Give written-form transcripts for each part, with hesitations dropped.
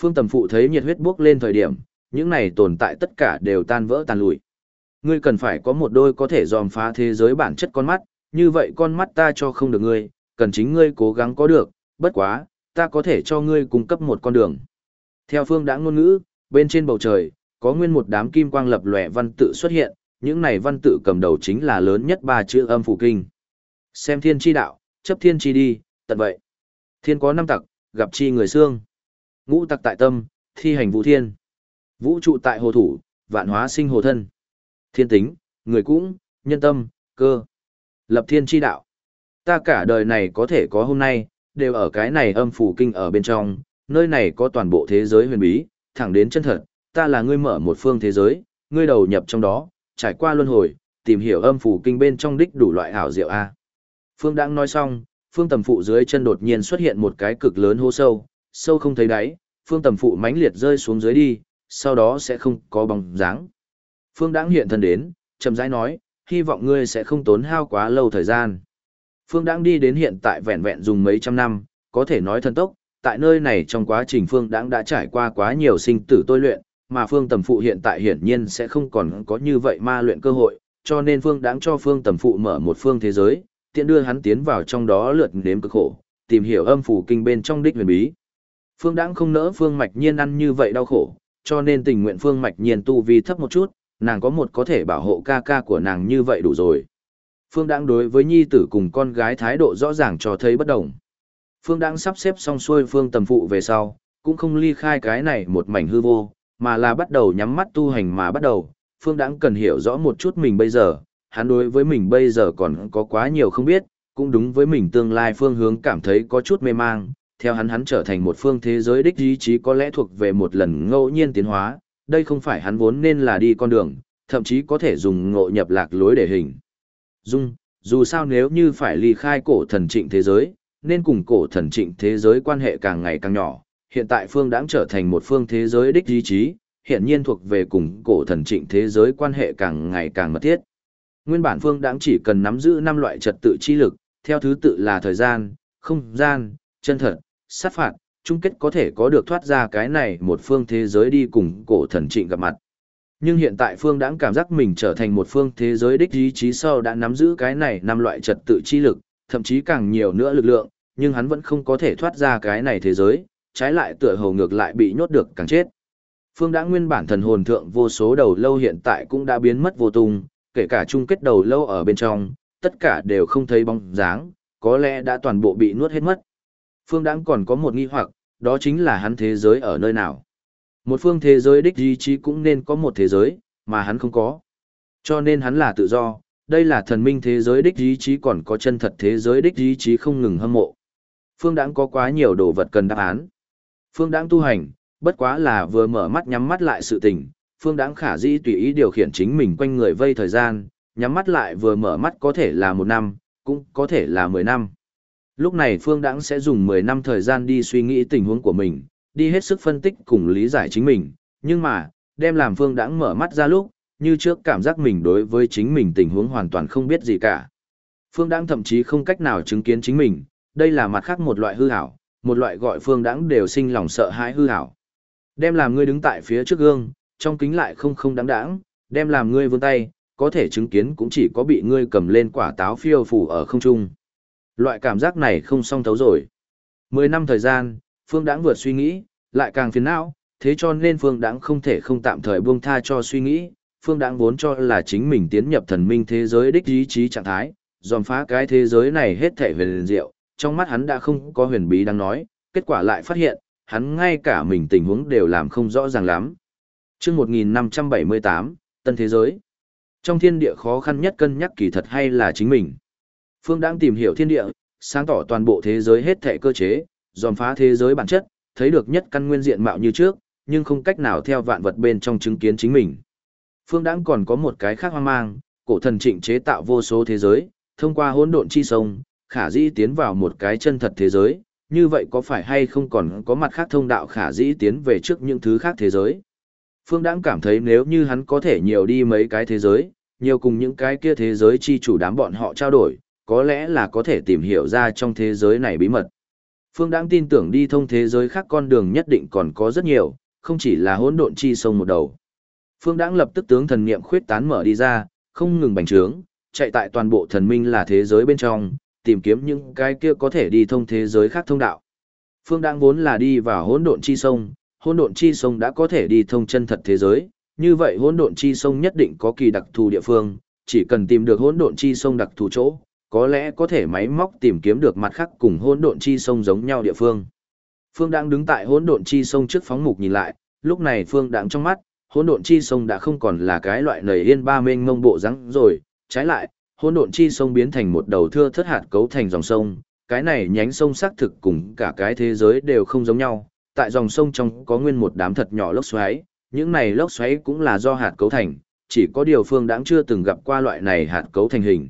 Phương Tầm Phụ thấy nhiệt huyết bốc lên thời điểm, những này tồn tại tất cả đều tan vỡ tàn lụi. Ngươi cần phải có một đôi có thể dòm phá thế giới bản chất con mắt, như vậy con mắt ta cho không được ngươi, cần chính ngươi cố gắng có được, bất quá, ta có thể cho ngươi cung cấp một con đường. Theo Phương đã ngôn ngữ, bên trên bầu trời, có nguyên một đám kim quang lập lòe văn tự xuất hiện, những này văn tự cầm đầu chính là lớn nhất ba chữ âm phủ kinh. Xem thiên chi đạo, chấp thiên chi đi, tận vậy. Thiên có năm tặc, gặp chi người xương. Ngũ tặc tại tâm, thi hành vũ thiên. Vũ trụ tại hồ thủ, vạn hóa sinh hồ thân. Thiên tính, người cũng, nhân tâm, cơ. Lập thiên chi đạo. Ta cả đời này có thể có hôm nay, đều ở cái này âm phủ kinh ở bên trong, nơi này có toàn bộ thế giới huyền bí, thẳng đến chân thật, ta là ngươi mở một phương thế giới, ngươi đầu nhập trong đó, trải qua luân hồi, tìm hiểu âm phủ kinh bên trong đích đủ loại ảo diệu a. Phương đang nói xong, Phương Tầm Phụ dưới chân đột nhiên xuất hiện một cái cực lớn hố sâu, sâu không thấy đáy, Phương Tầm Phụ mãnh liệt rơi xuống dưới đi, sau đó sẽ không có bóng dáng. Phương Đãng hiện thân đến, chậm rãi nói, hy vọng ngươi sẽ không tốn hao quá lâu thời gian. Phương Đãng đi đến hiện tại vẹn vẹn dùng mấy trăm năm, có thể nói thần tốc, tại nơi này trong quá trình Phương Đãng đã trải qua quá nhiều sinh tử tôi luyện, mà Phương Tầm Phụ hiện tại hiển nhiên sẽ không còn có như vậy ma luyện cơ hội, cho nên Phương Đãng cho Phương Tầm Phụ mở một phương thế giới, tiện đưa hắn tiến vào trong đó lượt nếm cực khổ, tìm hiểu âm phủ kinh bên trong đích huyền bí. Phương Đãng không nỡ Phương Mạch Nhiên ăn như vậy đau khổ, cho nên tình nguyện Phương Mạch Nhiên tu vi thấp một chút, nàng có một có thể bảo hộ ca ca của nàng như vậy đủ rồi. Phương Đãng đối với nhi tử cùng con gái thái độ rõ ràng cho thấy bất đồng. Phương Đãng sắp xếp xong xuôi Phương Tầm Phụ về sau, cũng không ly khai cái này một mảnh hư vô, mà là bắt đầu nhắm mắt tu hành mà bắt đầu. Phương Đãng cần hiểu rõ một chút mình bây giờ, hắn đối với mình bây giờ còn có quá nhiều không biết, cũng đúng với mình tương lai phương hướng cảm thấy có chút mê mang. Theo hắn trở thành một phương thế giới đích ý chí có lẽ thuộc về một lần ngẫu nhiên tiến hóa, đây không phải hắn vốn nên là đi con đường, thậm chí có thể dùng ngộ nhập lạc lối để hình dù sao nếu như phải ly khai cổ thần trịnh thế giới, nên cùng cổ thần trịnh thế giới quan hệ càng ngày càng nhỏ. Hiện tại Phương Đãng trở thành một phương thế giới đích ý chí, hiện nhiên thuộc về cùng cổ thần trịnh thế giới quan hệ càng ngày càng mật thiết. Nguyên bản Phương Đãng chỉ cần nắm giữ 5 loại trật tự chi lực, theo thứ tự là thời gian, không gian, chân thật, sát phạt, chung kết có thể có được thoát ra cái này một phương thế giới đi cùng cổ thần trịnh gặp mặt. Nhưng hiện tại Phương Đãng cảm giác mình trở thành một phương thế giới đích ý chí sau đã nắm giữ cái này 5 loại trật tự chi lực, thậm chí càng nhiều nữa lực lượng, nhưng hắn vẫn không có thể thoát ra cái này thế giới, trái lại tựa hồ ngược lại bị nhốt được càng chết. Phương Đãng nguyên bản thần hồn thượng vô số đầu lâu hiện tại cũng đã biến mất vô tung, kể cả chung kết đầu lâu ở bên trong, tất cả đều không thấy bóng dáng, có lẽ đã toàn bộ bị nuốt hết mất. Phương Đãng còn có một nghi hoặc, đó chính là hắn thế giới ở nơi nào. Một phương thế giới đích ý chí cũng nên có một thế giới, mà hắn không có. Cho nên hắn là tự do, đây là thần minh thế giới đích ý chí còn có chân thật thế giới đích ý chí không ngừng hâm mộ. Phương Đãng có quá nhiều đồ vật cần đáp án. Phương Đãng tu hành, bất quá là vừa mở mắt nhắm mắt lại sự tình, Phương Đãng khả dĩ tùy ý điều khiển chính mình quanh người vây thời gian, nhắm mắt lại vừa mở mắt có thể là 1 năm, cũng có thể là 10 năm. Lúc này Phương Đãng sẽ dùng 10 năm thời gian đi suy nghĩ tình huống của mình, đi hết sức phân tích cùng lý giải chính mình, nhưng mà, đem làm Phương Đãng mở mắt ra lúc, như trước cảm giác mình đối với chính mình tình huống hoàn toàn không biết gì cả. Phương Đãng thậm chí không cách nào chứng kiến chính mình, đây là mặt khác một loại hư ảo, một loại gọi Phương Đãng đều sinh lòng sợ hãi hư ảo. Đem làm ngươi đứng tại phía trước gương, trong kính lại không đáng đáng, đem làm ngươi vươn tay, có thể chứng kiến cũng chỉ có bị ngươi cầm lên quả táo phiêu phù ở không trung. Loại cảm giác này không song thấu rồi. 10 năm thời gian, Phương Đãng vượt suy nghĩ, lại càng phiền não, thế cho nên Phương Đãng không thể không tạm thời buông tha cho suy nghĩ. Phương Đãng vốn cho là chính mình tiến nhập thần minh thế giới đích ý chí trạng thái, dòm phá cái thế giới này hết thảy huyền diệu, trong mắt hắn đã không có huyền bí đang nói, kết quả lại phát hiện, hắn ngay cả mình tình huống đều làm không rõ ràng lắm. Chương 1578, Tân Thế Giới. Trong thiên địa khó khăn nhất cân nhắc kỳ thật hay là chính mình. Phương Đãng tìm hiểu thiên địa, sáng tỏ toàn bộ thế giới hết thảy cơ chế, dòm phá thế giới bản chất, thấy được nhất căn nguyên diện mạo như trước, nhưng không cách nào theo vạn vật bên trong chứng kiến chính mình. Phương Đãng còn có một cái khác hoang mang, cổ thần trịnh chế tạo vô số thế giới, thông qua hỗn độn chi sông, khả dĩ tiến vào một cái chân thật thế giới, như vậy có phải hay không còn có mặt khác thông đạo khả dĩ tiến về trước những thứ khác thế giới. Phương Đãng cảm thấy nếu như hắn có thể nhiều đi mấy cái thế giới, nhiều cùng những cái kia thế giới chi chủ đám bọn họ trao đổi, có lẽ là có thể tìm hiểu ra trong thế giới này bí mật. Phương Đãng tin tưởng đi thông thế giới khác con đường nhất định còn có rất nhiều, không chỉ là hỗn độn chi sông một đầu. Phương Đãng lập tức tướng thần niệm khuyết tán mở đi ra, không ngừng bành trướng, chạy tại toàn bộ thần minh là thế giới bên trong, tìm kiếm những cái kia có thể đi thông thế giới khác thông đạo. Phương Đãng vốn là đi vào hỗn độn chi sông đã có thể đi thông chân thật thế giới, như vậy hỗn độn chi sông nhất định có kỳ đặc thù địa phương, chỉ cần tìm được hỗn độn chi sông đặc thù chỗ, có lẽ có thể máy móc tìm kiếm được mặt khác cùng hỗn độn chi sông giống nhau địa phương. Phương Đãng đứng tại hỗn độn chi sông trước phóng mục nhìn lại, lúc này Phương Đãng trong mắt, hỗn độn chi sông đã không còn là cái loại nầy yên ba mênh mông bộ dáng rồi, trái lại, hỗn độn chi sông biến thành một đầu thưa thớt hạt cấu thành dòng sông, cái này nhánh sông xác thực cùng cả cái thế giới đều không giống nhau, tại dòng sông trong có nguyên một đám thật nhỏ lốc xoáy, những này lốc xoáy cũng là do hạt cấu thành, chỉ có điều Phương Đãng chưa từng gặp qua loại này hạt cấu thành hình.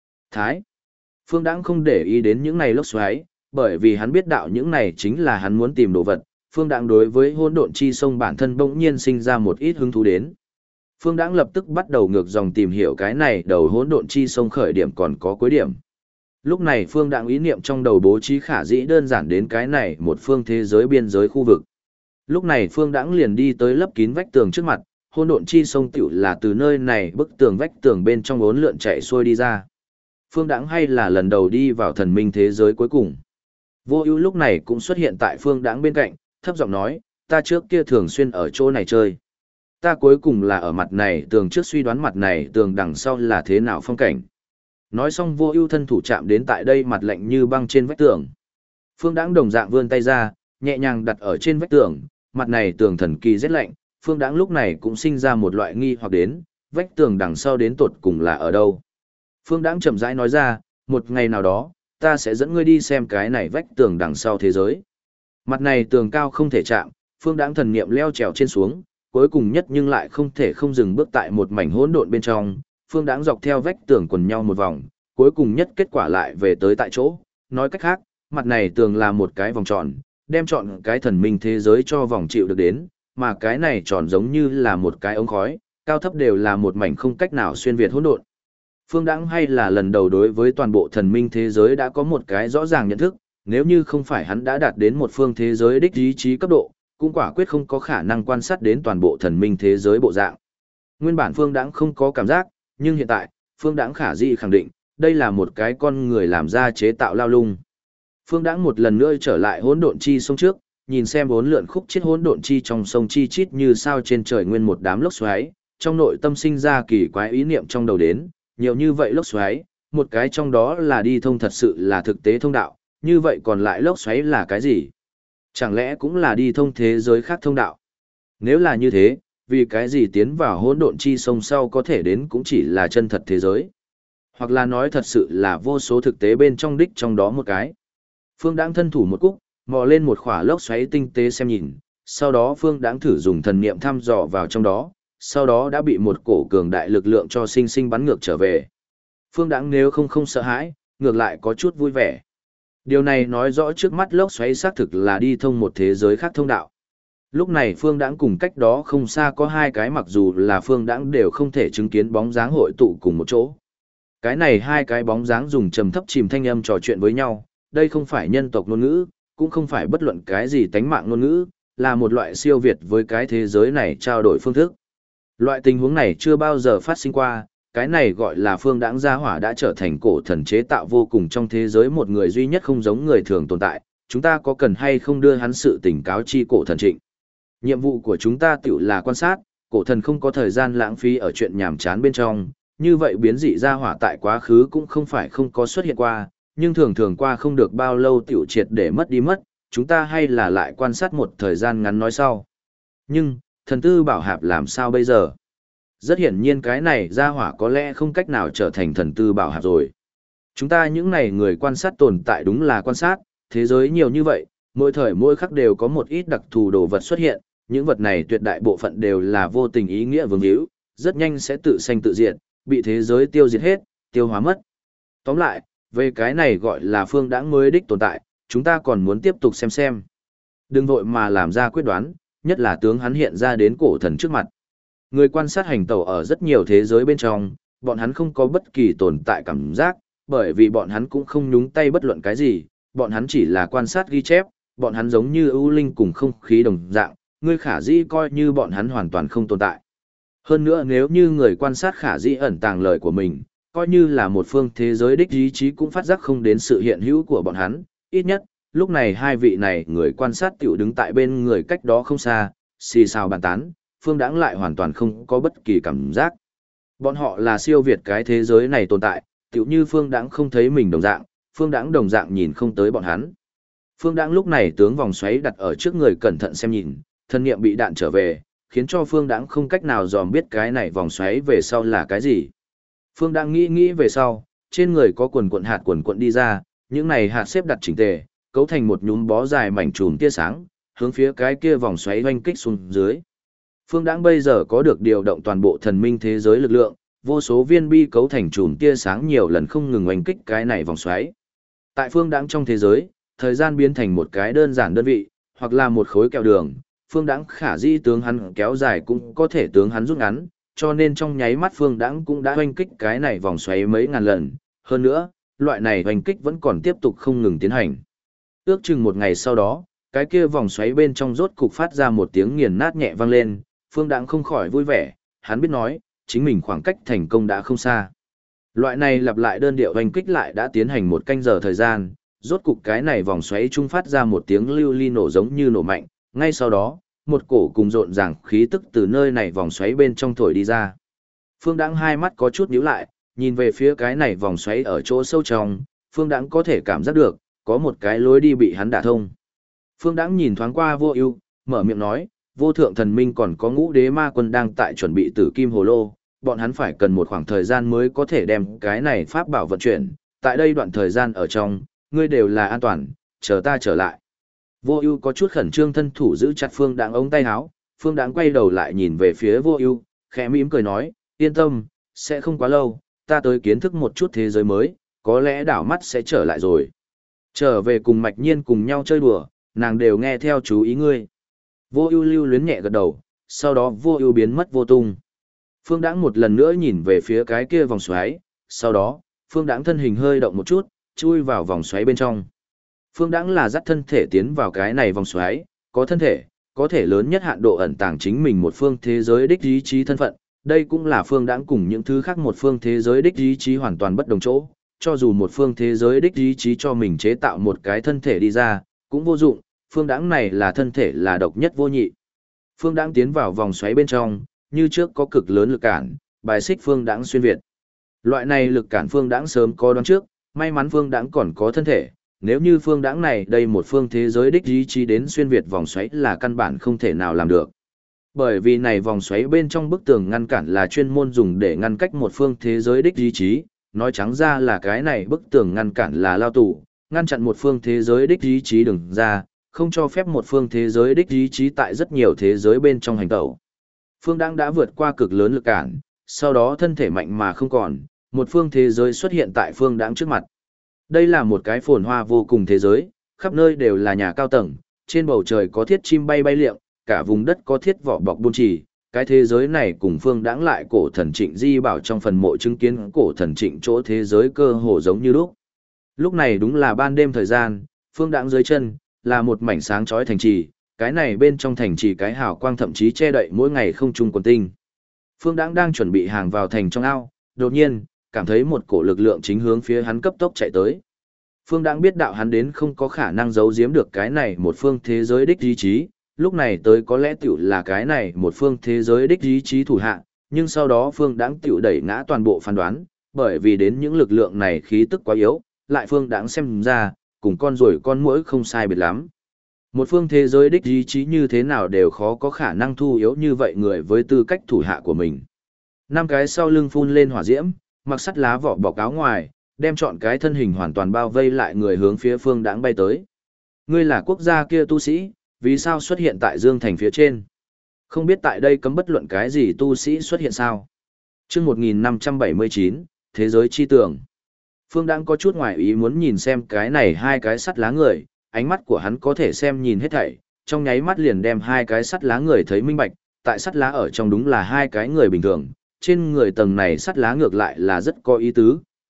Phương Đãng không để ý đến những này lốc xoáy, bởi vì hắn biết đạo những này chính là hắn muốn tìm đồ vật. Phương Đãng đối với hỗn độn chi sông bản thân bỗng nhiên sinh ra một ít hứng thú đến. Phương Đãng lập tức bắt đầu ngược dòng tìm hiểu cái này đầu hỗn độn chi sông khởi điểm còn có cuối điểm. Lúc này Phương Đãng ý niệm trong đầu bố trí khả dĩ đơn giản đến cái này một phương thế giới biên giới khu vực. Lúc này Phương Đãng liền đi tới lấp kín vách tường trước mặt, hỗn độn chi sông tựu là từ nơi này bức tường vách tường bên trong uốn lượn chạy xuôi đi ra. Phương Đãng hay là lần đầu đi vào thần minh thế giới cuối cùng. Vô Ưu lúc này cũng xuất hiện tại Phương Đãng bên cạnh, thấp giọng nói, ta trước kia thường xuyên ở chỗ này chơi. Ta cuối cùng là ở mặt này tường trước suy đoán mặt này tường đằng sau là thế nào phong cảnh. Nói xong Vô Ưu thân thủ chạm đến tại đây mặt lạnh như băng trên vách tường. Phương Đãng đồng dạng vươn tay ra, nhẹ nhàng đặt ở trên vách tường, mặt này tường thần kỳ rất lạnh, Phương Đãng lúc này cũng sinh ra một loại nghi hoặc đến, vách tường đằng sau đến tột cùng là ở đâu. Phương Đãng chậm rãi nói ra, một ngày nào đó, ta sẽ dẫn ngươi đi xem cái này vách tường đằng sau thế giới. Mặt này tường cao không thể chạm, Phương Đãng thần niệm leo trèo trên xuống, cuối cùng nhất nhưng lại không thể không dừng bước tại một mảnh hỗn độn bên trong. Phương Đãng dọc theo vách tường quần nhau một vòng, cuối cùng nhất kết quả lại về tới tại chỗ. Nói cách khác, mặt này tường là một cái vòng tròn, đem trọn cái thần minh thế giới cho vòng chịu được đến, mà cái này tròn giống như là một cái ống khói, cao thấp đều là một mảnh không cách nào xuyên việt hỗn độn. Phương Đãng hay là lần đầu đối với toàn bộ thần minh thế giới đã có một cái rõ ràng nhận thức, nếu như không phải hắn đã đạt đến một phương thế giới đích ý chí cấp độ, cũng quả quyết không có khả năng quan sát đến toàn bộ thần minh thế giới bộ dạng. Nguyên bản Phương Đãng không có cảm giác, nhưng hiện tại, Phương Đãng khả dĩ khẳng định, đây là một cái con người làm ra chế tạo lao lung. Phương Đãng một lần nữa trở lại hỗn độn chi sông trước, nhìn xem bốn lượn khúc chết hỗn độn chi trong sông chi chít như sao trên trời nguyên một đám lốc xoáy, trong nội tâm sinh ra kỳ quái ý niệm trong đầu đến, nhiều như vậy lốc xoáy, một cái trong đó là đi thông thật sự là thực tế thông đạo, như vậy còn lại lốc xoáy là cái gì? Chẳng lẽ cũng là đi thông thế giới khác thông đạo? Nếu là như thế, vì cái gì tiến vào hỗn độn chi sông sau có thể đến cũng chỉ là chân thật thế giới? Hoặc là nói thật sự là vô số thực tế bên trong đích trong đó một cái. Phương Đãng thân thủ một cúc, mò lên một khỏa lốc xoáy tinh tế xem nhìn, sau đó Phương Đãng thử dùng thần niệm thăm dò vào trong đó, sau đó đã bị một cổ cường đại lực lượng cho sinh sinh bắn ngược trở về. Phương Đãng nếu không sợ hãi, ngược lại có chút vui vẻ. Điều này nói rõ trước mắt lốc xoáy xác thực là đi thông một thế giới khác thông đạo. Lúc này Phương Đãng cùng cách đó không xa có hai cái mặc dù là Phương Đãng đều không thể chứng kiến bóng dáng hội tụ cùng một chỗ. Cái này hai cái bóng dáng dùng trầm thấp chìm thanh âm trò chuyện với nhau, đây không phải nhân tộc ngôn ngữ, cũng không phải bất luận cái gì tánh mạng ngôn ngữ, là một loại siêu việt với cái thế giới này trao đổi phương thức. Loại tình huống này chưa bao giờ phát sinh qua, cái này gọi là Phương Đãng gia hỏa đã trở thành cổ thần chế tạo vô cùng trong thế giới một người duy nhất không giống người thường tồn tại, chúng ta có cần hay không đưa hắn sự tỉnh cáo chi cổ thần trịnh. Nhiệm vụ của chúng ta tự là quan sát, cổ thần không có thời gian lãng phí ở chuyện nhàm chán bên trong, như vậy biến dị gia hỏa tại quá khứ cũng không phải không có xuất hiện qua, nhưng thường thường qua không được bao lâu tiểu triệt để mất đi mất, chúng ta hay là lại quan sát một thời gian ngắn nói sau. Nhưng, thần tư bảo hạp làm sao bây giờ? Rất hiển nhiên cái này gia hỏa có lẽ không cách nào trở thành thần tư bảo hạp rồi. Chúng ta những này người quan sát tồn tại đúng là quan sát, thế giới nhiều như vậy, mỗi thời mỗi khắc đều có một ít đặc thù đồ vật xuất hiện, những vật này tuyệt đại bộ phận đều là vô tình ý nghĩa vương hữu, rất nhanh sẽ tự sanh tự diệt, bị thế giới tiêu diệt hết, tiêu hóa mất. Tóm lại, về cái này gọi là Phương Đãng mới đích tồn tại, chúng ta còn muốn tiếp tục xem. Đừng vội mà làm ra quyết đoán, nhất là tướng hắn hiện ra đến cổ thần trước mặt. Người quan sát hành tẩu ở rất nhiều thế giới bên trong, bọn hắn không có bất kỳ tồn tại cảm giác, bởi vì bọn hắn cũng không nhúng tay bất luận cái gì, bọn hắn chỉ là quan sát ghi chép, bọn hắn giống như ưu linh cùng không khí đồng dạng, ngươi khả dĩ coi như bọn hắn hoàn toàn không tồn tại. Hơn nữa nếu như người quan sát khả dĩ ẩn tàng lời của mình, coi như là một phương thế giới đích ý chí cũng phát giác không đến sự hiện hữu của bọn hắn, ít nhất, lúc này hai vị này người quan sát tiểu đứng tại bên người cách đó không xa, xì xào bàn tán, Phương Đãng lại hoàn toàn không có bất kỳ cảm giác. Bọn họ là siêu việt cái thế giới này tồn tại, tiểu như Phương Đãng không thấy mình đồng dạng, Phương Đãng đồng dạng nhìn không tới bọn hắn. Phương Đãng lúc này tướng vòng xoáy đặt ở trước người cẩn thận xem nhìn, thân niệm bị đạn trở về, khiến cho Phương Đãng không cách nào dòm biết cái này vòng xoáy về sau là cái gì. Phương Đãng nghĩ về sau, trên người có quần cuộn đi ra, những này hạt xếp đặt chỉnh tề, cấu thành một nhúm bó dài mảnh chùm tia sáng, hướng phía cái kia vòng xoáy oanh kích xuống dưới. Phương Đãng bây giờ có được điều động toàn bộ thần minh thế giới lực lượng, vô số viên bi cấu thành chùm tia sáng nhiều lần không ngừng oanh kích cái này vòng xoáy. Tại Phương Đãng trong thế giới, thời gian biến thành một cái đơn giản đơn vị, hoặc là một khối kẹo đường, Phương Đãng khả dĩ tướng hắn kéo dài cũng có thể tướng hắn rút ngắn, cho nên trong nháy mắt Phương Đãng cũng đã oanh kích cái này vòng xoáy mấy ngàn lần, hơn nữa, loại này oanh kích vẫn còn tiếp tục không ngừng tiến hành. Ước chừng một ngày sau đó, cái kia vòng xoáy bên trong rốt cục phát ra một tiếng nghiền nát nhẹ vang lên, Phương Đãng không khỏi vui vẻ, hắn biết nói, chính mình khoảng cách thành công đã không xa. Loại này lặp lại đơn điệu oanh kích lại đã tiến hành một canh giờ thời gian, rốt cục cái này vòng xoáy trung phát ra một tiếng lưu ly nổ giống như nổ mạnh, ngay sau đó, một cổ cùng rộn ràng khí tức từ nơi này vòng xoáy bên trong thổi đi ra. Phương Đãng hai mắt có chút nhíu lại, nhìn về phía cái này vòng xoáy ở chỗ sâu trong, Phương Đãng có thể cảm giác được, có một cái lối đi bị hắn đả thông. Phương Đãng nhìn thoáng qua Vô Ưu, mở miệng nói, Vô Thượng Thần Minh còn có Ngũ Đế Ma Quân đang tại chuẩn bị Tử Kim Hồ Lô, bọn hắn phải cần một khoảng thời gian mới có thể đem cái này pháp bảo vận chuyển, tại đây đoạn thời gian ở trong, ngươi đều là an toàn, chờ ta trở lại. Vô Ưu có chút khẩn trương thân thủ giữ chặt Phương Đãng ống tay áo, Phương Đãng quay đầu lại nhìn về phía Vô Ưu, khẽ mỉm cười nói, yên tâm, sẽ không quá lâu, ta tới kiến thức một chút thế giới mới, có lẽ đảo mắt sẽ trở lại rồi. Trở về cùng Mạch Nhiên cùng nhau chơi đùa, nàng đều nghe theo chú ý ngươi. Vô Ưu lưu luyến nhẹ gật đầu, sau đó Vô Ưu biến mất vô tung. Phương Đãng một lần nữa nhìn về phía cái kia vòng xoáy, sau đó, Phương Đãng thân hình hơi động một chút, chui vào vòng xoáy bên trong. Phương Đãng là dắt thân thể tiến vào cái này vòng xoáy, có thân thể, có thể lớn nhất hạn độ ẩn tàng chính mình một phương thế giới đích ý chí thân phận, đây cũng là Phương Đãng cùng những thứ khác một phương thế giới đích ý chí hoàn toàn bất đồng chỗ, cho dù một phương thế giới đích ý chí cho mình chế tạo một cái thân thể đi ra, cũng vô dụng, Phương Đãng này là thân thể là độc nhất vô nhị. Phương Đãng tiến vào vòng xoáy bên trong, như trước có cực lớn lực cản, bài xích Phương Đãng xuyên việt. Loại này lực cản Phương Đãng sớm có đoán trước, may mắn Phương Đãng còn có thân thể, nếu như Phương Đãng này đây một phương thế giới đích ý chí đến xuyên việt vòng xoáy là căn bản không thể nào làm được. Bởi vì này vòng xoáy bên trong bức tường ngăn cản là chuyên môn dùng để ngăn cách một phương thế giới đích ý chí, nói trắng ra là cái này bức tường ngăn cản là lao tù, ngăn chặn một phương thế giới đích ý chí đừng ra, không cho phép một phương thế giới đích ý chí tại rất nhiều thế giới bên trong hành tẩu. Phương Đãng đã vượt qua cực lớn lực cản, sau đó thân thể mạnh mà không còn, một phương thế giới xuất hiện tại Phương Đãng trước mặt. Đây là một cái phồn hoa vô cùng thế giới, khắp nơi đều là nhà cao tầng, trên bầu trời có thiết chim bay bay liệng, cả vùng đất có thiết vỏ bọc buôn trì. Cái thế giới này cùng Phương Đãng lại cổ thần Trịnh Di bảo trong phần mộ chứng kiến cổ thần Trịnh chỗ thế giới cơ hồ giống như lúc. Lúc này đúng là ban đêm thời gian, Phương Đãng dưới chân là một mảnh sáng chói thành trì, cái này bên trong thành trì cái hào quang thậm chí che đậy mỗi ngày không trung quần tinh. Phương Đãng đang chuẩn bị hàng vào thành trong ao, đột nhiên cảm thấy một cổ lực lượng chính hướng phía hắn cấp tốc chạy tới. Phương Đãng biết đạo hắn đến không có khả năng giấu giếm được cái này một phương thế giới đích ý chí, lúc này tới có lẽ tiểu là cái này một phương thế giới đích ý chí thủ hạ, nhưng sau đó Phương Đãng tiểu đẩy ngã toàn bộ phán đoán, bởi vì đến những lực lượng này khí tức quá yếu, lại Phương Đãng xem ra, cùng con ruồi con muỗi không sai biệt lắm. Một phương thế giới đích ý chí như thế nào đều khó có khả năng thu yếu như vậy người với tư cách thủ hạ của mình. Năm cái sau lưng phun lên hỏa diễm, mặc sắt lá vỏ bọc áo ngoài, đem trọn cái thân hình hoàn toàn bao vây lại người hướng phía Phương Đãng bay tới. Ngươi là quốc gia kia tu sĩ, vì sao xuất hiện tại Dương Thành phía trên? Không biết tại đây cấm bất luận cái gì tu sĩ xuất hiện sao? Chương 1579, Thế giới chi tưởng. Phương Đãng có chút ngoài ý muốn nhìn xem cái này hai cái sắt lá người, ánh mắt của hắn có thể xem nhìn hết thảy, trong nháy mắt liền đem hai cái sắt lá người thấy minh bạch, tại sắt lá ở trong đúng là hai cái người bình thường, trên người tầng này sắt lá ngược lại là rất có ý tứ,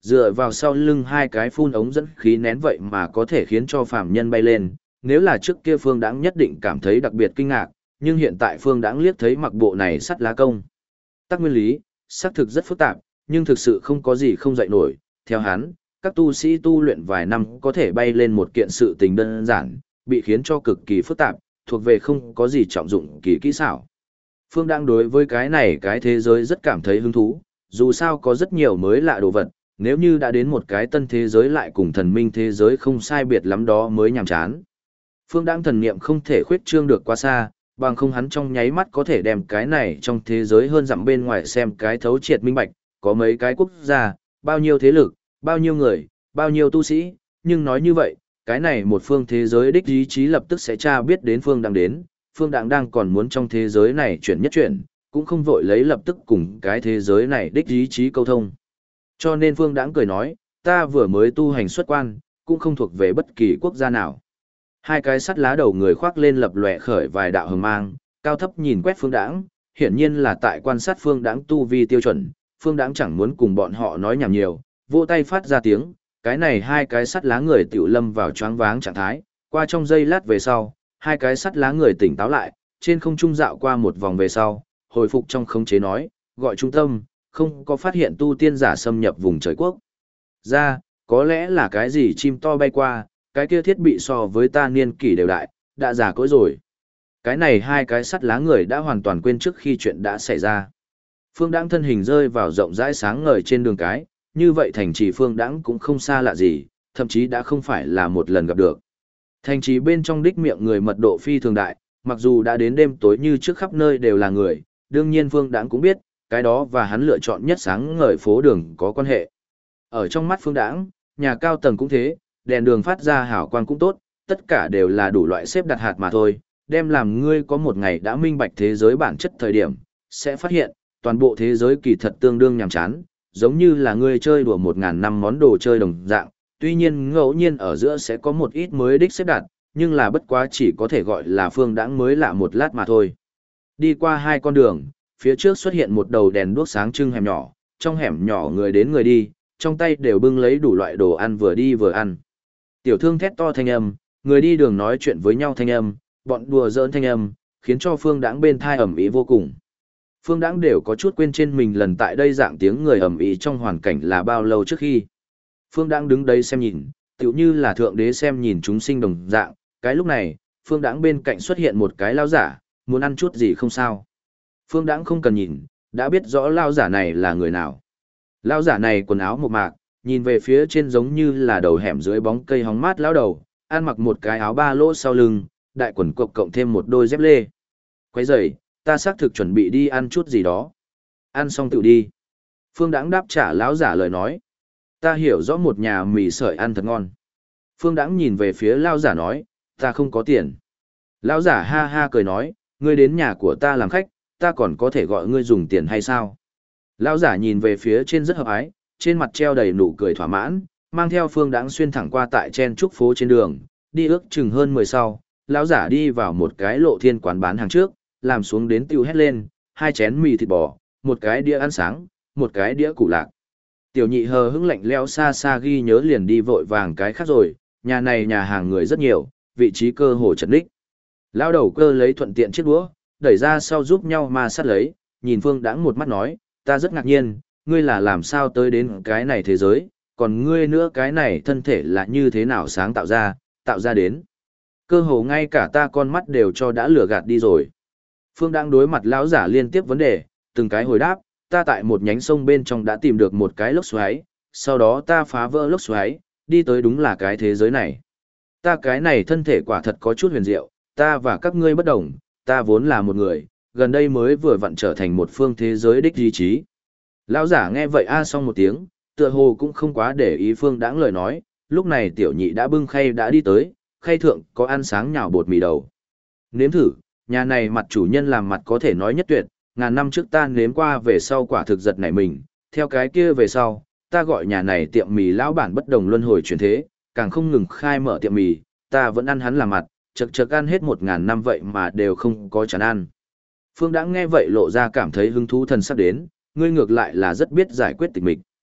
dựa vào sau lưng hai cái phun ống dẫn khí nén vậy mà có thể khiến cho phàm nhân bay lên, nếu là trước kia Phương Đãng nhất định cảm thấy đặc biệt kinh ngạc, nhưng hiện tại Phương Đãng liếc thấy mặc bộ này sắt lá công. Tắc nguyên lý, xác thực rất phức tạp, nhưng thực sự không có gì không dạy nổi, theo hắn, các tu sĩ tu luyện vài năm có thể bay lên một kiện sự tình đơn giản, bị khiến cho cực kỳ phức tạp, thuộc về không có gì trọng dụng kỳ kỹ xảo. Phương Đãng đối với cái này cái thế giới rất cảm thấy hứng thú, dù sao có rất nhiều mới lạ đồ vật, nếu như đã đến một cái tân thế giới lại cùng thần minh thế giới không sai biệt lắm đó mới nhàm chán. Phương Đãng thần niệm không thể khuyết trương được quá xa, bằng không hắn trong nháy mắt có thể đem cái này trong thế giới hơn dặm bên ngoài xem cái thấu triệt minh bạch, có mấy cái quốc gia, bao nhiêu thế lực, bao nhiêu người, bao nhiêu tu sĩ, nhưng nói như vậy, cái này một phương thế giới đích ý chí lập tức sẽ tra biết đến Phương Đãng đến, Phương Đãng đang còn muốn trong thế giới này chuyển nhất chuyển, cũng không vội lấy lập tức cùng cái thế giới này đích ý chí câu thông. Cho nên Phương Đãng cười nói, ta vừa mới tu hành xuất quan, cũng không thuộc về bất kỳ quốc gia nào. Hai cái sắt lá đầu người khoác lên lập lòe khởi vài đạo hồng mang, cao thấp nhìn quét Phương Đãng, hiển nhiên là tại quan sát Phương Đãng tu vi tiêu chuẩn, Phương Đãng chẳng muốn cùng bọn họ nói nhảm nhiều, vỗ tay phát ra tiếng, cái này hai cái sắt lá người tiểu lâm vào choáng váng trạng thái, qua trong giây lát về sau, hai cái sắt lá người tỉnh táo lại, trên không trung dạo qua một vòng về sau, hồi phục trong khống chế nói, gọi trung tâm, không có phát hiện tu tiên giả xâm nhập vùng trời quốc. Ra, có lẽ là cái gì chim to bay qua, cái kia thiết bị so với ta niên kỷ đều đại, đã già cỗi rồi. Cái này hai cái sắt lá người đã hoàn toàn quên trước khi chuyện đã xảy ra. Phương Đãng thân hình rơi vào rộng rãi sáng ngời trên đường cái, như vậy thành trì Phương Đãng cũng không xa lạ gì, thậm chí đã không phải là một lần gặp được. Thành trì bên trong đích miệng người mật độ phi thường đại, mặc dù đã đến đêm tối như trước khắp nơi đều là người, đương nhiên Phương Đãng cũng biết, cái đó và hắn lựa chọn nhất sáng ngời phố đường có quan hệ. Ở trong mắt Phương Đãng, nhà cao tầng cũng thế, đèn đường phát ra hào quang cũng tốt, tất cả đều là đủ loại xếp đặt hạt mà thôi, đem làm ngươi có một ngày đã minh bạch thế giới bản chất thời điểm, sẽ phát hiện, toàn bộ thế giới kỳ thật tương đương nhàm chán, giống như là ngươi chơi đùa 1000 năm món đồ chơi đồng dạng, tuy nhiên ngẫu nhiên ở giữa sẽ có một ít mới đích xếp đặt, nhưng là bất quá chỉ có thể gọi là Phương Đãng mới lạ một lát mà thôi. Đi qua hai con đường, phía trước xuất hiện một đầu đèn đuốc sáng trưng hẻm nhỏ, trong hẻm nhỏ người đến người đi, trong tay đều bưng lấy đủ loại đồ ăn vừa đi vừa ăn. Tiểu thương thét to thanh âm, người đi đường nói chuyện với nhau thanh âm, bọn đùa giỡn thanh âm, khiến cho Phương Đãng bên thai ẩm ý vô cùng. Phương Đãng đều có chút quên trên mình lần tại đây dạng tiếng người ầm ĩ trong hoàn cảnh là bao lâu trước khi. Phương Đãng đứng đây xem nhìn, tựu như là thượng đế xem nhìn chúng sinh đồng dạng, cái lúc này, Phương Đãng bên cạnh xuất hiện một cái lão giả, muốn ăn chút gì không sao. Phương Đãng không cần nhìn, đã biết rõ lão giả này là người nào. Lão giả này quần áo mộc mạc, nhìn về phía trên giống như là đầu hẻm dưới bóng cây hóng mát lão đầu, ăn mặc một cái áo ba lỗ sau lưng, đại quần cộc cộng thêm một đôi dép lê. Quấy rầy, ta xác thực chuẩn bị đi ăn chút gì đó. Ăn xong tự đi. Phương Đãng đáp trả lão giả lời nói. Ta hiểu rõ một nhà mì sợi ăn thật ngon. Phương Đãng nhìn về phía lão giả nói, ta không có tiền. Lão giả ha ha cười nói, ngươi đến nhà của ta làm khách, ta còn có thể gọi ngươi dùng tiền hay sao? Lão giả nhìn về phía trên rất hợp ái, trên mặt treo đầy nụ cười thỏa mãn, mang theo Phương Đãng xuyên thẳng qua tại chen trúc phố trên đường, đi ước chừng hơn 10 sau, lão giả đi vào một cái lộ thiên quán bán hàng trước, làm xuống đến tiêu hét lên, 2 chén mì thịt bò, một cái đĩa ăn sáng, một cái đĩa củ lạc. Tiểu nhị hờ hững lạnh lẽo xa xa ghi nhớ liền đi vội vàng cái khác rồi, nhà này nhà hàng người rất nhiều, vị trí cơ hồ chật ních. Lão đầu cơ lấy thuận tiện chiếc đũa, đẩy ra sau giúp nhau ma sát lấy, nhìn Phương Đãng một mắt nói, ta rất ngạc nhiên, ngươi là làm sao tới đến cái này thế giới, còn ngươi nữa cái này thân thể là như thế nào sáng tạo ra đến. Cơ hồ ngay cả ta con mắt đều cho đã lừa gạt đi rồi. Phương Đãng đối mặt lão giả liên tiếp vấn đề, từng cái hồi đáp, ta tại một nhánh sông bên trong đã tìm được một cái lốc xoáy, sau đó ta phá vỡ lốc xoáy, đi tới đúng là cái thế giới này. Ta cái này thân thể quả thật có chút huyền diệu, ta và các ngươi bất đồng, ta vốn là một người, gần đây mới vừa vặn trở thành một phương thế giới đích ý chí. Lão giả nghe vậy xong một tiếng, tựa hồ cũng không quá để ý Phương Đãng lời nói, lúc này tiểu nhị đã bưng khay đã đi tới, khay thượng có ăn sáng nhào bột mì đầu. Nếm thử, nhà này mặt chủ nhân làm mặt có thể nói nhất tuyệt, ngàn năm trước ta nếm qua về sau quả thực giật nảy mình, theo cái kia về sau, ta gọi nhà này tiệm mì lão bản bất đồng luân hồi chuyển thế, càng không ngừng khai mở tiệm mì, ta vẫn ăn hắn làm mặt, chật chật ăn hết 1000 năm vậy mà đều không có chán ăn. Phương Đãng nghe vậy lộ ra cảm thấy hứng thú thần sắp đến, ngươi ngược lại là rất biết giải quyết tịch mịch.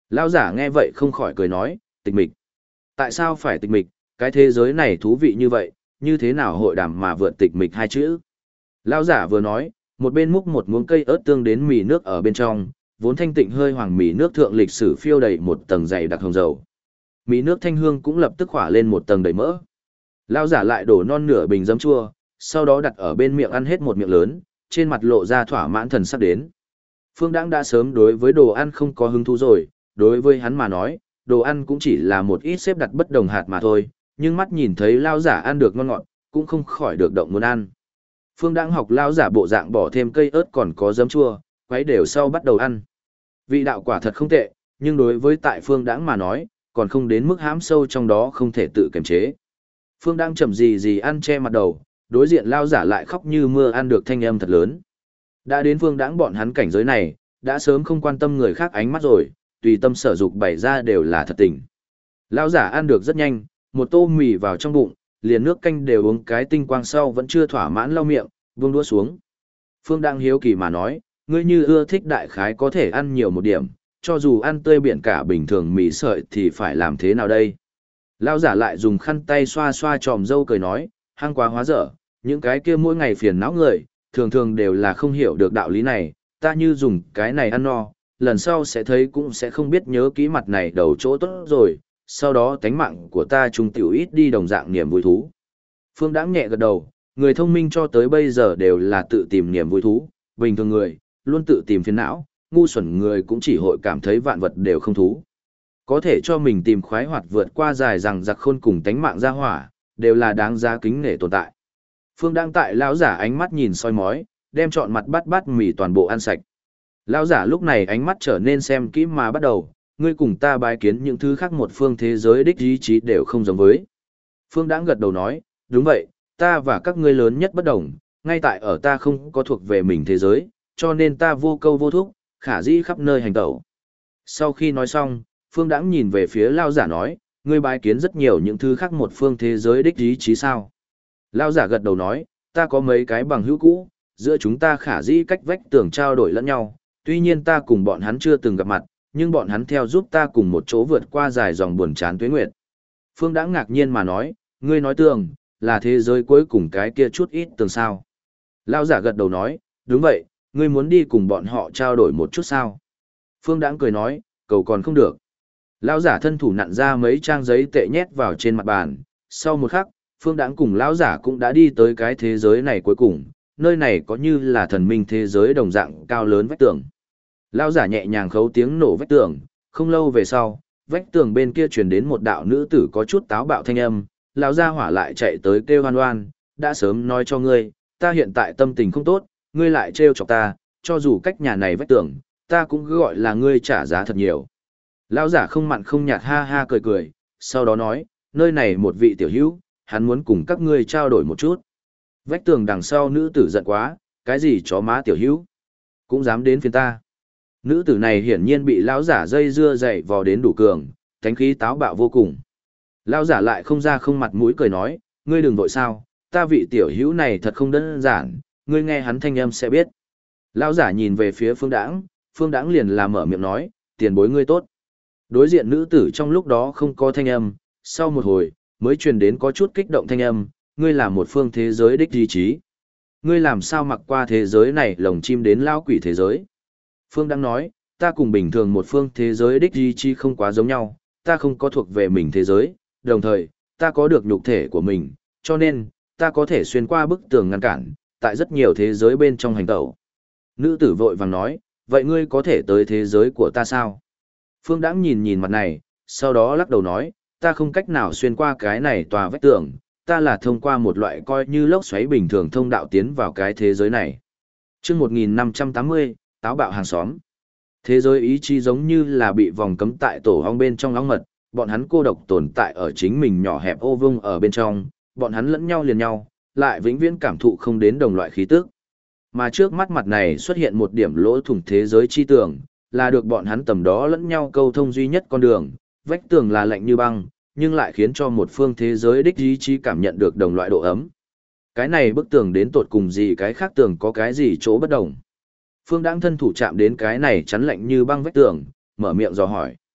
Lão giả nghe vậy không khỏi cười nói, tịch mịch. Tại sao phải tịch mịch, cái thế giới này thú vị như vậy, như thế nào hội đàm mà vượt tịch mịch hai chữ. Lão giả vừa nói, một bên múc một muỗng cây ớt tương đến mì nước ở bên trong, vốn thanh tịnh hơi hoàng mì nước thượng lịch sử phiêu đầy một tầng dày đặc hồng dầu. Mì nước thanh hương cũng lập tức khỏa lên một tầng đầy mỡ. Lão giả lại đổ non nửa bình giấm chua, sau đó đặt ở bên miệng ăn hết một miệng lớn, trên mặt lộ ra thỏa mãn thần sắc đến. Phương Đãng đã sớm đối với đồ ăn không có hứng thú rồi, đối với hắn mà nói, đồ ăn cũng chỉ là một ít xếp đặt bất đồng hạt mà thôi, nhưng mắt nhìn thấy lão giả ăn được ngon ngọt, cũng không khỏi được động muốn ăn. Phương Đãng học lão giả bộ dạng bỏ thêm cây ớt còn có giấm chua, quấy đều sau bắt đầu ăn. Vị đạo quả thật không tệ, nhưng đối với tại Phương Đãng mà nói, còn không đến mức hãm sâu trong đó không thể tự kiềm chế. Phương Đãng chậm gì ăn che mặt đầu, đối diện lão giả lại khóc như mưa ăn được thanh âm thật lớn. Đã đến Phương Đãng bọn hắn cảnh giới này, đã sớm không quan tâm người khác ánh mắt rồi, tùy tâm sở dục bày ra đều là thật tình. Lão giả ăn được rất nhanh, một tô mì vào trong bụng, liền nước canh đều uống cái tinh quang sau vẫn chưa thỏa mãn lau miệng, buông đũa xuống. Phương Đãng hiếu kỳ mà nói, ngươi như ưa thích đại khái có thể ăn nhiều một điểm, cho dù ăn tươi biển cả bình thường mì sợi thì phải làm thế nào đây? Lão giả lại dùng khăn tay xoa xoa tròm râu cười nói, hăng quá hóa dở, những cái kia mỗi ngày phiền não người, thường thường đều là không hiểu được đạo lý này, ta như dùng cái này ăn no, lần sau sẽ thấy cũng sẽ không biết nhớ kỹ mặt này đầu chỗ tốt rồi, sau đó tánh mạng của ta trung tiểu ít đi đồng dạng niềm vui thú. Phương Đãng nhẹ gật đầu, người thông minh cho tới bây giờ đều là tự tìm niềm vui thú, bình thường người, luôn tự tìm phiền não, ngu xuẩn người cũng chỉ hội cảm thấy vạn vật đều không thú. Có thể cho mình tìm khoái hoạt vượt qua dài rằng giặc khôn cùng tánh mạng ra hỏa, đều là đáng giá kính nể tồn tại. Phương Đãng tại lão giả ánh mắt nhìn soi mói, đem trọn mặt bát mì toàn bộ ăn sạch. Lão giả lúc này ánh mắt trở nên xem kỹ mà bắt đầu, ngươi cùng ta bái kiến những thứ khác một phương thế giới đích ý chí đều không giống với. Phương Đãng gật đầu nói, đúng vậy, ta và các ngươi lớn nhất bất đồng, ngay tại ở ta không có thuộc về mình thế giới, cho nên ta vô câu vô thúc, khả dĩ khắp nơi hành tẩu. Sau khi nói xong, Phương Đãng nhìn về phía lão giả nói, ngươi bái kiến rất nhiều những thứ khác một phương thế giới đích ý chí sao? Lão giả gật đầu nói, ta có mấy cái bằng hữu cũ, giữa chúng ta khả dĩ cách vách tường trao đổi lẫn nhau, tuy nhiên ta cùng bọn hắn chưa từng gặp mặt, nhưng bọn hắn theo giúp ta cùng một chỗ vượt qua dài dòng buồn chán tuế nguyệt. Phương Đãng ngạc nhiên mà nói, ngươi nói tường, là thế giới cuối cùng cái kia chút ít tường sao. Lão giả gật đầu nói, đúng vậy, ngươi muốn đi cùng bọn họ trao đổi một chút sao. Phương Đãng cười nói, cầu còn không được. Lão giả thân thủ nặn ra mấy trang giấy tệ nhét vào trên mặt bàn, sau một khắc, Phương Đãng cùng lão giả cũng đã đi tới cái thế giới này cuối cùng, nơi này có như là thần minh thế giới đồng dạng cao lớn vách tường. Lão giả nhẹ nhàng khấu tiếng nổ vách tường, không lâu về sau, vách tường bên kia truyền đến một đạo nữ tử có chút táo bạo thanh âm, lão gia hỏa lại chạy tới kêu hoan oan, đã sớm nói cho ngươi, ta hiện tại tâm tình không tốt, ngươi lại trêu chọc ta, cho dù cách nhà này vách tường, ta cũng cứ gọi là ngươi trả giá thật nhiều. Lão giả không mặn không nhạt ha ha cười cười, sau đó nói, nơi này một vị tiểu hữu, hắn muốn cùng các ngươi trao đổi một chút. Vách tường đằng sau nữ tử giận quá, cái gì chó má tiểu hữu, cũng dám đến phiền ta. Nữ tử này hiển nhiên bị lão giả dây dưa dậy vò đến đủ cường, thánh khí táo bạo vô cùng. Lão giả lại không ra không mặt mũi cười nói, ngươi đừng vội sao, ta vị tiểu hữu này thật không đơn giản, ngươi nghe hắn thanh âm sẽ biết. Lão giả nhìn về phía Phương Đãng liền làm mở miệng nói, tiền bối ngươi tốt. Đối diện nữ tử trong lúc đó không có thanh âm, sau một hồi, mới truyền đến có chút kích động thanh âm, ngươi là một phương thế giới đích ý chí. Ngươi làm sao mặc qua thế giới này lồng chim đến lao quỷ thế giới. Phương đang nói, ta cùng bình thường một phương thế giới đích ý chí không quá giống nhau, ta không có thuộc về mình thế giới, đồng thời, ta có được nhục thể của mình, cho nên, ta có thể xuyên qua bức tường ngăn cản, tại rất nhiều thế giới bên trong hành tẩu. Nữ tử vội vàng nói, vậy ngươi có thể tới thế giới của ta sao? Phương Đãng nhìn nhìn mặt này, sau đó lắc đầu nói, ta không cách nào xuyên qua cái này tòa vách tường, ta là thông qua một loại coi như lốc xoáy bình thường thông đạo tiến vào cái thế giới này. Chương 1580, táo bạo hàng xóm. Thế giới ý chí giống như là bị vòng cấm tại tổ ong bên trong ong mật, bọn hắn cô độc tồn tại ở chính mình nhỏ hẹp ô vuông ở bên trong, bọn hắn lẫn nhau liền nhau, lại vĩnh viễn cảm thụ không đến đồng loại khí tức. Mà trước mắt mặt này xuất hiện một điểm lỗ thủng thế giới chi tường, là được bọn hắn tầm đó lẫn nhau câu thông duy nhất con đường, vách tường là lạnh như băng, nhưng lại khiến cho một phương thế giới đích ý chí cảm nhận được đồng loại độ ấm. Cái này bức tường đến tột cùng gì cái khác tường có cái gì chỗ bất đồng. Phương Đãng thân thủ chạm đến cái này chắn lạnh như băng vách tường, mở miệng dò hỏi.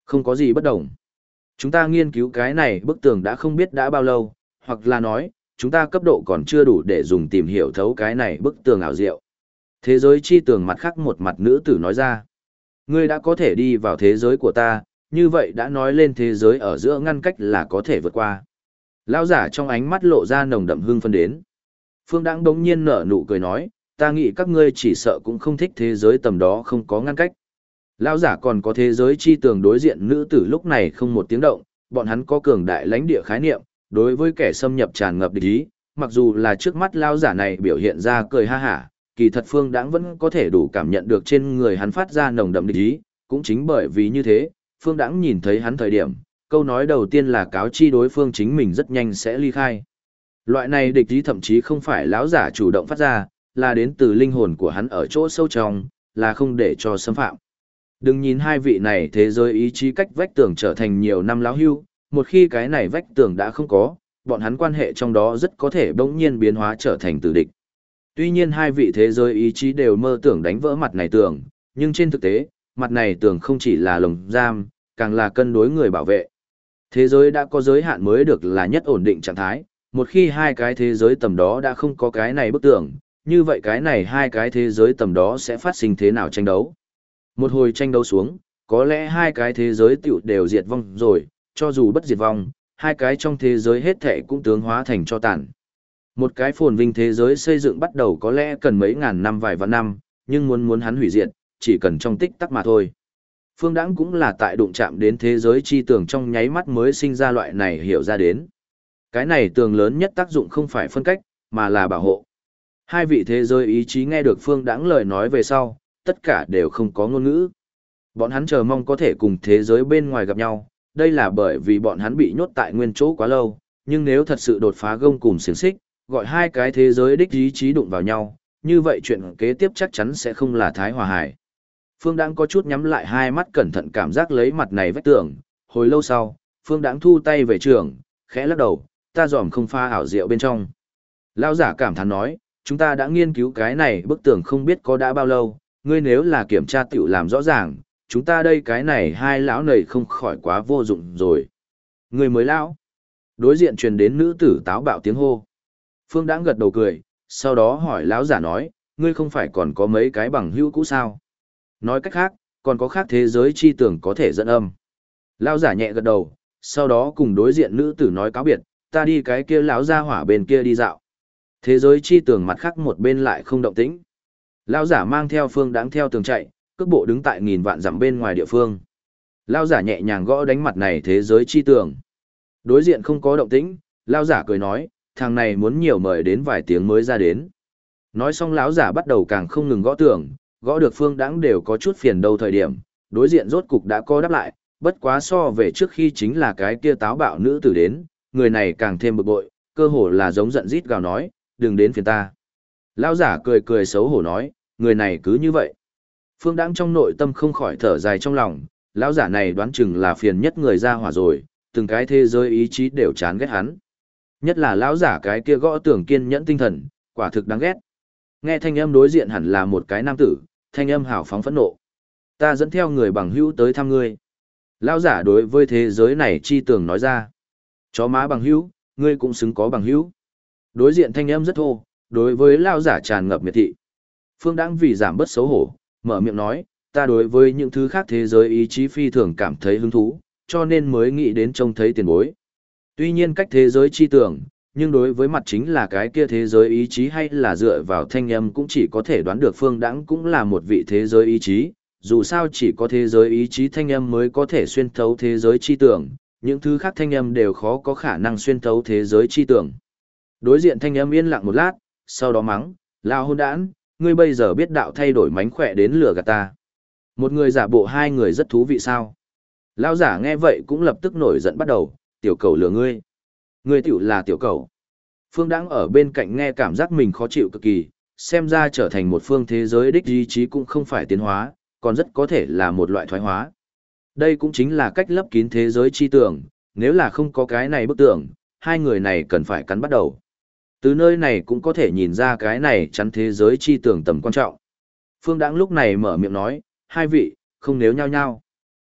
Không có gì bất đồng. Chúng ta nghiên cứu cái này bức tường đã không biết đã bao lâu, hoặc là nói, chúng ta cấp độ còn chưa đủ để dùng tìm hiểu thấu cái này bức tường ảo diệu. Thế giới chi tường mặt khác một mặt nữ tử nói ra. Ngươi đã có thể đi vào thế giới của ta, như vậy đã nói lên thế giới ở giữa ngăn cách là có thể vượt qua. Lão giả trong ánh mắt lộ ra nồng đậm hương phân đến. Phương Đãng đống nhiên nở nụ cười nói, ta nghĩ các ngươi chỉ sợ cũng không thích thế giới tầm đó không có ngăn cách. Lão giả còn có thế giới chi tường đối diện nữ tử lúc này không một tiếng động, bọn hắn có cường đại lãnh địa khái niệm, đối với kẻ xâm nhập tràn ngập địch ý, mặc dù là trước mắt lão giả này biểu hiện ra cười ha hả, kỳ thật Phương Đãng vẫn có thể đủ cảm nhận được trên người hắn phát ra nồng đậm địch ý, cũng chính bởi vì như thế, Phương Đãng nhìn thấy hắn thời điểm, câu nói đầu tiên là cáo chi đối phương chính mình rất nhanh sẽ ly khai. Loại này địch ý thậm chí không phải lão giả chủ động phát ra, là đến từ linh hồn của hắn ở chỗ sâu trong, là không để cho xâm phạm. Đừng nhìn hai vị này thế giới ý chí cách vách tường trở thành nhiều năm lão hưu, một khi cái này vách tường đã không có, bọn hắn quan hệ trong đó rất có thể bỗng nhiên biến hóa trở thành tử địch. Tuy nhiên hai vị thế giới ý chí đều mơ tưởng đánh vỡ mặt này tường, nhưng trên thực tế, mặt này tường không chỉ là lồng giam, càng là cân đối người bảo vệ. Thế giới đã có giới hạn mới được là nhất ổn định trạng thái, một khi hai cái thế giới tầm đó đã không có cái này bức tường, như vậy cái này hai cái thế giới tầm đó sẽ phát sinh thế nào tranh đấu. Một hồi tranh đấu xuống, có lẽ hai cái thế giới tiểu đều diệt vong rồi, cho dù bất diệt vong, hai cái trong thế giới hết thảy cũng tướng hóa thành cho tàn. Một cái phồn vinh thế giới xây dựng bắt đầu có lẽ cần mấy ngàn năm vài vạn năm, nhưng muốn hắn hủy diệt, chỉ cần trong tích tắc mà thôi. Phương Đãng cũng là tại đụng chạm đến thế giới chi tường trong nháy mắt mới sinh ra loại này hiểu ra đến. Cái này tường lớn nhất tác dụng không phải phân cách, mà là bảo hộ. Hai vị thế giới ý chí nghe được Phương Đãng lời nói về sau, tất cả đều không có ngôn ngữ. Bọn hắn chờ mong có thể cùng thế giới bên ngoài gặp nhau, đây là bởi vì bọn hắn bị nhốt tại nguyên chỗ quá lâu, nhưng nếu thật sự đột phá gông cùm xiềng xích, gọi hai cái thế giới đích ý chí đụng vào nhau, như vậy chuyện kế tiếp chắc chắn sẽ không là thái hòa hải. Phương Đãng có chút nhắm lại hai mắt cẩn thận cảm giác lấy mặt này vách tường, hồi lâu sau, Phương Đãng thu tay về trường, khẽ lắc đầu, ta dòm không pha ảo diệu bên trong. Lão giả cảm thán nói, chúng ta đã nghiên cứu cái này bức tường không biết có đã bao lâu, ngươi nếu là kiểm tra tiểu làm rõ ràng, chúng ta đây cái này hai lão này không khỏi quá vô dụng rồi. Người mới lão. Đối diện truyền đến nữ tử táo bạo tiếng hô. Phương Đãng gật đầu cười, sau đó hỏi lão giả nói, ngươi không phải còn có mấy cái bằng hữu cũ sao? Nói cách khác, còn có khác thế giới chi tưởng có thể dẫn âm. Lão giả nhẹ gật đầu, sau đó cùng đối diện nữ tử nói cáo biệt, ta đi cái kia lão gia hỏa bên kia đi dạo. Thế giới chi tường mặt khác một bên lại không động tĩnh. Lão giả mang theo Phương Đãng theo tường chạy, cước bộ đứng tại nghìn vạn dặm bên ngoài địa phương. Lão giả nhẹ nhàng gõ đánh mặt này thế giới chi tường. Đối diện không có động tĩnh, lão giả cười nói, thằng này muốn nhiều mời đến vài tiếng mới ra đến. Nói xong lão giả bắt đầu càng không ngừng gõ tường, gõ được Phương Đãng đều có chút phiền đầu thời điểm, đối diện rốt cục đã co đáp lại, bất quá so về trước khi chính là cái kia táo bạo nữ tử đến, người này càng thêm bực bội, cơ hồ là giống giận rít gào nói, đừng đến phiền ta. Lão giả cười cười xấu hổ nói, người này cứ như vậy. Phương Đãng trong nội tâm không khỏi thở dài trong lòng, lão giả này đoán chừng là phiền nhất người ra hỏa rồi, từng cái thế giới ý chí đều chán ghét hắn. Nhất là lão giả cái kia gõ tưởng kiên nhẫn tinh thần, quả thực đáng ghét. Nghe thanh âm đối diện hẳn là một cái nam tử, thanh âm hào phóng phẫn nộ. Ta dẫn theo người bằng hữu tới thăm ngươi. Lão giả đối với thế giới này chi tường nói ra. Chó má bằng hữu, ngươi cũng xứng có bằng hữu. Đối diện thanh âm rất thô, đối với lão giả tràn ngập miệt thị. Phương Đãng vì giảm bớt xấu hổ, mở miệng nói, ta đối với những thứ khác thế giới ý chí phi thường cảm thấy hứng thú, cho nên mới nghĩ đến trông thấy tiền bối. Tuy nhiên cách thế giới chi tưởng, nhưng đối với mặt chính là cái kia thế giới ý chí hay là dựa vào thanh âm cũng chỉ có thể đoán được Phương Đãng cũng là một vị thế giới ý chí, dù sao chỉ có thế giới ý chí thanh âm mới có thể xuyên thấu thế giới chi tưởng, những thứ khác thanh âm đều khó có khả năng xuyên thấu thế giới chi tưởng. Đối diện thanh âm yên lặng một lát, sau đó mắng, lao hôn đản, ngươi bây giờ biết đạo thay đổi mánh khỏe đến lừa gạt ta. Một người giả bộ hai người rất thú vị sao? Lão giả nghe vậy cũng lập tức nổi giận bắt đầu, tiểu cầu lừa ngươi. Ngươi tiểu là tiểu cầu. Phương Đãng ở bên cạnh nghe cảm giác mình khó chịu cực kỳ, xem ra trở thành một phương thế giới đích ý chí cũng không phải tiến hóa, còn rất có thể là một loại thoái hóa. Đây cũng chính là cách lấp kín thế giới chi tưởng, nếu là không có cái này bức tưởng, hai người này cần phải cắn bắt đầu. Từ nơi này cũng có thể nhìn ra cái này chắn thế giới chi tưởng tầm quan trọng. Phương Đãng lúc này mở miệng nói, hai vị, không nếu nhau nhau.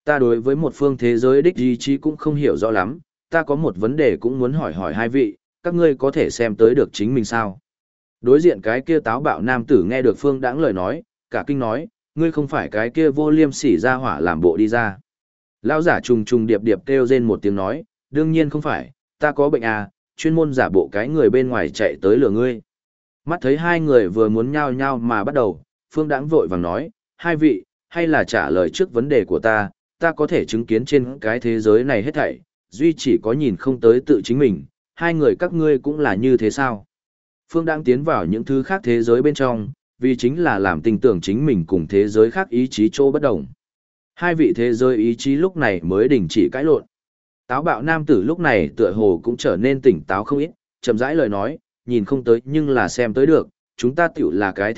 ta đối với một phương thế giới đích ý chí cũng không hiểu rõ lắm, ta có một vấn đề cũng muốn hỏi hỏi hai vị, các ngươi có thể xem tới được chính mình sao? Đối diện cái kia táo bạo nam tử nghe được Phương Đãng lời nói, cả kinh nói, ngươi không phải cái kia vô liêm sỉ ra hỏa làm bộ đi ra. Lão giả trùng trùng điệp điệp kêu rên một tiếng nói, đương nhiên không phải, ta có bệnh à, chuyên môn giả bộ cái người bên ngoài chạy tới lừa ngươi. Mắt thấy hai người vừa muốn nhao nhao mà bắt đầu, Phương Đãng vội vàng nói, hai vị, hay là trả lời trước vấn đề của ta có thể chứng kiến trên cái thế giới này hết thảy, duy chỉ có nhìn không tới tự chính mình, hai người các ngươi cũng là như thế sao? Phương Đãng tiến vào những thứ khác thế giới bên trong, vì chính là làm tin tưởng chính mình cùng thế giới khác ý chí chỗ bất đồng. Hai vị thế giới ý chí lúc này mới đình chỉ cãi lộn. Táo bạo nam tử lúc này tựa hồ cũng trở nên tỉnh táo không ít, chậm rãi lời nói, nhìn không tới nhưng là xem tới được, chúng ta tiểu là cái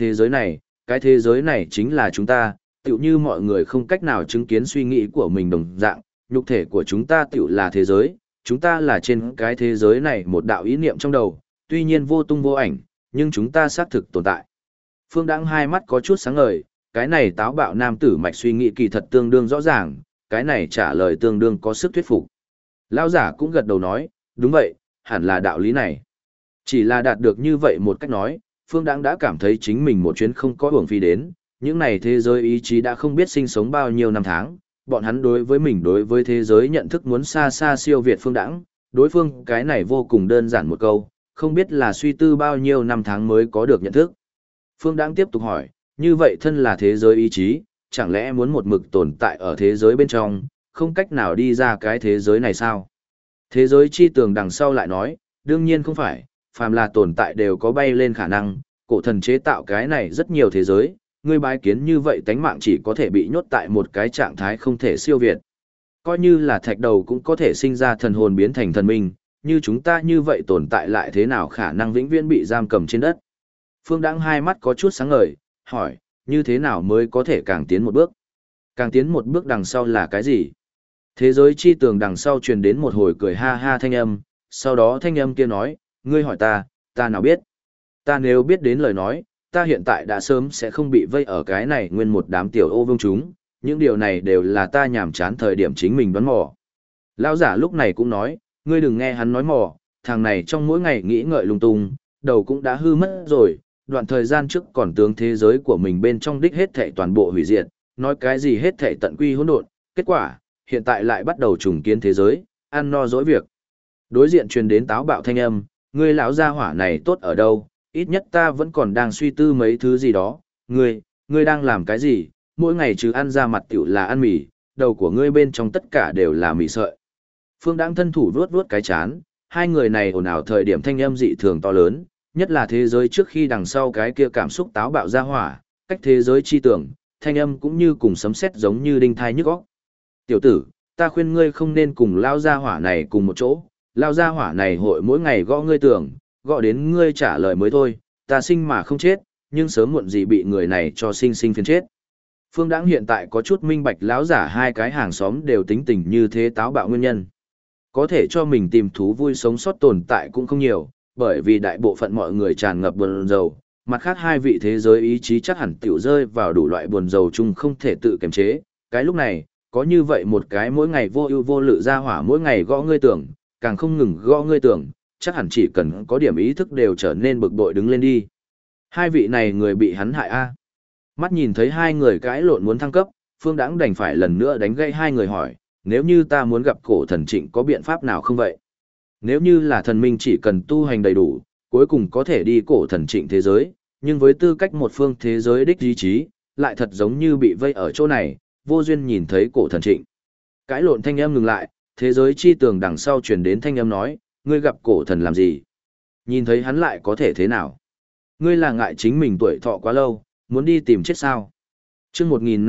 thế giới này chính là chúng ta, tiểu như mọi người không cách nào chứng kiến suy nghĩ của mình đồng dạng, nhục thể của chúng ta tiểu là thế giới, chúng ta là trên cái thế giới này một đạo ý niệm trong đầu, tuy nhiên vô tung vô ảnh, nhưng chúng ta xác thực tồn tại. Phương Đãng hai mắt có chút sáng ngời, cái này táo bạo nam tử mạch suy nghĩ kỳ thật tương đương rõ ràng, cái này trả lời tương đương có sức thuyết phục. Lão giả cũng gật đầu nói, đúng vậy, hẳn là đạo lý này. Chỉ là đạt được như vậy một cách nói, Phương Đãng đã cảm thấy chính mình một chuyến không có uổng phí đến, những này thế giới ý chí đã không biết sinh sống bao nhiêu năm tháng, bọn hắn đối với mình đối với thế giới nhận thức muốn xa xa siêu việt Phương Đãng, đối phương cái này vô cùng đơn giản một câu, không biết là suy tư bao nhiêu năm tháng mới có được nhận thức. Phương Đãng tiếp tục hỏi, như vậy thân là thế giới ý chí, chẳng lẽ muốn một mực tồn tại ở thế giới bên trong, không cách nào đi ra cái thế giới này sao? Thế giới chi tường đằng sau lại nói, đương nhiên không phải, phàm là tồn tại đều có bay lên khả năng, cổ thần chế tạo cái này rất nhiều thế giới, ngươi bái kiến như vậy tánh mạng chỉ có thể bị nhốt tại một cái trạng thái không thể siêu việt. Coi như là thạch đầu cũng có thể sinh ra thần hồn biến thành thần minh, như chúng ta như vậy tồn tại lại thế nào khả năng vĩnh viễn bị giam cầm trên đất. Phương Đãng hai mắt có chút sáng ngời, hỏi, như thế nào mới có thể càng tiến một bước? Càng tiến một bước đằng sau là cái gì? Thế giới chi tường đằng sau truyền đến một hồi cười ha ha thanh âm, sau đó thanh âm kia nói, ngươi hỏi ta nào biết? Ta nếu biết đến lời nói, ta hiện tại đã sớm sẽ không bị vây ở cái này nguyên một đám tiểu ô vương chúng, những điều này đều là ta nhàm chán thời điểm chính mình đoán mò. Lão giả lúc này cũng nói, ngươi đừng nghe hắn nói mò, thằng này trong mỗi ngày nghĩ ngợi lung tung, đầu cũng đã hư mất rồi, đoạn thời gian trước còn tướng thế giới của mình bên trong đích hết thảy toàn bộ hủy diệt, nói cái gì hết thảy tận quy hỗn độn, kết quả, hiện tại lại bắt đầu trùng kiến thế giới, ăn no dỗi việc. Đối diện truyền đến táo bạo thanh âm, ngươi lão gia hỏa này tốt ở đâu, ít nhất ta vẫn còn đang suy tư mấy thứ gì đó, ngươi đang làm cái gì, mỗi ngày trừ ăn ra mặt tiểu là ăn mì, đầu của ngươi bên trong tất cả đều là mì sợi. Phương Đãng thân thủ vuốt vuốt cái chán, hai người này ồn ào thời điểm thanh âm dị thường to lớn, nhất là thế giới trước khi đằng sau cái kia cảm xúc táo bạo ra hỏa, cách thế giới chi tưởng, thanh âm cũng như cùng sấm sét giống như đinh thai nhức óc. Tiểu tử, ta khuyên ngươi không nên cùng lao gia hỏa này cùng một chỗ, lao gia hỏa này hội mỗi ngày gõ ngươi tưởng, gõ đến ngươi trả lời mới thôi, ta sinh mà không chết, nhưng sớm muộn gì bị người này cho sinh phiền chết. Phương Đãng hiện tại có chút minh bạch lão giả hai cái hàng xóm đều tính tình như thế táo bạo nguyên nhân. Có thể cho mình tìm thú vui sống sót tồn tại cũng không nhiều, bởi vì đại bộ phận mọi người tràn ngập buồn rầu, mặt khác hai vị thế giới ý chí chắc hẳn tiểu rơi vào đủ loại buồn rầu chung không thể tự kiềm chế. Cái lúc này, có như vậy một cái mỗi ngày vô ưu vô lự ra hỏa mỗi ngày gõ ngươi tưởng, càng không ngừng gõ ngươi tưởng, chắc hẳn chỉ cần có điểm ý thức đều trở nên bực bội đứng lên đi. Hai vị này người bị hắn hại a. Mắt nhìn thấy hai người cãi lộn muốn thăng cấp, Phương Đãng đành phải lần nữa đánh gây hai người hỏi, nếu như ta muốn gặp cổ thần Trịnh có biện pháp nào không vậy? Nếu như là thần minh chỉ cần tu hành đầy đủ, cuối cùng có thể đi cổ thần Trịnh thế giới, nhưng với tư cách một phương thế giới đích ý chí, lại thật giống như bị vây ở chỗ này, vô duyên nhìn thấy cổ thần Trịnh. Cãi lộn thanh âm ngừng lại, thế giới chi tường đằng sau truyền đến thanh âm nói, ngươi gặp cổ thần làm gì? Nhìn thấy hắn lại có thể thế nào? Ngươi là ngại chính mình tuổi thọ quá lâu, muốn đi tìm chết sao? Chương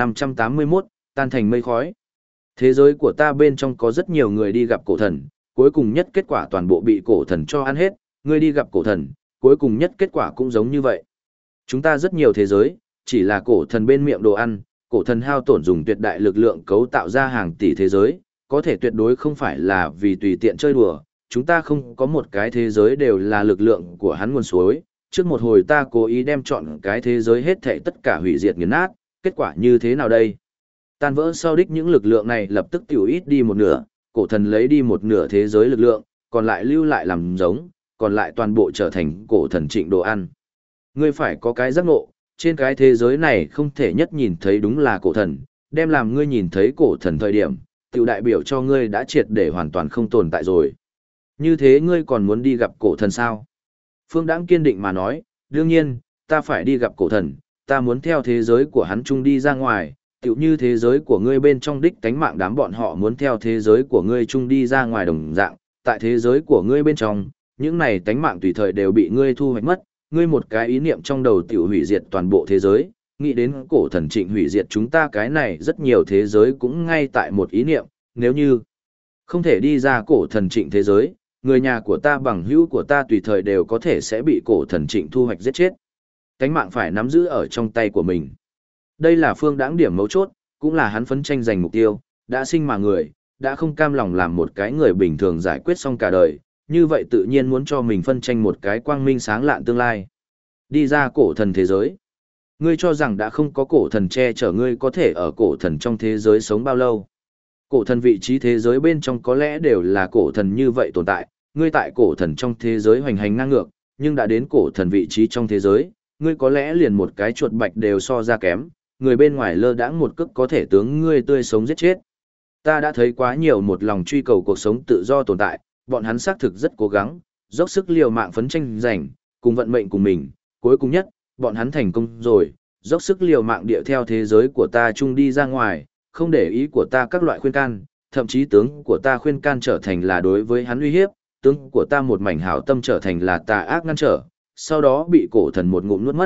1581, tan thành mây khói. Thế giới của ta bên trong có rất nhiều người đi gặp cổ thần, cuối cùng nhất kết quả toàn bộ bị cổ thần cho ăn hết, ngươi đi gặp cổ thần, cuối cùng nhất kết quả cũng giống như vậy. Chúng ta rất nhiều thế giới, chỉ là cổ thần bên miệng đồ ăn, cổ thần hao tổn dùng tuyệt đại lực lượng cấu tạo ra hàng tỷ thế giới, có thể tuyệt đối không phải là vì tùy tiện chơi đùa, chúng ta không có một cái thế giới đều là lực lượng của hắn nguồn suối. Trước một hồi ta cố ý đem chọn cái thế giới hết thảy tất cả hủy diệt nghiền nát, kết quả như thế nào đây? Tan vỡ sau đích những lực lượng này lập tức tiểu ít đi một nửa, cổ thần lấy đi một nửa thế giới lực lượng, còn lại lưu lại làm giống, còn lại toàn bộ trở thành cổ thần trịnh đồ ăn. Ngươi phải có cái giác ngộ, trên cái thế giới này không thể nhất nhìn thấy đúng là cổ thần, đem làm ngươi nhìn thấy cổ thần thời điểm, tiểu đại biểu cho ngươi đã triệt để hoàn toàn không tồn tại rồi. Như thế ngươi còn muốn đi gặp cổ thần sao? Phương Đãng kiên định mà nói, đương nhiên, ta phải đi gặp cổ thần, ta muốn theo thế giới của hắn chung đi ra ngoài, tiểu như thế giới của ngươi bên trong đích tánh mạng đám bọn họ muốn theo thế giới của ngươi chung đi ra ngoài đồng dạng, tại thế giới của ngươi bên trong, những này tánh mạng tùy thời đều bị ngươi thu hoạch mất, ngươi một cái ý niệm trong đầu tiểu hủy diệt toàn bộ thế giới, nghĩ đến cổ thần trịnh hủy diệt chúng ta cái này rất nhiều thế giới cũng ngay tại một ý niệm, nếu như không thể đi ra cổ thần trịnh thế giới, người nhà của ta bằng hữu của ta tùy thời đều có thể sẽ bị cổ thần trịnh thu hoạch giết chết. Tánh mạng phải nắm giữ ở trong tay của mình. Đây là Phương Đãng điểm mấu chốt, cũng là hắn phấn tranh giành mục tiêu, đã sinh mà người, đã không cam lòng làm một cái người bình thường giải quyết xong cả đời, như vậy tự nhiên muốn cho mình phân tranh một cái quang minh sáng lạn tương lai. Đi ra cổ thần thế giới. Ngươi cho rằng đã không có cổ thần che chở ngươi có thể ở cổ thần trong thế giới sống bao lâu. Cổ thần vị trí thế giới bên trong có lẽ đều là cổ thần như vậy tồn tại, ngươi tại cổ thần trong thế giới hoành hành ngang ngược, nhưng đã đến cổ thần vị trí trong thế giới, ngươi có lẽ liền một cái chuột bạch đều so ra kém, người bên ngoài lơ đãng một cước có thể tướng ngươi tươi sống giết chết. Ta đã thấy quá nhiều một lòng truy cầu cuộc sống tự do tồn tại, bọn hắn xác thực rất cố gắng, dốc sức liều mạng phấn tranh giành, cùng vận mệnh cùng mình, cuối cùng nhất, bọn hắn thành công rồi, dốc sức liều mạng địa theo thế giới của ta chung đi ra ngoài, không để ý của ta các loại khuyên can, thậm chí tướng của ta khuyên can trở thành là đối với hắn uy hiếp, tướng của ta một mảnh hảo tâm trở thành là tà ác ngăn trở, sau đó bị cổ thần một ngụm nuốt mất,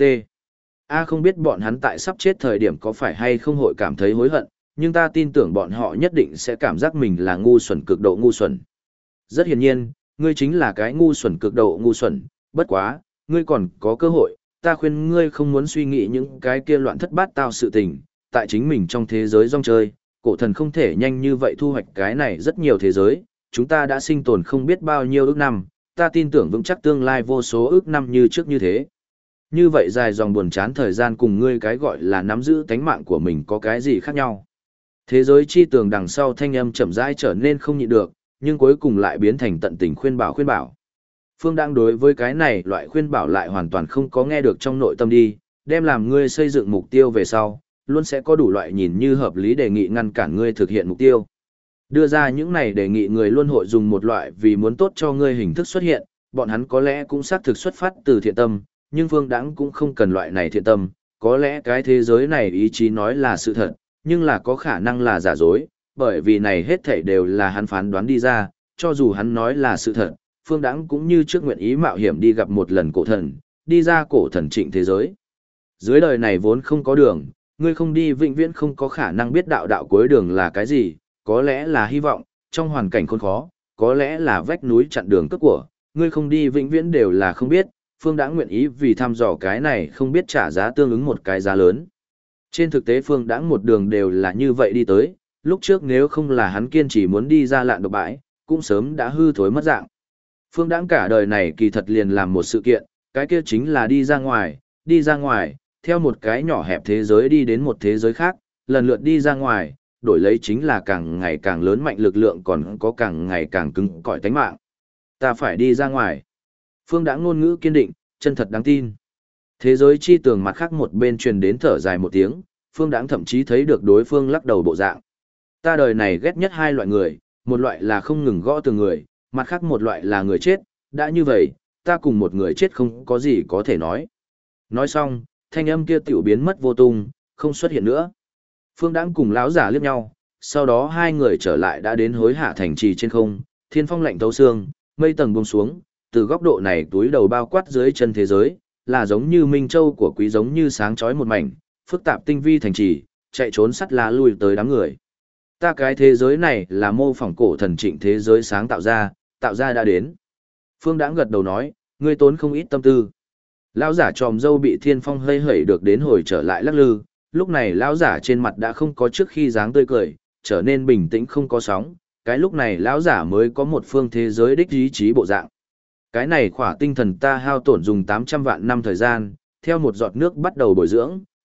không biết bọn hắn tại sắp chết thời điểm có phải hay không hội cảm thấy hối hận, nhưng ta tin tưởng bọn họ nhất định sẽ cảm giác mình là ngu xuẩn cực độ ngu xuẩn. Rất hiển nhiên, ngươi chính là cái ngu xuẩn cực độ ngu xuẩn, bất quá, ngươi còn có cơ hội, ta khuyên ngươi không muốn suy nghĩ những cái kia loạn thất bát tao sự tình, tại chính mình trong thế giới rong chơi, cổ thần không thể nhanh như vậy thu hoạch cái này rất nhiều thế giới, chúng ta đã sinh tồn không biết bao nhiêu ước năm, ta tin tưởng vững chắc tương lai vô số ước năm như trước như thế. Như vậy dài dòng buồn chán thời gian cùng ngươi cái gọi là nắm giữ tánh mạng của mình có cái gì khác nhau. Thế giới chi tường đằng sau thanh âm chậm rãi trở nên không nhịn được, nhưng cuối cùng lại biến thành tận tình khuyên bảo khuyên bảo. Phương đang đối với cái này loại khuyên bảo lại hoàn toàn không có nghe được trong nội tâm đi, đem làm ngươi xây dựng mục tiêu về sau, luôn sẽ có đủ loại nhìn như hợp lý đề nghị ngăn cản ngươi thực hiện mục tiêu. Đưa ra những này đề nghị người luôn hội dùng một loại vì muốn tốt cho ngươi hình thức xuất hiện, bọn hắn có lẽ cũng xác thực xuất phát từ thiện tâm, nhưng Phương Đãng cũng không cần loại này thiện tâm, có lẽ cái thế giới này ý chí nói là sự thật, nhưng là có khả năng là giả dối, bởi vì này hết thảy đều là hắn phán đoán đi ra, cho dù hắn nói là sự thật, Phương Đãng cũng như trước nguyện ý mạo hiểm đi gặp một lần cổ thần, đi ra cổ thần trịnh thế giới. Dưới đời này vốn không có đường, ngươi không đi vĩnh viễn không có khả năng biết đạo cuối đường là cái gì, có lẽ là hy vọng, trong hoàn cảnh khốn khó, có lẽ là vách núi chặn đường cướp của, ngươi không đi vĩnh viễn đều là không biết, Phương Đãng nguyện ý vì thăm dò cái này không biết trả giá tương ứng một cái giá lớn. Trên thực tế Phương Đãng một đường đều là như vậy đi tới, lúc trước nếu không là hắn kiên trì muốn đi ra lạn độc bãi, cũng sớm đã hư thối mất dạng. Phương Đãng cả đời này kỳ thật liền làm một sự kiện, cái kia chính là đi ra ngoài, theo một cái nhỏ hẹp thế giới đi đến một thế giới khác, lần lượt đi ra ngoài, đổi lấy chính là càng ngày càng lớn mạnh lực lượng còn có càng ngày càng cứng cỏi tánh mạng. Ta phải đi ra ngoài. Phương Đãng ngôn ngữ kiên định, chân thật đáng tin. Thế giới chi tường mặt khác một bên truyền đến thở dài một tiếng, Phương Đãng thậm chí thấy được đối phương lắc đầu bộ dạng. Ta đời này ghét nhất hai loại người, một loại là không ngừng gõ từng người, mặt khác một loại là người chết, đã như vậy, ta cùng một người chết không có gì có thể nói. Nói xong, thanh âm kia tiểu biến mất vô tung, không xuất hiện nữa. Phương Đãng cùng lão giả liếc nhau, sau đó hai người trở lại đã đến hối hạ thành trì trên không, thiên phong lạnh thấu xương, mây tầng buông xuống, từ góc độ này túi đầu bao quát dưới chân thế giới, là giống như minh châu của quý giống như sáng chói một mảnh, phức tạp tinh vi thành trì, chạy trốn sắt lá lui tới đám người. Ta cái thế giới này là mô phỏng cổ thần trịnh thế giới sáng tạo ra đã đến. Phương Đãng gật đầu nói, ngươi tốn không ít tâm tư. Lão giả tròm dâu bị thiên phong hơi hẩy được đến hồi trở lại lắc lư, lúc này lão giả trên mặt đã không có trước khi dáng tươi cười, trở nên bình tĩnh không có sóng, cái lúc này lão giả mới có một phương thế giới đích ý chí bộ dạng. Cái này khỏa tinh thần ta hao tổn dùng 800 vạn năm thời gian, theo một giọt nước bắt đầu bồi dưỡng,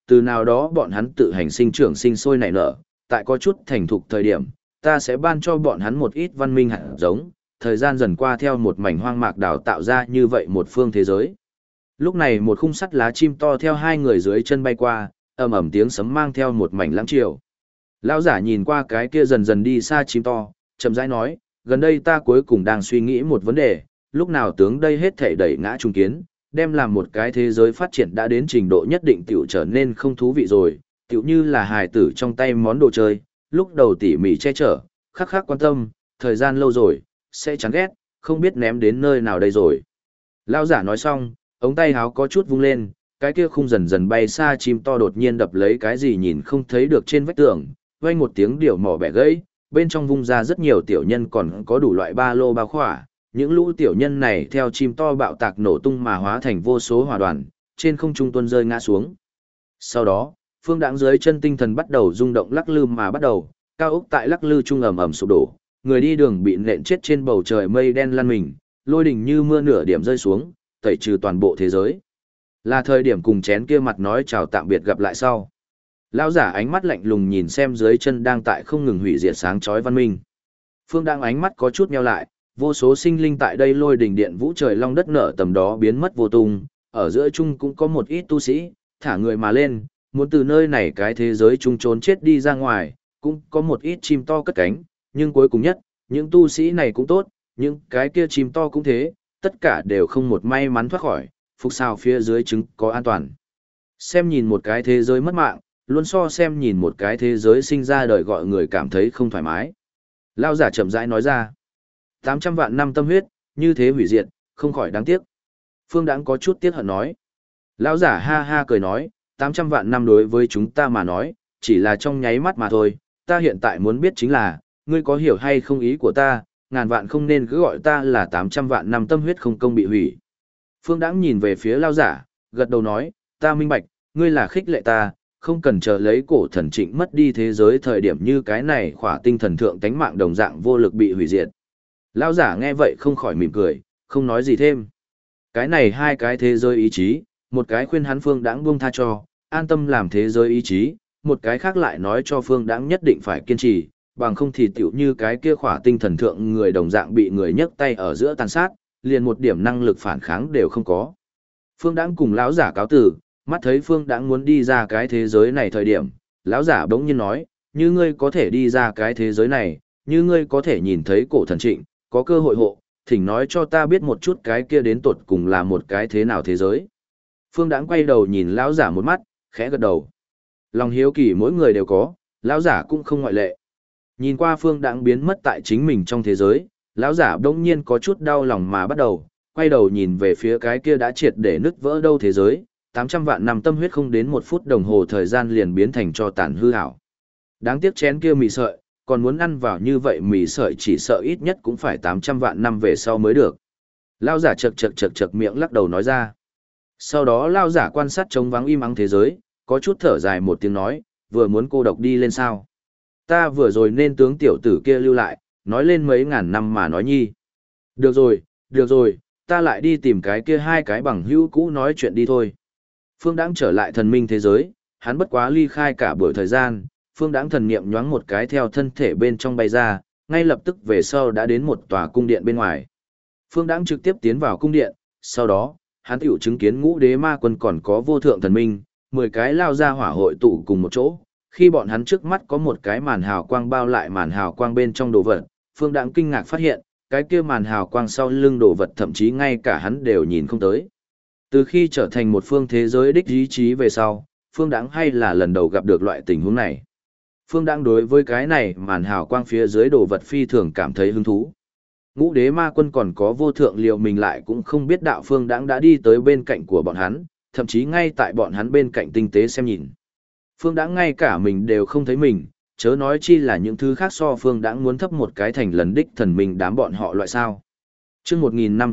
từ nào đó bọn hắn tự hành sinh trưởng sinh sôi nảy nở, tại có chút thành thục thời điểm, ta sẽ ban cho bọn hắn một ít văn minh hạt giống, thời gian dần qua theo một mảnh hoang mạc đào tạo ra như vậy một phương thế giới. Lúc này một khung sắt lá chim to theo hai người dưới chân bay qua, ầm ầm tiếng sấm mang theo một mảnh lãng chiều. Lão giả nhìn qua cái kia dần dần đi xa chim to, chậm rãi nói, gần đây ta cuối cùng đang suy nghĩ một vấn đề, lúc nào tướng đây hết thể đẩy ngã trùng kiến, đem làm một cái thế giới phát triển đã đến trình độ nhất định tiểu trở nên không thú vị rồi, tiểu như là hài tử trong tay món đồ chơi, lúc đầu tỉ mỉ che chở, khắc khắc quan tâm, thời gian lâu rồi, sẽ chán ghét, không biết ném đến nơi nào đây rồi. Lão giả nói xong, ống tay háo có chút vung lên, cái kia khung dần dần bay xa chim to đột nhiên đập lấy cái gì nhìn không thấy được trên vách tường, vang một tiếng điểu mỏ bẻ gãy, bên trong vung ra rất nhiều tiểu nhân còn có đủ loại ba lô bao khỏa, những lũ tiểu nhân này theo chim to bạo tạc nổ tung mà hóa thành vô số hỏa đoàn, trên không trung tuôn rơi ngã xuống. Sau đó, phương đãng dưới chân tinh thần bắt đầu rung động lắc lư mà bắt đầu, cao ốc tại lắc lư trung ầm ầm sụp đổ, người đi đường bị nện chết trên bầu trời mây đen lăn mình, lôi đình như mưa nửa điểm rơi xuống, tẩy trừ toàn bộ thế giới. Là thời điểm cùng chén kia mặt nói chào tạm biệt gặp lại sau. Lão giả ánh mắt lạnh lùng nhìn xem dưới chân đang tại không ngừng hủy diệt sáng chói văn minh. Phương đang ánh mắt có chút nheo lại, vô số sinh linh tại đây lôi đình điện vũ trời long đất nở tầm đó biến mất vô tung, ở giữa chung cũng có một ít tu sĩ, thả người mà lên, muốn từ nơi này cái thế giới chung trốn chết đi ra ngoài, cũng có một ít chim to cất cánh, nhưng cuối cùng nhất, những tu sĩ này cũng tốt, những cái kia chim to cũng thế, tất cả đều không một may mắn thoát khỏi, phục sao phía dưới trứng có an toàn. Xem nhìn một cái thế giới mất mạng, luôn so xem nhìn một cái thế giới sinh ra đời gọi người cảm thấy không thoải mái. Lao giả chậm rãi nói ra, 800 vạn năm tâm huyết, như thế hủy diệt, không khỏi đáng tiếc. Phương Đãng có chút tiếc hận nói. Lão giả ha ha cười nói, 800 vạn năm đối với chúng ta mà nói, chỉ là trong nháy mắt mà thôi, ta hiện tại muốn biết chính là, ngươi có hiểu hay không ý của ta, ngàn vạn không nên cứ gọi ta là 800 vạn năm tâm huyết không công bị hủy. Phương Đãng nhìn về phía Lão giả, gật đầu nói, ta minh bạch, ngươi là khích lệ ta, không cần chờ lấy cổ thần trịnh mất đi thế giới thời điểm như cái này khỏa tinh thần thượng tánh mạng đồng dạng vô lực bị hủy diệt. Lão giả nghe vậy không khỏi mỉm cười, không nói gì thêm. Cái này hai cái thế giới ý chí, một cái khuyên hắn Phương Đãng buông tha cho, an tâm làm thế giới ý chí, một cái khác lại nói cho Phương Đãng nhất định phải kiên trì, bằng không thì tiểu như cái kia khỏa tinh thần thượng người đồng dạng bị người nhấc tay ở giữa tàn sát, liền một điểm năng lực phản kháng đều không có. Phương Đãng cùng lão giả cáo từ, mắt thấy Phương Đãng muốn đi ra cái thế giới này thời điểm, lão giả bỗng nhiên nói, như ngươi có thể đi ra cái thế giới này, như ngươi có thể nhìn thấy cổ thần trịnh, có cơ hội hộ, thỉnh nói cho ta biết một chút cái kia đến tột cùng là một cái thế nào thế giới. Phương Đãng quay đầu nhìn lão giả một mắt, khẽ gật đầu. Lòng hiếu kỳ mỗi người đều có, lão giả cũng không ngoại lệ. Nhìn qua Phương Đãng biến mất tại chính mình trong thế giới, lão giả bỗng nhiên có chút đau lòng mà bắt đầu, quay đầu nhìn về phía cái kia đã triệt để nứt vỡ đâu thế giới, 800 vạn năm tâm huyết không đến 1 phút đồng hồ thời gian liền biến thành cho tàn hư ảo. Đáng tiếc chén kia mì sợi, còn muốn ăn vào như vậy mì sợi chỉ sợ ít nhất cũng phải 800 vạn năm về sau mới được. Lão giả chật miệng lắc đầu nói ra. Sau đó lão giả quan sát trống vắng im ắng thế giới, có chút thở dài một tiếng nói, vừa muốn cô độc đi lên sao. Ta vừa rồi nên tướng tiểu tử kia lưu lại, nói lên mấy ngàn năm mà nói nhi. Được rồi, ta lại đi tìm cái kia hai cái bằng hữu cũ nói chuyện đi thôi. Phương Đãng trở lại thần minh thế giới, hắn bất quá ly khai cả buổi thời gian, Phương Đãng thần niệm nhoáng một cái theo thân thể bên trong bay ra, ngay lập tức về sau đã đến một tòa cung điện bên ngoài. Phương Đãng trực tiếp tiến vào cung điện, sau đó, hắn tiểu chứng kiến Ngũ Đế Ma Quân còn có vô thượng thần minh, 10 cái lao ra hỏa hội tụ cùng một chỗ. Khi bọn hắn trước mắt có một cái màn hào quang bao lại màn hào quang bên trong đồ vật, Phương Đãng kinh ngạc phát hiện, cái kia màn hào quang sau lưng đồ vật thậm chí ngay cả hắn đều nhìn không tới. Từ khi trở thành một phương thế giới đích ý chí về sau, Phương Đãng hay là lần đầu gặp được loại tình huống này. Phương Đãng đối với cái này màn hào quang phía dưới đồ vật phi thường cảm thấy hứng thú. Ngũ Đế Ma Quân còn có vô thượng liệu mình lại cũng không biết đạo Phương Đãng đã đi tới bên cạnh của bọn hắn, thậm chí ngay tại bọn hắn bên cạnh tinh tế xem nhìn. Phương Đãng ngay cả mình đều không thấy mình, chớ nói chi là những thứ khác so Phương Đãng muốn thấp một cái thành lần đích thần mình đám bọn họ loại sao. Chương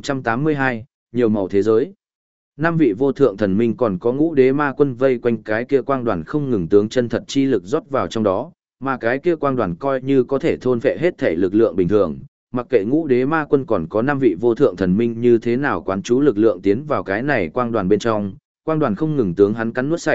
1582, nhiều màu thế giới. 5 vị vô thượng thần minh còn có Ngũ Đế Ma Quân vây quanh cái kia quang đoàn không ngừng tướng chân thật chi lực rót vào trong đó, mà cái kia quang đoàn coi như có thể thôn phệ hết thể lực lượng bình thường, mặc kệ Ngũ Đế Ma Quân còn có 5 vị vô thượng thần minh như thế nào quán chú lực lượng tiến vào cái này quang đoàn bên trong, quang đoàn không ngừng tướng hắn cắn nuốt sạch,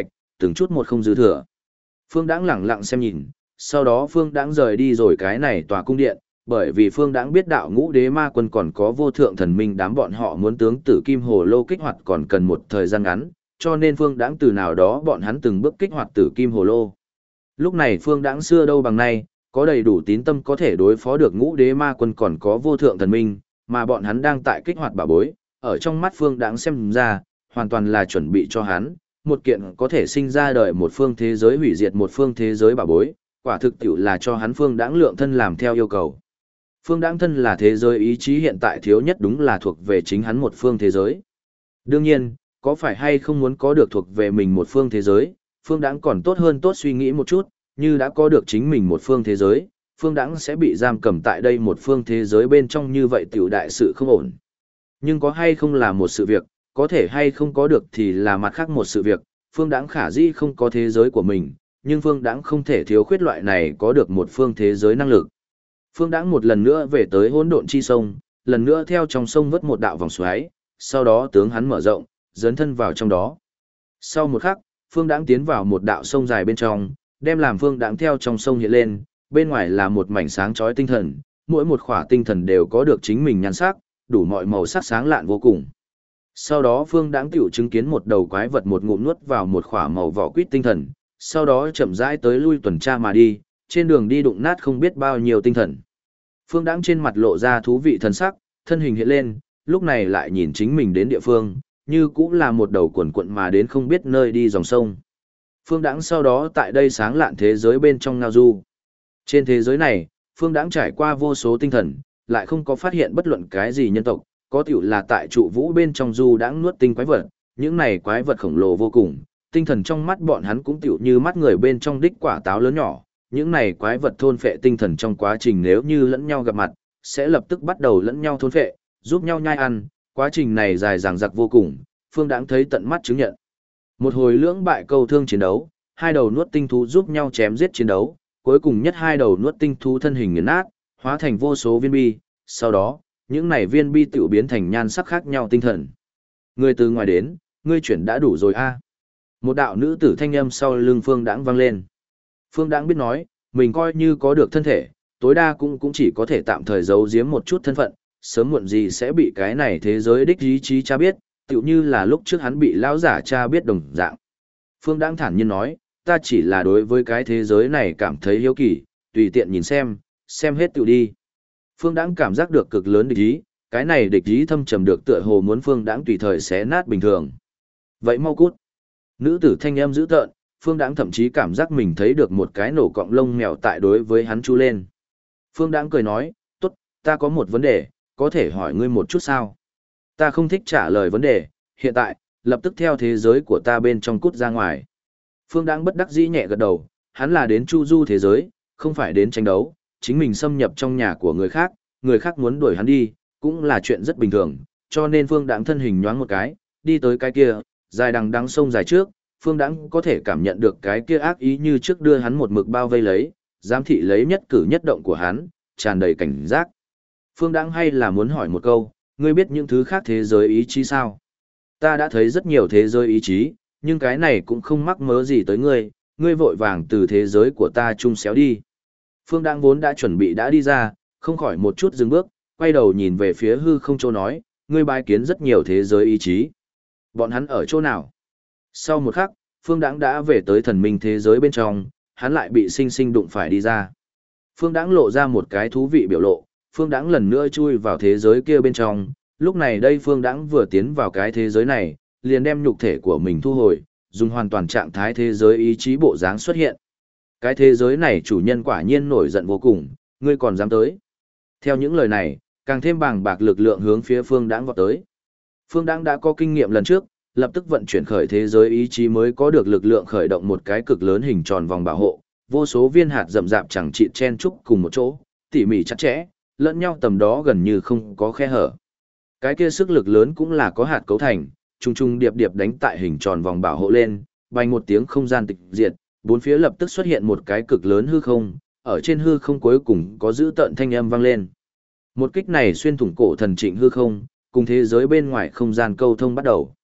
từng chút một không dư thừa. Phương Đãng lẳng lặng xem nhìn, sau đó Phương Đãng rời đi rồi cái này tòa cung điện, bởi vì Phương Đãng biết đạo ngũ đế ma quân còn có vô thượng thần minh đám bọn họ muốn tướng tử kim hồ lô kích hoạt còn cần một thời gian ngắn, cho nên Phương Đãng từ nào đó bọn hắn từng bước kích hoạt tử kim hồ lô. Lúc này Phương Đãng xưa đâu bằng nay, có đầy đủ tín tâm có thể đối phó được ngũ đế ma quân còn có vô thượng thần minh, mà bọn hắn đang tại kích hoạt bảo bối, ở trong mắt Phương Đãng xem ra, hoàn toàn là chuẩn bị cho hắn, một kiện có thể sinh ra đời một phương thế giới hủy diệt một phương thế giới bảo bối, quả thực tiểu là cho hắn Phương Đãng lượng thân làm theo yêu cầu. Phương Đãng thân là thế giới ý chí hiện tại thiếu nhất đúng là thuộc về chính hắn một phương thế giới. Đương nhiên, có phải hay không muốn có được thuộc về mình một phương thế giới, Phương Đãng còn tốt hơn tốt suy nghĩ một chút, như đã có được chính mình một phương thế giới, Phương Đãng sẽ bị giam cầm tại đây một phương thế giới bên trong như vậy tiểu đại sự không ổn. Nhưng có hay không là một sự việc, có thể hay không có được thì là mặt khác một sự việc, Phương Đãng khả dĩ không có thế giới của mình, nhưng Phương Đãng không thể thiếu khuyết loại này có được một phương thế giới năng lực. Phương Đãng một lần nữa về tới hỗn độn chi sông, lần nữa theo trong sông vớt một đạo vòng xoáy, sau đó tướng hắn mở rộng, dấn thân vào trong đó. Sau một khắc, Phương Đãng tiến vào một đạo sông dài bên trong, đem làm Phương Đãng theo trong sông hiện lên, bên ngoài là một mảnh sáng chói tinh thần, mỗi một khỏa tinh thần đều có được chính mình nhan sắc, đủ mọi màu sắc sáng lạn vô cùng. Sau đó Phương Đãng tiểu chứng kiến một đầu quái vật một ngụm nuốt vào một khỏa màu vỏ quýt tinh thần, sau đó chậm rãi tới lui tuần tra mà đi, trên đường đi đụng nát không biết bao nhiêu tinh thần. Phương Đãng trên mặt lộ ra thú vị thần sắc, thân hình hiện lên, lúc này lại nhìn chính mình đến địa phương, như cũng là một đầu quần quận mà đến không biết nơi đi dòng sông. Phương Đãng sau đó tại đây sáng lạn thế giới bên trong ngao du. Trên thế giới này, Phương Đãng trải qua vô số tinh thần, lại không có phát hiện bất luận cái gì nhân tộc, có tiểu là tại trụ vũ bên trong du đãng nuốt tinh quái vật, những này quái vật khổng lồ vô cùng, tinh thần trong mắt bọn hắn cũng tiểu như mắt người bên trong đích quả táo lớn nhỏ, những này quái vật thôn phệ tinh thần trong quá trình nếu như lẫn nhau gặp mặt, sẽ lập tức bắt đầu lẫn nhau thôn phệ, giúp nhau nhai ăn, quá trình này dài dằng dặc vô cùng, Phương Đãng thấy tận mắt chứng nhận. Một hồi lưỡng bại câu thương chiến đấu, hai đầu nuốt tinh thú giúp nhau chém giết chiến đấu, cuối cùng nhất hai đầu nuốt tinh thú thân hình nghiền nát, hóa thành vô số viên bi, sau đó, những này viên bi tiểu biến thành nhan sắc khác nhau tinh thần. Người từ ngoài đến, ngươi chuyển đã đủ rồi a. Một đạo nữ tử thanh âm sau lưng Phương Đãng vang lên. Phương Đãng biết nói, mình coi như có được thân thể, tối đa cũng chỉ có thể tạm thời giấu giếm một chút thân phận, sớm muộn gì sẽ bị cái này thế giới đích ý chí cha biết, tựu như là lúc trước hắn bị lão giả cha biết đồng dạng. Phương Đãng thản nhiên nói, ta chỉ là đối với cái thế giới này cảm thấy hiếu kỳ, tùy tiện nhìn xem hết tựu đi. Phương Đãng cảm giác được cực lớn địch ý, cái này địch ý thâm trầm được tựa hồ muốn Phương Đãng tùy thời xé nát bình thường. Vậy mau cút. Nữ tử thanh âm dữ tợn, Phương Đãng thậm chí cảm giác mình thấy được một cái nổ cọng lông mèo tại đối với hắn chu lên. Phương Đãng cười nói, tốt, ta có một vấn đề, có thể hỏi ngươi một chút sao? Ta không thích trả lời vấn đề, hiện tại, lập tức theo thế giới của ta bên trong cút ra ngoài. Phương Đãng bất đắc dĩ nhẹ gật đầu, hắn là đến chu du thế giới, không phải đến tranh đấu, chính mình xâm nhập trong nhà của người khác muốn đuổi hắn đi, cũng là chuyện rất bình thường, cho nên Phương Đãng thân hình nhoáng một cái, đi tới cái kia, dài đằng đẵng sông dài trước, Phương Đãng có thể cảm nhận được cái kia ác ý như trước đưa hắn một mực bao vây lấy, giám thị lấy nhất cử nhất động của hắn, tràn đầy cảnh giác. Phương Đãng hay là muốn hỏi một câu, ngươi biết những thứ khác thế giới ý chí sao? Ta đã thấy rất nhiều thế giới ý chí, nhưng cái này cũng không mắc mớ gì tới ngươi, ngươi vội vàng từ thế giới của ta chung xéo đi. Phương Đãng vốn đã chuẩn bị đã đi ra, không khỏi một chút dừng bước, quay đầu nhìn về phía hư không chỗ nói, ngươi bái kiến rất nhiều thế giới ý chí. Bọn hắn ở chỗ nào? Sau một khắc, Phương Đãng đã về tới thần minh thế giới bên trong, hắn lại bị sinh sinh đụng phải đi ra. Phương Đãng lộ ra một cái thú vị biểu lộ, Phương Đãng lần nữa chui vào thế giới kia bên trong, lúc này đây Phương Đãng vừa tiến vào cái thế giới này, liền đem nhục thể của mình thu hồi, dùng hoàn toàn trạng thái thế giới ý chí bộ dáng xuất hiện. Cái thế giới này chủ nhân quả nhiên nổi giận vô cùng, ngươi còn dám tới. Theo những lời này, càng thêm bàng bạc lực lượng hướng phía Phương Đãng vọt tới. Phương Đãng đã có kinh nghiệm lần trước, lập tức vận chuyển khởi thế giới ý chí mới có được lực lượng khởi động một cái cực lớn hình tròn vòng bảo hộ, vô số viên hạt rậm rạp chẳng chịt chen chúc cùng một chỗ, tỉ mỉ chặt chẽ, lẫn nhau tầm đó gần như không có khe hở. Cái kia sức lực lớn cũng là có hạt cấu thành, trùng trùng điệp điệp đánh tại hình tròn vòng bảo hộ lên, bành một tiếng không gian tịch diệt, bốn phía lập tức xuất hiện một cái cực lớn hư không, ở trên hư không cuối cùng có dữ tợn thanh âm vang lên. Một kích này xuyên thủng cổ thần trịnh hư không, cùng thế giới bên ngoài không gian câu thông bắt đầu.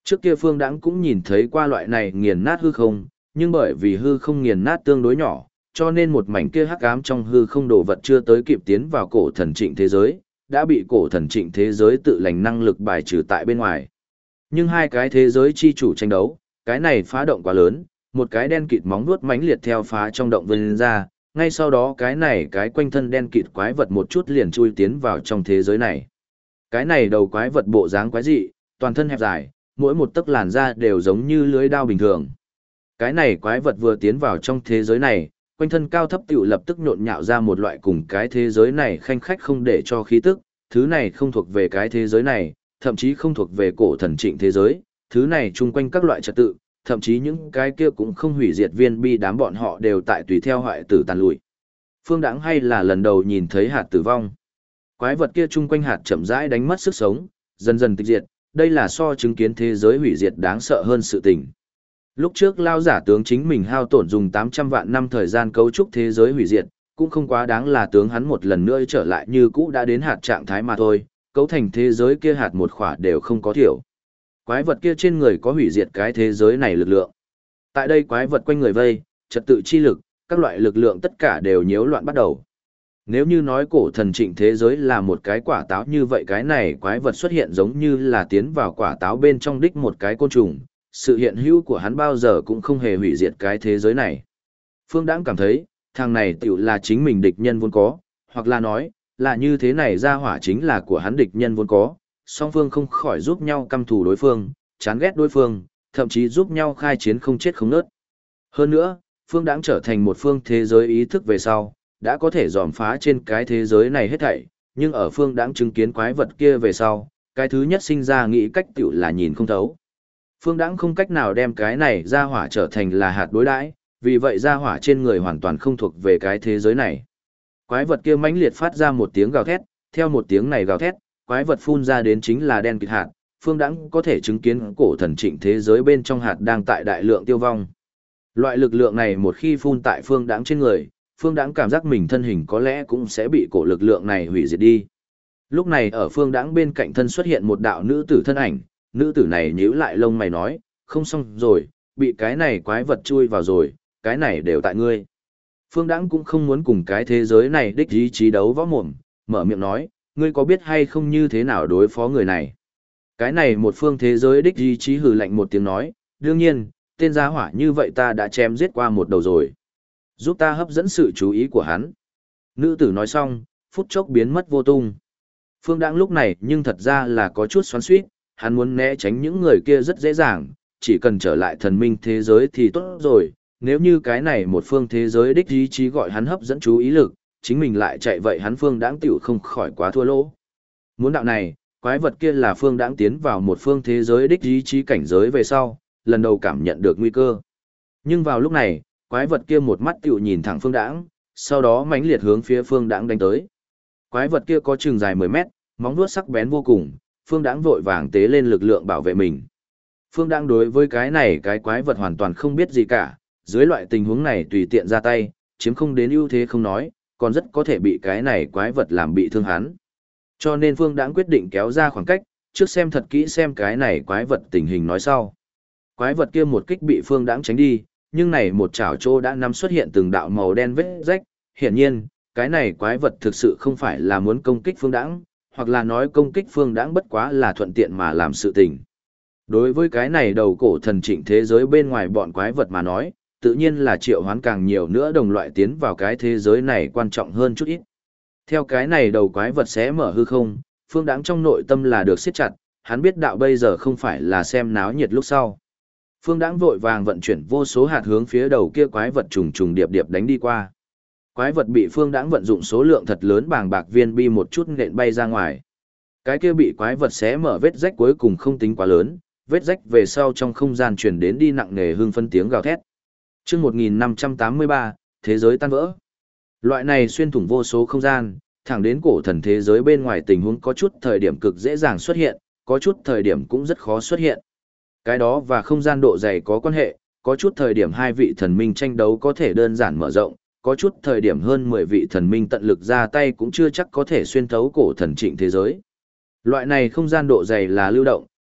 Trước kia Phương Đãng cũng nhìn thấy qua loại này nghiền nát hư không, nhưng bởi vì hư không nghiền nát tương đối nhỏ, cho nên một mảnh kia hắc ám trong hư không đồ vật chưa tới kịp tiến vào cổ thần trịnh thế giới, đã bị cổ thần trịnh thế giới tự lành năng lực bài trừ tại bên ngoài. Nhưng hai cái thế giới chi chủ tranh đấu, cái này phá động quá lớn, một cái đen kịt móng vuốt mãnh liệt theo phá trong động vươn ra, ngay sau đó cái quanh thân đen kịt quái vật một chút liền chui tiến vào trong thế giới này. Cái này đầu quái vật bộ dáng quái dị, toàn thân hẹp dài, mỗi một tấc làn da đều giống như lưới đao bình thường. Cái này quái vật vừa tiến vào trong thế giới này, quanh thân cao thấp tiểu lập tức nhộn nhạo ra một loại cùng cái thế giới này khanh khách không để cho khí tức, thứ này không thuộc về cái thế giới này, thậm chí không thuộc về cổ thần trịnh thế giới, thứ này chung quanh các loại trật tự, thậm chí những cái kia cũng không hủy diệt viên bi đám bọn họ đều tại tùy theo hoại tử tàn lụi. Phương Đãng hay là lần đầu nhìn thấy hạt tử vong. Quái vật kia chung quanh hạt chậm rãi đánh mất sức sống, dần dần tịch diệt, đây là so chứng kiến thế giới hủy diệt đáng sợ hơn sự tình. Lúc trước lao giả tướng chính mình hao tổn dùng 800 vạn năm thời gian cấu trúc thế giới hủy diệt, cũng không quá đáng là tướng hắn một lần nữa trở lại như cũ đã đến hạt trạng thái mà thôi, cấu thành thế giới kia hạt một khỏa đều không có thiểu. Quái vật kia trên người có hủy diệt cái thế giới này lực lượng. Tại đây quái vật quanh người vây, trật tự chi lực, các loại lực lượng tất cả đều nhiễu loạn bắt đầu. Nếu như nói cổ thần trịnh thế giới là một cái quả táo như vậy cái này quái vật xuất hiện giống như là tiến vào quả táo bên trong đích một cái côn trùng, sự hiện hữu của hắn bao giờ cũng không hề hủy diệt cái thế giới này. Phương Đãng cảm thấy, thằng này tiểu là chính mình địch nhân vốn có, hoặc là nói, là như thế này ra hỏa chính là của hắn địch nhân vốn có, song phương không khỏi giúp nhau căm thù đối phương, chán ghét đối phương, thậm chí giúp nhau khai chiến không chết không nớt. Hơn nữa, Phương Đãng trở thành một phương thế giới ý thức về sau, đã có thể dòm phá trên cái thế giới này hết thảy, nhưng ở Phương Đãng chứng kiến quái vật kia về sau, cái thứ nhất sinh ra nghĩ cách tiểu là nhìn không thấu. Phương Đãng không cách nào đem cái này ra hỏa trở thành là hạt đối đãi, vì vậy ra hỏa trên người hoàn toàn không thuộc về cái thế giới này. Quái vật kia mãnh liệt phát ra một tiếng gào thét, theo một tiếng này gào thét, quái vật phun ra đến chính là đen kịt hạt, Phương Đãng có thể chứng kiến cổ thần trịnh thế giới bên trong hạt đang tại đại lượng tiêu vong. Loại lực lượng này một khi phun tại Phương Đãng trên người, Phương Đãng cảm giác mình thân hình có lẽ cũng sẽ bị cổ lực lượng này hủy diệt đi. Lúc này ở Phương Đãng bên cạnh thân xuất hiện một đạo nữ tử thân ảnh, nữ tử này nhíu lại lông mày nói, không xong rồi, bị cái này quái vật chui vào rồi, cái này đều tại ngươi. Phương Đãng cũng không muốn cùng cái thế giới này đích ý chí đấu võ mồm, mở miệng nói, ngươi có biết hay không như thế nào đối phó người này. Cái này một phương thế giới đích ý chí hừ lạnh một tiếng nói, đương nhiên, tên gia hỏa như vậy ta đã chém giết qua một đầu rồi. Giúp ta hấp dẫn sự chú ý của hắn. Nữ tử nói xong, phút chốc biến mất vô tung. Phương Đãng lúc này nhưng thật ra là có chút xoắn xuýt, hắn muốn né tránh những người kia rất dễ dàng, chỉ cần trở lại thần minh thế giới thì tốt rồi, nếu như cái này một phương thế giới đích ý chí gọi hắn hấp dẫn chú ý lực, chính mình lại chạy vậy hắn Phương Đãng tiểu không khỏi quá thua lỗ. Muốn đạo này, quái vật kia là Phương Đãng tiến vào một phương thế giới đích ý chí cảnh giới về sau, lần đầu cảm nhận được nguy cơ. Nhưng vào lúc này, quái vật kia một mắt tiểu nhìn thẳng Phương Đãng, sau đó mãnh liệt hướng phía Phương Đãng đánh tới. Quái vật kia có chừng dài 10 mét, móng vuốt sắc bén vô cùng, Phương Đãng vội vàng tế lên lực lượng bảo vệ mình. Phương Đãng đối với cái quái vật hoàn toàn không biết gì cả, dưới loại tình huống này tùy tiện ra tay, chiếm không đến ưu thế không nói, còn rất có thể bị cái này quái vật làm bị thương hắn. Cho nên Phương Đãng quyết định kéo ra khoảng cách, trước xem thật kỹ xem cái này quái vật tình hình nói sau. Quái vật kia một kích bị Phương Đãng tránh đi, nhưng này một chảo trô đã nắm xuất hiện từng đạo màu đen vết rách, hiển nhiên, cái này quái vật thực sự không phải là muốn công kích Phương Đãng, hoặc là nói công kích Phương Đãng bất quá là thuận tiện mà làm sự tình. Đối với cái này đầu cổ thần trịnh thế giới bên ngoài bọn quái vật mà nói, tự nhiên là triệu hoán càng nhiều nữa đồng loại tiến vào cái thế giới này quan trọng hơn chút ít. Theo cái này đầu quái vật sẽ mở hư không, Phương Đãng trong nội tâm là được siết chặt, hắn biết đạo bây giờ không phải là xem náo nhiệt lúc sau. Phương Đãng vội vàng vận chuyển vô số hạt hướng phía đầu kia quái vật trùng trùng điệp điệp đánh đi qua. Quái vật bị Phương Đãng vận dụng số lượng thật lớn bàng bạc viên bi một chút nện bay ra ngoài. Cái kia bị quái vật xé mở vết rách cuối cùng không tính quá lớn, vết rách về sau trong không gian truyền đến đi nặng nề hương phân tiếng gào thét. Chương 1583, thế giới tan vỡ. Loại này xuyên thủng vô số không gian, thẳng đến cổ thần thế giới bên ngoài tình huống có chút thời điểm cực dễ dàng xuất hiện, có chút thời điểm cũng rất khó xuất hiện. Cái đó và không gian độ dày có quan hệ, có chút thời điểm hai vị thần minh tranh đấu có thể đơn giản mở rộng, có chút thời điểm hơn 10 vị thần minh tận lực ra tay cũng chưa chắc có thể xuyên thấu cổ thần trịnh thế giới. Loại này không gian độ dày là lưu động,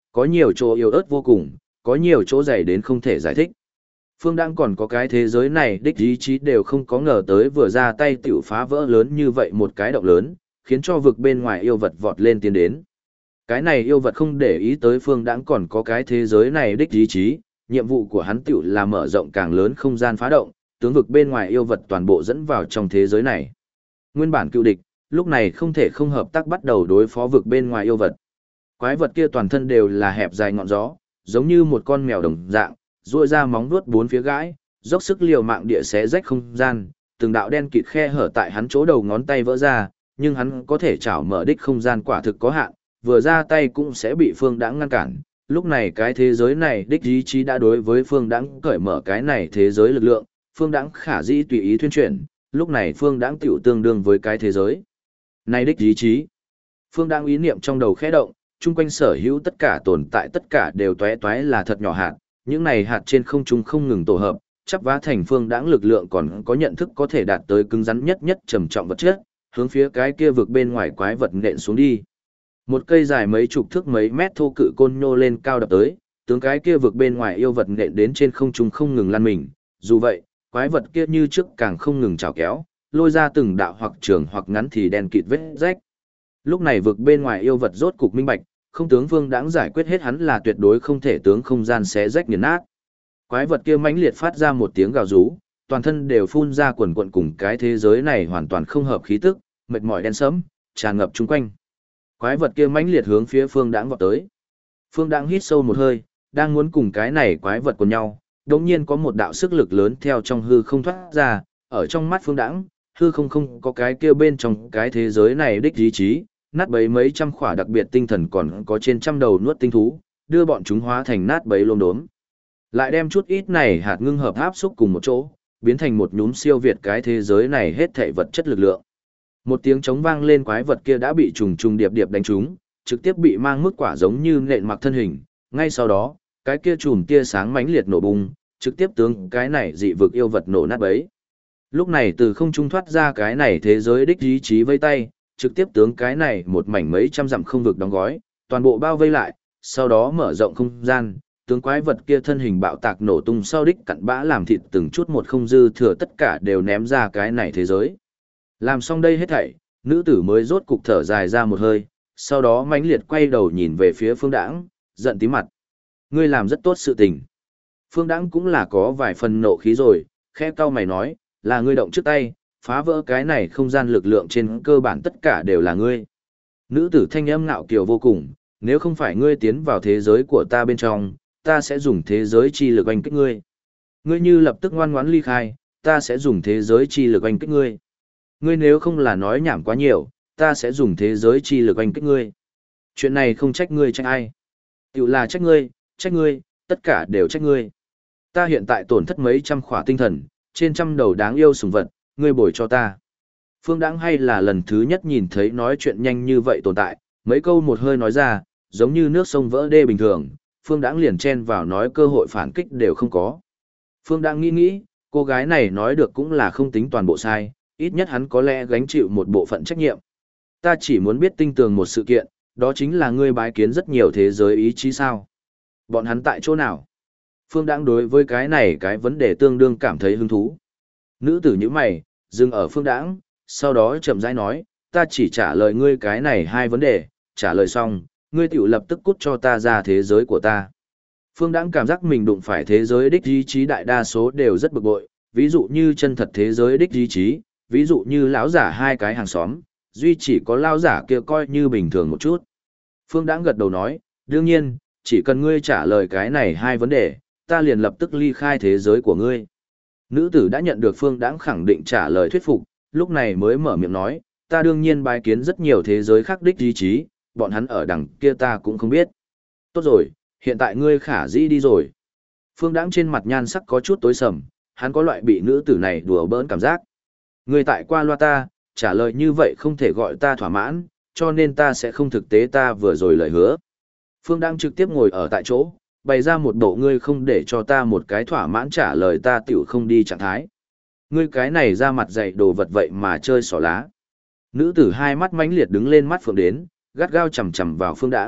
có nhiều chỗ yếu ớt vô cùng, có nhiều chỗ dày đến không thể giải thích. Phương Đãng còn có cái thế giới này đích ý chí đều không có ngờ tới vừa ra tay tiểu phá vỡ lớn như vậy một cái động lớn, khiến cho vực bên ngoài yêu vật vọt lên tiến đến. Cái này yêu vật không để ý tới Phương Đãng còn có cái thế giới này đích ý chí, nhiệm vụ của hắn tiểu là mở rộng càng lớn không gian phá động, tướng vực bên ngoài yêu vật toàn bộ dẫn vào trong thế giới này. Nguyên bản cựu địch, lúc này không thể không hợp tác bắt đầu đối phó vực bên ngoài yêu vật. Quái vật kia toàn thân đều là hẹp dài ngọn gió, giống như một con mèo đồng dạng, duỗi ra móng vuốt bốn phía gãi, dốc sức liều mạng địa xé rách không gian, từng đạo đen kịt khe hở tại hắn chỗ đầu ngón tay vỡ ra, nhưng hắn có thể chảo mở đích không gian quả thực có hạn, vừa ra tay cũng sẽ bị Phương Đãng ngăn cản. Lúc này cái thế giới này đích ý chí đã đối với Phương Đãng cởi mở cái này thế giới lực lượng, Phương Đãng khả dĩ tùy ý thuyên chuyển, lúc này Phương Đãng tiểu tương đương với cái thế giới này đích ý chí. Phương Đãng ý niệm trong đầu khẽ động, chung quanh sở hữu tất cả tồn tại tất cả đều tóe toé là thật nhỏ hạt, những này hạt trên không trung không ngừng tổ hợp, chắp vá thành Phương Đãng lực lượng còn có nhận thức có thể đạt tới cứng rắn nhất trầm trọng vật chất, hướng phía cái kia vực bên ngoài quái vật nện xuống đi. Một cây dài mấy chục thước mấy mét thô cự côn nhô lên cao đập tới, tướng cái kia vực bên ngoài yêu vật nện đến trên không trung không ngừng lăn mình. Dù vậy, quái vật kia như trước càng không ngừng chảo kéo, lôi ra từng đạo hoặc trường hoặc ngắn thì đen kịt vết rách. Lúc này vực bên ngoài yêu vật rốt cục minh bạch, không tướng Phương Đãng giải quyết hết hắn là tuyệt đối không thể tướng không gian xé rách nghiền nát. Quái vật kia mãnh liệt phát ra một tiếng gào rú, toàn thân đều phun ra quần quần cùng cái thế giới này hoàn toàn không hợp khí tức, mệt mỏi đen sẫm, tràn ngập chung quanh. Quái vật kia mãnh liệt hướng phía Phương Đãng vọt tới. Phương Đãng hít sâu một hơi, đang muốn cùng cái này quái vật của nhau, đột nhiên có một đạo sức lực lớn theo trong hư không thoát ra, ở trong mắt Phương Đãng, hư không có cái kia bên trong cái thế giới này đích ý chí, nát bấy mấy trăm khỏa đặc biệt tinh thần còn có trên trăm đầu nuốt tinh thú, đưa bọn chúng hóa thành nát bấy lốm đốm. Lại đem chút ít này hạt ngưng hợp áp xúc cùng một chỗ, biến thành một nhúm siêu việt cái thế giới này hết thảy vật chất lực lượng. Một tiếng trống vang lên, quái vật kia đã bị trùng trùng điệp điệp đánh trúng, trực tiếp bị mang mức quả giống như nện mặc thân hình. Ngay sau đó, cái kia chùm tia sáng mãnh liệt nổ bung, trực tiếp tướng cái này dị vực yêu vật nổ nát bấy. Lúc này từ không trung thoát ra cái này thế giới đích ý chí vây tay, trực tiếp tướng cái này một mảnh mấy trăm dặm không vực đóng gói, toàn bộ bao vây lại, sau đó mở rộng không gian, tướng quái vật kia thân hình bạo tạc nổ tung sau đích cặn bã làm thịt từng chút một không dư thừa, tất cả đều ném ra cái này thế giới. Làm xong đây hết thảy, nữ tử mới rốt cục thở dài ra một hơi, sau đó mãnh liệt quay đầu nhìn về phía Phương Đãng, giận tím mặt. Ngươi làm rất tốt sự tình. Phương Đãng cũng là có vài phần nộ khí rồi, khẽ cau mày nói, là ngươi động trước tay, phá vỡ cái này không gian lực lượng trên cơ bản tất cả đều là ngươi. Nữ tử thanh âm ngạo kiều vô cùng, nếu không phải ngươi tiến vào thế giới của ta bên trong, ta sẽ dùng thế giới chi lực oanh kích ngươi. Ngươi như lập tức ngoan ngoãn ly khai, ta sẽ dùng thế giới chi lực oanh kích ngươi. Ngươi nếu không là nói nhảm quá nhiều, ta sẽ dùng thế giới chi lực oanh kích ngươi. Chuyện này không trách ngươi trách ai. Tiểu là trách ngươi, tất cả đều trách ngươi. Ta hiện tại tổn thất mấy trăm khỏa tinh thần, trên trăm đầu đáng yêu sủng vật, ngươi bồi cho ta. Phương Đãng hay là lần thứ nhất nhìn thấy nói chuyện nhanh như vậy tồn tại, mấy câu một hơi nói ra, giống như nước sông vỡ đê bình thường, Phương Đãng liền chen vào nói cơ hội phản kích đều không có. Phương Đãng nghĩ, cô gái này nói được cũng là không tính toàn bộ sai, ít nhất hắn có lẽ gánh chịu một bộ phận trách nhiệm. Ta chỉ muốn biết tinh tường một sự kiện, đó chính là ngươi bái kiến rất nhiều thế giới ý chí sao. Bọn hắn tại chỗ nào? Phương Đãng đối với cái này cái vấn đề tương đương cảm thấy hứng thú. Nữ tử như mày, dừng ở Phương Đãng, sau đó chậm rãi nói, ta chỉ trả lời ngươi cái này hai vấn đề, trả lời xong, ngươi tiểu lập tức cút cho ta ra thế giới của ta. Phương Đãng cảm giác mình đụng phải thế giới đích ý chí đại đa số đều rất bực bội, ví dụ như chân thật thế giới đích ý chí, ví dụ như lão giả hai cái hàng xóm, duy chỉ có lão giả kia coi như bình thường một chút. Phương Đãng gật đầu nói, đương nhiên, chỉ cần ngươi trả lời cái này hai vấn đề, ta liền lập tức ly khai thế giới của ngươi. Nữ tử đã nhận được Phương Đãng khẳng định trả lời thuyết phục, lúc này mới mở miệng nói, ta đương nhiên bái kiến rất nhiều thế giới khác đích ý chí, bọn hắn ở đằng kia ta cũng không biết. Tốt rồi, hiện tại ngươi khả dĩ đi rồi. Phương Đãng trên mặt nhan sắc có chút tối sầm, hắn có loại bị nữ tử này đùa bỡn cảm giác. Ngươi tại qua loa ta, trả lời như vậy không thể gọi ta thỏa mãn, cho nên ta sẽ không thực tế ta vừa rồi lời hứa. Phương Đãng trực tiếp ngồi ở tại chỗ, bày ra một bộ ngươi không để cho ta một cái thỏa mãn trả lời ta tiểu không đi trạng thái. Ngươi cái này ra mặt dạy đồ vật vậy mà chơi xỏ lá. Nữ tử hai mắt mãnh liệt đứng lên mắt phượng đến, gắt gao chầm chầm vào Phương Đãng,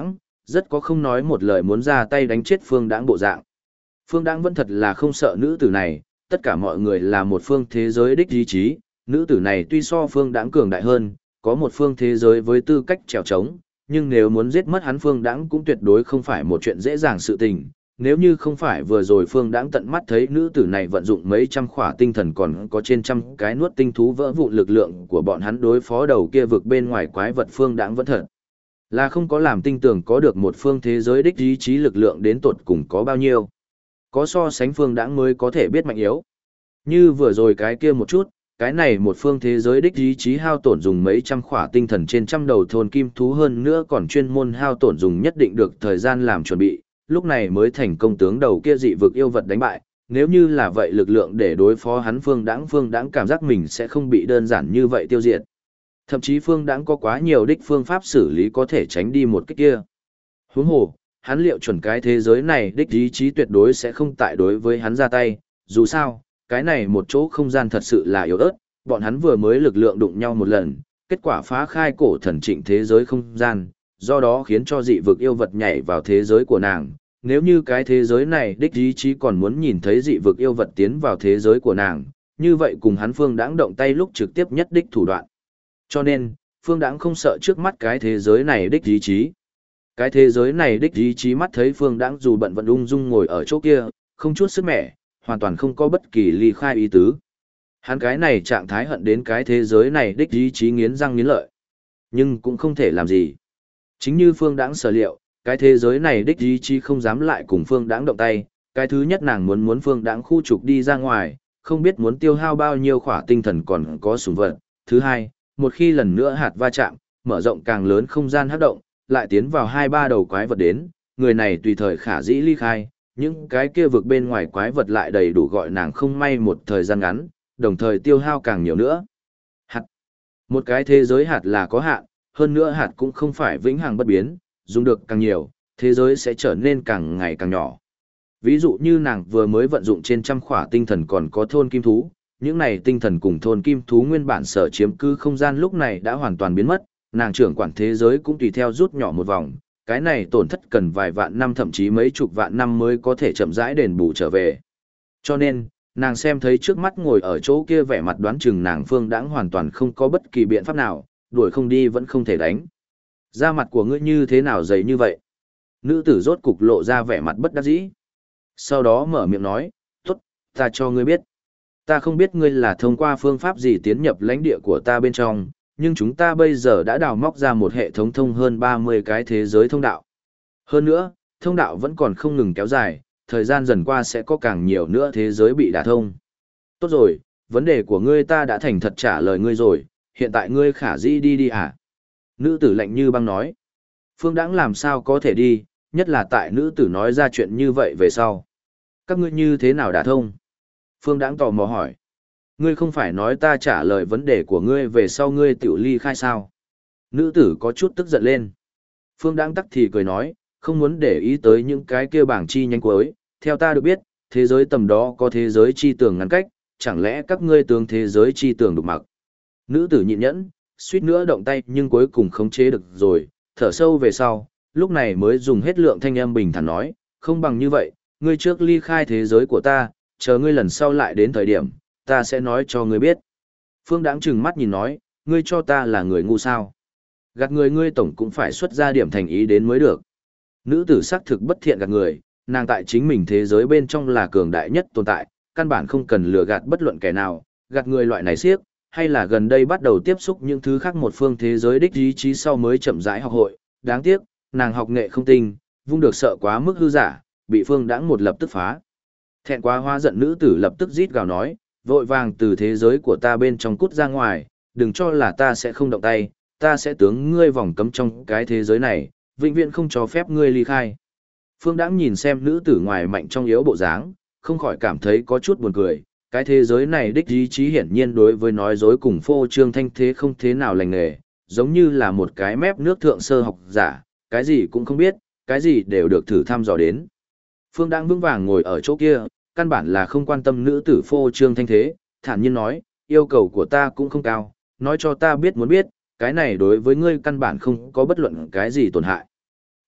rất có không nói một lời muốn ra tay đánh chết Phương Đãng bộ dạng. Phương Đãng vẫn thật là không sợ nữ tử này, tất cả mọi người là một phương thế giới đích ý chí, nữ tử này tuy so Phương Đãng cường đại hơn, có một phương thế giới với tư cách trèo trống, nhưng nếu muốn giết mất hắn Phương Đãng cũng tuyệt đối không phải một chuyện dễ dàng sự tình. Nếu như không phải vừa rồi Phương Đãng tận mắt thấy nữ tử này vận dụng mấy trăm khỏa tinh thần còn có trên trăm cái nuốt tinh thú vỡ vụn lực lượng của bọn hắn đối phó đầu kia vực bên ngoài quái vật, Phương Đãng vẫn thật là không có làm tinh tường có được một phương thế giới đích ý chí lực lượng đến tột cùng có bao nhiêu. Có so sánh Phương Đãng mới có thể biết mạnh yếu. Như vừa rồi cái kia một chút, cái này một phương thế giới đích ý chí hao tổn dùng mấy trăm khỏa tinh thần trên trăm đầu thôn kim thú, hơn nữa còn chuyên môn hao tổn dùng nhất định được thời gian làm chuẩn bị, lúc này mới thành công tướng đầu kia dị vực yêu vật đánh bại. Nếu như là vậy lực lượng để đối phó hắn, Phương Đãng cảm giác mình sẽ không bị đơn giản như vậy tiêu diệt. Thậm chí Phương Đãng có quá nhiều đích phương pháp xử lý có thể tránh đi một cái kia. Huống hồ, hắn liệu chuẩn cái thế giới này đích ý chí tuyệt đối sẽ không tại đối với hắn ra tay, dù sao, cái này một chỗ không gian thật sự là yếu ớt, bọn hắn vừa mới lực lượng đụng nhau một lần, kết quả phá khai cổ thần trịnh thế giới không gian, do đó khiến cho dị vực yêu vật nhảy vào thế giới của nàng. Nếu như cái thế giới này đích ý chí còn muốn nhìn thấy dị vực yêu vật tiến vào thế giới của nàng, như vậy cùng hắn Phương Đãng động tay lúc trực tiếp nhất đích thủ đoạn. Cho nên, Phương Đãng không sợ trước mắt cái thế giới này đích ý chí. Cái thế giới này đích ý chí mắt thấy Phương Đãng dù bận vận ung dung ngồi ở chỗ kia, không chút sức mẻ, hoàn toàn không có bất kỳ ly khai ý tứ. Hắn cái này trạng thái hận đến cái thế giới này đích ý chí nghiến răng nghiến lợi. Nhưng cũng không thể làm gì. Chính như Phương Đãng sở liệu, cái thế giới này đích ý chí không dám lại cùng Phương Đãng động tay. Cái thứ nhất nàng muốn Phương Đãng khu trục đi ra ngoài, không biết muốn tiêu hao bao nhiêu khỏa tinh thần còn có sủng vật. Thứ hai, một khi lần nữa hạt va chạm, mở rộng càng lớn không gian hấp động, lại tiến vào 2-3 đầu quái vật đến, người này tùy thời khả dĩ ly khai, những cái kia vực bên ngoài quái vật lại đầy đủ gọi nàng không may một thời gian ngắn, đồng thời tiêu hao càng nhiều nữa. Hạt. Một cái thế giới hạt là có hạn, hơn nữa hạt cũng không phải vĩnh hằng bất biến, dùng được càng nhiều, thế giới sẽ trở nên càng ngày càng nhỏ. Ví dụ như nàng vừa mới vận dụng trên trăm khỏa tinh thần còn có thôn kim thú, những này tinh thần cùng thôn kim thú nguyên bản sở chiếm cư không gian lúc này đã hoàn toàn biến mất, nàng trưởng quản thế giới cũng tùy theo rút nhỏ một vòng, cái này tổn thất cần vài vạn năm thậm chí mấy chục vạn năm mới có thể chậm rãi đền bù trở về. Cho nên, nàng xem thấy trước mắt ngồi ở chỗ kia vẻ mặt đoán chừng nàng Phương Đãng hoàn toàn không có bất kỳ biện pháp nào, đuổi không đi vẫn không thể đánh. Da mặt của ngươi như thế nào dày như vậy? Nữ tử rốt cục lộ ra vẻ mặt bất đắc dĩ. Sau đó mở miệng nói, tốt, ta cho ngươi biết. Ta không biết ngươi là thông qua phương pháp gì tiến nhập lãnh địa của ta bên trong, nhưng chúng ta bây giờ đã đào móc ra một hệ thống thông hơn 30 cái thế giới thông đạo. Hơn nữa, thông đạo vẫn còn không ngừng kéo dài, thời gian dần qua sẽ có càng nhiều nữa thế giới bị đả thông. Tốt rồi, vấn đề của ngươi ta đã thành thật trả lời ngươi rồi, hiện tại ngươi khả dĩ đi đi hả? Nữ tử lạnh như băng nói. Phương Đãng làm sao có thể đi, nhất là tại nữ tử nói ra chuyện như vậy về sau. Các ngươi như thế nào đả thông? Phương Đãng tò mò hỏi. Ngươi không phải nói ta trả lời vấn đề của ngươi về sau ngươi tiểu ly khai sao? Nữ tử có chút tức giận lên. Phương Đãng tắc thì cười nói, không muốn để ý tới những cái kia bảng chi nhánh cuối. Theo ta được biết, thế giới tầm đó có thế giới chi tường ngăn cách, chẳng lẽ các ngươi tướng thế giới chi tường đục mặc? Nữ tử nhịn nhẫn, suýt nữa động tay nhưng cuối cùng khống chế được rồi, thở sâu về sau, lúc này mới dùng hết lượng thanh âm bình thản nói, không bằng như vậy, ngươi trước ly khai thế giới của ta, chờ ngươi lần sau lại đến thời điểm, ta sẽ nói cho ngươi biết. Phương Đãng trừng mắt nhìn nói, ngươi cho ta là người ngu sao? Gạt người ngươi tổng cũng phải xuất ra điểm thành ý đến mới được. Nữ tử xác thực bất thiện gạt người, nàng tại chính mình thế giới bên trong là cường đại nhất tồn tại, căn bản không cần lừa gạt bất luận kẻ nào, gạt người loại này siếc, hay là gần đây bắt đầu tiếp xúc những thứ khác một phương thế giới đích ý chí sau mới chậm rãi học hội, đáng tiếc, nàng học nghệ không tinh, vung được sợ quá mức hư giả, bị Phương Đãng một lập tức phá. Thẹn quá hóa giận nữ tử lập tức rít gào nói, vội vàng từ thế giới của ta bên trong cút ra ngoài, đừng cho là ta sẽ không động tay, ta sẽ tướng ngươi vòng cấm trong cái thế giới này, vĩnh viễn không cho phép ngươi ly khai. Phương Đãng nhìn xem nữ tử ngoài mạnh trong yếu bộ dáng, không khỏi cảm thấy có chút buồn cười, cái thế giới này đích ý chí hiển nhiên đối với nói dối cùng phô trương thanh thế không thế nào lành nghề, giống như là một cái mép nước thượng sơ học giả, cái gì cũng không biết, cái gì đều được thử thăm dò đến. Phương Đãng vững vàng ngồi ở chỗ kia, căn bản là không quan tâm nữ tử phô trương thanh thế, thản nhiên nói, yêu cầu của ta cũng không cao, nói cho ta biết muốn biết, cái này đối với ngươi căn bản không có bất luận cái gì tổn hại.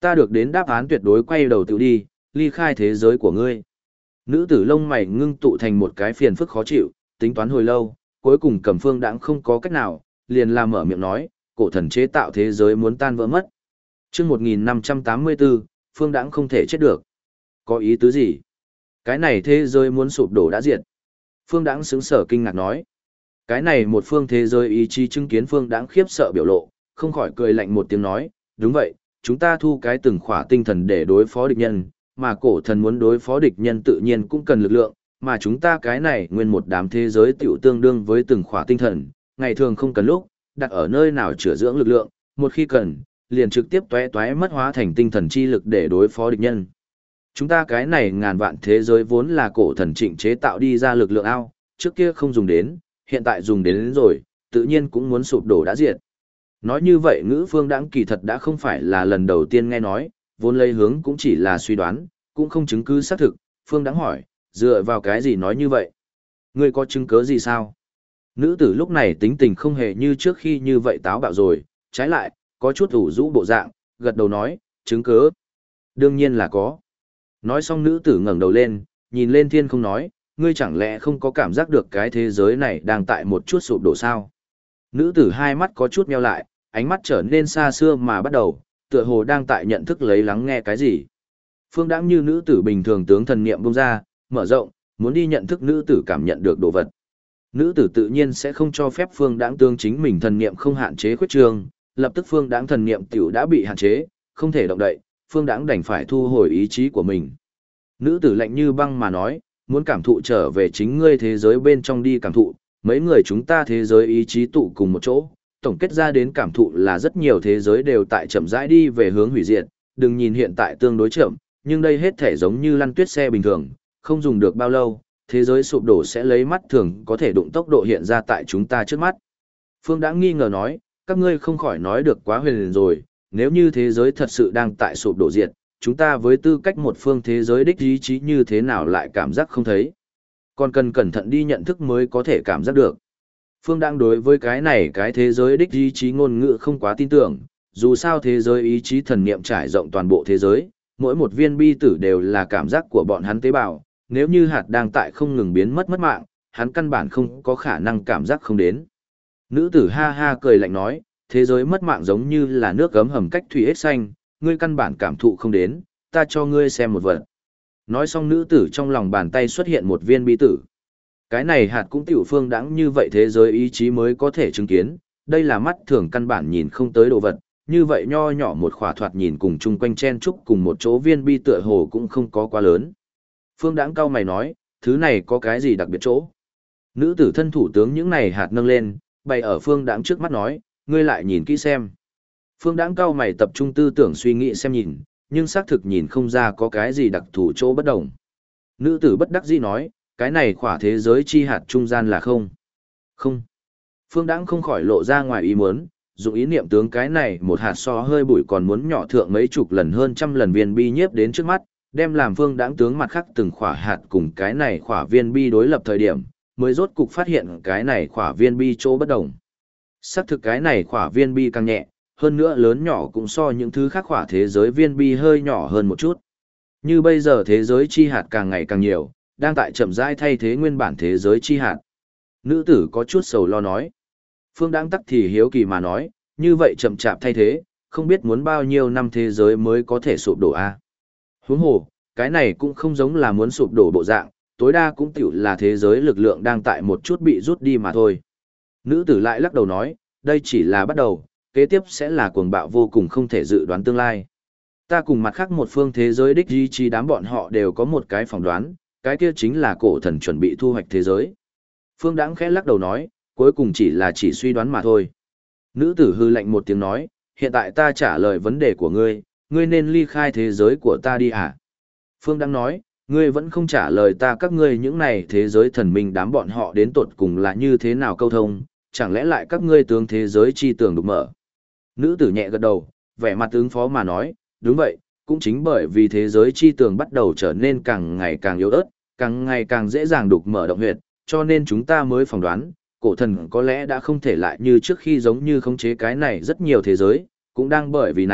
Ta được đến đáp án tuyệt đối quay đầu tự đi, ly khai thế giới của ngươi. Nữ tử lông mày ngưng tụ thành một cái phiền phức khó chịu, tính toán hồi lâu, cuối cùng Cẩm Phương Đãng không có cách nào, liền làm mở miệng nói, cổ thần chế tạo thế giới muốn tan vỡ mất. Chương 1584, Phương Đãng không thể chết được. Có ý tứ gì? Cái này thế giới muốn sụp đổ đã diệt. Phương Đãng sững sờ kinh ngạc nói. Cái này một phương thế giới ý chí chứng kiến Phương Đãng khiếp sợ biểu lộ, không khỏi cười lạnh một tiếng nói, đúng vậy, chúng ta thu cái từng khỏa tinh thần để đối phó địch nhân, mà cổ thần muốn đối phó địch nhân tự nhiên cũng cần lực lượng, mà chúng ta cái này nguyên một đám thế giới tiểu tương đương với từng khỏa tinh thần, ngày thường không cần lúc, đặt ở nơi nào chữa dưỡng lực lượng, một khi cần, liền trực tiếp tóe tóe mất hóa thành tinh thần chi lực để đối phó địch nhân. Chúng ta cái này ngàn vạn thế giới vốn là cổ thần trịnh chế tạo đi ra lực lượng ao, trước kia không dùng đến, hiện tại dùng đến rồi, tự nhiên cũng muốn sụp đổ đã diệt. Nói như vậy ngữ Phương Đãng kỳ thật đã không phải là lần đầu tiên nghe nói, vốn lấy hướng cũng chỉ là suy đoán, cũng không chứng cứ xác thực. Phương Đãng hỏi, dựa vào cái gì nói như vậy? Ngươi có chứng cứ gì sao? Nữ tử lúc này tính tình không hề như trước khi như vậy táo bạo rồi, trái lại, có chút ủ rũ bộ dạng, gật đầu nói, chứng cứ. Đương nhiên là có. Nói xong nữ tử ngẩng đầu lên, nhìn lên thiên không nói, ngươi chẳng lẽ không có cảm giác được cái thế giới này đang tại một chút sụp đổ sao? Nữ tử hai mắt có chút nheo lại, ánh mắt trở nên xa xưa mà bắt đầu, tựa hồ đang tại nhận thức lấy lắng nghe cái gì. Phương Đãng như nữ tử bình thường tướng thần niệm bung ra, mở rộng, muốn đi nhận thức nữ tử cảm nhận được đồ vật. Nữ tử tự nhiên sẽ không cho phép Phương Đãng tương chính mình thần niệm không hạn chế khuyết trường, lập tức Phương Đãng thần niệm tiểu đã bị hạn chế, không thể động đậy, Phương Đãng đành phải thu hồi ý chí của mình. Nữ tử lạnh như băng mà nói, muốn cảm thụ trở về chính ngươi thế giới bên trong đi cảm thụ, mấy người chúng ta thế giới ý chí tụ cùng một chỗ, tổng kết ra đến cảm thụ là rất nhiều thế giới đều tại chậm rãi đi về hướng hủy diệt, đừng nhìn hiện tại tương đối chậm, nhưng đây hết thể giống như lăn tuyết xe bình thường, không dùng được bao lâu, thế giới sụp đổ sẽ lấy mắt thường có thể đụng tốc độ hiện ra tại chúng ta trước mắt. Phương đã nghi ngờ nói, các ngươi không khỏi nói được quá huyền rồi, nếu như thế giới thật sự đang tại sụp đổ diệt, chúng ta với tư cách một phương thế giới đích ý chí như thế nào lại cảm giác không thấy. Còn cần cẩn thận đi nhận thức mới có thể cảm giác được. Phương đang đối với cái này cái thế giới đích ý chí ngôn ngữ không quá tin tưởng, dù sao thế giới ý chí thần niệm trải rộng toàn bộ thế giới, mỗi một viên bi tử đều là cảm giác của bọn hắn tế bào, nếu như hạt đang tại không ngừng biến mất mạng, hắn căn bản không có khả năng cảm giác không đến. Nữ tử ha ha cười lạnh nói, thế giới mất mạng giống như là nước gấm hầm cách thủy hết xanh, ngươi căn bản cảm thụ không đến, ta cho ngươi xem một vật. Nói xong nữ tử trong lòng bàn tay xuất hiện một viên bi tử. Cái này hạt cũng tiểu Phương Đãng như vậy thế giới ý chí mới có thể chứng kiến, đây là mắt thường căn bản nhìn không tới đồ vật, như vậy nho nhỏ một khỏa thoạt nhìn cùng chung quanh chen trúc cùng một chỗ viên bi tựa hồ cũng không có quá lớn. Phương Đãng cau mày nói, thứ này có cái gì đặc biệt chỗ? Nữ tử thân thủ tướng những này hạt nâng lên, bày ở Phương Đãng trước mắt nói, ngươi lại nhìn kỹ xem. Phương Đãng cau mày tập trung tư tưởng suy nghĩ xem nhìn, nhưng xác thực nhìn không ra có cái gì đặc thù chỗ bất đồng. Nữ tử bất đắc dĩ nói, cái này khỏa thế giới chi hạt trung gian là không. Không. Phương Đãng không khỏi lộ ra ngoài ý muốn, dùng ý niệm tướng cái này một hạt so hơi bụi còn muốn nhỏ thượng mấy chục lần hơn trăm lần viên bi nhiếp đến trước mắt, đem làm Phương Đãng tướng mặt khác từng khỏa hạt cùng cái này khỏa viên bi đối lập thời điểm, mới rốt cục phát hiện cái này khỏa viên bi chỗ bất đồng. Xác thực cái này khỏa viên bi càng nhẹ, hơn nữa lớn nhỏ cũng so những thứ khác khỏa thế giới viên bi hơi nhỏ hơn một chút. Như bây giờ thế giới chi hạt càng ngày càng nhiều, đang tại chậm rãi thay thế nguyên bản thế giới chi hạt. Nữ tử có chút sầu lo nói. Phương Đãng tắc thì hiếu kỳ mà nói, như vậy chậm chạp thay thế, không biết muốn bao nhiêu năm thế giới mới có thể sụp đổ a. Huống hồ, cái này cũng không giống là muốn sụp đổ bộ dạng, tối đa cũng tiểu là thế giới lực lượng đang tại một chút bị rút đi mà thôi. Nữ tử lại lắc đầu nói, đây chỉ là bắt đầu, kế tiếp sẽ là cuồng bạo vô cùng không thể dự đoán tương lai. Ta cùng mặt khác một phương thế giới đích ý chí đám bọn họ đều có một cái phỏng đoán, cái kia chính là cổ thần chuẩn bị thu hoạch thế giới. Phương Đãng khẽ lắc đầu nói, cuối cùng chỉ suy đoán mà thôi. Nữ tử hư lạnh một tiếng nói, hiện tại ta trả lời vấn đề của ngươi, ngươi nên ly khai thế giới của ta đi à? Phương Đãng nói, ngươi vẫn không trả lời ta các ngươi những này thế giới thần minh đám bọn họ đến tột cùng là như thế nào câu thông, chẳng lẽ lại các ngươi tướng thế giới chi tường đục mở. Nữ tử nhẹ gật đầu, vẻ mặt ứng phó mà nói, đúng vậy, cũng chính bởi vì thế giới chi tường bắt đầu trở nên càng ngày càng yếu ớt, càng ngày càng dễ dàng đục mở động huyệt, cho nên chúng ta mới phỏng đoán, cổ thần có lẽ đã không thể lại như trước khi giống như khống chế cái này rất nhiều thế giới, cũng đang bởi vì này,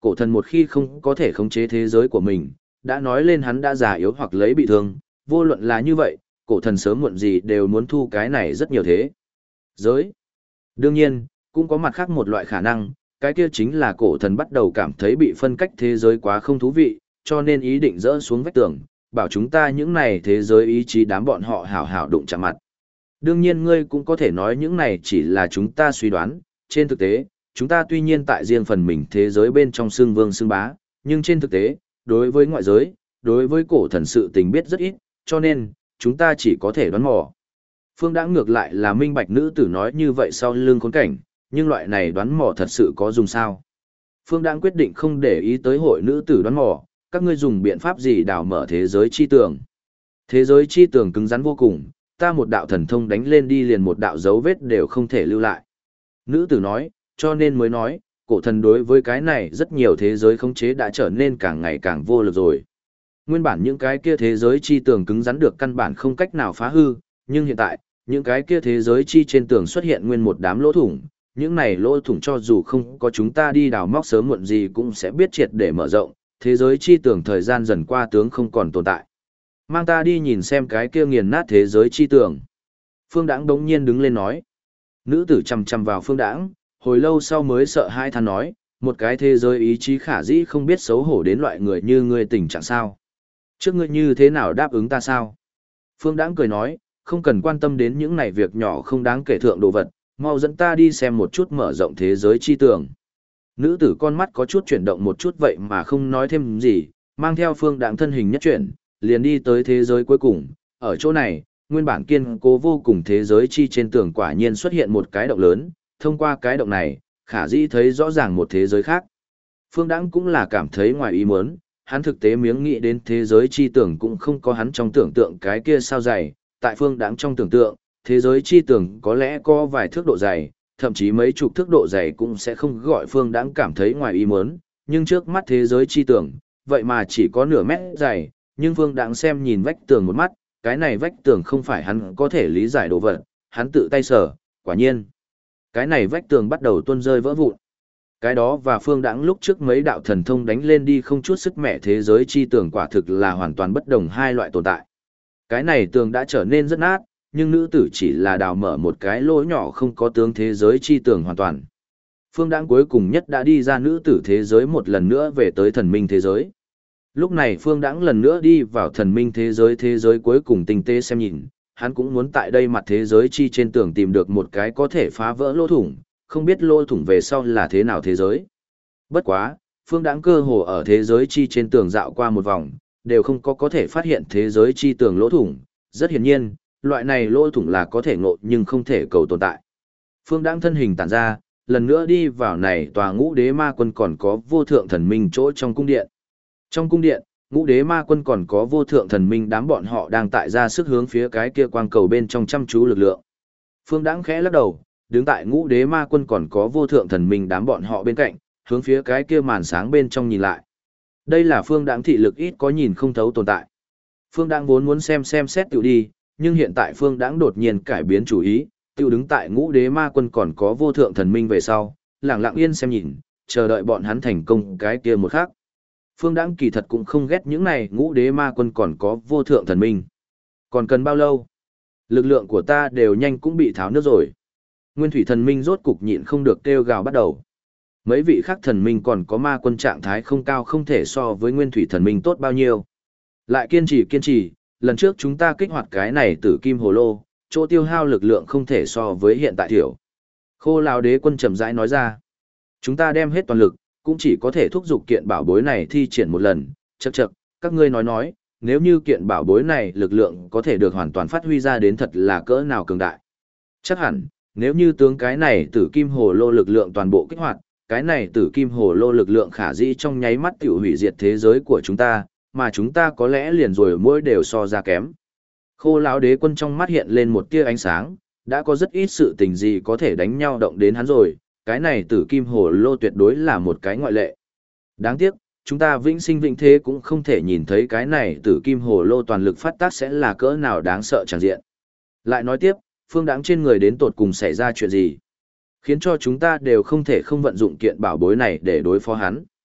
cổ thần một khi không có thể khống chế thế giới của mình, đã nói lên hắn đã già yếu hoặc lấy bị thương, vô luận là như vậy, cổ thần sớm muộn gì đều muốn thu cái này rất nhiều thế giới. Đương nhiên, cũng có mặt khác một loại khả năng, cái kia chính là cổ thần bắt đầu cảm thấy bị phân cách thế giới quá không thú vị, cho nên ý định dỡ xuống vách tường, bảo chúng ta những này thế giới ý chí đám bọn họ hảo hảo đụng chạm mặt. Đương nhiên ngươi cũng có thể nói những này chỉ là chúng ta suy đoán, trên thực tế, chúng ta tuy nhiên tại riêng phần mình thế giới bên trong xương vương xương bá, nhưng trên thực tế, đối với ngoại giới, đối với cổ thần sự tình biết rất ít, cho nên, chúng ta chỉ có thể đoán mò. Phương Đãng ngược lại là minh bạch nữ tử nói như vậy sau lưng khốn cảnh, nhưng loại này đoán mò thật sự có dùng sao? Phương Đãng quyết định không để ý tới hội nữ tử đoán mò, các ngươi dùng biện pháp gì đào mở thế giới chi tường? Thế giới chi tường cứng rắn vô cùng, ta một đạo thần thông đánh lên đi liền một đạo dấu vết đều không thể lưu lại. Nữ tử nói, cho nên mới nói, cổ thần đối với cái này rất nhiều thế giới khống chế đã trở nên càng ngày càng vô lực rồi. Nguyên bản những cái kia thế giới chi tường cứng rắn được căn bản không cách nào phá hư, nhưng hiện tại, những cái kia thế giới chi trên tường xuất hiện nguyên một đám lỗ thủng, những này lỗ thủng cho dù không có chúng ta đi đào móc sớm muộn gì cũng sẽ biết triệt để mở rộng, thế giới chi tường thời gian dần qua tướng không còn tồn tại. Mang ta đi nhìn xem cái kia nghiền nát thế giới chi tường. Phương Đãng đống nhiên đứng lên nói. Nữ tử chằm chằm vào Phương Đãng, hồi lâu sau mới sợ hai than nói, một cái thế giới ý chí khả dĩ không biết xấu hổ đến loại người như ngươi tình trạng sao. Trước ngươi như thế nào đáp ứng ta sao? Phương Đãng cười nói, không cần quan tâm đến những này việc nhỏ không đáng kể thượng đồ vật, mau dẫn ta đi xem một chút mở rộng thế giới chi tường. Nữ tử con mắt có chút chuyển động một chút vậy mà không nói thêm gì, mang theo Phương Đãng thân hình nhất chuyển, liền đi tới thế giới cuối cùng. Ở chỗ này, nguyên bản kiên cố vô cùng thế giới chi trên tường quả nhiên xuất hiện một cái động lớn, thông qua cái động này, khả dĩ thấy rõ ràng một thế giới khác. Phương Đãng cũng là cảm thấy ngoài ý muốn, hắn thực tế miếng nghĩ đến thế giới chi tưởng cũng không có hắn trong tưởng tượng cái kia sao dày, tại Phương Đãng trong tưởng tượng, thế giới chi tưởng có lẽ có vài thước độ dày, thậm chí mấy chục thước độ dày cũng sẽ không gọi Phương Đãng cảm thấy ngoài ý muốn, nhưng trước mắt thế giới chi tưởng, vậy mà chỉ có nửa mét dày, nhưng Phương Đãng xem nhìn vách tường một mắt, cái này vách tường không phải hắn có thể lý giải đồ vật, hắn tự tay sờ, quả nhiên. Cái này vách tường bắt đầu tuôn rơi vỡ vụn. Cái đó và Phương Đãng lúc trước mấy đạo thần thông đánh lên đi không chút sức mẻ thế giới chi tường quả thực là hoàn toàn bất đồng hai loại tồn tại. Cái này tường đã trở nên rất nát, nhưng nữ tử chỉ là đào mở một cái lỗ nhỏ không có tướng thế giới chi tường hoàn toàn. Phương Đãng cuối cùng nhất đã đi ra nữ tử thế giới một lần nữa về tới thần minh thế giới. Lúc này Phương Đãng lần nữa đi vào thần minh thế giới cuối cùng tinh tế xem nhìn, hắn cũng muốn tại đây mặt thế giới chi trên tường tìm được một cái có thể phá vỡ lỗ thủng, không biết lỗ thủng về sau là thế nào thế giới. Bất quá, Phương Đãng cơ hồ ở thế giới chi trên tường dạo qua một vòng, đều không có thể phát hiện thế giới chi tường lỗ thủng, rất hiển nhiên, loại này lỗ thủng là có thể ngộ nhưng không thể cầu tồn tại. Phương Đãng thân hình tản ra, lần nữa đi vào này tòa Ngũ Đế Ma Quân còn có vô thượng thần minh chỗ trong cung điện. Trong cung điện, Ngũ Đế Ma Quân còn có vô thượng thần minh đám bọn họ đang tại ra sức hướng phía cái kia quang cầu bên trong chăm chú lực lượng. Phương Đãng khẽ lắc đầu, đứng tại Ngũ Đế Ma Quân còn có vô thượng thần minh đám bọn họ bên cạnh, hướng phía cái kia màn sáng bên trong nhìn lại. Đây là Phương Đãng thị lực ít có nhìn không thấu tồn tại. Phương Đãng vốn muốn xem xét tiểu đi, nhưng hiện tại Phương Đãng đột nhiên cải biến chủ ý, tiểu đứng tại Ngũ Đế Ma Quân còn có vô thượng thần minh về sau, lặng lặng yên xem nhìn, chờ đợi bọn hắn thành công cái kia một khắc. Phương Đãng kỳ thật cũng không ghét những này Ngũ Đế Ma Quân còn có vô thượng thần minh. Còn cần bao lâu? Lực lượng của ta đều nhanh cũng bị tháo nước rồi. Nguyên thủy thần minh rốt cục nhịn không được kêu gào bắt đầu. Mấy vị khác thần minh còn có ma quân trạng thái không cao không thể so với nguyên thủy thần minh tốt bao nhiêu. Lại kiên trì, lần trước chúng ta kích hoạt cái này tử kim hồ lô, chỗ tiêu hao lực lượng không thể so với hiện tại thiểu. Khô Lão Đế quân chậm rãi nói ra. Chúng ta đem hết toàn lực, cũng chỉ có thể thúc giục kiện bảo bối này thi triển một lần, chậc, các ngươi nói, nếu như kiện bảo bối này lực lượng có thể được hoàn toàn phát huy ra đến thật là cỡ nào cường đại. Chắc hẳn, nếu như tướng cái này tử kim hồ lô lực lượng toàn bộ kích hoạt, cái này tử kim hồ lô lực lượng khả dĩ trong nháy mắt tiểu hủy diệt thế giới của chúng ta, mà chúng ta có lẽ liền rồi mỗi đều so ra kém. Khô Lão Đế quân trong mắt hiện lên một tia ánh sáng, đã có rất ít sự tình gì có thể đánh nhau động đến hắn rồi, cái này tử kim hồ lô tuyệt đối là một cái ngoại lệ. Đáng tiếc, chúng ta vĩnh sinh vĩnh thế cũng không thể nhìn thấy cái này tử kim hồ lô toàn lực phát tác sẽ là cỡ nào đáng sợ tràn diện. Lại nói tiếp, Phương Đãng trên người đến tột cùng xảy ra chuyện gì? Khiến cho chúng ta đều không thể không vận dụng kiện bảo bối này để đối phó hắn.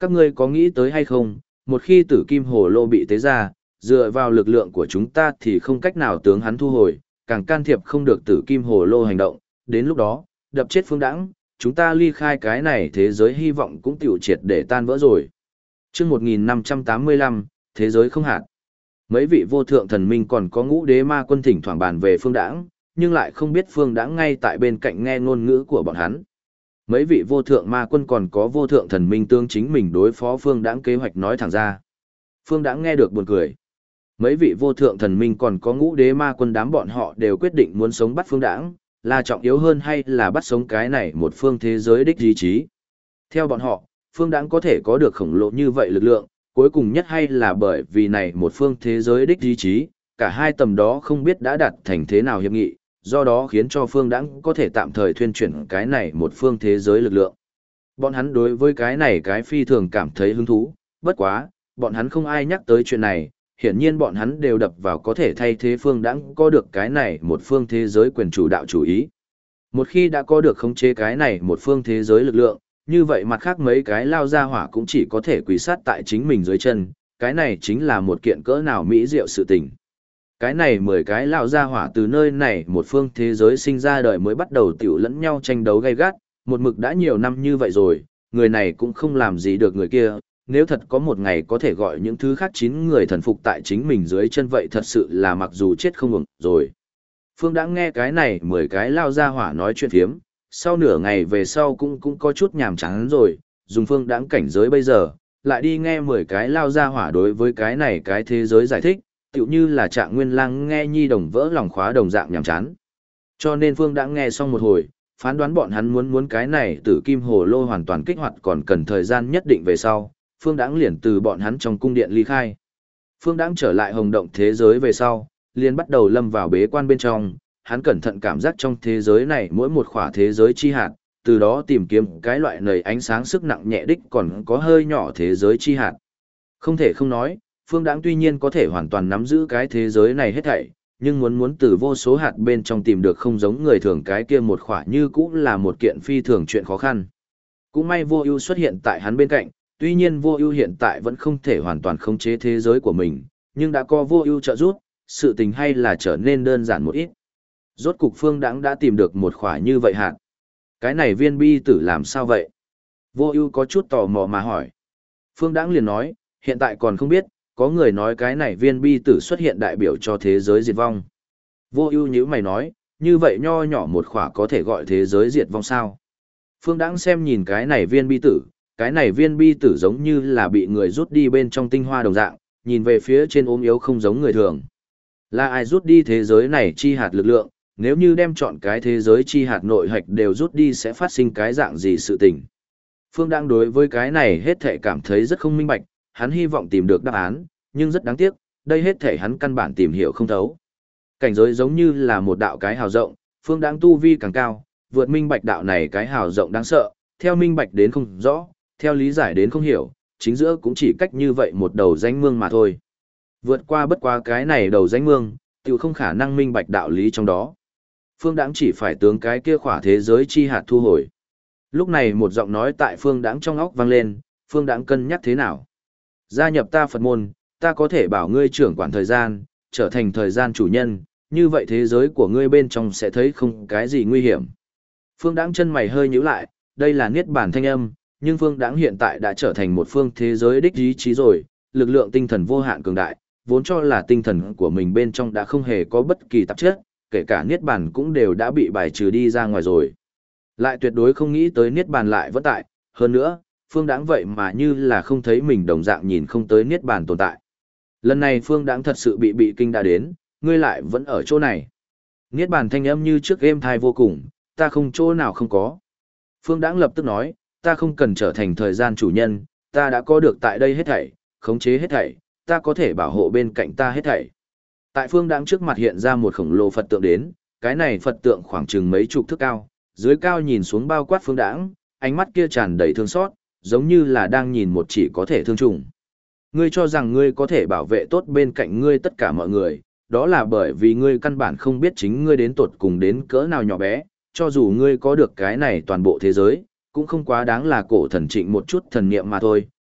Các ngươi có nghĩ tới hay không, một khi tử kim hồ lô bị tế ra, dựa vào lực lượng của chúng ta thì không cách nào tướng hắn thu hồi, càng can thiệp không được tử kim hồ lô hành động, đến lúc đó, đập chết Phương Đãng, chúng ta ly khai cái này thế giới hy vọng cũng tiểu triệt để tan vỡ rồi. Chương 1585, thế giới không hạn. Mấy vị vô thượng thần minh còn có ngũ đế ma quân thỉnh thoảng bàn về Phương Đãng, nhưng lại không biết Phương Đãng ngay tại bên cạnh nghe ngôn ngữ của bọn hắn. Mấy vị vô thượng ma quân còn có vô thượng thần minh tương chính mình đối phó Phương Đãng kế hoạch nói thẳng ra. Phương Đãng nghe được buồn cười. Mấy vị vô thượng thần minh còn có ngũ đế ma quân đám bọn họ đều quyết định muốn sống bắt Phương Đãng, là trọng yếu hơn hay là bắt sống cái này một phương thế giới đích ý chí. Theo bọn họ, Phương Đãng có thể có được khổng lồ như vậy lực lượng, cuối cùng nhất hay là bởi vì này một phương thế giới đích ý chí, cả hai tầm đó không biết đã đạt thành thế nào hiệp nghị, do đó khiến cho Phương Đãng có thể tạm thời thuyên chuyển cái này một phương thế giới lực lượng. Bọn hắn đối với cái này cái phi thường cảm thấy hứng thú, bất quá, bọn hắn không ai nhắc tới chuyện này, hiển nhiên bọn hắn đều đập vào có thể thay thế Phương Đãng có được cái này một phương thế giới quyền chủ đạo chủ ý. Một khi đã có được khống chế cái này một phương thế giới lực lượng, như vậy mặt khác mấy cái lao ra hỏa cũng chỉ có thể quỳ sát tại chính mình dưới chân, cái này chính là một kiện cỡ nào mỹ diệu sự tình. Cái này 10 cái lao ra hỏa từ nơi này một phương thế giới sinh ra đời mới bắt đầu tiểu lẫn nhau tranh đấu gay gắt, một mực đã nhiều năm như vậy rồi, người này cũng không làm gì được người kia, nếu thật có một ngày có thể gọi những thứ khác 9 người thần phục tại chính mình dưới chân vậy thật sự là mặc dù chết không ngừng rồi. Phương đã nghe cái này 10 cái lao ra hỏa nói chuyện phiếm, sau nửa ngày về sau cũng có chút nhàm chán rồi, dùng Phương đãng cảnh giới bây giờ, lại đi nghe 10 cái lao ra hỏa đối với cái này cái thế giới giải thích, tựu như là Trạng Nguyên Lang nghe nhi đồng vỡ lòng khóa đồng dạng nhàm chán. Cho nên Phương đãng nghe xong một hồi, phán đoán bọn hắn muốn cái này tử kim hồ lô hoàn toàn kích hoạt còn cần thời gian nhất định về sau, Phương đãng liền từ bọn hắn trong cung điện ly khai. Phương đãng trở lại hồng động thế giới về sau, liền bắt đầu lâm vào bế quan bên trong, hắn cẩn thận cảm giác trong thế giới này mỗi một khỏa thế giới chi hạt, từ đó tìm kiếm cái loại nầy ánh sáng sức nặng nhẹ đích còn có hơi nhỏ thế giới chi hạt. Không thể không nói, Phương đãng tuy nhiên có thể hoàn toàn nắm giữ cái thế giới này hết thảy, nhưng muốn từ vô số hạt bên trong tìm được không giống người thường cái kia một khỏa như cũng là một kiện phi thường chuyện khó khăn. Cũng may Vô Ưu xuất hiện tại hắn bên cạnh, tuy nhiên Vô Ưu hiện tại vẫn không thể hoàn toàn khống chế thế giới của mình, nhưng đã có Vô Ưu trợ giúp, sự tình hay là trở nên đơn giản một ít. Rốt cục Phương Đãng đã tìm được một khỏa như vậy hạt. Cái này viên bi tử làm sao vậy? Vô Ưu có chút tò mò mà hỏi. Phương Đãng liền nói, hiện tại còn không biết, có người nói cái này viên bi tử xuất hiện đại biểu cho thế giới diệt vong. Vô Ưu nhíu mày nói, như vậy nho nhỏ một khỏa có thể gọi thế giới diệt vong sao? Phương Đãng xem nhìn cái này viên bi tử giống như là bị người rút đi bên trong tinh hoa đồng dạng, nhìn về phía trên ốm yếu không giống người thường. Là ai rút đi thế giới này chi hạt lực lượng, nếu như đem chọn cái thế giới chi hạt nội hạch đều rút đi sẽ phát sinh cái dạng gì sự tình. Phương đang đối với cái này hết thảy cảm thấy rất không minh bạch, hắn hy vọng tìm được đáp án, nhưng rất đáng tiếc, đây hết thảy hắn căn bản tìm hiểu không thấu. Cảnh giới giống như là một đạo cái hào rộng, Phương đang tu vi càng cao, vượt minh bạch đạo này cái hào rộng đáng sợ, theo minh bạch đến không rõ, theo lý giải đến không hiểu, chính giữa cũng chỉ cách như vậy một đầu danh mương mà thôi. Vượt qua bất quá cái này đầu danh mương, tiểu không khả năng minh bạch đạo lý trong đó. Phương Đãng chỉ phải tướng cái kia khỏa thế giới chi hạt thu hồi. Lúc này một giọng nói tại Phương Đãng trong óc vang lên, Phương Đãng cân nhắc thế nào? Gia nhập ta Phật môn, ta có thể bảo ngươi trưởng quản thời gian, trở thành thời gian chủ nhân, như vậy thế giới của ngươi bên trong sẽ thấy không cái gì nguy hiểm. Phương Đãng chân mày hơi nhíu lại, đây là niết bàn thanh âm, nhưng Phương Đãng hiện tại đã trở thành một phương thế giới đích ý chí rồi, lực lượng tinh thần vô hạn cường đại, vốn cho là tinh thần của mình bên trong đã không hề có bất kỳ tạp chất, kể cả niết bàn cũng đều đã bị bài trừ đi ra ngoài rồi. Lại tuyệt đối không nghĩ tới niết bàn lại vẫn tại, hơn nữa, Phương Đãng vậy mà như là không thấy mình đồng dạng nhìn không tới niết bàn tồn tại. Lần này Phương Đãng thật sự bị kinh đã đến, ngươi lại vẫn ở chỗ này. Niết bàn thanh âm như trước êm thai vô cùng, ta không chỗ nào không có. Phương Đãng lập tức nói, ta không cần trở thành thời gian chủ nhân, ta đã có được tại đây hết thảy, khống chế hết thảy, ta có thể bảo hộ bên cạnh ta hết thảy. Tại Phương Đãng trước mặt hiện ra một khổng lồ Phật tượng đến, cái này Phật tượng khoảng chừng mấy chục thước cao, dưới cao nhìn xuống bao quát Phương Đãng, ánh mắt kia tràn đầy thương xót, giống như là đang nhìn một chỉ có thể thương trùng. Ngươi cho rằng ngươi có thể bảo vệ tốt bên cạnh ngươi tất cả mọi người, đó là bởi vì ngươi căn bản không biết chính ngươi đến tột cùng đến cỡ nào nhỏ bé, cho dù ngươi có được cái này toàn bộ thế giới, cũng không quá đáng là cổ thần trịnh một chút thần niệm mà thôi,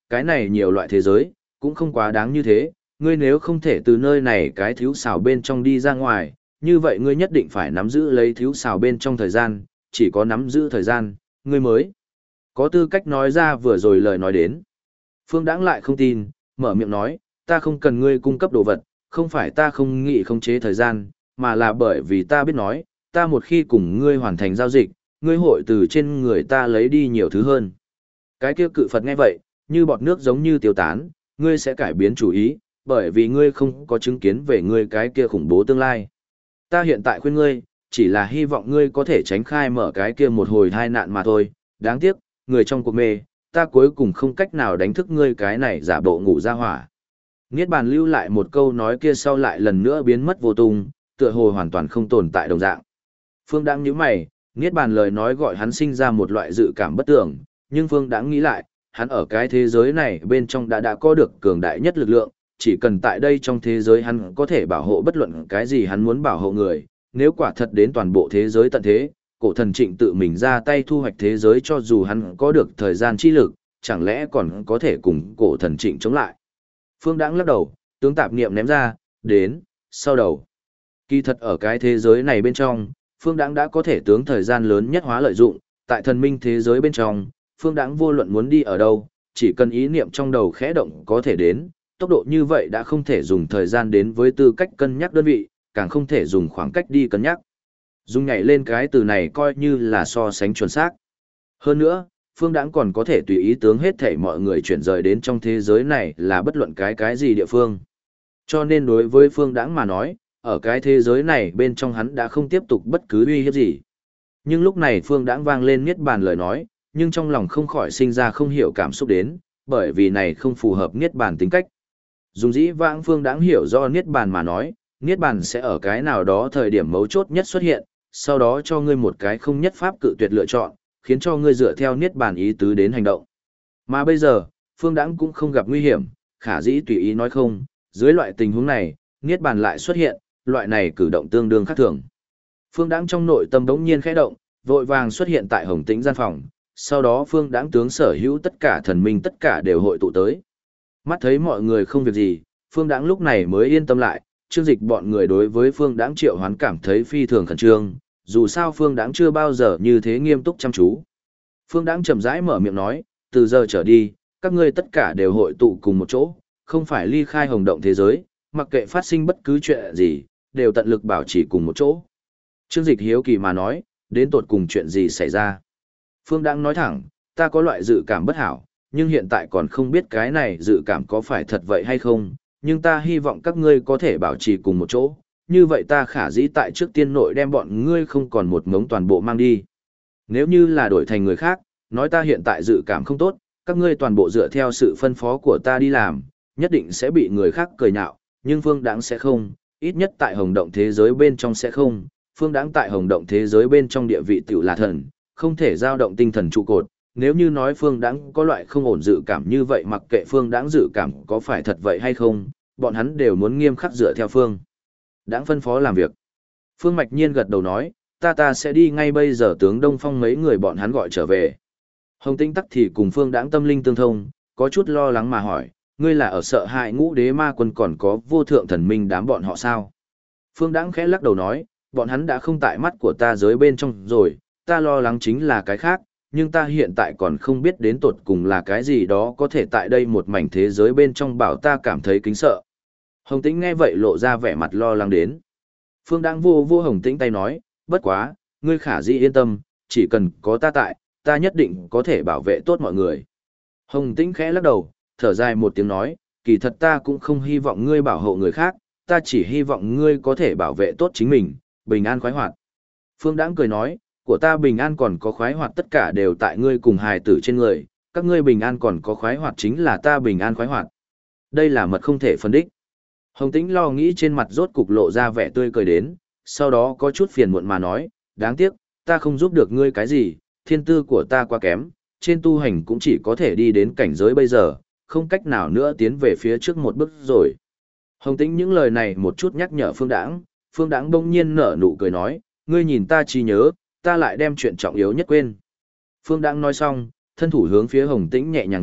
cái này nhiều loại thế giới, cũng không quá đáng như thế, ngươi nếu không thể từ nơi này cái thiếu xào bên trong đi ra ngoài, như vậy ngươi nhất định phải nắm giữ lấy thiếu xào bên trong thời gian, chỉ có nắm giữ thời gian, ngươi mới có tư cách nói ra vừa rồi lời nói đến. Phương Đãng lại không tin, mở miệng nói, ta không cần ngươi cung cấp đồ vật, không phải ta không nghĩ khống chế thời gian, mà là bởi vì ta biết nói, ta một khi cùng ngươi hoàn thành giao dịch, ngươi hội từ trên người ta lấy đi nhiều thứ hơn. Cái kia cự Phật nghe vậy, như bọt nước giống như tiêu tán, ngươi sẽ cải biến chủ ý, bởi vì ngươi không có chứng kiến về ngươi cái kia khủng bố tương lai. Ta hiện tại khuyên ngươi, chỉ là hy vọng ngươi có thể tránh khai mở cái kia một hồi tai nạn mà thôi, đáng tiếc, người trong cuộc mê, ta cuối cùng không cách nào đánh thức ngươi cái này giả bộ ngủ ra hỏa. Niết bàn lưu lại một câu nói kia sau lại lần nữa biến mất vô tung, tựa hồ hoàn toàn không tồn tại đồng dạng. Phương Đãng nhíu mày, Niết bàn lời nói gọi hắn sinh ra một loại dự cảm bất tưởng, nhưng Phương Đãng nghĩ lại, hắn ở cái thế giới này bên trong đã có được cường đại nhất lực lượng, chỉ cần tại đây trong thế giới hắn có thể bảo hộ bất luận cái gì hắn muốn bảo hộ người, nếu quả thật đến toàn bộ thế giới tận thế, cổ thần Trịnh tự mình ra tay thu hoạch thế giới cho dù hắn có được thời gian chi lực, chẳng lẽ còn có thể cùng cổ thần Trịnh chống lại. Phương Đãng lắc đầu, tướng tạp niệm ném ra, đến, sau đầu. Kỳ thật ở cái thế giới này bên trong, Phương Đãng đã có thể tướng thời gian lớn nhất hóa lợi dụng, tại thần minh thế giới bên trong, Phương Đãng vô luận muốn đi ở đâu, chỉ cần ý niệm trong đầu khẽ động có thể đến, tốc độ như vậy đã không thể dùng thời gian đến với tư cách cân nhắc đơn vị, càng không thể dùng khoảng cách đi cân nhắc. Dùng nhảy lên cái từ này coi như là so sánh chuẩn xác. Hơn nữa, Phương Đãng còn có thể tùy ý tướng hết thảy mọi người chuyển rời đến trong thế giới này là bất luận cái gì địa phương. Cho nên đối với Phương Đãng mà nói, ở cái thế giới này bên trong hắn đã không tiếp tục bất cứ uy hiếp gì. Nhưng lúc này Phương Đãng vang lên niết bàn lời nói, nhưng trong lòng không khỏi sinh ra không hiểu cảm xúc đến, bởi vì này không phù hợp niết bàn tính cách. Dùng dĩ vãng Phương Đãng hiểu do niết bàn mà nói, niết bàn sẽ ở cái nào đó thời điểm mấu chốt nhất xuất hiện, sau đó cho ngươi một cái không nhất pháp cự tuyệt lựa chọn, khiến cho ngươi dựa theo niết bàn ý tứ đến hành động. Mà bây giờ, Phương Đãng cũng không gặp nguy hiểm, khả dĩ tùy ý nói không, dưới loại tình huống này, niết bàn lại xuất hiện, loại này cử động tương đương khác thường. Phương Đãng trong nội tâm đống nhiên khẽ động, vội vàng xuất hiện tại Hồng Tĩnh gian phòng, sau đó Phương Đãng tướng sở hữu tất cả thần minh tất cả đều hội tụ tới. Mắt thấy mọi người không việc gì, Phương Đãng lúc này mới yên tâm lại, Trương Dịch bọn người đối với Phương Đãng triệu hoán cảm thấy phi thường khẩn trương, dù sao Phương Đãng chưa bao giờ như thế nghiêm túc chăm chú. Phương Đãng chậm rãi mở miệng nói, từ giờ trở đi, các ngươi tất cả đều hội tụ cùng một chỗ, không phải ly khai Hồng Động thế giới, mặc kệ phát sinh bất cứ chuyện gì, đều tận lực bảo trì cùng một chỗ. Trương Dịch hiếu kỳ mà nói, đến tột cùng chuyện gì xảy ra. Phương Đãng nói thẳng, ta có loại dự cảm bất hảo, nhưng hiện tại còn không biết cái này dự cảm có phải thật vậy hay không, nhưng ta hy vọng các ngươi có thể bảo trì cùng một chỗ, như vậy ta khả dĩ tại trước tiên nội đem bọn ngươi không còn một ngống toàn bộ mang đi. Nếu như là đổi thành người khác, nói ta hiện tại dự cảm không tốt, các ngươi toàn bộ dựa theo sự phân phó của ta đi làm, nhất định sẽ bị người khác cười nhạo, nhưng Phương Đãng sẽ không, ít nhất tại Hồng Động thế giới bên trong sẽ không, Phương Đãng tại Hồng Động thế giới bên trong địa vị tiểu là thần, không thể dao động tinh thần trụ cột. Nếu như nói Phương Đãng có loại không ổn dự cảm như vậy, mặc kệ Phương Đãng dự cảm có phải thật vậy hay không, bọn hắn đều muốn nghiêm khắc dựa theo Phương Đãng phân phó làm việc. Phương Mạch Nhiên gật đầu nói, ta sẽ đi ngay bây giờ, tướng Đông Phong mấy người bọn hắn gọi trở về. Hồng Tĩnh tắc thì cùng Phương Đãng tâm linh tương thông, có chút lo lắng mà hỏi, ngươi là ở sợ hại Ngũ Đế Ma Quân còn có vô thượng thần minh đám bọn họ sao? Phương Đãng khẽ lắc đầu nói, bọn hắn đã không tại mắt của ta giới bên trong rồi, ta lo lắng chính là cái khác, nhưng ta hiện tại còn không biết đến tột cùng là cái gì đó có thể tại đây một mảnh thế giới bên trong bảo ta cảm thấy kính sợ. Hồng Tĩnh nghe vậy lộ ra vẻ mặt lo lắng đến. Phương Đãng vô Hồng Tĩnh tay nói, bất quá, ngươi khả dĩ yên tâm, chỉ cần có ta tại, ta nhất định có thể bảo vệ tốt mọi người. Hồng Tĩnh khẽ lắc đầu, thở dài một tiếng nói, kỳ thật ta cũng không hy vọng ngươi bảo hộ người khác, ta chỉ hy vọng ngươi có thể bảo vệ tốt chính mình, bình an khoái hoạt. Phương Đãng cười nói, của ta bình an còn có khoái hoạt tất cả đều tại ngươi cùng hài tử trên người, các ngươi bình an còn có khoái hoạt chính là ta bình an khoái hoạt. Đây là mật không thể phân đích. Hồng Tĩnh lo nghĩ trên mặt rốt cục lộ ra vẻ tươi cười đến, sau đó có chút phiền muộn mà nói, đáng tiếc, ta không giúp được ngươi cái gì, thiên tư của ta quá kém, trên tu hành cũng chỉ có thể đi đến cảnh giới bây giờ, không cách nào nữa tiến về phía trước một bước rồi. Hồng Tĩnh những lời này một chút nhắc nhở Phương Đãng bỗng nhiên nở nụ cười nói, ngươi nhìn ta chỉ nhớ, ta lại đem chuyện trọng yếu nhất quên. Phương Đãng nói xong, thân thủ hướng phía Hồng Tĩnh nhẹ nhàng vỗ,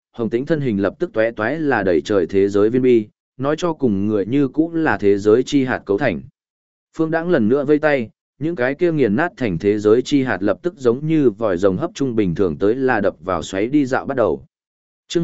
Hồng Tĩnh thân hình lập tức tóe toé là đầy trời thế giới viên bi, nói cho cùng người như cũng là thế giới chi hạt cấu thành. Phương Đãng lần nữa vây tay, những cái kia nghiền nát thành thế giới chi hạt lập tức giống như vòi rồng hấp trung bình thường tới là đập vào xoáy đi dạo bắt đầu. Chương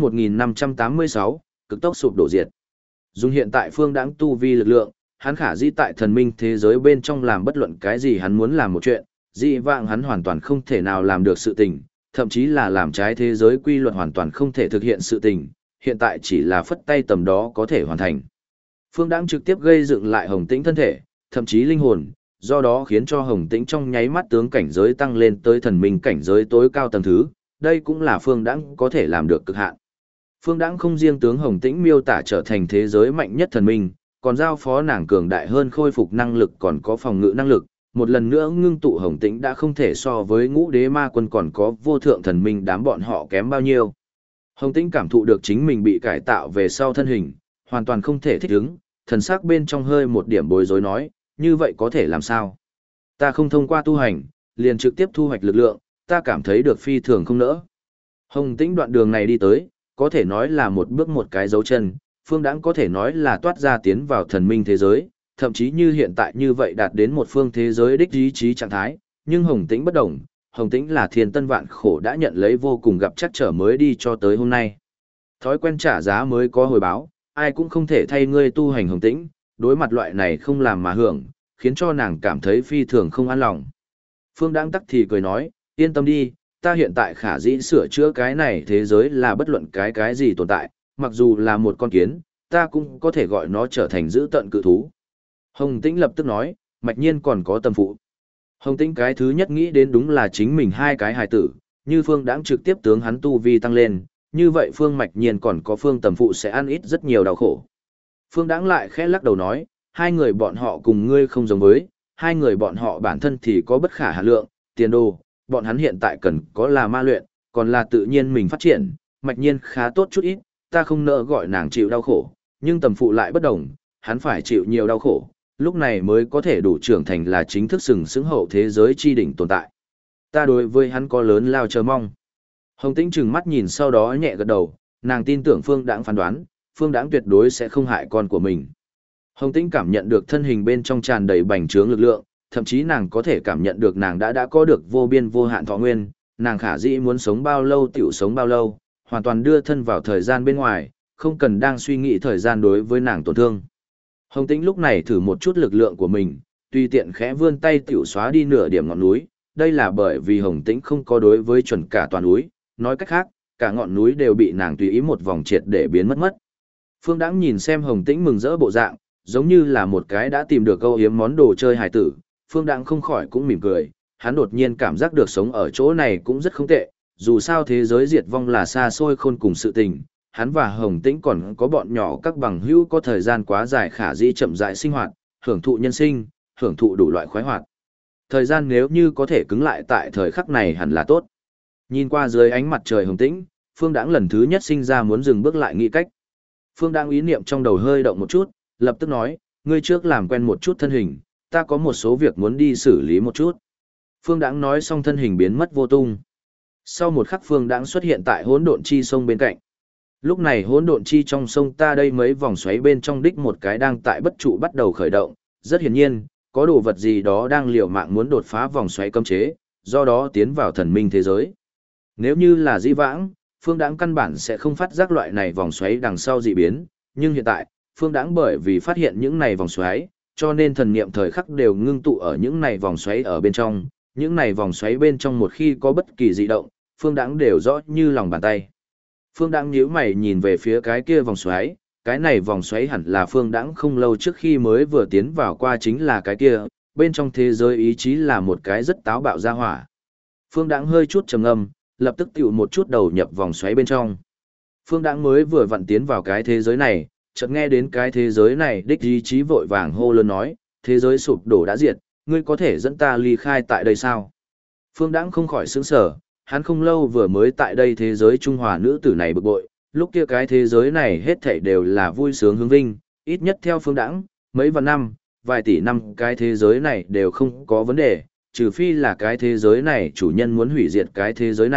1586, cực tốc sụp đổ diệt. Dùng hiện tại Phương Đãng tu vi lực lượng, hắn khả dĩ tại thần minh thế giới bên trong làm bất luận cái gì hắn muốn làm một chuyện, dị vãng hắn hoàn toàn không thể nào làm được sự tình, thậm chí là làm trái thế giới quy luật hoàn toàn không thể thực hiện sự tình, hiện tại chỉ là phất tay tầm đó có thể hoàn thành. Phương Đãng trực tiếp gây dựng lại Hồng Tĩnh thân thể, thậm chí linh hồn, do đó khiến cho Hồng Tĩnh trong nháy mắt tướng cảnh giới tăng lên tới thần minh cảnh giới tối cao tầng thứ, đây cũng là Phương Đãng có thể làm được cực hạn. Phương Đãng không riêng tướng Hồng Tĩnh miêu tả trở thành thế giới mạnh nhất thần minh, còn giao phó nàng cường đại hơn khôi phục năng lực còn có phòng ngự năng lực, một lần nữa ngưng tụ Hồng Tĩnh đã không thể so với Ngũ Đế Ma Quân còn có vô thượng thần minh đám bọn họ kém bao nhiêu. Hồng Tĩnh cảm thụ được chính mình bị cải tạo về sau thân hình, hoàn toàn không thể thích ứng, thần sắc bên trong hơi một điểm bối rối nói, như vậy có thể làm sao? Ta không thông qua tu hành, liền trực tiếp thu hoạch lực lượng, ta cảm thấy được phi thường không nỡ. Hồng Tĩnh đoạn đường này đi tới, có thể nói là một bước một cái dấu chân, Phương Đãng có thể nói là toát ra tiến vào thần minh thế giới, thậm chí như hiện tại như vậy đạt đến một phương thế giới đích ý chí trạng thái, nhưng Hồng Tĩnh bất đồng, Hồng Tĩnh là thiên tân vạn khổ đã nhận lấy vô cùng gặp chắc trở mới đi cho tới hôm nay. Thói quen trả giá mới có hồi báo, ai cũng không thể thay ngươi tu hành Hồng Tĩnh, đối mặt loại này không làm mà hưởng, khiến cho nàng cảm thấy phi thường không an lòng. Phương Đãng tắc thì cười nói, yên tâm đi, ta hiện tại khả dĩ sửa chữa cái này thế giới là bất luận cái gì tồn tại, mặc dù là một con kiến, ta cũng có thể gọi nó trở thành dữ tận cự thú. Hồng Tĩnh lập tức nói, mạch nhiên còn có tâm phụ. Hồng Tĩnh cái thứ nhất nghĩ đến đúng là chính mình hai cái hài tử, như Phương Đãng trực tiếp tướng hắn tu vi tăng lên, như vậy Phương mạch nhiên còn có Phương tầm phụ sẽ ăn ít rất nhiều đau khổ. Phương Đãng lại khẽ lắc đầu nói, hai người bọn họ cùng ngươi không giống với, hai người bọn họ bản thân thì có bất khả hạn lượng, tiền đồ, bọn hắn hiện tại cần có là ma luyện, còn là tự nhiên mình phát triển, mạch nhiên khá tốt chút ít, ta không nỡ gọi nàng chịu đau khổ, nhưng tầm phụ lại bất đồng, hắn phải chịu nhiều đau khổ, lúc này mới có thể đủ trưởng thành là chính thức sừng sững hậu thế giới chi đỉnh tồn tại. Ta đối với hắn có lớn lao chờ mong. Hồng Tĩnh trừng mắt nhìn sau đó nhẹ gật đầu, nàng tin tưởng Phương Đãng phán đoán, Phương Đãng tuyệt đối sẽ không hại con của mình. Hồng Tĩnh cảm nhận được thân hình bên trong tràn đầy bành trướng lực lượng, thậm chí nàng có thể cảm nhận được nàng đã có được vô biên vô hạn thọ nguyên, nàng khả dĩ muốn sống bao lâu tiểu sống bao lâu, hoàn toàn đưa thân vào thời gian bên ngoài, không cần đang suy nghĩ thời gian đối với nàng tổn thương. Hồng Tĩnh lúc này thử một chút lực lượng của mình, tùy tiện khẽ vươn tay tiểu xóa đi nửa điểm ngọn núi, đây là bởi vì Hồng Tĩnh không có đối với chuẩn cả toàn núi, nói cách khác, cả ngọn núi đều bị nàng tùy ý một vòng triệt để biến mất. Phương Đãng nhìn xem Hồng Tĩnh mừng rỡ bộ dạng, giống như là một cái đã tìm được câu hiếm món đồ chơi hài tử, Phương Đãng không khỏi cũng mỉm cười, hắn đột nhiên cảm giác được sống ở chỗ này cũng rất không tệ, dù sao thế giới diệt vong là xa xôi khôn cùng sự tình, hắn và Hồng Tĩnh còn có bọn nhỏ các bằng hữu có thời gian quá dài khả dĩ chậm rãi sinh hoạt, hưởng thụ nhân sinh, hưởng thụ đủ loại khoái hoạt. Thời gian nếu như có thể cứng lại tại thời khắc này hẳn là tốt. Nhìn qua dưới ánh mặt trời Hồng Tĩnh, Phương Đãng lần thứ nhất sinh ra muốn dừng bước lại nghĩ cách. Phương Đãng ý niệm trong đầu hơi động một chút, lập tức nói, ngươi trước làm quen một chút thân hình, ta có một số việc muốn đi xử lý một chút. Phương Đãng nói xong thân hình biến mất vô tung. Sau một khắc Phương Đãng xuất hiện tại hỗn độn chi sông bên cạnh. Lúc này hỗn độn chi trong sông ta đây mấy vòng xoáy bên trong đích một cái đang tại bất trụ bắt đầu khởi động, rất hiển nhiên, có đồ vật gì đó đang liều mạng muốn đột phá vòng xoáy cấm chế, do đó tiến vào thần minh thế giới. Nếu như là dĩ vãng, Phương Đãng căn bản sẽ không phát giác loại này vòng xoáy đằng sau dị biến, nhưng hiện tại, Phương Đãng bởi vì phát hiện những này vòng xoáy, cho nên thần niệm thời khắc đều ngưng tụ ở những này vòng xoáy ở bên trong, những này vòng xoáy bên trong một khi có bất kỳ dị động, Phương Đãng đều rõ như lòng bàn tay. Phương Đãng nhíu mày nhìn về phía cái kia vòng xoáy, cái này vòng xoáy hẳn là Phương Đãng không lâu trước khi mới vừa tiến vào qua chính là cái kia, bên trong thế giới ý chí là một cái rất táo bạo ra hỏa. Phương Đãng hơi chút trầm ngâm, lập tức tiểu một chút đầu nhập vòng xoáy bên trong. Phương Đãng mới vừa vặn tiến vào cái thế giới này, chợt nghe đến cái thế giới này đích ý chí vội vàng hô lớn nói, thế giới sụp đổ đã diệt, ngươi có thể dẫn ta ly khai tại đây sao? Phương Đãng không khỏi sững sờ, hắn không lâu vừa mới tại đây thế giới Trung Hòa nữ tử này bực bội, lúc kia cái thế giới này hết thảy đều là vui sướng hưng vinh, ít nhất theo Phương Đãng, mấy vạn năm, vài tỷ năm cái thế giới này đều không có vấn đề, trừ phi là cái thế giới này chủ nhân muốn hủy diệt cái thế giới này,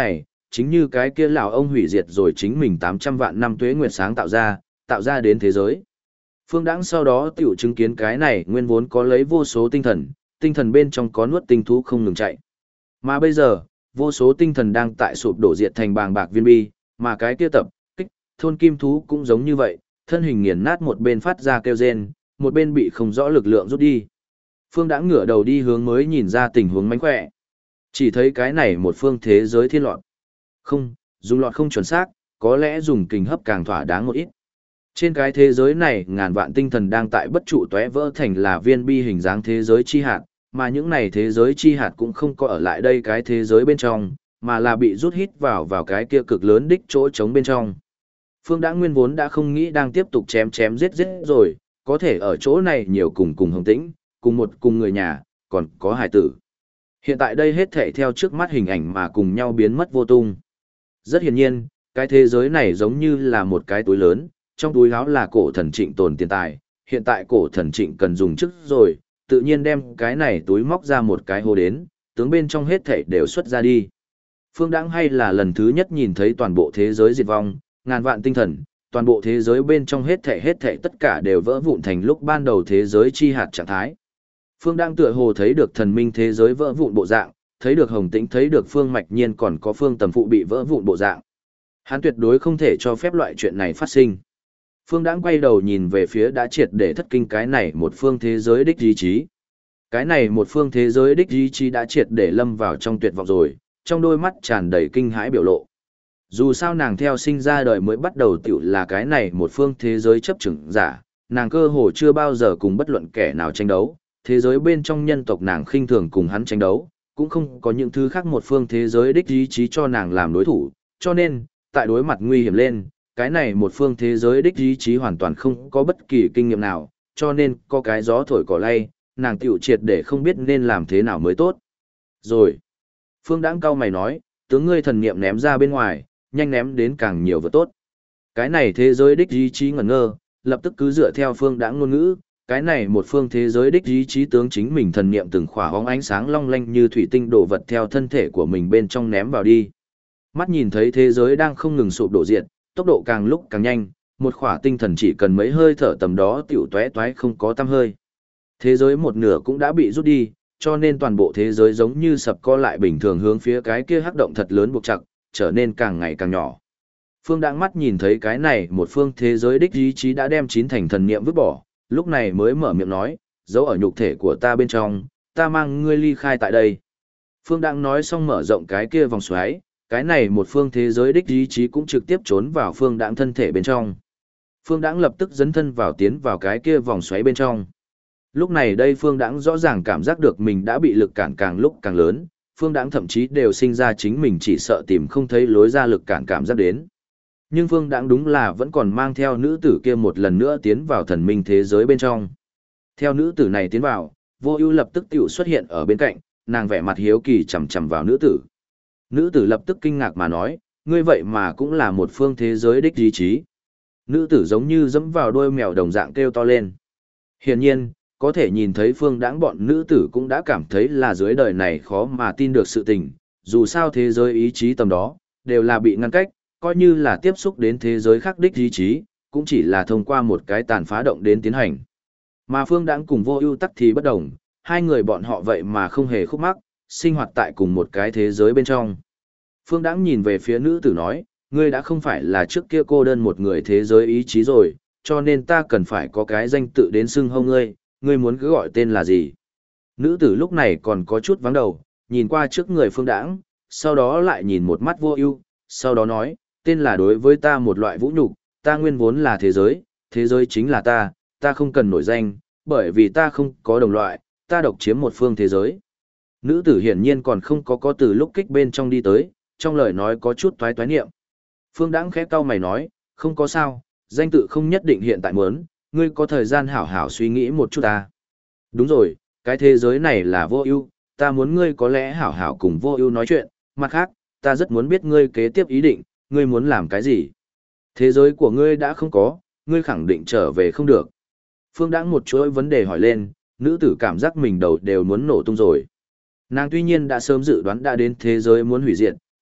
chính như cái kia lão ông hủy diệt rồi chính mình 800 vạn năm tuế nguyệt sáng tạo ra đến thế giới. Phương Đãng sau đó tiểu chứng kiến cái này nguyên vốn có lấy vô số tinh thần bên trong có nuốt tinh thú không ngừng chạy. Mà bây giờ, vô số tinh thần đang tại sụp đổ diệt thành bàng bạc viên bi, mà cái kia tập, kích, thôn kim thú cũng giống như vậy, thân hình nghiền nát một bên phát ra kêu rên, một bên bị không rõ lực lượng rút đi. Phương Đãng ngửa đầu đi hướng mới nhìn ra tình huống mánh khỏe. Chỉ thấy cái này một phương thế giới thiên lọt. Không, dùng lọt không chuẩn xác, có lẽ dùng kình hấp càng thỏa đáng một ít. Trên cái thế giới này, ngàn vạn tinh thần đang tại bất trụ tóe vỡ thành là viên bi hình dáng thế giới chi hạt, mà những này thế giới chi hạt cũng không có ở lại đây cái thế giới bên trong, mà là bị rút hít vào cái kia cực lớn đích chỗ trống bên trong. Phương Đãng nguyên vốn đã không nghĩ đang tiếp tục chém giết rồi, có thể ở chỗ này nhiều cùng Hồng Tĩnh, cùng người nhà, còn có hải tử. Hiện tại đây hết thảy theo trước mắt hình ảnh mà cùng nhau biến mất vô tung. Rất hiển nhiên, cái thế giới này giống như là một cái túi lớn, trong túi áo là cổ thần trịnh tồn tiền tài, hiện tại cổ thần trịnh cần dùng chức rồi, tự nhiên đem cái này túi móc ra một cái hồ đến, tướng bên trong hết thảy đều xuất ra đi. Phương Đãng hay là lần thứ nhất nhìn thấy toàn bộ thế giới diệt vong, ngàn vạn tinh thần, toàn bộ thế giới bên trong hết thảy tất cả đều vỡ vụn thành lúc ban đầu thế giới chi hạt trạng thái. Phương Đãng tựa hồ thấy được thần minh thế giới vỡ vụn bộ dạng, thấy được Hồng Tĩnh, thấy được Phương Mạch Nhiên còn có Phương Tầm Phụ bị vỡ vụn bộ dạng. Hắn tuyệt đối không thể cho phép loại chuyện này phát sinh. Phương Đãng quay đầu nhìn về phía đã triệt để thất kinh cái này một phương thế giới đích ý chí. Cái này một phương thế giới đích ý chí đã triệt để lâm vào trong tuyệt vọng rồi, trong đôi mắt tràn đầy kinh hãi biểu lộ. Dù sao nàng theo sinh ra đời mới bắt đầu tiểu là cái này một phương thế giới chấp chừng giả, nàng cơ hồ chưa bao giờ cùng bất luận kẻ nào tranh đấu, thế giới bên trong nhân tộc nàng khinh thường cùng hắn tranh đấu, cũng không có những thứ khác một phương thế giới đích ý chí cho nàng làm đối thủ, cho nên, tại đối mặt nguy hiểm lên, cái này một phương thế giới đích ý chí hoàn toàn không có bất kỳ kinh nghiệm nào, cho nên có cái gió thổi cỏ lay, nàng tiểu triệt để không biết nên làm thế nào mới tốt. Rồi, Phương Đãng cau mày nói, tướng ngươi thần niệm ném ra bên ngoài, nhanh ném đến càng nhiều vật tốt. Cái này thế giới đích ý chí ngẩn ngơ, lập tức cứ dựa theo Phương Đãng ngôn ngữ, cái này một phương thế giới đích ý chí tướng chính mình thần niệm từng khỏa hóng ánh sáng long lanh như thủy tinh đổ vật theo thân thể của mình bên trong ném vào đi. Mắt nhìn thấy thế giới đang không ngừng sụp đổ diệt, tốc độ càng lúc càng nhanh, một khỏa tinh thần chỉ cần mấy hơi thở tầm đó tiểu tóe toái không có tăm hơi. Thế giới một nửa cũng đã bị rút đi, cho nên toàn bộ thế giới giống như sập co lại bình thường hướng phía cái kia hắc động thật lớn buộc chặt, trở nên càng ngày càng nhỏ. Phương Đãng mắt nhìn thấy cái này một phương thế giới đích ý chí đã đem chín thành thần niệm vứt bỏ, lúc này mới mở miệng nói, giấu ở nhục thể của ta bên trong, ta mang ngươi ly khai tại đây. Phương Đãng nói xong mở rộng cái kia vòng xoáy, cái này một phương thế giới đích ý chí cũng trực tiếp trốn vào Phương Đãng thân thể bên trong. Phương Đãng lập tức dấn thân vào tiến vào cái kia vòng xoáy bên trong. Lúc này đây Phương Đãng rõ ràng cảm giác được mình đã bị lực cản càng lúc càng lớn, Phương Đãng thậm chí đều sinh ra chính mình chỉ sợ tìm không thấy lối ra lực cản cảm giác đến. Nhưng Phương Đãng đúng là vẫn còn mang theo nữ tử kia một lần nữa tiến vào thần minh thế giới bên trong. Theo nữ tử này tiến vào, Vô Ưu lập tức tiểu xuất hiện ở bên cạnh, nàng vẻ mặt hiếu kỳ chằm chằm vào nữ tử. Nữ tử lập tức kinh ngạc mà nói, ngươi vậy mà cũng là một phương thế giới đích ý chí. Nữ tử giống như dẫm vào đuôi mèo đồng dạng kêu to lên. Hiển nhiên, có thể nhìn thấy Phương Đãng bọn nữ tử cũng đã cảm thấy là dưới đời này khó mà tin được sự tình, dù sao thế giới ý chí tầm đó, đều là bị ngăn cách, coi như là tiếp xúc đến thế giới khác đích ý chí, cũng chỉ là thông qua một cái tàn phá động đến tiến hành. Mà Phương Đãng cùng Vô Ưu tắc thì bất đồng, hai người bọn họ vậy mà không hề khúc mắc, sinh hoạt tại cùng một cái thế giới bên trong. Phương Đãng nhìn về phía nữ tử nói, ngươi đã không phải là trước kia cô đơn một người thế giới ý chí rồi, cho nên ta cần phải có cái danh tự đến xưng hô ngươi, ngươi muốn cứ gọi tên là gì? Nữ tử lúc này còn có chút vắng đầu, nhìn qua trước người Phương Đãng, sau đó lại nhìn một mắt Vô Ưu, sau đó nói, tên là đối với ta một loại vũ nhục, ta nguyên vốn là thế giới chính là ta không cần nổi danh, bởi vì ta không có đồng loại, ta độc chiếm một phương thế giới. Nữ tử hiển nhiên còn không có từ lúc kích bên trong đi tới, trong lời nói có chút toái toái niệm. Phương Đãng khẽ cau mày nói, không có sao, danh tự không nhất định hiện tại muốn, ngươi có thời gian hảo hảo suy nghĩ một chút ta. Đúng rồi, cái thế giới này là Vô Ưu, ta muốn ngươi có lẽ hảo hảo cùng Vô Ưu nói chuyện, mặt khác, ta rất muốn biết ngươi kế tiếp ý định, ngươi muốn làm cái gì. Thế giới của ngươi đã không có, ngươi khẳng định trở về không được. Phương Đãng một chuỗi vấn đề hỏi lên, nữ tử cảm giác mình đầu đều muốn nổ tung rồi. Nàng tuy nhiên đã sớm dự đoán đã đến thế giới muốn hủy diệt,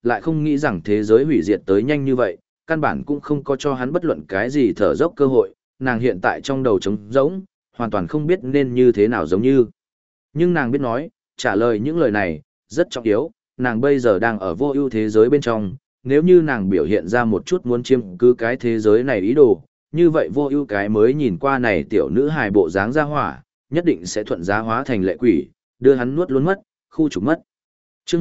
lại không nghĩ rằng thế giới hủy diệt tới nhanh như vậy, căn bản cũng không có cho hắn bất luận cái gì thở dốc cơ hội, nàng hiện tại trong đầu trống rỗng, hoàn toàn không biết nên như thế nào giống như. Nhưng nàng biết nói, trả lời những lời này, rất trọng yếu, nàng bây giờ đang ở vô ưu thế giới bên trong, nếu như nàng biểu hiện ra một chút muốn chiếm cứ cái thế giới này ý đồ, như vậy vô ưu cái mới nhìn qua này tiểu nữ hài bộ dáng ra hỏa, nhất định sẽ thuận giá hóa thành lệ quỷ, đưa hắn nuốt luôn mất, khu trục mất. Chương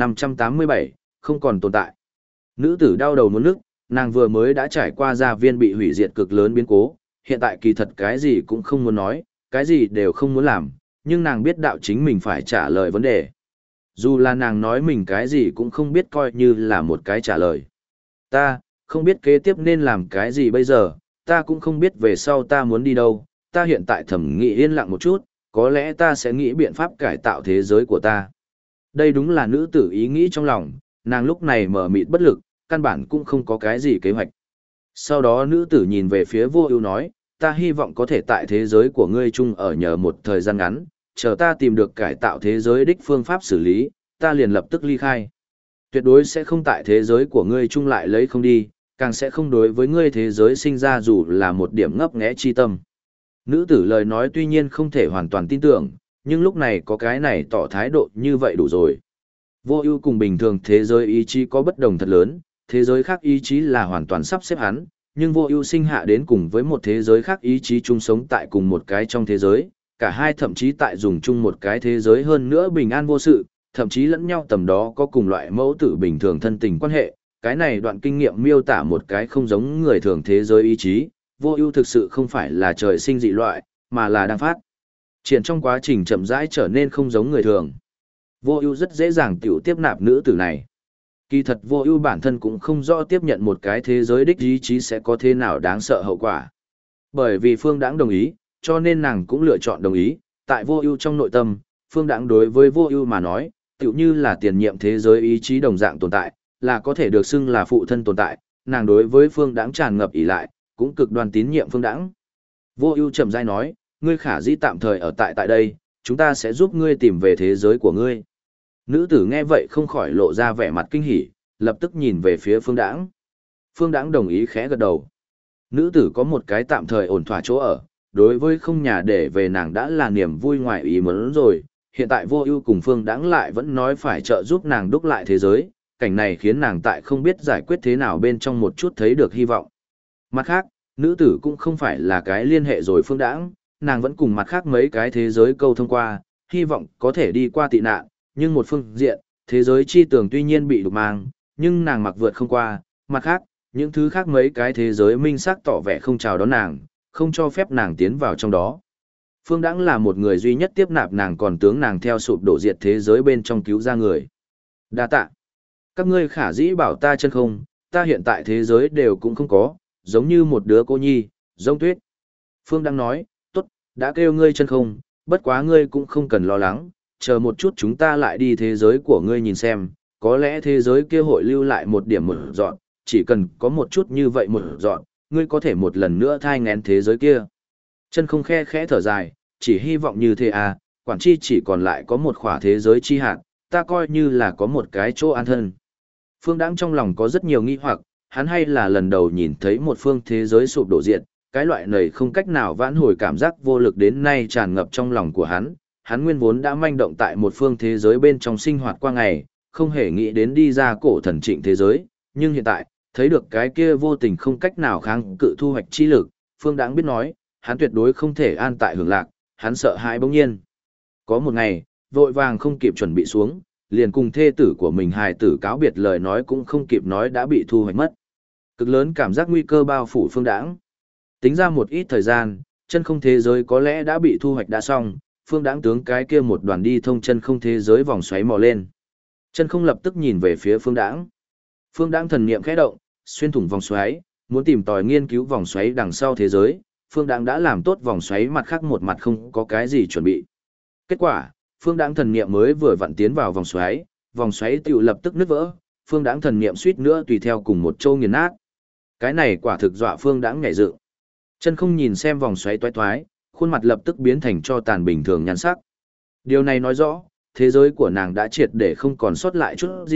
1587, không còn tồn tại. Nữ tử đau đầu muốn nức, nàng vừa mới đã trải qua gia viên bị hủy diệt cực lớn biến cố, hiện tại kỳ thật cái gì cũng không muốn nói, cái gì đều không muốn làm, nhưng nàng biết đạo chính mình phải trả lời vấn đề. Dù là nàng nói mình cái gì cũng không biết coi như là một cái trả lời. Ta, không biết kế tiếp nên làm cái gì bây giờ, ta cũng không biết về sau ta muốn đi đâu, ta hiện tại thầm nghĩ yên lặng một chút, có lẽ ta sẽ nghĩ biện pháp cải tạo thế giới của ta. Đây đúng là nữ tử ý nghĩ trong lòng, nàng lúc này mờ mịt bất lực, căn bản cũng không có cái gì kế hoạch. Sau đó nữ tử nhìn về phía vô ưu nói, ta hy vọng có thể tại thế giới của ngươi chung ở nhờ một thời gian ngắn, chờ ta tìm được cải tạo thế giới đích phương pháp xử lý, ta liền lập tức ly khai. Tuyệt đối sẽ không tại thế giới của ngươi chung lại lấy không đi, càng sẽ không đối với ngươi thế giới sinh ra dù là một điểm ngấp nghé chi tâm. Nữ tử lời nói tuy nhiên không thể hoàn toàn tin tưởng, nhưng lúc này có cái này tỏ thái độ như vậy đủ rồi. Vô ưu cùng bình thường thế giới ý chí có bất đồng thật lớn, thế giới khác ý chí là hoàn toàn sắp xếp hắn, nhưng vô ưu sinh hạ đến cùng với một thế giới khác ý chí chung sống tại cùng một cái trong thế giới, cả hai thậm chí tại dùng chung một cái thế giới hơn nữa bình an vô sự, thậm chí lẫn nhau tầm đó có cùng loại mẫu tử bình thường thân tình quan hệ. Cái này đoạn kinh nghiệm miêu tả một cái không giống người thường thế giới ý chí, vô ưu thực sự không phải là trời sinh dị loại, mà là đang phát triển trong quá trình chậm rãi trở nên không giống người thường. Vô ưu rất dễ dàng tiểu tiếp nạp nữ tử này. Kỳ thật vô ưu bản thân cũng không rõ tiếp nhận một cái thế giới đích ý chí sẽ có thế nào đáng sợ hậu quả. Bởi vì Phương Đãng đồng ý, cho nên nàng cũng lựa chọn đồng ý. Tại vô ưu trong nội tâm, Phương Đãng đối với vô ưu mà nói, tựu như là tiền nhiệm thế giới ý chí đồng dạng tồn tại, là có thể được xưng là phụ thân tồn tại. Nàng đối với Phương Đãng tràn ngập ỷ lại, cũng cực đoan tín nhiệm Phương Đãng. Vô ưu chậm rãi nói, ngươi khả dĩ tạm thời ở tại đây, chúng ta sẽ giúp ngươi tìm về thế giới của ngươi. Nữ tử nghe vậy không khỏi lộ ra vẻ mặt kinh hỉ, lập tức nhìn về phía Phương Đãng. Phương Đãng đồng ý khẽ gật đầu. Nữ tử có một cái tạm thời ổn thỏa chỗ ở, đối với không nhà để về nàng đã là niềm vui ngoài ý muốn rồi, hiện tại Vô Ưu cùng Phương Đãng lại vẫn nói phải trợ giúp nàng đúc lại thế giới, cảnh này khiến nàng tại không biết giải quyết thế nào bên trong một chút thấy được hy vọng. Mặt khác, nữ tử cũng không phải là cái liên hệ rồi Phương Đãng, nàng vẫn cùng mặt khác mấy cái thế giới câu thông qua, hy vọng có thể đi qua tị nạn, nhưng một phương diện, thế giới chi tường tuy nhiên bị đục mang, nhưng nàng mặc vượt không qua, mặt khác, những thứ khác mấy cái thế giới minh xác tỏ vẻ không chào đón nàng, không cho phép nàng tiến vào trong đó. Phương Đãng là một người duy nhất tiếp nạp nàng còn tướng nàng theo sụp đổ diệt thế giới bên trong cứu ra người. Đa tạ. Các ngươi khả dĩ bảo ta chân không, ta hiện tại thế giới đều cũng không có, giống như một đứa cô nhi, giống tuyết. Phương Đãng nói, tốt, đã kêu ngươi chân không, bất quá ngươi cũng không cần lo lắng, chờ một chút chúng ta lại đi thế giới của ngươi nhìn xem, có lẽ thế giới kia hội lưu lại một điểm một dọn, chỉ cần có một chút như vậy một dọn, ngươi có thể một lần nữa thai ngén thế giới kia. Chân không khe khẽ thở dài, chỉ hy vọng như thế à, quản chi chỉ còn lại có một khỏa thế giới chi hạn, ta coi như là có một cái chỗ an thân. Phương Đãng trong lòng có rất nhiều nghi hoặc, hắn hay là lần đầu nhìn thấy một phương thế giới sụp đổ diệt, cái loại này không cách nào vãn hồi cảm giác vô lực đến nay tràn ngập trong lòng của hắn nguyên vốn đã manh động tại một phương thế giới bên trong sinh hoạt qua ngày, không hề nghĩ đến đi ra cổ thần trịnh thế giới, nhưng hiện tại, thấy được cái kia vô tình không cách nào kháng cự thu hoạch chi lực, Phương Đãng biết nói, hắn tuyệt đối không thể an tại hưởng lạc, hắn sợ hãi bỗng nhiên. Có một ngày, vội vàng không kịp chuẩn bị xuống, liền cùng thê tử của mình hài tử cáo biệt lời nói cũng không kịp nói đã bị thu hoạch mất. Cực lớn cảm giác nguy cơ bao phủ Phương Đãng. Tính ra một ít thời gian, chân không thế giới có lẽ đã bị thu hoạch đã xong, Phương Đãng tướng cái kia một đoàn đi thông chân không thế giới vòng xoáy mò lên. Chân không lập tức nhìn về phía Phương Đãng. Phương Đãng thần niệm khẽ động, xuyên thủng vòng xoáy, muốn tìm tòi nghiên cứu vòng xoáy đằng sau thế giới. Phương Đãng đã làm tốt vòng xoáy mặt khác một mặt không có cái gì chuẩn bị. Kết quả, Phương Đãng thần niệm mới vừa vặn tiến vào vòng xoáy tựu lập tức nứt vỡ, Phương Đãng thần niệm suýt nữa tùy theo cùng một châu nghiền nát. Cái này quả thực dọa Phương Đãng nhảy dựng. Chân không nhìn xem vòng xoáy toái toái, khuôn mặt lập tức biến thành cho tàn bình thường nhan sắc. Điều này nói rõ, thế giới của nàng đã triệt để không còn sót lại chút gì,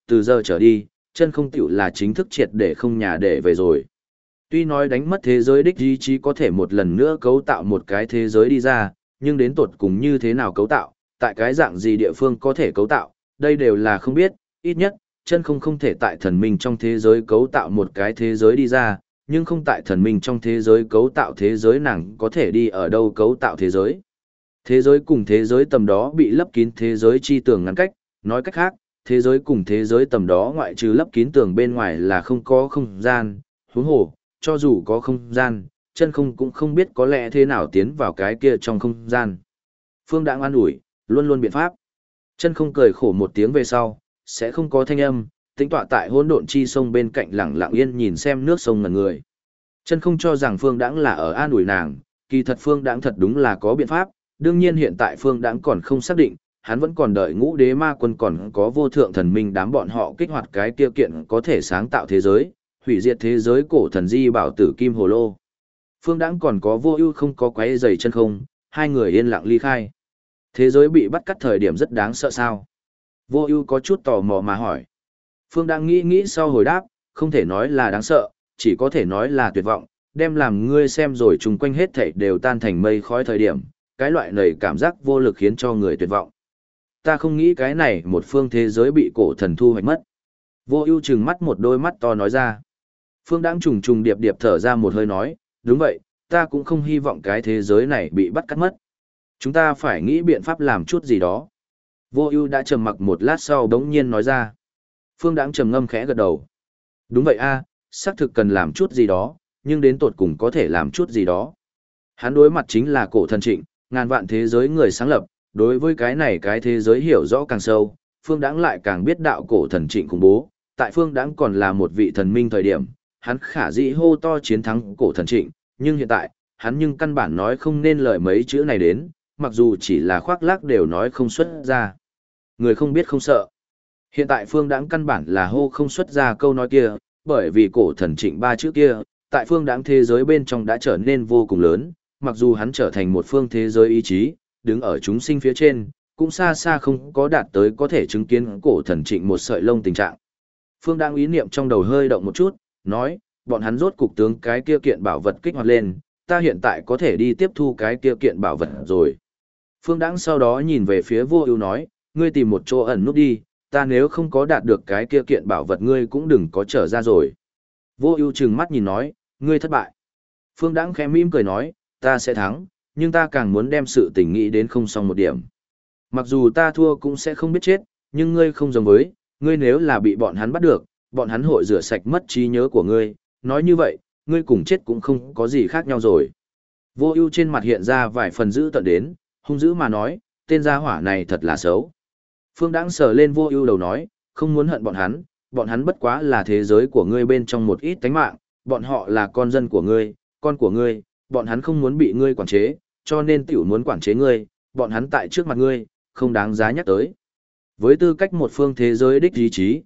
từ giờ trở đi, chân không tiểu là chính thức triệt để không nhà để về rồi. Tuy nói đánh mất thế giới đích ý chí có thể một lần nữa cấu tạo một cái thế giới đi ra, nhưng đến tột cùng như thế nào cấu tạo, tại cái dạng gì địa phương có thể cấu tạo, đây đều là không biết, ít nhất, chân không không thể tại thần minh trong thế giới cấu tạo một cái thế giới đi ra, nhưng không tại thần minh trong thế giới cấu tạo thế giới nàng có thể đi ở đâu cấu tạo thế giới. Thế giới cùng thế giới tầm đó bị lấp kín thế giới chi tường ngăn cách, nói cách khác, thế giới cùng thế giới tầm đó ngoại trừ lấp kín tường bên ngoài là không có không gian, huống hồ, cho dù có không gian, chân không cũng không biết có lẽ thế nào tiến vào cái kia trong không gian. Phương Đãng an ủi, luôn luôn biện pháp. Chân không cười khổ một tiếng về sau, sẽ không có thanh âm, tĩnh tọa tại hỗn độn chi sông bên cạnh lặng lặng yên nhìn xem nước sông ngẩn người. Chân không cho rằng Phương Đãng là ở an ủi nàng, kỳ thật Phương Đãng thật đúng là có biện pháp, đương nhiên hiện tại Phương Đãng còn không xác định, hắn vẫn còn đợi Ngũ Đế Ma Quân còn có vô thượng thần minh đám bọn họ kích hoạt cái kia kiện có thể sáng tạo thế giới, hủy diệt thế giới cổ thần di bảo tử kim hồ lô. Phương Đãng còn có Vô Ưu không có quấy rầy chân không, hai người yên lặng ly khai. Thế giới bị bắt cắt thời điểm rất đáng sợ sao? Vô Ưu có chút tò mò mà hỏi. Phương Đãng nghĩ nghĩ sau hồi đáp, không thể nói là đáng sợ, chỉ có thể nói là tuyệt vọng, đem làm ngươi xem rồi chung quanh hết thảy đều tan thành mây khói thời điểm, cái loại này cảm giác vô lực khiến cho người tuyệt vọng. Ta không nghĩ cái này một phương thế giới bị cổ thần thu hoạch mất. Vô Ưu trừng mắt một đôi mắt to nói ra. Phương Đãng trùng trùng điệp điệp thở ra một hơi nói, đúng vậy, ta cũng không hy vọng cái thế giới này bị bắt cắt mất. Chúng ta phải nghĩ biện pháp làm chút gì đó. Vô Ưu đã trầm mặc một lát sau bỗng nhiên nói ra. Phương Đãng trầm ngâm khẽ gật đầu. Đúng vậy a, xác thực cần làm chút gì đó, nhưng đến tột cùng có thể làm chút gì đó. Hắn đối mặt chính là cổ thần Trịnh, ngàn vạn thế giới người sáng lập, đối với cái này cái thế giới hiểu rõ càng sâu, Phương Đãng lại càng biết đạo cổ thần Trịnh khủng bố. Tại Phương Đãng còn là một vị thần minh thời điểm, hắn khả dĩ hô to chiến thắng cổ thần Trịnh, nhưng hiện tại, hắn nhưng căn bản nói không nên lời mấy chữ này đến, mặc dù chỉ là khoác lác đều nói không xuất ra. Người không biết không sợ. Hiện tại Phương Đãng căn bản là hô không xuất ra câu nói kia, bởi vì cổ thần Trịnh ba chữ kia, tại Phương Đãng thế giới bên trong đã trở nên vô cùng lớn, mặc dù hắn trở thành một phương thế giới ý chí, đứng ở chúng sinh phía trên, cũng xa xa không có đạt tới có thể chứng kiến cổ thần Trịnh một sợi lông tình trạng. Phương Đãng ý niệm trong đầu hơi động một chút, nói, bọn hắn rốt cục tướng cái kia kiện bảo vật kích hoạt lên, ta hiện tại có thể đi tiếp thu cái kia kiện bảo vật rồi. Phương Đãng sau đó nhìn về phía Vô Ưu nói, ngươi tìm một chỗ ẩn núp đi, ta nếu không có đạt được cái kia kiện bảo vật ngươi cũng đừng có trở ra rồi. Vô Ưu trừng mắt nhìn nói, ngươi thất bại. Phương Đãng khẽ mỉm cười nói, ta sẽ thắng, nhưng ta càng muốn đem sự tình nghĩ đến không xong một điểm. Mặc dù ta thua cũng sẽ không biết chết, nhưng ngươi không giống với, ngươi nếu là bị bọn hắn bắt được, bọn hắn hội rửa sạch mất trí nhớ của ngươi, nói như vậy, ngươi cùng chết cũng không có gì khác nhau rồi. Vô Ưu trên mặt hiện ra vài phần dữ tợn đến, hung dữ mà nói, tên gia hỏa này thật là xấu. Phương Đãng sờ lên Vô Ưu đầu nói, không muốn hận bọn hắn bất quá là thế giới của ngươi bên trong một ít tánh mạng, bọn họ là con dân của ngươi, con của ngươi, bọn hắn không muốn bị ngươi quản chế, cho nên tiểu muốn quản chế ngươi, bọn hắn tại trước mặt ngươi, không đáng giá nhắc tới. Với tư cách một phương thế giới đích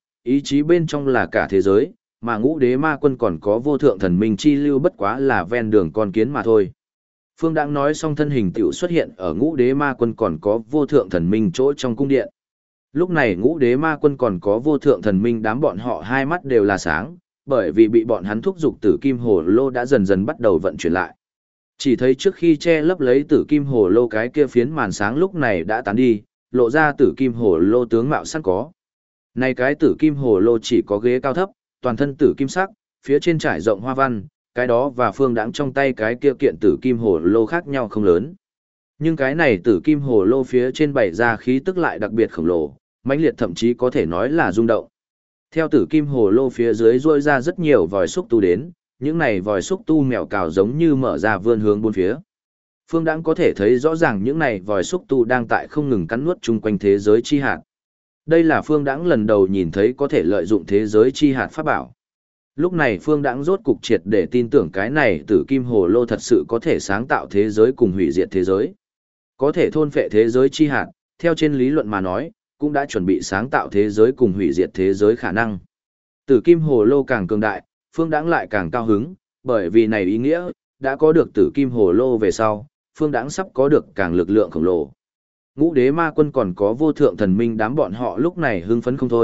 ý chí bên trong là cả thế giới, mà Ngũ Đế Ma Quân còn có vô thượng thần minh chi lưu bất quá là ven đường con kiến mà thôi. Phương Đãng nói xong thân hình tiểu xuất hiện ở Ngũ Đế Ma Quân còn có vô thượng thần minh chỗ trong cung điện. Lúc này Ngũ Đế Ma Quân còn có vô thượng thần minh đám bọn họ hai mắt đều là sáng, bởi vì bị bọn hắn thúc giục tử kim hồ lô đã dần dần bắt đầu vận chuyển lại. Chỉ thấy trước khi che lấp lấy tử kim hồ lô cái kia phiến màn sáng lúc này đã tán đi, lộ ra tử kim hồ lô tướng mạo sẵn có. Này cái tử kim hồ lô chỉ có ghế cao thấp, toàn thân tử kim sắc, phía trên trải rộng hoa văn, cái đó và Phương Đãng trong tay cái kia kiện tử kim hồ lô khác nhau không lớn. Nhưng cái này tử kim hồ lô phía trên bày ra khí tức lại đặc biệt khổng lồ, mãnh liệt thậm chí có thể nói là rung động. Theo tử kim hồ lô phía dưới rôi ra rất nhiều vòi xúc tu đến, những này vòi xúc tu mèo cào giống như mở ra vươn hướng bốn phía. Phương Đãng có thể thấy rõ ràng những này vòi xúc tu đang tại không ngừng cắn nuốt chung quanh thế giới chi hạt. Đây là Phương Đãng lần đầu nhìn thấy có thể lợi dụng thế giới chi hạt pháp bảo. Lúc này Phương Đãng rốt cục triệt để tin tưởng cái này tử kim hồ lô thật sự có thể sáng tạo thế giới cùng hủy diệt thế giới. Có thể thôn phệ thế giới chi hạt, theo trên lý luận mà nói, cũng đã chuẩn bị sáng tạo thế giới cùng hủy diệt thế giới khả năng. Tử kim hồ lô càng cường đại, Phương Đãng lại càng cao hứng, bởi vì này ý nghĩa, đã có được tử kim hồ lô về sau, Phương Đãng sắp có được càng lực lượng khổng lồ. Ngũ Đế Ma Quân còn có vô thượng thần minh đám bọn họ lúc này hưng phấn không thôi,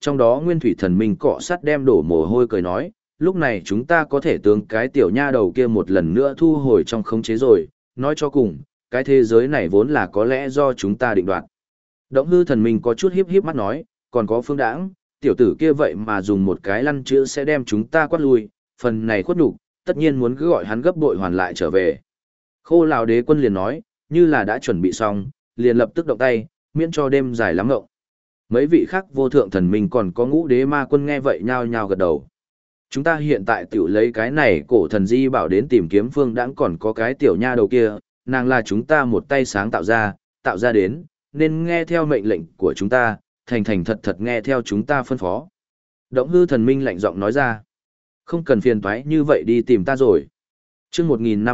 trong đó nguyên thủy thần minh cọ sát đem đổ mồ hôi cười nói, lúc này chúng ta có thể tướng cái tiểu nha đầu kia một lần nữa thu hồi trong khống chế rồi, nói cho cùng, cái thế giới này vốn là có lẽ do chúng ta định đoạt. Động hư thần minh có chút hiếp hiếp mắt nói, còn có Phương Đãng, tiểu tử kia vậy mà dùng một cái lăn chữ sẽ đem chúng ta quát lui, phần này khuất nhục, tất nhiên muốn cứ gọi hắn gấp bội hoàn lại trở về. Khô Lão Đế Quân liền nói, như là đã chuẩn bị xong, liền lập tức động tay, miễn cho đêm dài lắm ngộng. Mấy vị khác vô thượng thần minh còn có Ngũ Đế Ma Quân nghe vậy nhao nhao gật đầu. Chúng ta hiện tại tiểu lấy cái này cổ thần di bảo đến tìm kiếm Phương Đãng, còn có cái tiểu nha đầu kia, nàng là chúng ta một tay sáng tạo ra đến, nên nghe theo mệnh lệnh của chúng ta, thành thành thật thật nghe theo chúng ta phân phó. Động hư thần minh lạnh giọng nói ra, không cần phiền toái như vậy đi tìm ta rồi. Chương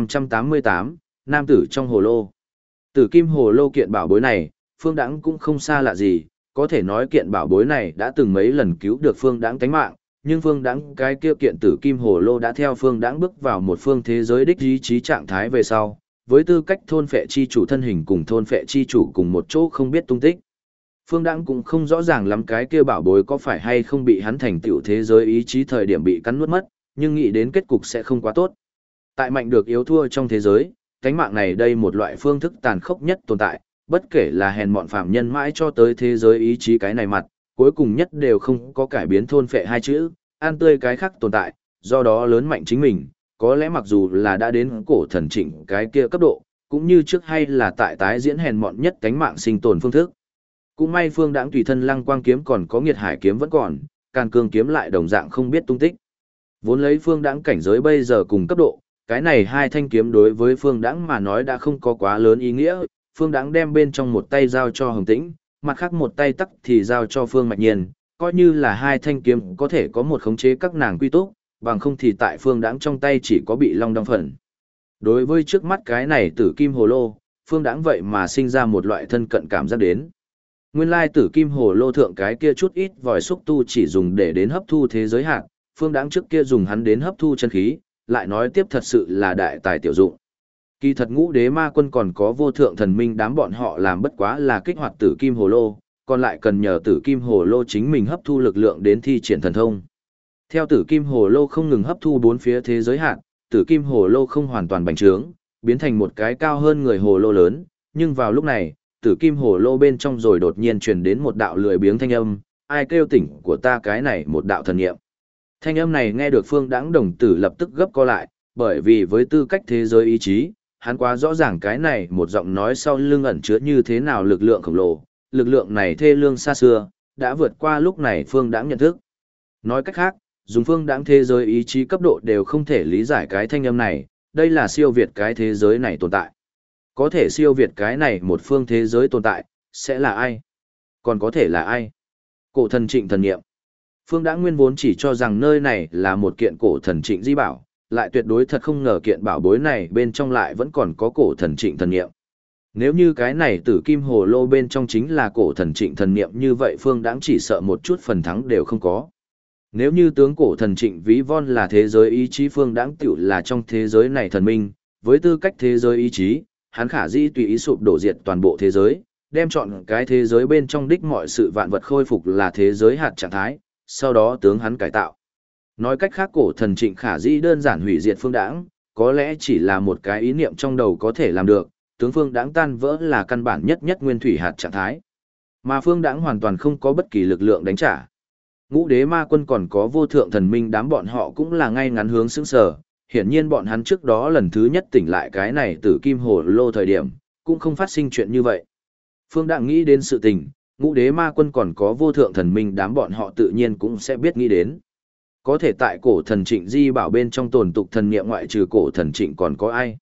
1588, nam tử trong hồ lô. Tử kim hồ lô kiện bảo bối này, Phương Đãng cũng không xa lạ gì, có thể nói kiện bảo bối này đã từng mấy lần cứu được Phương Đãng tánh mạng, nhưng Phương Đãng cái kia kiện tử kim hồ lô đã theo Phương Đãng bước vào một phương thế giới đích ý chí trạng thái về sau, với tư cách thôn phệ chi chủ thân hình cùng thôn phệ chi chủ cùng một chỗ không biết tung tích. Phương Đãng cũng không rõ ràng lắm cái kia bảo bối có phải hay không bị hắn thành tựu thế giới ý chí thời điểm bị cắn nuốt mất, nhưng nghĩ đến kết cục sẽ không quá tốt. Tại mạnh được yếu thua trong thế giới, cánh mạng này đây một loại phương thức tàn khốc nhất tồn tại, bất kể là hèn mọn phàm nhân mãi cho tới thế giới ý chí cái này mặt, cuối cùng nhất đều không có cải biến thôn phệ hai chữ, ăn tươi cái khác tồn tại, do đó lớn mạnh chính mình, có lẽ mặc dù là đã đến cổ thần trịnh cái kia cấp độ, cũng như trước hay là tại tái diễn hèn mọn nhất cánh mạng sinh tồn phương thức. Cũng may Phương Đãng tùy thân Lăng Quang kiếm còn có Nghiệt Hải kiếm vẫn còn, Càn Cương kiếm lại đồng dạng không biết tung tích. Vốn lấy Phương Đãng cảnh giới bây giờ cùng cấp độ, cái này hai thanh kiếm đối với Phương Đãng mà nói đã không có quá lớn ý nghĩa, Phương Đãng đem bên trong một tay giao cho Hồng Tĩnh, mặt khác một tay tắc thì giao cho Phương Mạch Nhiên, coi như là hai thanh kiếm có thể có một khống chế các nàng quy túc, bằng không thì tại Phương Đãng trong tay chỉ có bị long đong phần. Đối với trước mắt cái này tử kim hồ lô, Phương Đãng vậy mà sinh ra một loại thân cận cảm giác đến. Nguyên lai tử kim hồ lô thượng cái kia chút ít vòi xúc tu chỉ dùng để đến hấp thu thế giới hạn, Phương Đãng trước kia dùng hắn đến hấp thu chân khí, lại nói tiếp thật sự là đại tài tiểu dụng. Kỳ thật Ngũ Đế Ma Quân còn có vô thượng thần minh đám bọn họ làm bất quá là kích hoạt tử kim hồ lô, còn lại cần nhờ tử kim hồ lô chính mình hấp thu lực lượng đến thi triển thần thông. Theo tử kim hồ lô không ngừng hấp thu bốn phía thế giới hạn, tử kim hồ lô không hoàn toàn bành trướng, biến thành một cái cao hơn người hồ lô lớn, nhưng vào lúc này, tử kim hồ lô bên trong rồi đột nhiên truyền đến một đạo lười biếng thanh âm, ai kêu tỉnh của ta cái này một đạo thần niệm. Thanh âm này nghe được Phương Đãng đồng tử lập tức gấp co lại, bởi vì với tư cách thế giới ý chí, hắn quá rõ ràng cái này một giọng nói sau lưng ẩn chứa như thế nào lực lượng khổng lồ, lực lượng này thê lương xa xưa, đã vượt qua lúc này Phương Đãng nhận thức. Nói cách khác, dùng Phương Đãng thế giới ý chí cấp độ đều không thể lý giải cái thanh âm này, đây là siêu việt cái thế giới này tồn tại. Có thể siêu việt cái này một phương thế giới tồn tại, sẽ là ai? Còn có thể là ai? Cổ thần Trịnh thần niệm. Phương Đãng nguyên vốn chỉ cho rằng nơi này là một kiện cổ thần Trịnh di bảo, lại tuyệt đối thật không ngờ kiện bảo bối này bên trong lại vẫn còn có cổ thần Trịnh thần niệm. Nếu như cái này tử kim hồ lô bên trong chính là cổ thần Trịnh thần niệm như vậy Phương Đãng chỉ sợ một chút phần thắng đều không có. Nếu như tướng cổ thần Trịnh ví von là thế giới ý chí Phương Đãng tiểu là trong thế giới này thần minh, với tư cách thế giới ý chí, hắn khả dĩ tùy ý sụp đổ diệt toàn bộ thế giới, đem chọn cái thế giới bên trong đích mọi sự vạn vật khôi phục là thế giới hạt trạng thái, sau đó tướng hắn cải tạo. Nói cách khác cổ thần Trịnh khả dĩ đơn giản hủy diệt Phương Đãng, có lẽ chỉ là một cái ý niệm trong đầu có thể làm được, tướng Phương Đãng tan vỡ là căn bản nhất nhất nguyên thủy hạt trạng thái. Mà Phương Đãng hoàn toàn không có bất kỳ lực lượng đánh trả. Ngũ Đế Ma Quân còn có vô thượng thần minh đám bọn họ cũng là ngay ngắn hướng sững sờ, hiển nhiên bọn hắn trước đó lần thứ nhất tỉnh lại cái này từ kim hồ lô thời điểm, cũng không phát sinh chuyện như vậy. Phương Đãng nghĩ đến sự tình, Ngũ Đế Ma Quân còn có vô thượng thần minh đám bọn họ tự nhiên cũng sẽ biết nghĩ đến. Có thể tại cổ thần Trịnh di bảo bên trong tồn tục thần niệm ngoại trừ cổ thần Trịnh còn có ai?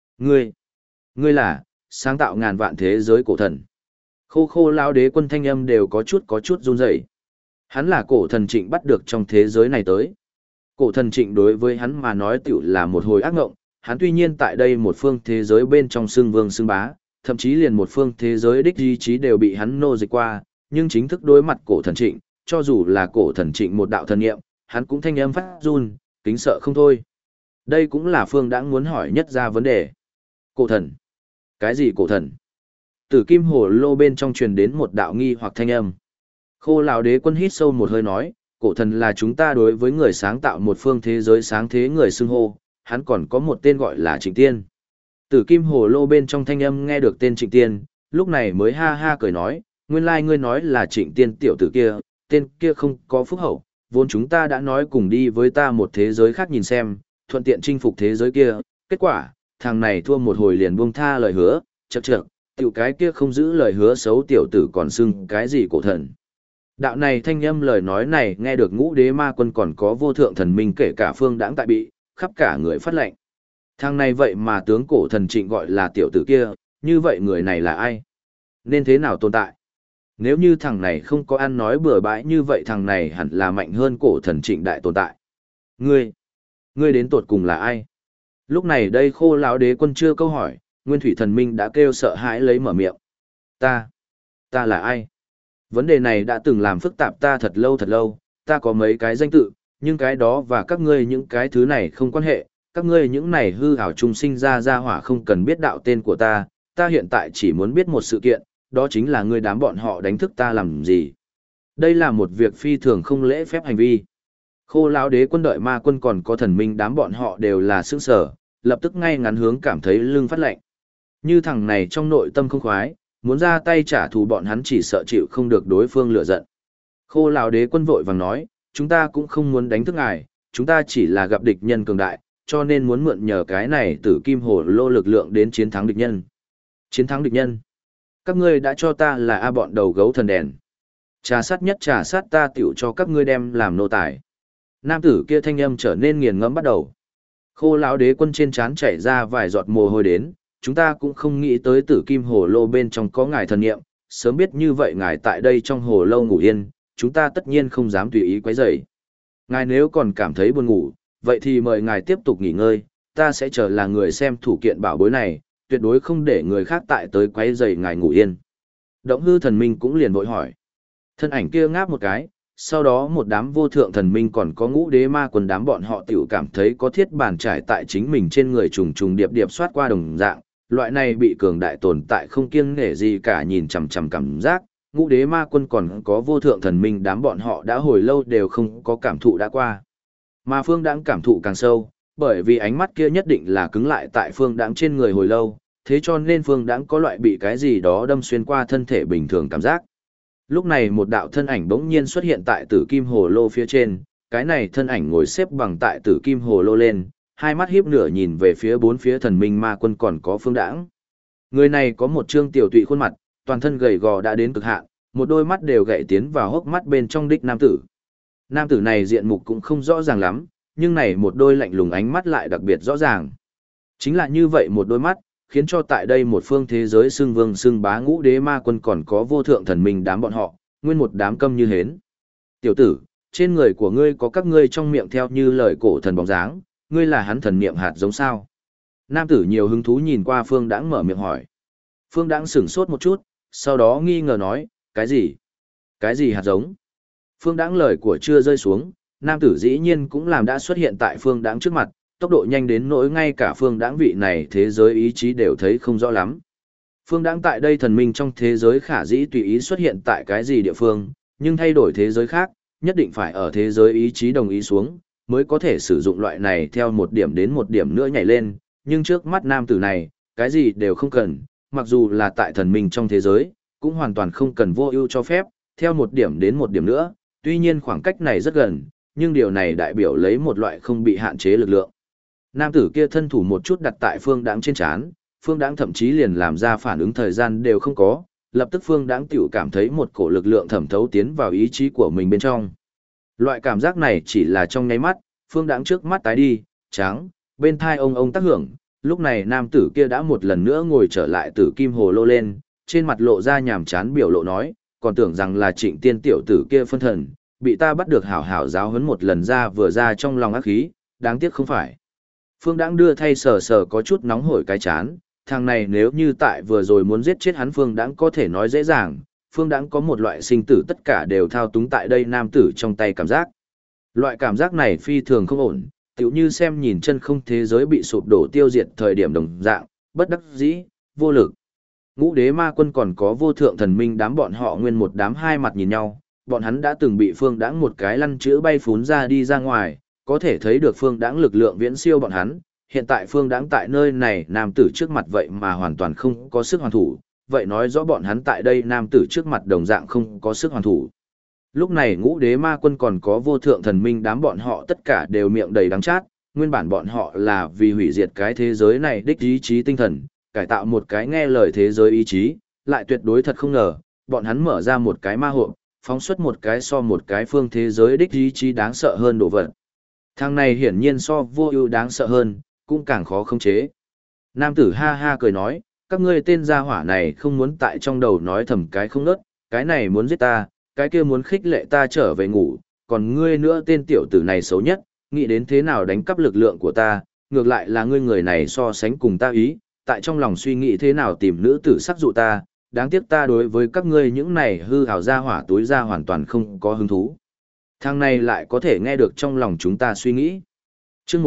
Ngươi là sáng tạo ngàn vạn thế giới cổ thần. Khô khô lão đế quân thanh âm đều có chút run rẩy. Hắn là cổ thần Trịnh bắt được trong thế giới này tới. Cổ thần Trịnh đối với hắn mà nói tiểu là một hồi ác ngộng, hắn tuy nhiên tại đây một phương thế giới bên trong xưng vương xưng bá, thậm chí liền một phương thế giới đích ý chí đều bị hắn nô dịch qua, nhưng chính thức đối mặt cổ thần Trịnh, cho dù là cổ thần Trịnh một đạo thần niệm, hắn cũng thanh âm phát run, kính sợ không thôi. Đây cũng là Phương Đãng muốn hỏi nhất ra vấn đề. Cổ thần? Cái gì cổ thần? Tử kim hồ lô bên trong truyền đến một đạo nghi hoặc thanh âm. Khô lão đế quân hít sâu một hơi nói, cổ thần là chúng ta đối với người sáng tạo một phương thế giới sáng thế người xưng hô, hắn còn có một tên gọi là Trịnh Tiên. Tử kim hồ lô bên trong thanh âm nghe được tên Trịnh Tiên, lúc này mới ha ha cười nói, nguyên lai ngươi nói là Trịnh Tiên tiểu tử kia, tên kia không có phúc hậu, vốn chúng ta đã nói cùng đi với ta một thế giới khác nhìn xem, thuận tiện chinh phục thế giới kia, kết quả, thằng này thua một hồi liền buông tha lời hứa, chậc chậc, tiểu cái kia không giữ lời hứa xấu tiểu tử còn xưng cái gì cổ thần. Đạo này thanh âm lời nói này nghe được ngũ đế ma quân còn có vô thượng thần minh kể cả phương đãng tại bị, khắp cả người phát lệnh. Thằng này vậy mà tướng cổ thần Trịnh gọi là tiểu tử kia, như vậy người này là ai? Nên thế nào tồn tại? Nếu như thằng này không có ăn nói bừa bãi như vậy thằng này hẳn là mạnh hơn cổ thần Trịnh đại tồn tại. Ngươi đến tột cùng là ai? Lúc này đây khô lão đế quân chưa câu hỏi, nguyên thủy thần minh đã kêu sợ hãi lấy mở miệng. Ta là ai? Vấn đề này đã từng làm phức tạp ta thật lâu, ta có mấy cái danh tự, nhưng cái đó và các ngươi những cái thứ này không quan hệ, các ngươi những này hư ảo trung sinh ra hỏa không cần biết đạo tên của ta hiện tại chỉ muốn biết một sự kiện, đó chính là ngươi đám bọn họ đánh thức ta làm gì. Đây là một việc phi thường không lễ phép hành vi. Khô lão đế quân đợi ma quân còn có thần minh đám bọn họ đều là sững sờ, lập tức ngay ngắn hướng cảm thấy lưng phát lạnh. Như thằng này trong nội tâm không khoái, muốn ra tay trả thù bọn hắn chỉ sợ chịu không được đối phương lựa giận. Khô lão đế quân vội vàng nói, chúng ta cũng không muốn đánh thức ngài, chúng ta chỉ là gặp địch nhân cường đại, cho nên muốn mượn nhờ cái này tử kim hồ lô lực lượng đến chiến thắng địch nhân. Chiến thắng địch nhân? Các ngươi đã cho ta là A bọn đầu gấu thần đèn. Trà sát ta tiểu cho các ngươi đem làm nô tài. Nam tử kia thanh âm trở nên nghiền ngẫm bắt đầu. Khô lão đế quân trên trán chảy ra vài giọt mồ hôi đến, chúng ta cũng không nghĩ tới tử kim hồ lô bên trong có ngài thần niệm, sớm biết như vậy ngài tại đây trong hồ lô ngủ yên, chúng ta tất nhiên không dám tùy ý quấy rầy. Ngài nếu còn cảm thấy buồn ngủ, vậy thì mời ngài tiếp tục nghỉ ngơi, ta sẽ chờ là người xem thủ kiện bảo bối này, tuyệt đối không để người khác tại tới quấy rầy ngài ngủ yên. Động hư thần minh cũng liền vội hỏi. Thân ảnh kia ngáp một cái, sau đó một đám vô thượng thần minh còn có ngũ đế ma quần đám bọn họ tiểu cảm thấy có thiết bản trải tại chính mình trên người trùng trùng điệp điệp xoát qua đồng dạng, loại này bị cường đại tồn tại không kiêng nể gì cả nhìn chằm chằm cảm giác, ngũ đế ma quân còn có vô thượng thần minh đám bọn họ đã hồi lâu đều không có cảm thụ đã qua. Mà Phương Đãng cảm thụ càng sâu, bởi vì ánh mắt kia nhất định là cứng lại tại Phương Đãng trên người hồi lâu, thế cho nên Phương Đãng có loại bị cái gì đó đâm xuyên qua thân thể bình thường cảm giác. Lúc này một đạo thân ảnh bỗng nhiên xuất hiện tại tử kim hồ lô phía trên, cái này thân ảnh ngồi xếp bằng tại tử kim hồ lô lên, hai mắt hiếp nửa nhìn về phía bốn phía thần minh ma quân còn có Phương Đãng. Người này có một trương tiểu tụy khuôn mặt, toàn thân gầy gò đã đến cực hạn, một đôi mắt đều gậy tiến vào hốc mắt bên trong đích nam tử. Nam tử này diện mục cũng không rõ ràng lắm, nhưng này một đôi lạnh lùng ánh mắt lại đặc biệt rõ ràng. Chính là như vậy một đôi mắt, khiến cho tại đây một phương thế giới xưng vương xưng bá ngũ đế ma quân còn có vô thượng thần minh đám bọn họ, nguyên một đám câm như hến. Tiểu tử, trên người của ngươi có các ngươi trong miệng theo như lời cổ thần bóng dáng, ngươi là hắn thần niệm hạt giống sao? Nam tử nhiều hứng thú nhìn qua Phương Đãng mở miệng hỏi. Phương Đãng sửng sốt một chút, sau đó nghi ngờ nói, cái gì? Cái gì hạt giống? Phương Đãng lời của chưa rơi xuống, nam tử dĩ nhiên cũng làm đã xuất hiện tại Phương Đãng trước mặt, tốc độ nhanh đến nỗi ngay cả Phương Đãng vị này thế giới ý chí đều thấy không rõ lắm. Phương Đãng tại đây thần minh trong thế giới khả dĩ tùy ý xuất hiện tại cái gì địa phương, nhưng thay đổi thế giới khác, nhất định phải ở thế giới ý chí đồng ý xuống, mới có thể sử dụng loại này theo một điểm đến một điểm nữa nhảy lên, nhưng trước mắt nam tử này, cái gì đều không cần, mặc dù là tại thần minh trong thế giới, cũng hoàn toàn không cần vô ưu cho phép, theo một điểm đến một điểm nữa, tuy nhiên khoảng cách này rất gần, nhưng điều này đại biểu lấy một loại không bị hạn chế lực lượng. Nam tử kia thân thủ một chút đặt tại Phương Đãng trên trán, Phương Đãng thậm chí liền làm ra phản ứng thời gian đều không có, lập tức Phương Đãng tiểu cảm thấy một cổ lực lượng thẩm thấu tiến vào ý chí của mình bên trong. Loại cảm giác này chỉ là trong nháy mắt, Phương Đãng trước mắt tái đi, trắng, bên thai ông tác hưởng, lúc này nam tử kia đã một lần nữa ngồi trở lại tử kim hồ lô lên, trên mặt lộ ra nhàm chán biểu lộ nói, còn tưởng rằng là Trịnh Tiên tiểu tử kia phân thần, bị ta bắt được hảo hảo giáo huấn một lần ra vừa ra trong lòng ác khí, đáng tiếc không phải. Phương Đãng đưa thay sờ sờ có chút nóng hổi cái chán, thằng này nếu như tại vừa rồi muốn giết chết hắn Phương Đãng có thể nói dễ dàng, Phương Đãng có một loại sinh tử tất cả đều thao túng tại đây nam tử trong tay cảm giác. Loại cảm giác này phi thường không ổn, tựu như xem nhìn chân không thế giới bị sụp đổ tiêu diệt thời điểm đồng dạng, bất đắc dĩ, vô lực. Ngũ đế ma quân còn có vô thượng thần minh đám bọn họ nguyên một đám hai mặt nhìn nhau, bọn hắn đã từng bị Phương Đãng một cái lăn chữ bay phún ra đi ra ngoài, có thể thấy được Phương Đãng lực lượng viễn siêu bọn hắn, hiện tại Phương Đãng tại nơi này nam tử trước mặt vậy mà hoàn toàn không có sức hoàn thủ, vậy nói rõ bọn hắn tại đây nam tử trước mặt đồng dạng không có sức hoàn thủ. Lúc này Ngũ Đế Ma Quân còn có Vô Thượng Thần Minh đám bọn họ tất cả đều miệng đầy đắng chát, nguyên bản bọn họ là vì hủy diệt cái thế giới này đích ý chí tinh thần, cải tạo một cái nghe lời thế giới ý chí, lại tuyệt đối thật không ngờ, bọn hắn mở ra một cái ma hộp, phóng xuất một cái so một cái phương thế giới đích ý chí đáng sợ hơn đồ vật. Thằng này hiển nhiên so Vô Ưu đáng sợ hơn, cũng càng khó khống chế. Nam tử ha ha cười nói, các ngươi tên gia hỏa này không muốn tại trong đầu nói thầm cái không ngớt, cái này muốn giết ta, cái kia muốn khích lệ ta trở về ngủ, còn ngươi nữa tên tiểu tử này xấu nhất, nghĩ đến thế nào đánh cắp lực lượng của ta, ngược lại là ngươi người này so sánh cùng ta ý, tại trong lòng suy nghĩ thế nào tìm nữ tử sắc dụ ta, đáng tiếc ta đối với các ngươi những này hư hào gia hỏa túi ra hoàn toàn không có hứng thú. Thằng này lại có thể nghe được trong lòng chúng ta suy nghĩ. Chương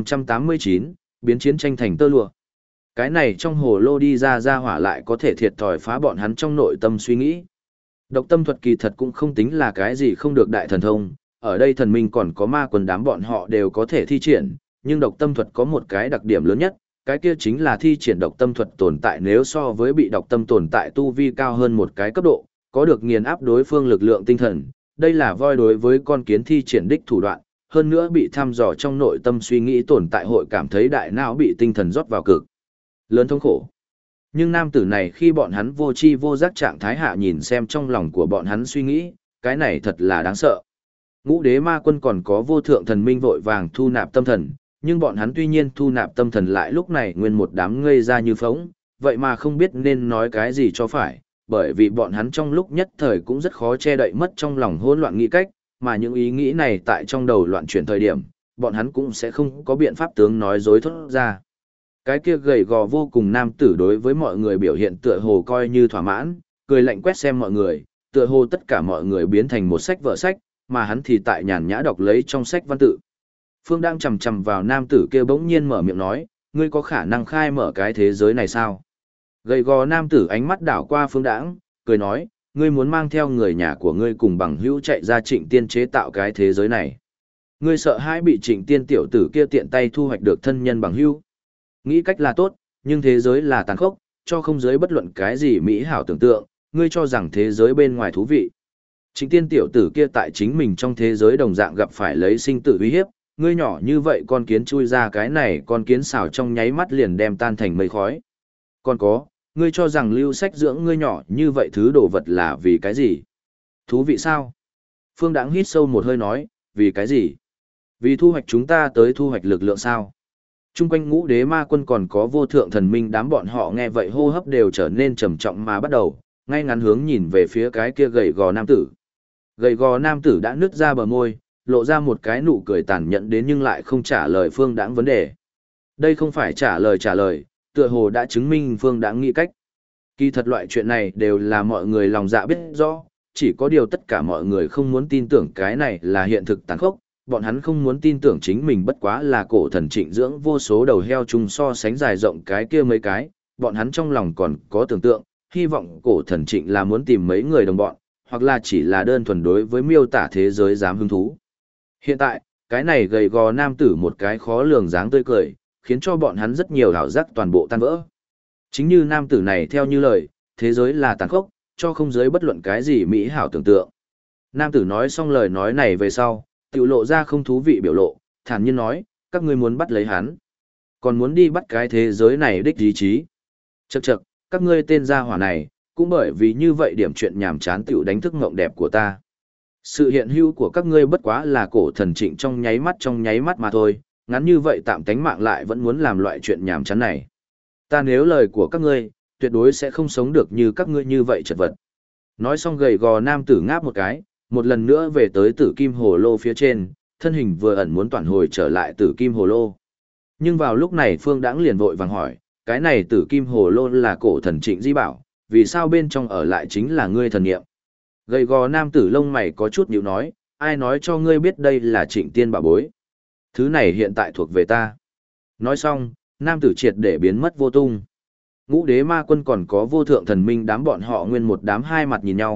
1589, biến chiến tranh thành tơ lụa. Cái này trong hồ lô đi ra gia hỏa lại có thể thiệt thòi phá bọn hắn trong nội tâm suy nghĩ. Độc tâm thuật kỳ thật cũng không tính là cái gì không được đại thần thông, ở đây thần minh còn có ma quần đám bọn họ đều có thể thi triển, nhưng độc tâm thuật có một cái đặc điểm lớn nhất, cái kia chính là thi triển độc tâm thuật tồn tại nếu so với bị độc tâm tồn tại tu vi cao hơn một cái cấp độ, có được nghiền áp đối phương lực lượng tinh thần, đây là voi đối với con kiến thi triển đích thủ đoạn, hơn nữa bị thăm dò trong nội tâm suy nghĩ tồn tại hội cảm thấy đại não bị tinh thần rót vào cực lớn thống khổ. Nhưng nam tử này khi bọn hắn vô tri vô giác trạng thái hạ nhìn xem trong lòng của bọn hắn suy nghĩ, cái này thật là đáng sợ. Ngũ Đế Ma Quân còn có Vô Thượng Thần Minh vội vàng thu nạp tâm thần, nhưng bọn hắn tuy nhiên thu nạp tâm thần lại lúc này nguyên một đám ngây ra như phóng, vậy mà không biết nên nói cái gì cho phải, bởi vì bọn hắn trong lúc nhất thời cũng rất khó che đậy mất trong lòng hỗn loạn nghĩ cách, mà những ý nghĩ này tại trong đầu loạn chuyển thời điểm, bọn hắn cũng sẽ không có biện pháp tướng nói dối thốt ra. Cái kia gầy gò vô cùng nam tử đối với mọi người biểu hiện tựa hồ coi như thỏa mãn, cười lạnh quét xem mọi người, tựa hồ tất cả mọi người biến thành một sách vở sách, mà hắn thì tại nhàn nhã đọc lấy trong sách văn tự. Phương đang chầm chầm vào nam tử kia bỗng nhiên mở miệng nói, ngươi có khả năng khai mở cái thế giới này sao? Gầy gò nam tử ánh mắt đảo qua Phương Đãng, cười nói, ngươi muốn mang theo người nhà của ngươi cùng bằng hữu chạy ra Trịnh Tiên chế tạo cái thế giới này. Ngươi sợ hãi bị Trịnh Tiên tiểu tử kia tiện tay thu hoạch được thân nhân bằng hữu. Nghĩ cách là tốt, nhưng thế giới là tàn khốc, cho không giới bất luận cái gì mỹ hảo tưởng tượng, ngươi cho rằng thế giới bên ngoài thú vị. Trịnh Tiên tiểu tử kia tại chính mình trong thế giới đồng dạng gặp phải lấy sinh tử uy hiếp, ngươi nhỏ như vậy con kiến chui ra cái này con kiến xào trong nháy mắt liền đem tan thành mây khói. Còn có, ngươi cho rằng lưu sách dưỡng ngươi nhỏ như vậy thứ đồ vật là vì cái gì? Thú vị sao? Phương Đãng hít sâu một hơi nói, vì cái gì? Vì thu hoạch chúng ta tới thu hoạch lực lượng sao? Trung quanh Ngũ Đế Ma Quân còn có Vô Thượng Thần Minh đám bọn họ nghe vậy hô hấp đều trở nên trầm trọng mà bắt đầu, ngay ngắn hướng nhìn về phía cái kia gầy gò nam tử. Gầy gò nam tử đã nứt ra bờ môi, lộ ra một cái nụ cười tàn nhẫn đến nhưng lại không trả lời Phương Đãng vấn đề. Đây không phải trả lời, tựa hồ đã chứng minh Phương Đãng nghĩ cách. Kỳ thật loại chuyện này đều là mọi người lòng dạ biết rõ, chỉ có điều tất cả mọi người không muốn tin tưởng cái này là hiện thực tàn khốc, bọn hắn không muốn tin tưởng chính mình bất quá là cổ thần Trịnh dưỡng vô số đầu heo chung so sánh dài rộng cái kia mấy cái, bọn hắn trong lòng còn có tưởng tượng, hy vọng cổ thần Trịnh là muốn tìm mấy người đồng bọn, hoặc là chỉ là đơn thuần đối với miêu tả thế giới dám hứng thú. Hiện tại, cái này gầy gò nam tử một cái khó lường dáng tươi cười, khiến cho bọn hắn rất nhiều ảo giác toàn bộ tan vỡ. Chính như nam tử này theo như lời, thế giới là tàn khốc, cho không giới bất luận cái gì mỹ hảo tưởng tượng. Nam tử nói xong lời nói này về sau, tự lộ ra không thú vị biểu lộ, thản nhiên nói, các ngươi muốn bắt lấy hắn. Còn muốn đi bắt cái thế giới này đích ý chí. Chậc chậc, các ngươi tên gia hỏa này, cũng bởi vì như vậy điểm chuyện nhảm chán tiểu đánh thức mộng đẹp của ta. Sự hiện hữu của các ngươi bất quá là cổ thần Trịnh trong nháy mắt mà thôi, ngắn như vậy tạm tánh mạng lại vẫn muốn làm loại chuyện nhảm chán này. Ta nếu lời của các ngươi, tuyệt đối sẽ không sống được như các ngươi như vậy chật vật. Nói xong gầy gò nam tử ngáp một cái, một lần nữa về tới tử kim hồ lô phía trên, thân hình vừa ẩn muốn toàn hồi trở lại tử kim hồ lô. Nhưng vào lúc này Phương Đãng liền vội vàng hỏi, cái này tử kim hồ lô là cổ thần Trịnh di bảo, vì sao bên trong ở lại chính là ngươi thần niệm? Gầy gò nam tử lông mày có chút nhíu nói, ai nói cho ngươi biết đây là Trịnh Tiên bảo bối? Thứ này hiện tại thuộc về ta. Nói xong, nam tử triệt để biến mất vô tung. Ngũ Đế Ma Quân còn có Vô Thượng Thần Minh đám bọn họ nguyên một đám hai mặt nhìn nhau,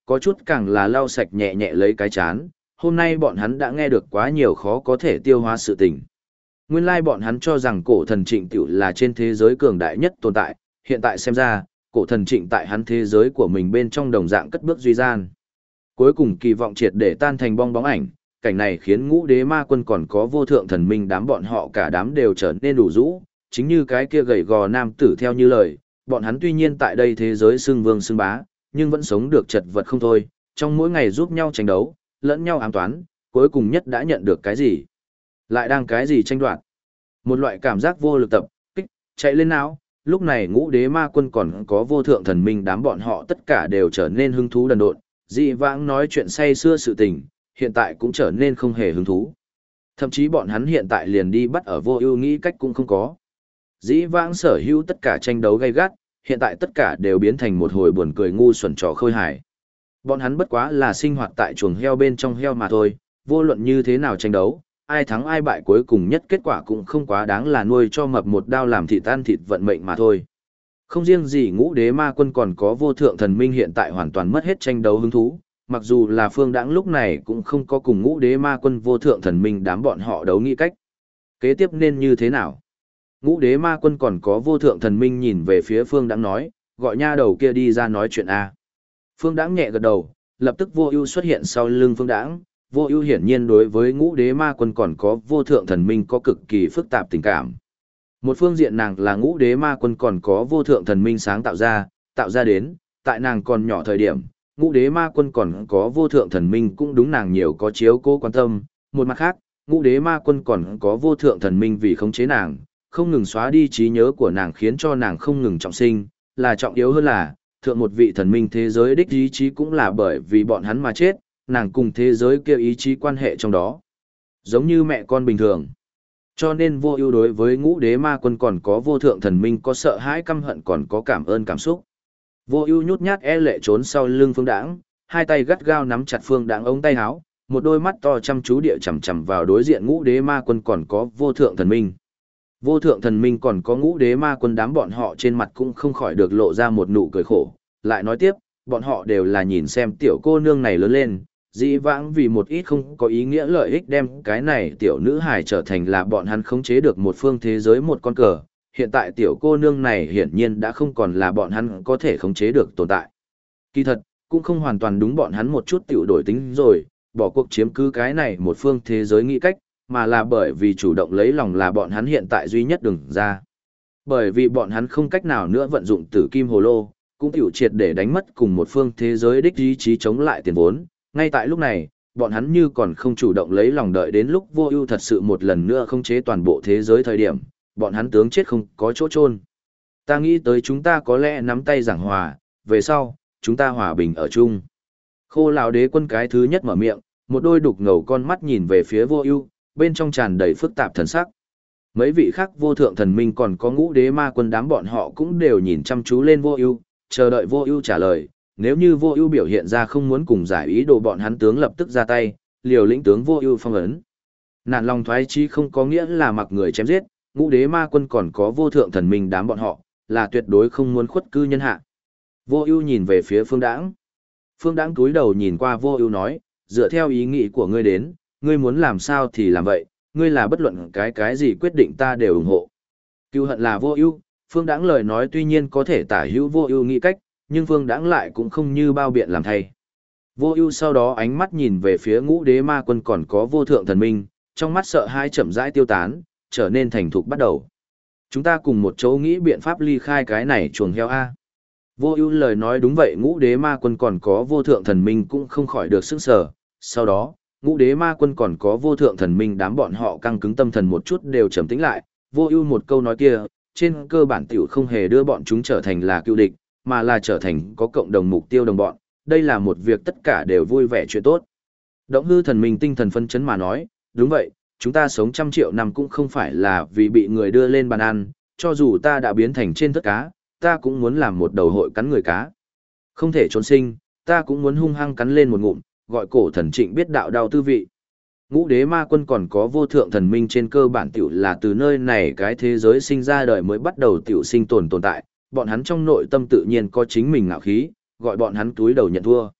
Có chút càng là lau sạch nhẹ nhẹ lấy cái chán, hôm nay bọn hắn đã nghe được quá nhiều khó có thể tiêu hóa sự tình. Nguyên lai bọn hắn cho rằng cổ thần Trịnh tiểu là trên thế giới cường đại nhất tồn tại, hiện tại xem ra, cổ thần Trịnh tại hắn thế giới của mình bên trong đồng dạng cất bước duy gian. Cuối cùng kỳ vọng triệt để tan thành bong bóng ảnh, cảnh này khiến ngũ đế ma quân còn có vô thượng thần minh đám bọn họ cả đám đều trở nên đủ rũ, chính như cái kia gầy gò nam tử theo như lời, bọn hắn tuy nhiên tại đây thế giới xưng vương xưng bá, nhưng vẫn sống được chật vật không thôi, trong mỗi ngày giúp nhau tranh đấu, lẫn nhau ám toán, cuối cùng nhất đã nhận được cái gì? Lại đang cái gì tranh đoạt? Một loại cảm giác vô lực tập, kích, chạy lên não, lúc này ngũ đế ma quân còn có vô thượng thần minh đám bọn họ tất cả đều trở nên hứng thú đần độn, dị vãng nói chuyện say xưa sự tình, hiện tại cũng trở nên không hề hứng thú. Thậm chí bọn hắn hiện tại liền đi bắt ở vô ưu nghĩ cách cũng không có. Dĩ vãng sở hữu tất cả tranh đấu gay gắt, hiện tại tất cả đều biến thành một hồi buồn cười ngu xuẩn trò khơi hài. Bọn hắn bất quá là sinh hoạt tại chuồng heo bên trong heo mà thôi, vô luận như thế nào tranh đấu, ai thắng ai bại cuối cùng nhất kết quả cũng không quá đáng là nuôi cho mập một đao làm thịt tan thịt vận mệnh mà thôi. Không riêng gì ngũ đế ma quân còn có vô thượng thần minh hiện tại hoàn toàn mất hết tranh đấu hứng thú, mặc dù là Phương Đãng lúc này cũng không có cùng ngũ đế ma quân vô thượng thần minh đám bọn họ đấu nghĩ cách. Kế tiếp nên như thế nào? Ngũ đế ma quân còn có vô thượng thần minh nhìn về phía Phương Đãng nói, gọi nha đầu kia đi ra nói chuyện A. Phương Đãng nhẹ gật đầu, lập tức vô ưu xuất hiện sau lưng Phương Đãng. Vô ưu hiển nhiên đối với ngũ đế ma quân còn có vô thượng thần minh có cực kỳ phức tạp tình cảm. Một phương diện nàng là ngũ đế ma quân còn có vô thượng thần minh sáng tạo ra đến, tại nàng còn nhỏ thời điểm, ngũ đế ma quân còn có vô thượng thần minh cũng đúng nàng nhiều có chiếu cố quan tâm. Một mặt khác, ngũ đế ma quân còn có vô thượng thần minh vì khống chế nàng, không ngừng xóa đi trí nhớ của nàng khiến cho nàng không ngừng trọng sinh, là trọng yếu hơn là, thượng một vị thần minh thế giới đích ý chí cũng là bởi vì bọn hắn mà chết, nàng cùng thế giới kia ý chí quan hệ trong đó. Giống như mẹ con bình thường. Cho nên vô ưu đối với ngũ đế ma quân còn có vô thượng thần minh có sợ hãi căm hận còn có cảm ơn cảm xúc. Vô ưu nhút nhát e lệ trốn sau lưng Phương Đãng, hai tay gắt gao nắm chặt Phương Đãng ống tay áo, một đôi mắt to chăm chú địa chằm chằm vào đối diện ngũ đế ma quân còn có vô thượng thần minh. Vô thượng thần minh còn có ngũ đế ma quân đám bọn họ trên mặt cũng không khỏi được lộ ra một nụ cười khổ. Lại nói tiếp, bọn họ đều là nhìn xem tiểu cô nương này lớn lên, dĩ vãng vì một ít không có ý nghĩa lợi ích đem cái này tiểu nữ hài trở thành là bọn hắn khống chế được một phương thế giới một con cờ. Hiện tại tiểu cô nương này hiển nhiên đã không còn là bọn hắn có thể khống chế được tồn tại. Kỳ thật, cũng không hoàn toàn đúng bọn hắn một chút tiểu đổi tính rồi, bỏ cuộc chiếm cứ cái này một phương thế giới nghĩ cách, mà là bởi vì chủ động lấy lòng là bọn hắn hiện tại duy nhất đường ra. Bởi vì bọn hắn không cách nào nữa vận dụng tử kim hồ lô, cũng tiểu triệt để đánh mất cùng một phương thế giới đích ý chí chống lại tiền vốn. Ngay tại lúc này, bọn hắn như còn không chủ động lấy lòng đợi đến lúc vô ưu thật sự một lần nữa khống chế toàn bộ thế giới thời điểm, bọn hắn tướng chết không có chỗ chôn. Ta nghĩ tới chúng ta có lẽ nắm tay giảng hòa, về sau, chúng ta hòa bình ở chung. Khô lão đế quân cái thứ nhất mở miệng, một đôi đục ngầu con mắt nhìn về phía vô ưu, bên trong tràn đầy phức tạp thần sắc. Mấy vị khác vô thượng thần minh còn có ngũ đế ma quân đám bọn họ cũng đều nhìn chăm chú lên vô ưu, chờ đợi vô ưu trả lời. Nếu như vô ưu biểu hiện ra không muốn cùng giải ý đồ bọn hắn tướng lập tức ra tay, liều lĩnh tướng vô ưu phong ấn. Nạn lòng thoái chí không có nghĩa là mặc người chém giết, ngũ đế ma quân còn có vô thượng thần minh đám bọn họ, là tuyệt đối không muốn khuất cư nhân hạ. Vô ưu nhìn về phía Phương Đãng. Phương Đãng cúi đầu nhìn qua vô ưu nói, dựa theo ý nghĩ của ngươi đến, ngươi muốn làm sao thì làm vậy, ngươi là bất luận cái gì quyết định ta đều ủng hộ. Cừu hận là vô ưu, Phương Đãng lời nói tuy nhiên có thể tả hữu vô ưu nghĩ cách, nhưng Phương Đãng lại cũng không như bao biện làm thay. Vô ưu sau đó ánh mắt nhìn về phía ngũ đế ma quân còn có vô thượng thần minh, trong mắt sợ hãi chậm rãi tiêu tán, trở nên thành thục bắt đầu. Chúng ta cùng một chỗ nghĩ biện pháp ly khai cái này chuồng heo A. Vô ưu lời nói đúng vậy, ngũ đế ma quân còn có vô thượng thần minh cũng không khỏi được sững sờ. Sau đó, ngũ đế ma quân còn có vô thượng thần minh đám bọn họ căng cứng tâm thần một chút đều trầm tĩnh lại. Vô ưu một câu nói kia, trên cơ bản tiểu không hề đưa bọn chúng trở thành là cựu địch, mà là trở thành có cộng đồng mục tiêu đồng bọn. Đây là một việc tất cả đều vui vẻ chuyện tốt. Động hư thần minh tinh thần phân chấn mà nói, đúng vậy, chúng ta sống 100 triệu năm cũng không phải là vì bị người đưa lên bàn ăn, cho dù ta đã biến thành trên thất cá, ta cũng muốn làm một đầu hội cắn người cá. Không thể trốn sinh, ta cũng muốn hung hăng cắn lên một ngụm, gọi cổ thần Trịnh biết đạo đau tư vị. Ngũ đế ma quân còn có vô thượng thần minh trên cơ bản tiểu là từ nơi này cái thế giới sinh ra đời mới bắt đầu tiểu sinh tồn tại, bọn hắn trong nội tâm tự nhiên có chính mình ngạo khí, gọi bọn hắn túi đầu nhận thua.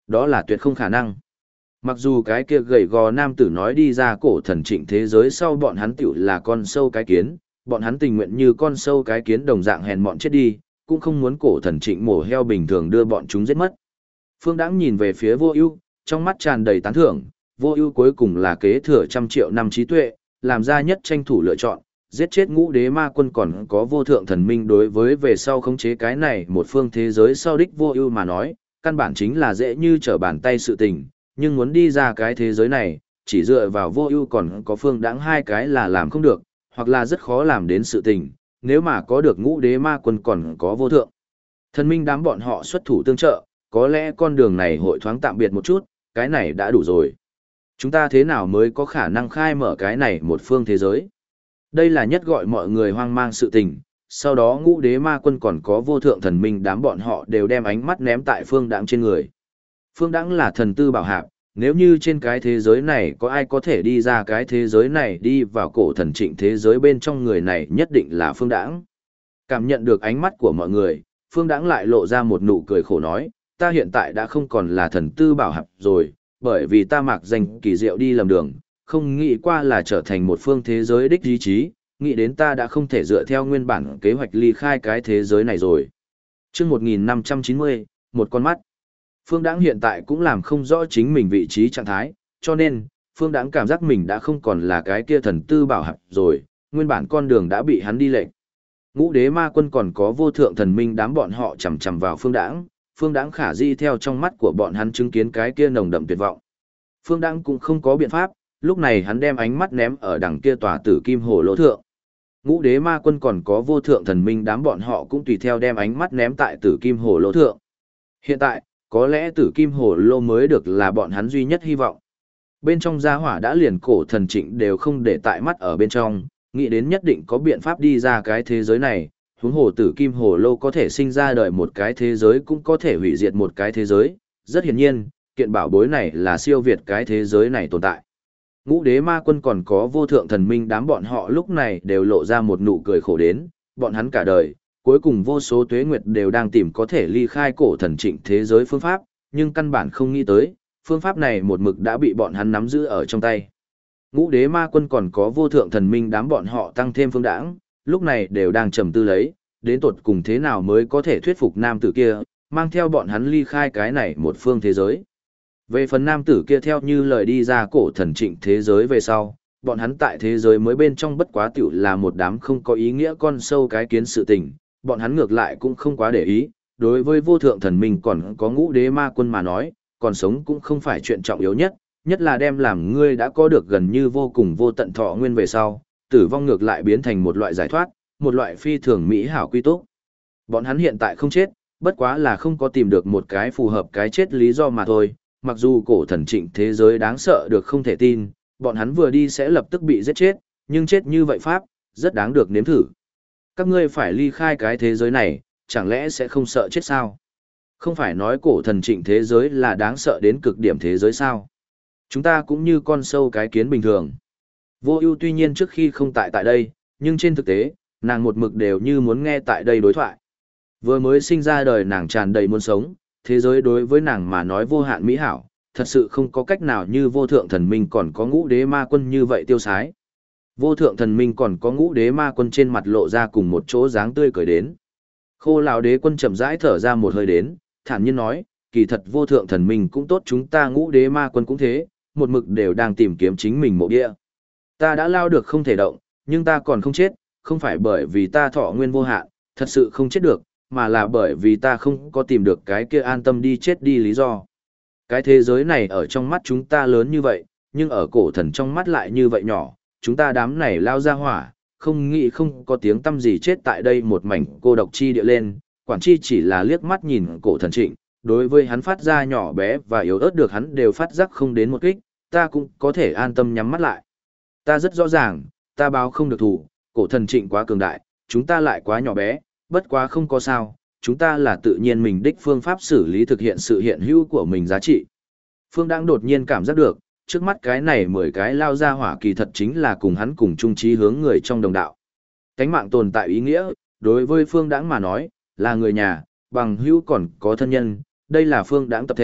Đó là tuyệt không khả năng. Mặc dù cái kia gầy gò nam tử nói đi ra cổ thần trịnh thế giới sau bọn hắn tiểu là con sâu cái kiến, bọn hắn tình nguyện như con sâu cái kiến đồng dạng hèn mọn chết đi, cũng không muốn cổ thần trịnh mổ heo bình thường đưa bọn chúng giết mất. Phương Đãng nhìn về phía Vô Ưu, trong mắt tràn đầy tán thưởng, Vô Ưu cuối cùng là kế thừa trăm triệu năm trí tuệ, làm ra nhất tranh thủ lựa chọn, giết chết Ngũ Đế Ma Quân còn có vô thượng thần minh đối với về sau khống chế cái này một phương thế giới sau đích Vô Ưu mà nói, căn bản chính là dễ như trở bàn tay sự tình, nhưng muốn đi ra cái thế giới này, chỉ dựa vào Vô Ưu còn có Phương Đãng hai cái là làm không được, hoặc là rất khó làm đến sự tình, nếu mà có được Ngũ Đế Ma Quân còn có vô thượng thần minh đám bọn họ xuất thủ tương trợ, có lẽ con đường này hội thoáng tạm biệt một chút, cái này đã đủ rồi. Chúng ta thế nào mới có khả năng khai mở cái này một phương thế giới? Đây là nhất gọi mọi người hoang mang sự tình, sau đó Ngũ Đế Ma Quân còn có vô thượng thần minh đám bọn họ đều đem ánh mắt ném tại Phương Đãng trên người. Phương Đãng là thần tư bảo hạp, nếu như trên cái thế giới này có ai có thể đi ra cái thế giới này đi vào cổ thần trịnh thế giới bên trong người này nhất định là Phương Đãng. Cảm nhận được ánh mắt của mọi người, Phương Đãng lại lộ ra một nụ cười khổ nói, ta hiện tại đã không còn là thần tư bảo hạp rồi, bởi vì ta mặc danh kỳ diệu đi lầm đường, không nghĩ qua là trở thành một phương thế giới đích ý chí, nghĩ đến ta đã không thể dựa theo nguyên bản kế hoạch ly khai cái thế giới này rồi. Chương 1590, một con mắt. Phương Đãng hiện tại cũng làm không rõ chính mình vị trí trạng thái, cho nên, Phương Đãng cảm giác mình đã không còn là cái kia thần tư bảo hạp rồi, nguyên bản con đường đã bị hắn đi lệch. Ngũ Đế Ma Quân còn có vô thượng thần minh đám bọn họ chằm chằm vào Phương Đãng khả di theo trong mắt của bọn hắn chứng kiến cái kia nồng đậm tuyệt vọng. Phương Đãng cũng không có biện pháp, lúc này hắn đem ánh mắt ném ở đằng kia tòa tử kim hồ lỗ thượng. Ngũ Đế Ma Quân còn có vô thượng thần minh đám bọn họ cũng tùy theo đem ánh mắt ném tại tử kim hồ lỗ thượng. Hiện tại, có lẽ tử kim hồ lô mới được là bọn hắn duy nhất hy vọng. Bên trong gia hỏa đã liền cổ thần trịnh đều không để tại mắt ở bên trong, nghĩ đến nhất định có biện pháp đi ra cái thế giới này, huống hồ tử kim hồ lô có thể sinh ra đời một cái thế giới cũng có thể hủy diệt một cái thế giới. Rất hiển nhiên, kiện bảo bối này là siêu việt cái thế giới này tồn tại. Ngũ Đế Ma Quân còn có vô thượng thần minh đám bọn họ lúc này đều lộ ra một nụ cười khổ đến, bọn hắn cả đời, cuối cùng vô số tuế nguyệt đều đang tìm có thể ly khai cổ thần trịnh thế giới phương pháp, nhưng căn bản không nghĩ tới, phương pháp này một mực đã bị bọn hắn nắm giữ ở trong tay. Ngũ Đế Ma Quân còn có vô thượng thần minh đám bọn họ tăng thêm Phương Đãng, lúc này đều đang trầm tư lấy, đến tột cùng thế nào mới có thể thuyết phục nam tử kia, mang theo bọn hắn ly khai cái này một phương thế giới. Về phần nam tử kia theo như lời đi ra cổ thần trịnh thế giới về sau, bọn hắn tại thế giới mới bên trong bất quá tiểu là một đám không có ý nghĩa con sâu cái kiến sự tình, bọn hắn ngược lại cũng không quá để ý, đối với vô thượng thần minh còn có Ngũ Đế Ma Quân mà nói, còn sống cũng không phải chuyện trọng yếu nhất, nhất là đem làm ngươi đã có được gần như vô cùng vô tận thọ nguyên về sau, tử vong ngược lại biến thành một loại giải thoát, một loại phi thường mỹ hảo quy túc. Bọn hắn hiện tại không chết, bất quá là không có tìm được một cái phù hợp cái chết lý do mà thôi, mặc dù cổ thần trịnh thế giới đáng sợ được không thể tin, bọn hắn vừa đi sẽ lập tức bị giết chết, nhưng chết như vậy pháp, rất đáng được nếm thử. Các ngươi phải ly khai cái thế giới này, chẳng lẽ sẽ không sợ chết sao? Không phải nói cổ thần trịnh thế giới là đáng sợ đến cực điểm thế giới sao? Chúng ta cũng như con sâu cái kiến bình thường. Vô Ưu tuy nhiên trước khi không tại đây, nhưng trên thực tế, nàng một mực đều như muốn nghe tại đây đối thoại. Vừa mới sinh ra đời nàng tràn đầy muốn sống, thế giới đối với nàng mà nói vô hạn mỹ hảo, thật sự không có cách nào như vô thượng thần minh còn có Ngũ Đế Ma Quân như vậy tiêu sái. Vô thượng thần minh còn có Ngũ Đế Ma Quân trên mặt lộ ra cùng một chỗ dáng tươi cười đến. Khô Lão Đế Quân chậm rãi thở ra một hơi đến, thản nhiên nói, kỳ thật vô thượng thần minh cũng tốt, chúng ta Ngũ Đế Ma Quân cũng thế, một mực đều đang tìm kiếm chính mình mộ địa. Ta đã lao được không thể động, nhưng ta còn không chết, không phải bởi vì ta thọ nguyên vô hạn, thật sự không chết được, mà là bởi vì ta không có tìm được cái kia an tâm đi chết đi lý do. Cái thế giới này ở trong mắt chúng ta lớn như vậy, nhưng ở cổ thần trong mắt lại như vậy nhỏ, chúng ta đám này lao ra hỏa, không nghĩ không có tiếng tâm gì chết tại đây một mảnh cô độc chi địa lên, quản chi chỉ là liếc mắt nhìn cổ thần trịnh, đối với hắn phát ra nhỏ bé và yếu ớt được hắn đều phát giác không đến một kích, ta cũng có thể an tâm nhắm mắt lại. Ta rất rõ ràng, ta báo không được thủ, cổ thần trịnh quá cường đại, chúng ta lại quá nhỏ bé, bất quá không có sao, chúng ta là tự nhiên mình đích phương pháp xử lý thực hiện sự hiện hữu của mình giá trị. Phương đang đột nhiên cảm giác được, trước mắt cái này 10 cái lao ra hỏa kỳ thật chính là cùng hắn cùng chung chí hướng người trong đồng đạo. Cánh mạng tồn tại ý nghĩa, đối với Phương Đãng mà nói, là người nhà, bằng hữu còn có thân nhân, đây là Phương Đãng tập thể,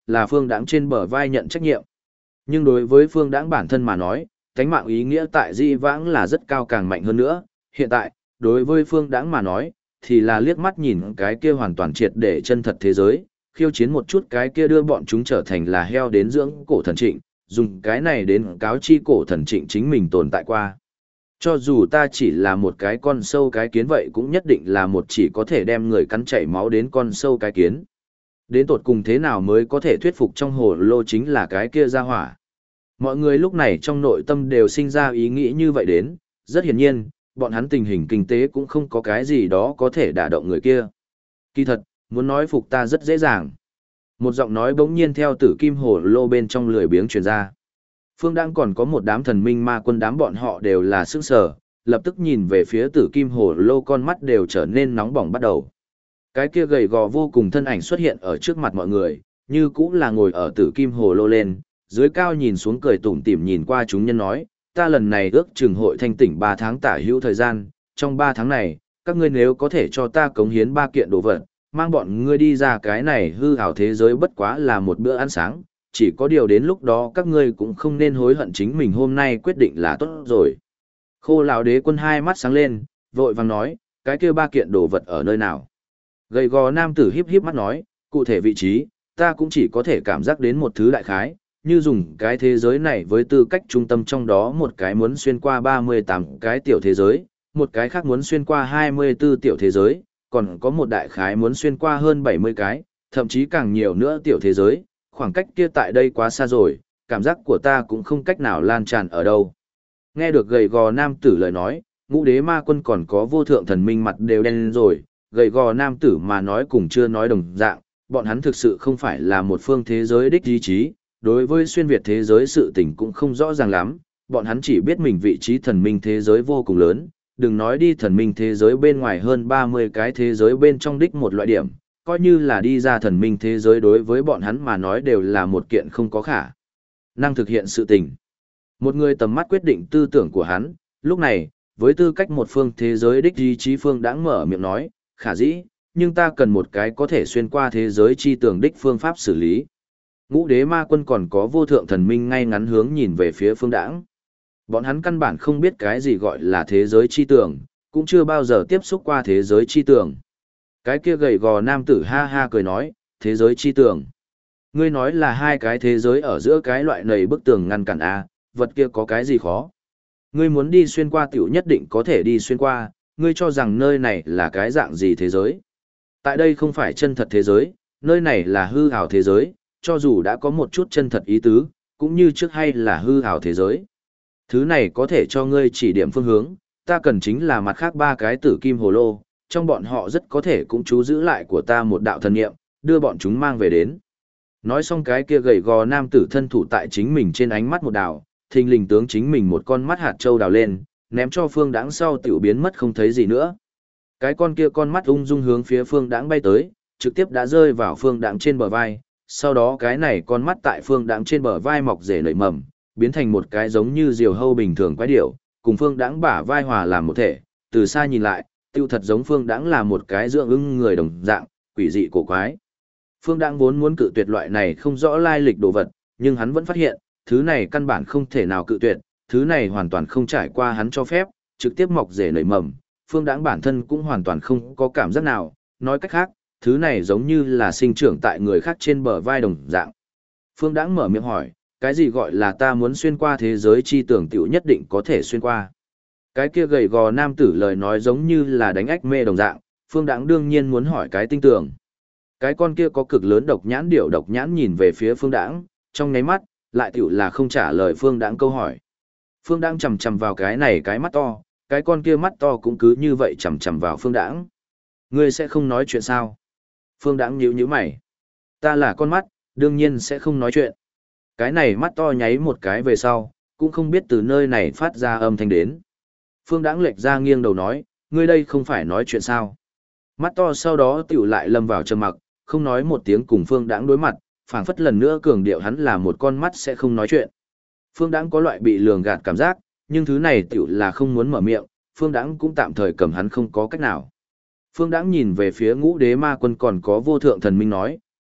là Phương Đãng trên bờ vai nhận trách nhiệm. Nhưng đối với Phương Đãng bản thân mà nói, tánh mạng ý nghĩa tại dĩ vãng là rất cao càng mạnh hơn nữa, hiện tại, đối với Phương Đãng mà nói, thì là liếc mắt nhìn cái kia hoàn toàn triệt để chân thật thế giới, khiêu chiến một chút cái kia đưa bọn chúng trở thành là heo đến dưỡng cổ thần trịnh, dùng cái này đến cáo chi cổ thần trịnh chính mình tồn tại qua. Cho dù ta chỉ là một cái con sâu cái kiến vậy cũng nhất định là một chỉ có thể đem người cắn chảy máu đến con sâu cái kiến. Đến tột cùng thế nào mới có thể thuyết phục trong hồ lô chính là cái kia ra hỏa. Mọi người lúc này trong nội tâm đều sinh ra ý nghĩ như vậy đến, rất hiển nhiên, bọn hắn tình hình kinh tế cũng không có cái gì đó có thể đả động người kia. Kỳ thật, muốn nói phục ta rất dễ dàng. Một giọng nói bỗng nhiên theo tử kim hồ lô bên trong lười biếng truyền ra. Phương đang còn có một đám thần minh ma quân, đám bọn họ đều là sức sở, lập tức nhìn về phía tử kim hồ lô, con mắt đều trở nên nóng bỏng bắt đầu. Cái kia gầy gò vô cùng thân ảnh xuất hiện ở trước mặt mọi người, như cũng là ngồi ở tử kim hồ lô lên, dưới cao nhìn xuống cười tủm tỉm nhìn qua chúng nhân nói, ta lần này ước chừng hội thanh tỉnh 3 tháng tả hữu thời gian, trong 3 tháng này, các ngươi nếu có thể cho ta cống hiến 3 kiện đồ vật, mang bọn ngươi đi ra cái này hư ảo thế giới bất quá là một bữa ăn sáng, chỉ có điều đến lúc đó các ngươi cũng không nên hối hận chính mình hôm nay quyết định là tốt rồi. Khô lão đế quân hai mắt sáng lên, vội vàng nói, cái kia 3 kiện đồ vật ở nơi nào? Gầy gò nam tử híp híp mắt nói, cụ thể vị trí, ta cũng chỉ có thể cảm giác đến một thứ đại khái, như dùng cái thế giới này với tư cách trung tâm, trong đó một cái muốn xuyên qua 38 cái tiểu thế giới, một cái khác muốn xuyên qua 24 tiểu thế giới, còn có một đại khái muốn xuyên qua hơn 70 cái, thậm chí càng nhiều nữa tiểu thế giới, khoảng cách kia tại đây quá xa rồi, cảm giác của ta cũng không cách nào lan tràn ở đâu. Nghe được gầy gò nam tử lời nói, Ngũ Đế Ma Quân còn có Vô Thượng Thần Minh mặt đều đen lên rồi, gầy gò nam tử mà nói cùng chưa nói đồng dạng, bọn hắn thực sự không phải là một phương thế giới đích ý chí, đối với xuyên Việt thế giới sự tình cũng không rõ ràng lắm, bọn hắn chỉ biết mình vị trí thần minh thế giới vô cùng lớn, đừng nói đi thần minh thế giới bên ngoài hơn 30 cái thế giới bên trong đích một loại điểm, coi như là đi ra thần minh thế giới đối với bọn hắn mà nói đều là một kiện không có khả năng thực hiện sự tình. Một người tầm mắt quyết định tư tưởng của hắn, lúc này, với tư cách một phương thế giới đích ý chí phương đã mở miệng nói, khả dĩ, nhưng ta cần một cái có thể xuyên qua thế giới chi tưởng đích phương pháp xử lý. Ngũ Đế Ma Quân còn có Vô Thượng Thần Minh ngay ngắn hướng nhìn về phía phương đãng. Bọn hắn căn bản không biết cái gì gọi là thế giới chi tưởng, cũng chưa bao giờ tiếp xúc qua thế giới chi tưởng. Cái kia gầy gò nam tử ha ha cười nói, thế giới chi tưởng. Ngươi nói là hai cái thế giới ở giữa cái loại nầy bức tường ngăn cản a, vật kia có cái gì khó. Ngươi muốn đi xuyên qua tiểu nhất định có thể đi xuyên qua, ngươi cho rằng nơi này là cái dạng gì thế giới. Tại đây không phải chân thật thế giới, nơi này là hư ảo thế giới, cho dù đã có một chút chân thật ý tứ, cũng như trước hay là hư ảo thế giới. Thứ này có thể cho ngươi chỉ điểm phương hướng, ta cần chính là mặt khác 3 cái tử kim hồ lô, trong bọn họ rất có thể cũng chú giữ lại của ta một đạo thần niệm, đưa bọn chúng mang về đến. Nói xong cái kia gầy gò nam tử thân thủ tại chính mình trên ánh mắt một đào, thình lình tướng chính mình một con mắt hạt châu đào lên, ném cho phương đãng sau tiểu biến mất không thấy gì nữa. Cái con kia con mắt ung dung hướng phía phương đãng bay tới, trực tiếp đã rơi vào phương đãng trên bờ vai, sau đó cái này con mắt tại phương đãng trên bờ vai mọc rễ nảy mầm, biến thành một cái giống như diều hâu bình thường quái điểu, cùng phương đãng bả vai hòa làm một thể, từ xa nhìn lại, tiêu thật giống phương đãng là một cái dưỡng ưng người đồng dạng, quỷ dị cổ quái. Phương đãng vốn muốn cự tuyệt loại này không rõ lai lịch đồ vật, nhưng hắn vẫn phát hiện, thứ này căn bản không thể nào cự tuyệt, thứ này hoàn toàn không trải qua hắn cho phép, trực tiếp mọc rễ nảy mầm, phương đãng bản thân cũng hoàn toàn không có cảm giác nào, nói cách khác, thứ này giống như là sinh trưởng tại người khác trên bờ vai đồng dạng. Phương đãng mở miệng hỏi, cái gì gọi là ta muốn xuyên qua thế giới chi tưởng tiểu nhất định có thể xuyên qua. Cái kia gầy gò nam tử lời nói giống như là đánh ách mê đồng dạng, phương đãng đương nhiên muốn hỏi cái tinh tường. Cái con kia có cực lớn độc nhãn điểu độc nhãn nhìn về phía phương đãng, trong nháy mắt, lại tiểu là không trả lời phương đãng câu hỏi. Phương đãng chầm chầm vào cái này cái mắt to, cái con kia mắt to cũng cứ như vậy chầm chầm vào phương đãng. Ngươi sẽ không nói chuyện sao? Phương đãng nhíu nhíu mày. Ta là con mắt, đương nhiên sẽ không nói chuyện. Cái này mắt to nháy một cái về sau, cũng không biết từ nơi này phát ra âm thanh đến. Phương đãng lệch ra nghiêng đầu nói, ngươi đây không phải nói chuyện sao? Mắt to sau đó tiểu lại lâm vào trầm mặc, không nói một tiếng cùng Phương đãng đối mặt, phảng phất lần nữa cường điệu hắn là một con mắt sẽ không nói chuyện. Phương đãng có loại bị lường gạt cảm giác, nhưng thứ này tiểu là không muốn mở miệng, Phương đãng cũng tạm thời cầm hắn không có cách nào. Phương đãng nhìn về phía Ngũ Đế Ma Quân còn có Vô Thượng Thần Minh nói,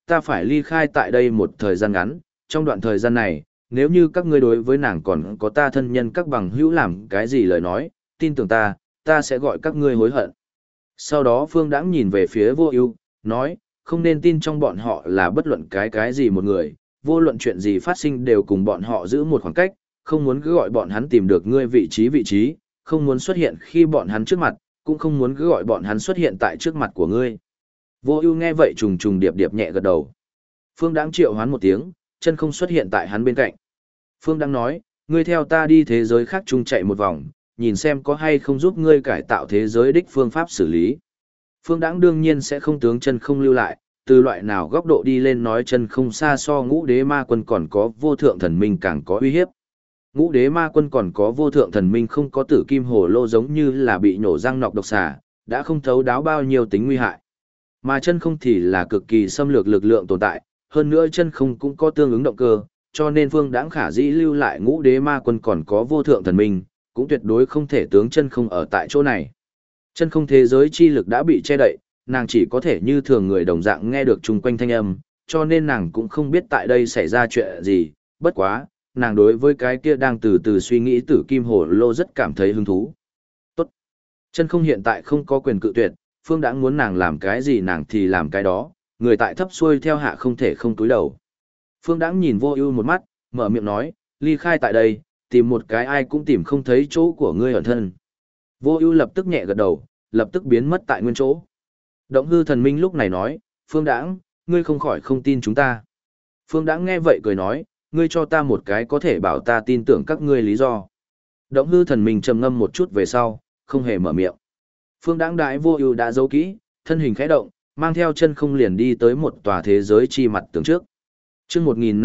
ta phải ly khai tại đây một thời gian ngắn, trong đoạn thời gian này, nếu như các ngươi đối với nàng còn có ta thân nhân các bằng hữu làm cái gì lời nói, tin tưởng ta sẽ gọi các ngươi hối hận. Sau đó Phương Đãng nhìn về phía Vô Ưu, nói, không nên tin trong bọn họ là bất luận cái gì một người, vô luận chuyện gì phát sinh đều cùng bọn họ giữ một khoảng cách, không muốn cứ gọi bọn hắn tìm được ngươi vị trí, không muốn xuất hiện khi bọn hắn trước mặt, cũng không muốn cứ gọi bọn hắn xuất hiện tại trước mặt của ngươi. Vô Ưu nghe vậy trùng trùng điệp điệp nhẹ gật đầu. Phương Đãng triệu hoán một tiếng, chân không xuất hiện tại hắn bên cạnh. Phương Đãng nói, ngươi theo ta đi thế giới khác chung chạy một vòng, nhìn xem có hay không giúp ngươi cải tạo thế giới đích phương pháp xử lý. Phương Đãng đương nhiên sẽ không tướng chân không lưu lại, từ loại nào góc độ đi lên nói chân không xa so ngũ đế ma quân còn có vô thượng thần minh càng có uy hiếp. Ngũ đế ma quân còn có vô thượng thần minh không có tử kim hồ lô giống như là bị nhổ răng nọc độc xà, đã không thấu đáo bao nhiêu tính nguy hại. Mà chân không thì là cực kỳ xâm lược lực lượng tồn tại, hơn nữa chân không cũng có tương ứng động cơ, cho nên Phương Đãng khả dĩ lưu lại ngũ đế ma quân còn có vô thượng thần minh, cũng tuyệt đối không thể tướng chân không ở tại chỗ này. Chân không thế giới chi lực đã bị che đậy, nàng chỉ có thể như thường người đồng dạng nghe được chung quanh thanh âm, cho nên nàng cũng không biết tại đây xảy ra chuyện gì, bất quá, nàng đối với cái kia đang từ từ suy nghĩ tử kim hồ lô rất cảm thấy hứng thú. Tốt. Chân không hiện tại không có quyền cự tuyệt, Phương Đãng muốn nàng làm cái gì nàng thì làm cái đó, người tại thấp xuôi theo hạ không thể không túi đầu. Phương Đãng nhìn Vô Ưu một mắt, mở miệng nói, ly khai tại đây, tìm một cái ai cũng tìm không thấy chỗ của ngươi ẩn thân. Vô Ưu lập tức nhẹ gật đầu, lập tức biến mất tại nguyên chỗ. Động hư thần minh lúc này nói, Phương Đãng, ngươi không khỏi không tin chúng ta. Phương Đãng nghe vậy cười nói, ngươi cho ta một cái có thể bảo ta tin tưởng các ngươi lý do. Động hư thần minh trầm ngâm một chút về sau, không hề mở miệng. Phương Đãng đại Vô Ưu đã giấu kỹ, thân hình khẽ động, mang theo chân không liền đi tới một tòa thế giới chi mặt tường trước. Chương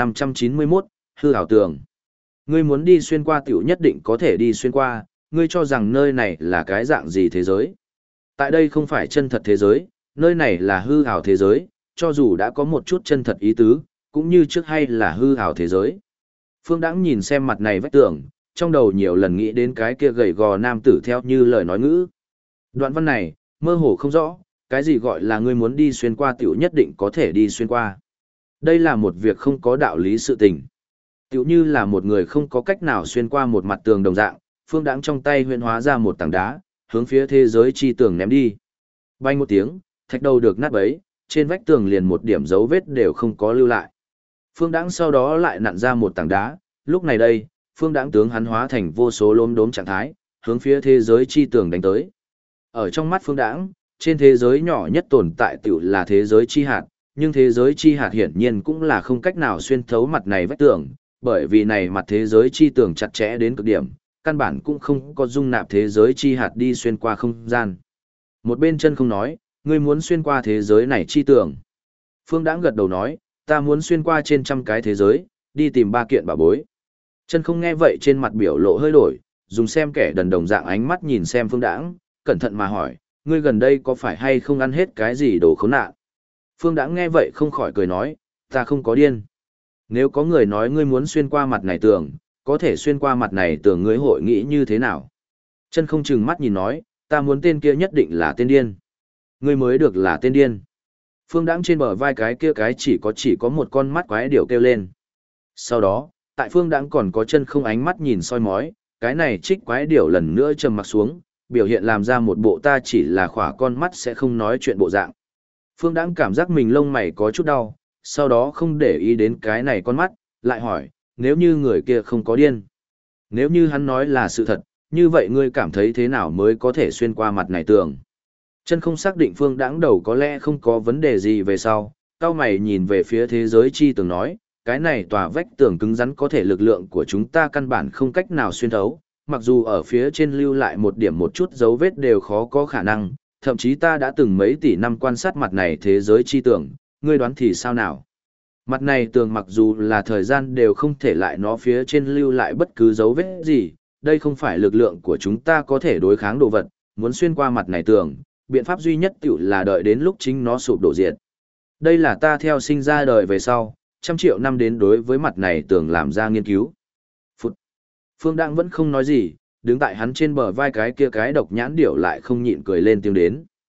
1591, hư ảo tường. Ngươi muốn đi xuyên qua tiểu nhất định có thể đi xuyên qua, ngươi cho rằng nơi này là cái dạng gì thế giới? Tại đây không phải chân thật thế giới, nơi này là hư ảo thế giới, cho dù đã có một chút chân thật ý tứ, cũng như trước hay là hư ảo thế giới. Phương Đãng nhìn xem mặt này vách tường, trong đầu nhiều lần nghĩ đến cái kia gầy gò nam tử theo như lời nói ngữ. Đoạn văn này, mơ hồ không rõ, cái gì gọi là ngươi muốn đi xuyên qua tiểu nhất định có thể đi xuyên qua. Đây là một việc không có đạo lý sự tình. Tiểu như là một người không có cách nào xuyên qua một mặt tường đồng dạng, Phương Đãng trong tay huyễn hóa ra một tảng đá, hướng phía thế giới chi tường ném đi. Bay một tiếng, thạch đầu được nát bấy, trên vách tường liền một điểm dấu vết đều không có lưu lại. Phương Đãng sau đó lại nặn ra một tảng đá, lúc này đây, Phương Đãng tướng hắn hóa thành vô số lốm đốm trạng thái, hướng phía thế giới chi tường đánh tới. Ở trong mắt Phương Đãng, trên thế giới nhỏ nhất tồn tại tiểu là thế giới chi hạt, nhưng thế giới chi hạt hiển nhiên cũng là không cách nào xuyên thấu mặt này vách tường, bởi vì này mặt thế giới chi tường chặt chẽ đến cực điểm, căn bản cũng không có dung nạp thế giới chi hạt đi xuyên qua không gian. Một bên chân không nói, ngươi muốn xuyên qua thế giới này chi tường. Phương Đãng gật đầu nói, ta muốn xuyên qua trên trăm cái thế giới, đi tìm ba kiện bảo bối. Chân không nghe vậy trên mặt biểu lộ hơi đổi, dùng xem kẻ đần đồng dạng ánh mắt nhìn xem Phương Đãng, cẩn thận mà hỏi, ngươi gần đây có phải hay không ăn hết cái gì đồ khốn nạn? Phương Đãng nghe vậy không khỏi cười nói, ta không có điên. Nếu có người nói ngươi muốn xuyên qua mặt này tường, có thể xuyên qua mặt này tường ngươi hội nghĩ như thế nào? Chân không chừng mắt nhìn nói, ta muốn tên kia nhất định là tên điên. Ngươi mới được là tên điên. Phương Đãng trên bờ vai cái kia cái chỉ có một con mắt quái điểu kêu lên. Sau đó, tại Phương Đãng còn có chân không ánh mắt nhìn soi mói, cái này trích quái điểu lần nữa trầm mặt xuống, biểu hiện làm ra một bộ ta chỉ là khỏa con mắt sẽ không nói chuyện bộ dạng. Phương Đãng cảm giác mình lông mày có chút đau, sau đó không để ý đến cái này con mắt, lại hỏi, nếu như người kia không có điên. Nếu như hắn nói là sự thật, như vậy ngươi cảm thấy thế nào mới có thể xuyên qua mặt này tường? Chân không xác định Phương Đãng đầu có lẽ không có vấn đề gì về sau, cao mày nhìn về phía thế giới chi tường nói, cái này tòa vách tường cứng rắn có thể lực lượng của chúng ta căn bản không cách nào xuyên thấu, mặc dù ở phía trên lưu lại một điểm một chút dấu vết đều khó có khả năng, thậm chí ta đã từng mấy tỷ năm quan sát mặt này thế giới chi tường, ngươi đoán thì sao nào? Mặt này tường mặc dù là thời gian đều không thể lại nó phía trên lưu lại bất cứ dấu vết gì, đây không phải lực lượng của chúng ta có thể đối kháng đồ vật, muốn xuyên qua mặt này tường, biện pháp duy nhất tiểu là đợi đến lúc chính nó sụp đổ diệt. Đây là ta theo sinh ra đời về sau, trăm triệu năm đến đối với mặt này tường làm ra nghiên cứu. Phụt. Phương Đãng vẫn không nói gì, đứng tại hắn trên bờ vai cái kia cái độc nhãn điểu lại không nhịn cười lên tiếng đến.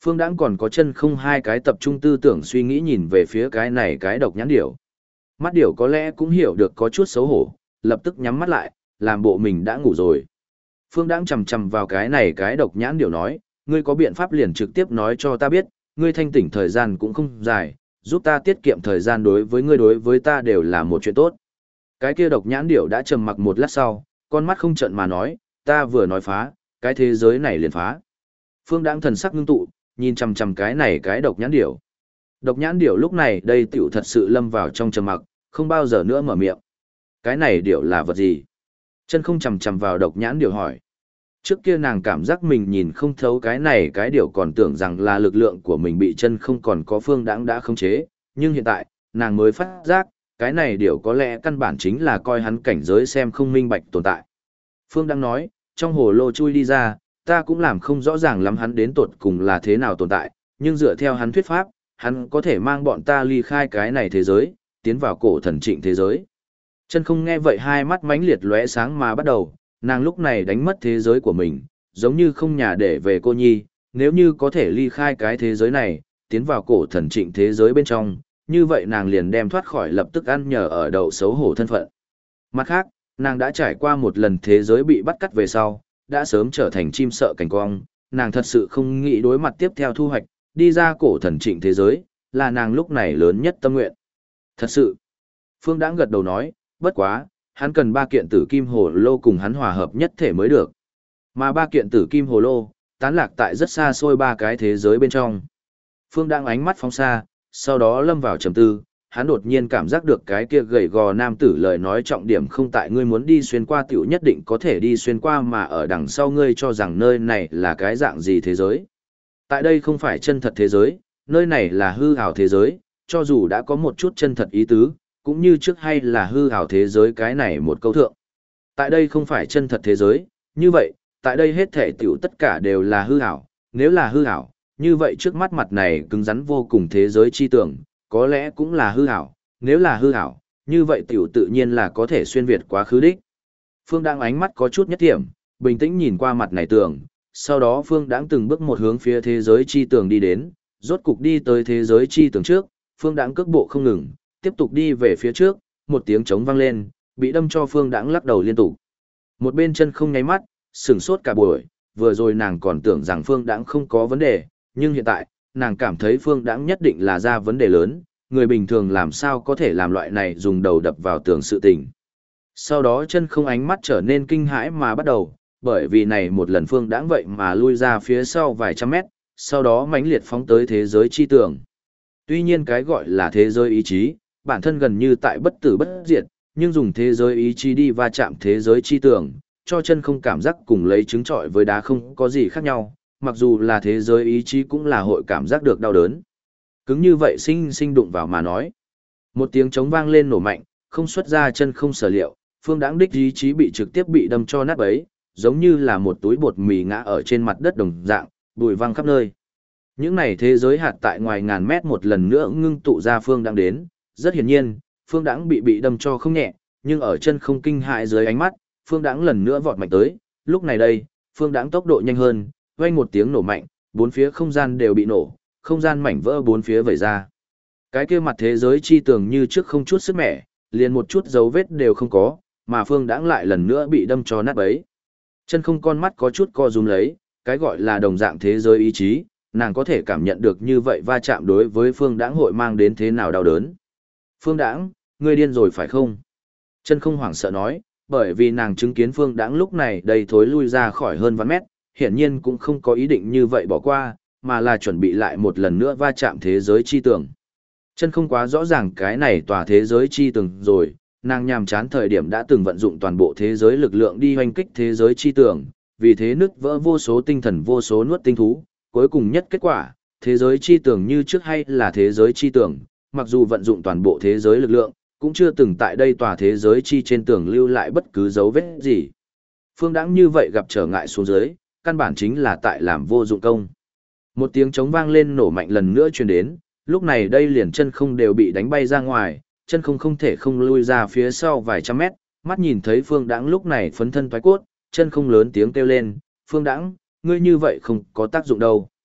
Phương Đãng còn có chân không hai cái tập trung tư tưởng suy nghĩ nhìn về phía cái này cái độc nhãn điểu. Mắt điểu có lẽ cũng hiểu được có chút xấu hổ, lập tức nhắm mắt lại, làm bộ mình đã ngủ rồi. Phương Đãng chầm chầm vào cái này cái độc nhãn điểu nói, ngươi có biện pháp liền trực tiếp nói cho ta biết, ngươi thanh tỉnh thời gian cũng không dài, giúp ta tiết kiệm thời gian đối với ngươi đối với ta đều là một chuyện tốt. Cái kia độc nhãn điểu đã trầm mặc một lát sau, con mắt không trận mà nói, ta vừa nói phá, cái thế giới này liền phá. Phương Đãng thần sắc ngưng tụ, nhìn chằm chằm cái này cái độc nhãn điểu. Độc nhãn điểu lúc này đây tiểu thật sự lâm vào trong trầm mặc, không bao giờ nữa mở miệng. Cái này điểu là vật gì? Chân không chằm chằm vào độc nhãn điểu hỏi. Trước kia nàng cảm giác mình nhìn không thấu cái này cái điểu còn tưởng rằng là lực lượng của mình bị chân không còn có Phương Đãng đã khống chế, nhưng hiện tại, nàng mới phát giác, cái này điểu có lẽ căn bản chính là coi hắn cảnh giới xem không minh bạch tồn tại. Phương Đãng nói, trong hồ lô chui đi ra, ta cũng làm không rõ ràng lắm hắn đến tột cùng là thế nào tồn tại, nhưng dựa theo hắn thuyết pháp, hắn có thể mang bọn ta ly khai cái này thế giới, tiến vào cổ thần trịnh thế giới. Chân không nghe vậy hai mắt mãnh liệt lóe sáng mà bắt đầu, nàng lúc này đánh mất thế giới của mình, giống như không nhà để về cô nhi, nếu như có thể ly khai cái thế giới này, tiến vào cổ thần trịnh thế giới bên trong, như vậy nàng liền đem thoát khỏi lập tức ăn nhờ ở đậu xấu hổ thân phận. Mặt khác, nàng đã trải qua một lần thế giới bị bắt cắt về sau, đã sớm trở thành chim sợ cảnh cong, nàng thật sự không nghĩ đối mặt tiếp theo thu hoạch, đi ra cổ thần trịnh thế giới, là nàng lúc này lớn nhất tâm nguyện. Thật sự, Phương Đãng gật đầu nói, bất quá, hắn cần 3 kiện tử kim hồ lô cùng hắn hòa hợp nhất thể mới được. Mà 3 kiện tử kim hồ lô, tán lạc tại rất xa xôi 3 cái thế giới bên trong. Phương Đãng ánh mắt phóng xa, sau đó lâm vào trầm tư, hắn đột nhiên cảm giác được cái kia gầy gò nam tử lời nói trọng điểm không tại ngươi muốn đi xuyên qua tiểu nhất định có thể đi xuyên qua mà ở đằng sau ngươi cho rằng nơi này là cái dạng gì thế giới. Tại đây không phải chân thật thế giới, nơi này là hư ảo thế giới, cho dù đã có một chút chân thật ý tứ, cũng như trước hay là hư ảo thế giới cái này một câu thượng. Tại đây không phải chân thật thế giới, như vậy, tại đây hết thể tiểu tất cả đều là hư ảo, nếu là hư ảo, như vậy trước mắt mặt này cứng rắn vô cùng thế giới chi tưởng, có lẽ cũng là hư ảo, nếu là hư ảo, như vậy tiểu tự nhiên là có thể xuyên việt quá khứ đích. Phương Đãng ánh mắt có chút nhất điểm, bình tĩnh nhìn qua mặt này tường, sau đó Phương Đãng từng bước một hướng phía thế giới chi tường đi đến, rốt cục đi tới thế giới chi tường trước, Phương Đãng cước bộ không ngừng, tiếp tục đi về phía trước, một tiếng trống vang lên, bị đâm cho Phương Đãng lắc đầu liên tục. Một bên chân không nháy mắt, sửng sốt cả buổi, vừa rồi nàng còn tưởng rằng Phương Đãng không có vấn đề, nhưng hiện tại, nàng cảm thấy Phương Đãng nhất định là ra vấn đề lớn, người bình thường làm sao có thể làm loại này dùng đầu đập vào tường sự tình. Sau đó chân không ánh mắt trở nên kinh hãi mà bắt đầu, bởi vì này một lần Phương Đãng vậy mà lui ra phía sau vài trăm mét, sau đó mãnh liệt phóng tới thế giới chi tường. Tuy nhiên cái gọi là thế giới ý chí, bản thân gần như tại bất tử bất diệt, nhưng dùng thế giới ý chí đi va chạm thế giới chi tường, cho chân không cảm giác cùng lấy trứng trọi với đá không có gì khác nhau, mặc dù là thế giới ý chí cũng là hội cảm giác được đau đớn. Cứng như vậy sinh đụng vào mà nói. Một tiếng trống vang lên nổ mạnh, không xuất ra chân không sở liệu, Phương Đãng đích ý chí bị trực tiếp bị đâm cho nát bấy, giống như là một túi bột mì ngã ở trên mặt đất đồng dạng, bụi văng khắp nơi. Những này thế giới hạt tại ngoài ngàn mét một lần nữa ngưng tụ ra Phương Đãng đến, rất hiển nhiên, Phương Đãng bị đâm cho không nhẹ, nhưng ở chân không kinh hại dưới ánh mắt, Phương Đãng lần nữa vọt mạnh tới, lúc này đây, Phương Đãng tốc độ nhanh hơn, vang một tiếng nổ mạnh, bốn phía không gian đều bị nổ, không gian mảnh vỡ bốn phía vẩy ra. Cái kia mặt thế giới chi tường như trước không chút sức mẻ, liền một chút dấu vết đều không có, mà Phương Đãng lại lần nữa bị đâm cho nát bấy. Chân không con mắt có chút co rúm lấy, cái gọi là đồng dạng thế giới ý chí, nàng có thể cảm nhận được như vậy va chạm đối với Phương Đãng hội mang đến thế nào đau đớn. Phương Đãng, ngươi điên rồi phải không? Chân không hoảng sợ nói, bởi vì nàng chứng kiến Phương Đãng lúc này đầy thối lui ra khỏi hơn vạn mét, hiển nhiên cũng không có ý định như vậy bỏ qua, mà là chuẩn bị lại một lần nữa va chạm thế giới chi tường. Chân không quá rõ ràng cái này tòa thế giới chi tường rồi, nàng nhàm chán thời điểm đã từng vận dụng toàn bộ thế giới lực lượng đi hoành kích thế giới chi tường, vì thế nứt vỡ vô số tinh thần vô số nuốt tinh thú, cuối cùng nhất kết quả, thế giới chi tường như trước hay là thế giới chi tường, mặc dù vận dụng toàn bộ thế giới lực lượng, cũng chưa từng tại đây tòa thế giới chi trên tường lưu lại bất cứ dấu vết gì. Phương Đãng như vậy gặp trở ngại xuống dưới, căn bản chính là tại làm vô dụng công. Một tiếng trống vang lên nổ mạnh lần nữa truyền đến, lúc này đây liền chân không đều bị đánh bay ra ngoài, chân không không thể không lui ra phía sau vài trăm mét, mắt nhìn thấy Phương Đãng lúc này phấn thân thoái cốt, chân không lớn tiếng kêu lên, Phương Đãng, ngươi như vậy không có tác dụng đâu.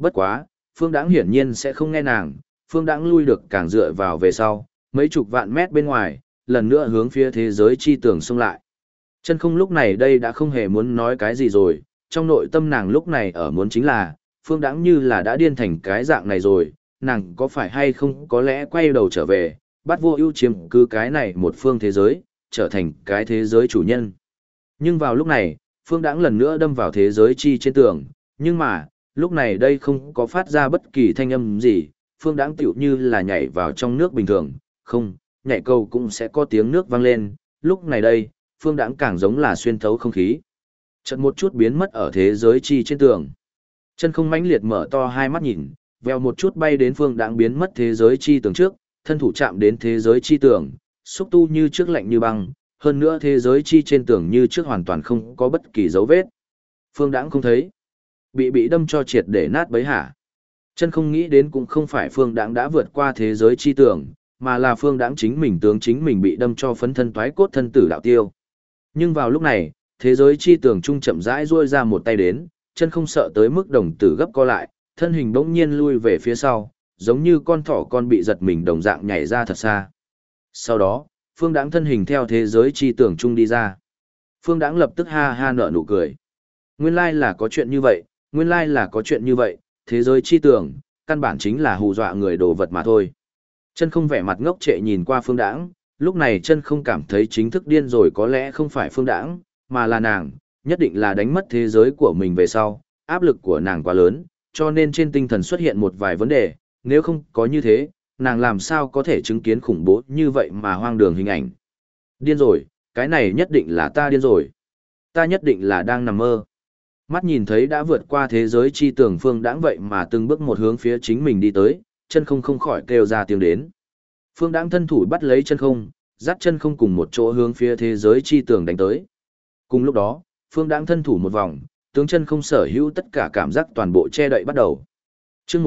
Bất quá, Phương Đãng hiển nhiên sẽ không nghe nàng, Phương Đãng lui được càng dựa vào về sau, mấy chục vạn mét bên ngoài, lần nữa hướng phía thế giới chi tường xông lại. Chân không lúc này đây đã không hề muốn nói cái gì rồi, trong nội tâm nàng lúc này ở muốn chính là, Phương Đãng như là đã điên thành cái dạng này rồi, nàng có phải hay không có lẽ quay đầu trở về, bắt vô ưu chiếm cứ cái này một phương thế giới, trở thành cái thế giới chủ nhân. Nhưng vào lúc này, Phương Đãng lần nữa đâm vào thế giới chi trên tường, nhưng mà, lúc này đây không có phát ra bất kỳ thanh âm gì, Phương Đãng tựu như là nhảy vào trong nước bình thường, không, nhảy câu cũng sẽ có tiếng nước vang lên, lúc này đây, Phương Đãng càng giống là xuyên thấu không khí. Chợt một chút biến mất ở thế giới chi trên tường. Chân không mãnh liệt mở to hai mắt nhìn, vèo một chút bay đến Phương Đãng biến mất thế giới chi tường trước, thân thủ chạm đến thế giới chi tường, xúc tu như trước lạnh như băng, hơn nữa thế giới chi trên tường như trước hoàn toàn không có bất kỳ dấu vết. Phương Đãng không thấy, bị đâm cho triệt để nát bấy hả. Chân không nghĩ đến cũng không phải Phương Đãng đã vượt qua thế giới chi tường, mà là Phương Đãng chính mình tướng chính mình bị đâm cho phấn thân toái cốt thân tử đạo tiêu. Nhưng vào lúc này, thế giới chi tường trung chậm rãi duỗi ra một tay đến, chân không sợ tới mức đồng tử gấp co lại, thân hình bỗng nhiên lui về phía sau, giống như con thỏ con bị giật mình đồng dạng nhảy ra thật xa. Sau đó, Phương Đãng thân hình theo thế giới chi tường trung đi ra. Phương Đãng lập tức ha ha nở nụ cười. Nguyên lai là có chuyện như vậy, nguyên lai là có chuyện như vậy, thế giới chi tường, căn bản chính là hù dọa người đồ vật mà thôi. Chân không vẻ mặt ngốc trệ nhìn qua Phương Đãng, lúc này chân không cảm thấy chính thức điên rồi, có lẽ không phải Phương Đãng, mà là nàng, nhất định là đánh mất thế giới của mình về sau, áp lực của nàng quá lớn, cho nên trên tinh thần xuất hiện một vài vấn đề, nếu không có như thế, nàng làm sao có thể chứng kiến khủng bố như vậy mà hoang đường hình ảnh. Điên rồi, cái này nhất định là ta điên rồi. Ta nhất định là đang nằm mơ. Mắt nhìn thấy đã vượt qua thế giới chi tường Phương Đãng vậy mà từng bước một hướng phía chính mình đi tới, chân không khỏi kêu ra tiếng đến. Phương Đãng thân thủ bắt lấy chân không, dắt chân không cùng một chỗ hướng phía thế giới chi tường đánh tới. Cùng lúc đó, Phương Đãng thân thủ một vòng, tướng chân không sở hữu tất cả cảm giác toàn bộ che đậy bắt đầu. Chương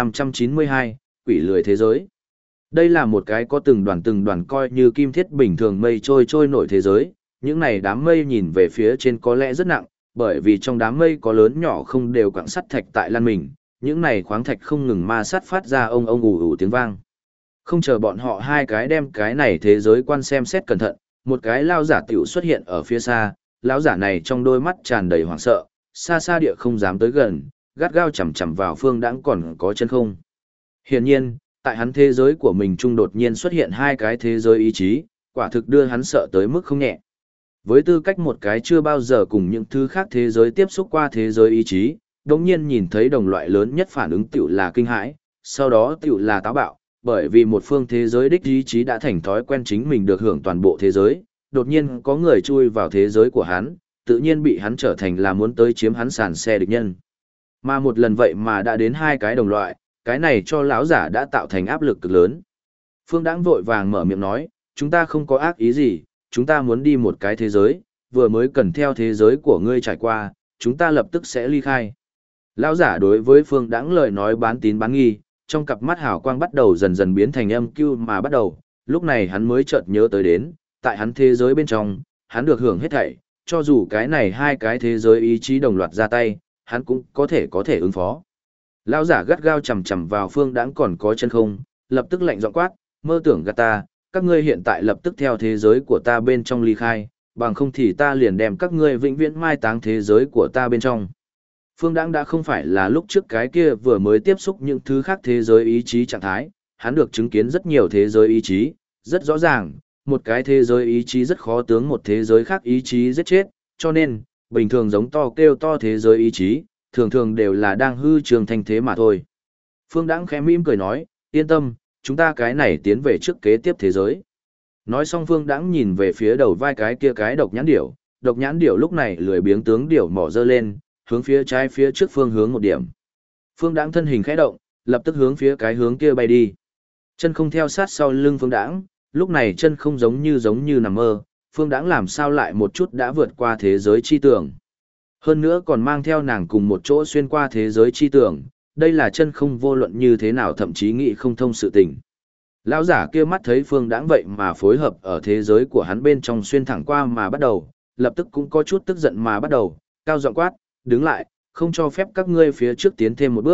1592, quỷ lười thế giới. Đây là một cái có từng đoàn coi như kim thiết bình thường mây trôi nổi thế giới, những này đám mây nhìn về phía trên có lẽ rất nặng, bởi vì trong đám mây có lớn nhỏ không đều quặng sắt thạch tại lan mình, những này khoáng thạch không ngừng ma sát phát ra ông ù ù tiếng vang. Không chờ bọn họ hai cái đem cái này thế giới quan xem xét cẩn thận, một cái lao giả tiểu xuất hiện ở phía xa, lão giả này trong đôi mắt tràn đầy hoảng sợ, xa xa địa không dám tới gần, gắt gao chằm chằm vào Phương Đãng còn có chân không. Hiển nhiên, tại hắn thế giới của mình trung đột nhiên xuất hiện hai cái thế giới ý chí, quả thực đưa hắn sợ tới mức không nhẹ. Với tư cách một cái chưa bao giờ cùng những thứ khác thế giới tiếp xúc qua thế giới ý chí, đồng nhiên nhìn thấy đồng loại lớn nhất phản ứng tiểu là kinh hãi, sau đó tiểu là táo bạo, bởi vì một phương thế giới đích ý chí đã thành thói quen chính mình được hưởng toàn bộ thế giới, đột nhiên có người chui vào thế giới của hắn, tự nhiên bị hắn trở thành là muốn tới chiếm hắn sàn xe địch nhân. Mà một lần vậy mà đã đến hai cái đồng loại, cái này cho lão giả đã tạo thành áp lực cực lớn. Phương Đãng vội vàng mở miệng nói, chúng ta không có ác ý gì, chúng ta muốn đi một cái thế giới, vừa mới cần theo thế giới của ngươi trải qua, chúng ta lập tức sẽ ly khai. Lão giả đối với Phương Đãng lời nói bán tín bán nghi, trong cặp mắt hào quang bắt đầu dần dần biến thành âm cưu mà bắt đầu, lúc này hắn mới chợt nhớ tới đến, tại hắn thế giới bên trong, hắn được hưởng hết thảy, cho dù cái này hai cái thế giới ý chí đồng loạt ra tay, hắn cũng có thể ứng phó. Lão giả gắt gao chằm chằm vào Phương Đãng còn có chân không, lập tức lạnh giọng quát, mơ tưởng gạt ta, các ngươi hiện tại lập tức theo thế giới của ta bên trong ly khai, bằng không thì ta liền đem các ngươi vĩnh viễn mai táng thế giới của ta bên trong. Phương Đãng đã không phải là lúc trước cái kia vừa mới tiếp xúc những thứ khác thế giới ý chí trạng thái, hắn được chứng kiến rất nhiều thế giới ý chí, rất rõ ràng, một cái thế giới ý chí rất khó tướng một thế giới khác ý chí giết chết, cho nên, bình thường giống to kêu to thế giới ý chí, thường thường đều là đang hư trường thanh thế mà thôi. Phương Đãng khẽ mỉm cười nói, yên tâm, chúng ta cái này tiến về trước kế tiếp thế giới. Nói xong Phương Đãng nhìn về phía đầu vai cái kia cái độc nhãn điểu lúc này lười biếng tướng điểu mỏ dơ lên, hướng phía trái phía trước phương hướng một điểm. Phương Đãng thân hình khẽ động, lập tức hướng phía cái hướng kia bay đi. Chân không theo sát sau lưng Phương Đãng, lúc này chân không giống như nằm mơ, Phương Đãng làm sao lại một chút đã vượt qua thế giới chi tưởng. Hơn nữa còn mang theo nàng cùng một chỗ xuyên qua thế giới chi tưởng, đây là chân không vô luận như thế nào thậm chí nghĩ không thông sự tình. Lão giả kia mắt thấy Phương Đãng vậy mà phối hợp ở thế giới của hắn bên trong xuyên thẳng qua mà bắt đầu, lập tức cũng có chút tức giận mà bắt đầu, cao giọng quát, đứng lại, không cho phép các ngươi phía trước tiến thêm một bước,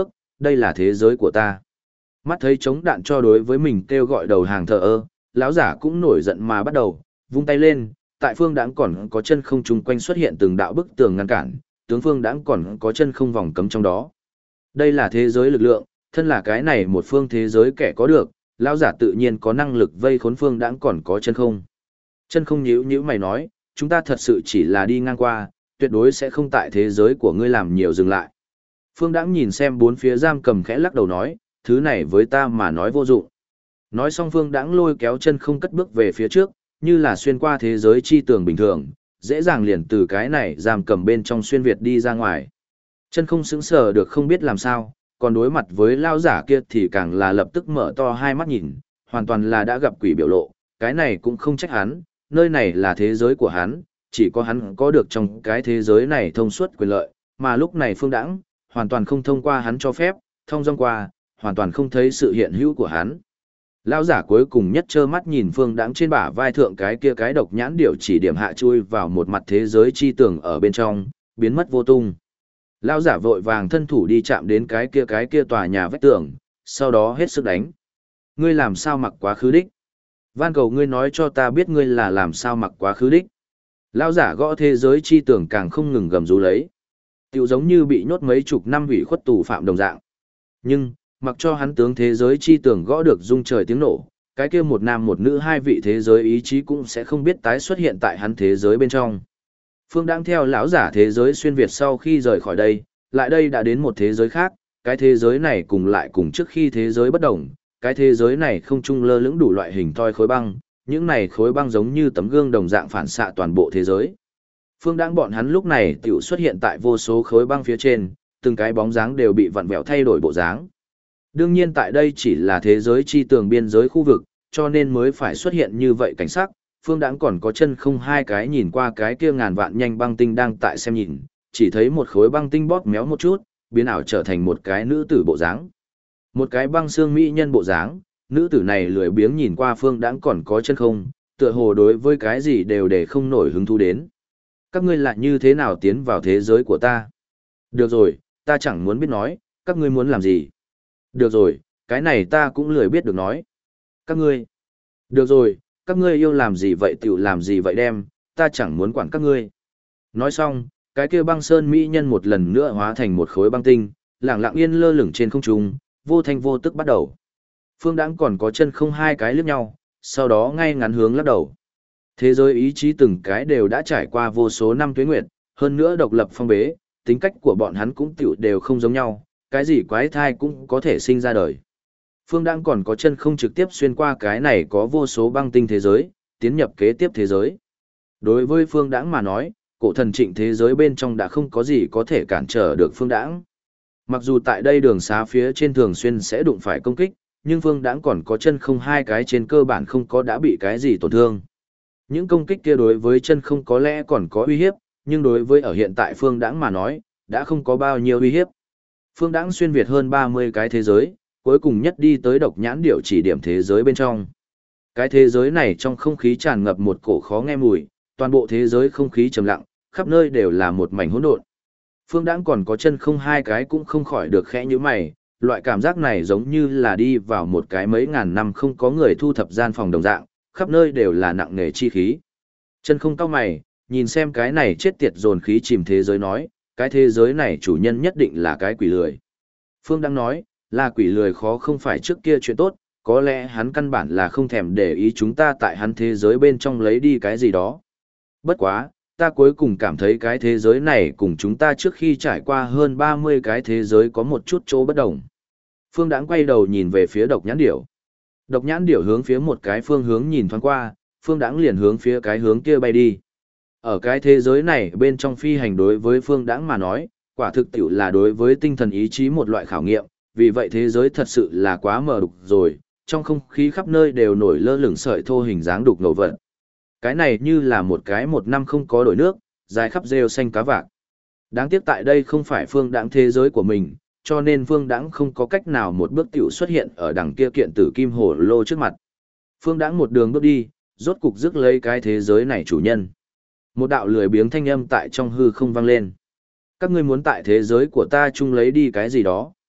đây là thế giới của ta. Mắt thấy chống đạn cho đối với mình kêu gọi đầu hàng thờ ơ, lão giả cũng nổi giận mà bắt đầu, vung tay lên, tại phương đãng còn có chân không chung quanh xuất hiện từng đạo bức tường ngăn cản, tướng phương đãng còn có chân không vòng cấm trong đó. Đây là thế giới lực lượng, thân là cái này một phương thế giới kẻ có được, lão giả tự nhiên có năng lực vây khốn phương đãng còn có chân không. Chân không nhíu nhíu mày nói, chúng ta thật sự chỉ là đi ngang qua, tuyệt đối sẽ không tại thế giới của ngươi làm nhiều dừng lại. Phương đãng nhìn xem bốn phía giam cầm khẽ lắc đầu nói, thứ này với ta mà nói vô dụng. Nói xong phương đãng lôi kéo chân không cất bước về phía trước, như là xuyên qua thế giới chi tường bình thường, dễ dàng liền từ cái này giam cầm bên trong xuyên Việt đi ra ngoài. Chân không sững sờ được không biết làm sao, còn đối mặt với lao giả kia thì càng là lập tức mở to hai mắt nhìn, hoàn toàn là đã gặp quỷ biểu lộ, cái này cũng không trách hắn, nơi này là thế giới của hắn, chỉ có hắn có được trong cái thế giới này thông suốt quyền lợi, mà lúc này phương đãng hoàn toàn không thông qua hắn cho phép, thông dong qua, hoàn toàn không thấy sự hiện hữu của hắn. Lão giả cuối cùng nhất trơ mắt nhìn phương đãng trên bả vai thượng cái kia cái độc nhãn điểu chỉ điểm hạ chui vào một mặt thế giới chi tường ở bên trong, biến mất vô tung. Lão giả vội vàng thân thủ đi chạm đến cái kia tòa nhà vách tường, sau đó hết sức đánh. Ngươi làm sao mặc quá khứ đích? Van cầu ngươi nói cho ta biết ngươi là làm sao mặc quá khứ đích. Lão giả gõ thế giới chi tường càng không ngừng gầm rú lấy. Tiểu giống như bị nhốt mấy chục năm hủy khuất tù phạm đồng dạng. Nhưng, mặc cho hắn tướng thế giới chi tường gõ được rung trời tiếng nổ, cái kia một nam một nữ hai vị thế giới ý chí cũng sẽ không biết tái xuất hiện tại hắn thế giới bên trong. Phương đang theo lão giả thế giới xuyên Việt sau khi rời khỏi đây, lại đây đã đến một thế giới khác, cái thế giới này cùng lại cùng trước khi thế giới bất đồng, cái thế giới này không trung lơ lửng đủ loại hình thoi khối băng, những này khối băng giống như tấm gương đồng dạng phản xạ toàn bộ thế giới. Phương đang bọn hắn lúc này tiểu xuất hiện tại vô số khối băng phía trên, từng cái bóng dáng đều bị vặn vẹo thay đổi bộ dáng. Đương nhiên tại đây chỉ là thế giới chi tường biên giới khu vực, cho nên mới phải xuất hiện như vậy cảnh sắc. Phương đãng còn có chân không hai cái nhìn qua cái kia ngàn vạn nhanh băng tinh đang tại xem nhìn, chỉ thấy một khối băng tinh bóp méo một chút, biến ảo trở thành một cái nữ tử bộ dáng. Một cái băng xương mỹ nhân bộ dáng, nữ tử này lười biếng nhìn qua phương đãng còn có chân không, tựa hồ đối với cái gì đều để không nổi hứng thú đến. Các ngươi lại như thế nào tiến vào thế giới của ta? Được rồi, ta chẳng muốn biết nói, các ngươi muốn làm gì? Được rồi, cái này ta cũng lười biết được nói. Các ngươi. Được rồi, các ngươi yêu làm gì vậy tiểu làm gì vậy đem, ta chẳng muốn quản các ngươi. Nói xong, cái kia băng sơn mỹ nhân một lần nữa hóa thành một khối băng tinh, lẳng lặng yên lơ lửng trên không trung, vô thanh vô tức bắt đầu. Phương đãng còn có chân không hai cái liếc nhau, sau đó ngay ngắn hướng lắc đầu. Thế giới ý chí từng cái đều đã trải qua vô số năm tuế nguyệt, hơn nữa độc lập phong bế, tính cách của bọn hắn cũng tiểu đều không giống nhau, cái gì quái thai cũng có thể sinh ra đời. Phương đãng còn có chân không trực tiếp xuyên qua cái này có vô số băng tinh thế giới, tiến nhập kế tiếp thế giới. Đối với phương đãng mà nói, cổ thần trịnh thế giới bên trong đã không có gì có thể cản trở được phương đãng. Mặc dù tại đây đường xá phía trên thường xuyên sẽ đụng phải công kích, nhưng phương đãng còn có chân không hai cái trên cơ bản không có đã bị cái gì tổn thương. Những công kích kia đối với chân không có lẽ còn có uy hiếp, nhưng đối với ở hiện tại phương đãng mà nói, đã không có bao nhiêu uy hiếp. Phương đãng xuyên Việt hơn 30 cái thế giới, cuối cùng nhất đi tới độc nhãn điểu chỉ điểm thế giới bên trong. Cái thế giới này trong không khí tràn ngập một cổ khó nghe mùi, toàn bộ thế giới không khí trầm lặng, khắp nơi đều là một mảnh hỗn độn. Phương đãng còn có chân không hai cái cũng không khỏi được khẽ như mày, loại cảm giác này giống như là đi vào một cái mấy ngàn năm không có người thu thập gian phòng đồng dạng, khắp nơi đều là nặng nề chi khí. Chân không cau mày, nhìn xem cái này chết tiệt dồn khí chìm thế giới nói, cái thế giới này chủ nhân nhất định là cái quỷ lười. Phương đang nói, là quỷ lười khó không phải trước kia chuyện tốt, có lẽ hắn căn bản là không thèm để ý chúng ta tại hắn thế giới bên trong lấy đi cái gì đó. Bất quá, ta cuối cùng cảm thấy cái thế giới này cùng chúng ta trước khi trải qua hơn 30 cái thế giới có một chút chỗ bất đồng. Phương đãng quay đầu nhìn về phía độc nhãn điểu. Độc nhãn điểu hướng phía một cái phương hướng nhìn thoáng qua, phương đãng liền hướng phía cái hướng kia bay đi. Ở cái thế giới này bên trong phi hành đối với phương đãng mà nói, quả thực tiểu là đối với tinh thần ý chí một loại khảo nghiệm, vì vậy thế giới thật sự là quá mờ đục rồi, trong không khí khắp nơi đều nổi lơ lửng sợi thô hình dáng đục ngầu vật. Cái này như là một cái một năm không có đổi nước, dài khắp rêu xanh cá vạc. Đáng tiếc tại đây không phải phương đãng thế giới của mình, cho nên phương đãng không có cách nào một bước tiểu xuất hiện ở đằng kia kiện tử kim hồ lô trước mặt. Phương đãng một đường bước đi, rốt cục rước lấy cái thế giới này chủ nhân. Một đạo lười biếng thanh âm tại trong hư không vang lên. Các ngươi muốn tại thế giới của ta chung lấy đi cái gì đó.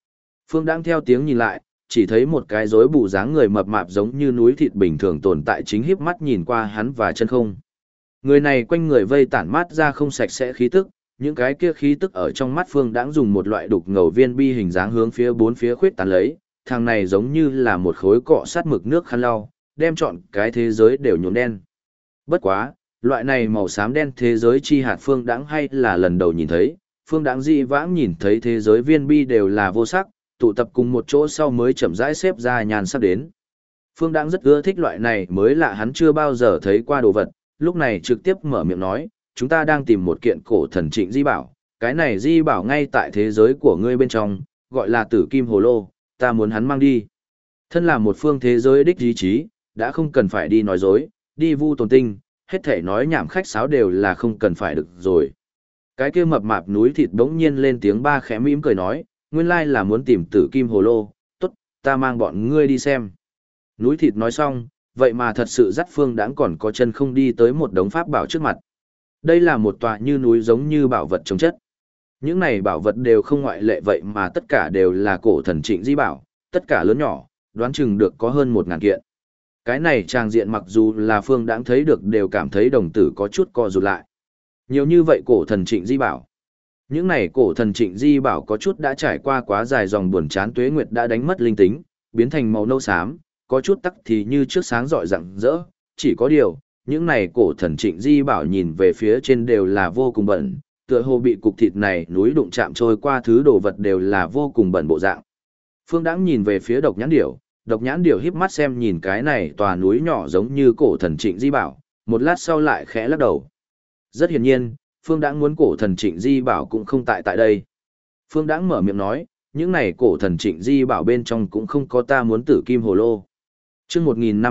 Phương Đãng theo tiếng nhìn lại, chỉ thấy một cái rối bù dáng người mập mạp giống như núi thịt bình thường tồn tại chính híp mắt nhìn qua hắn và chân không. Người này quanh người vây tản mát ra không sạch sẽ khí tức, những cái kia khí tức ở trong mắt Phương Đãng dùng một loại đục ngầu viên bi hình dáng hướng phía bốn phía khuyết tán lấy, thằng này giống như là một khối cọ sát mực nước khăn lau, đem trọn cái thế giới đều nhuộm đen. Bất quá, loại này màu xám đen thế giới chi hạt Phương Đãng hay là lần đầu nhìn thấy, Phương Đãng dị vãng nhìn thấy thế giới viên bi đều là vô sắc, tụ tập cùng một chỗ sau mới chậm rãi xếp ra nhàn sắc đến. Phương Đãng rất ưa thích loại này mới lạ hắn chưa bao giờ thấy qua đồ vật, lúc này trực tiếp mở miệng nói, chúng ta đang tìm một kiện cổ thần trịnh di bảo, cái này di bảo ngay tại thế giới của ngươi bên trong, gọi là tử kim hồ lô, ta muốn hắn mang đi. Thân là một phương thế giới đích ý chí, đã không cần phải đi nói dối, đi vu tồn tinh, hết thể nói nhảm khách sáo đều là không cần phải được rồi. Cái kia mập mạp núi thịt bỗng nhiên lên tiếng ba khẽ mỉm cười nói, nguyên lai là muốn tìm tử kim hồ lô, tốt, ta mang bọn ngươi đi xem. Núi thịt nói xong, vậy mà thật sự dắt Phương Đãng còn có chân không đi tới một đống pháp bảo trước mặt. Đây là một tòa như núi giống như bảo vật trồng chất. Những này bảo vật đều không ngoại lệ vậy mà tất cả đều là cổ thần trịnh di bảo, tất cả lớn nhỏ, đoán chừng được có hơn 1000 kiện. Cái này trang diện mặc dù là Phương Đãng thấy được đều cảm thấy đồng tử có chút co rụt lại. Nhiều như vậy cổ thần trịnh di bảo. Những này cổ thần trịnh di bảo có chút đã trải qua quá dài dòng buồn chán tuế nguyệt đã đánh mất linh tính, biến thành màu nâu xám, có chút tắc thì như trước sáng rọi rạng rỡ, chỉ có điều, những này cổ thần trịnh di bảo nhìn về phía trên đều là vô cùng bẩn, tựa hồ bị cục thịt này núi đụng chạm trôi qua thứ đồ vật đều là vô cùng bẩn bộ dạng. Phương Đãng nhìn về phía độc nhãn điểu híp mắt xem nhìn cái này tòa núi nhỏ giống như cổ thần trịnh di bảo, một lát sau lại khẽ lắc đầu. Rất hiển nhiên, Phương Đãng muốn cổ thần trịnh di bảo cũng không tại đây. Phương Đãng mở miệng nói, những này cổ thần trịnh di bảo bên trong cũng không có ta muốn tử kim hồ lô. Chương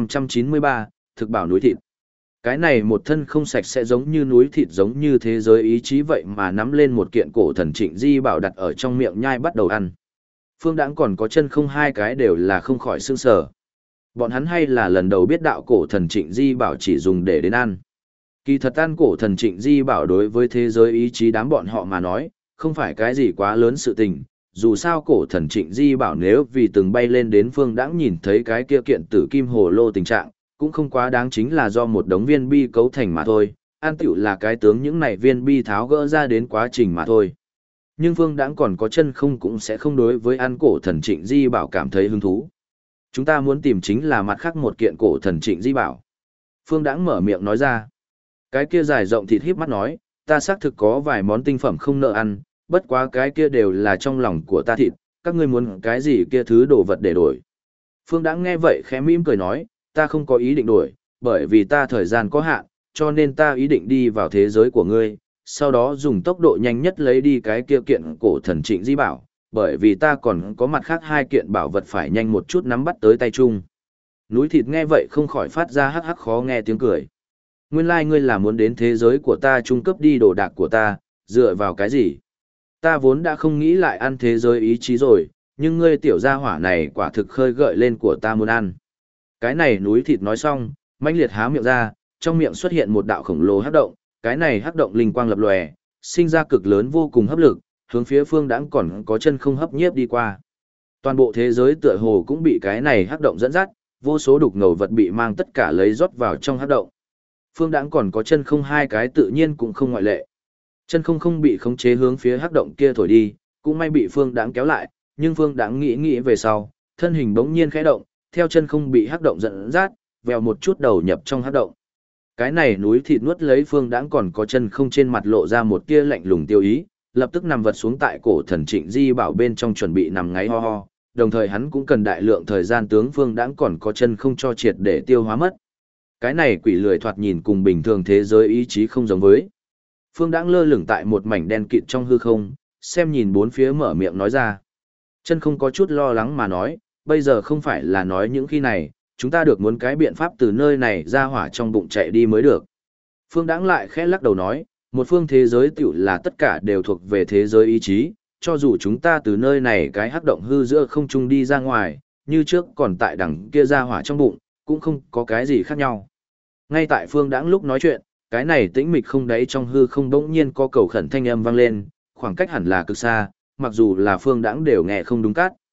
1593, thực bảo núi thịt. Cái này một thân không sạch sẽ giống như núi thịt giống như thế giới ý chí vậy mà nắm lên một kiện cổ thần trịnh di bảo đặt ở trong miệng nhai bắt đầu ăn. Phương Đãng còn có chân không hai cái đều là không khỏi sương sờ. Bọn hắn hay là lần đầu biết đạo cổ thần trịnh di bảo chỉ dùng để đến ăn. Kỳ thật ăn cổ thần trịnh di bảo đối với thế giới ý chí đám bọn họ mà nói, không phải cái gì quá lớn sự tình. Dù sao cổ thần trịnh di bảo nếu vì từng bay lên đến Phương Đãng nhìn thấy cái kia kiện tử kim hồ lô tình trạng, cũng không quá đáng chính là do một đống viên bi cấu thành mà thôi, an tiểu là cái tướng những này viên bi tháo gỡ ra đến quá trình mà thôi. Nhưng Phương Đãng còn có chân không cũng sẽ không đối với ăn cổ thần trịnh di bảo cảm thấy hứng thú. Chúng ta muốn tìm chính là mặt khác một kiện cổ thần trịnh di bảo. Phương Đãng mở miệng nói ra. Cái kia dài rộng thịt híp mắt nói, ta xác thực có vài món tinh phẩm không nợ ăn, bất quá cái kia đều là trong lòng của ta thịt, các ngươi muốn cái gì kia thứ đồ vật để đổi. Phương Đãng nghe vậy khẽ mỉm cười nói, ta không có ý định đổi, bởi vì ta thời gian có hạn, cho nên ta ý định đi vào thế giới của ngươi, sau đó dùng tốc độ nhanh nhất lấy đi cái kia kiện cổ thần trịnh di bảo, bởi vì ta còn có mặt khác hai kiện bảo vật phải nhanh một chút nắm bắt tới tay chung. Núi thịt nghe vậy không khỏi phát ra hắc hắc khó nghe tiếng cười. Nguyên lai ngươi là muốn đến thế giới của ta trung cấp đi đồ đạc của ta, dựa vào cái gì? Ta vốn đã không nghĩ lại ăn thế giới ý chí rồi, nhưng ngươi tiểu gia hỏa này quả thực khơi gợi lên của ta muốn ăn. Cái này núi thịt nói xong, mãnh liệt há miệng ra, trong miệng xuất hiện một đạo khổng lồ hắc động, cái này hắc động linh quang lập lòe, sinh ra cực lớn vô cùng hấp lực, hướng phía Phương Đãng còn có chân không hấp nhiếp đi qua. Toàn bộ thế giới tựa hồ cũng bị cái này hắc động dẫn dắt, vô số đục ngầu vật bị mang tất cả lấy rót vào trong hắc động. Phương Đãng còn có chân không hai cái tự nhiên cũng không ngoại lệ. Chân không không bị khống chế hướng phía hắc động kia thổi đi, cũng may bị Phương Đãng kéo lại, nhưng Phương Đãng nghĩ về sau, thân hình bỗng nhiên khẽ động, theo chân không bị hắc động dẫn dắt, vèo một chút đầu nhập trong hắc động. Cái này núi thịt nuốt lấy Phương Đãng còn có chân không trên mặt lộ ra một tia lạnh lùng tiêu ý, lập tức nằm vật xuống tại cổ thần trịnh di bảo bên trong chuẩn bị nằm ngáy ho ho, đồng thời hắn cũng cần đại lượng thời gian tướng Phương Đãng còn có chân không cho triệt để tiêu hóa mất. Cái này quỷ lười thoạt nhìn cùng bình thường thế giới ý chí không giống với. Phương Đãng lơ lửng tại một mảnh đen kịt trong hư không, xem nhìn bốn phía mở miệng nói ra. Chân không có chút lo lắng mà nói, bây giờ không phải là nói những khi này, chúng ta được muốn cái biện pháp từ nơi này ra hỏa trong bụng chạy đi mới được. Phương Đãng lại khẽ lắc đầu nói, một phương thế giới tiểu là tất cả đều thuộc về thế giới ý chí, cho dù chúng ta từ nơi này cái hắc động hư giữa không trung đi ra ngoài, như trước còn tại đằng kia ra hỏa trong bụng, cũng không có cái gì khác nhau. Ngay tại Phương Đãng lúc nói chuyện, cái này tĩnh mịch không đáy trong hư không bỗng nhiên có cầu khẩn thanh âm vang lên, khoảng cách hẳn là cực xa, mặc dù là Phương Đãng đều nghe không đúng cát.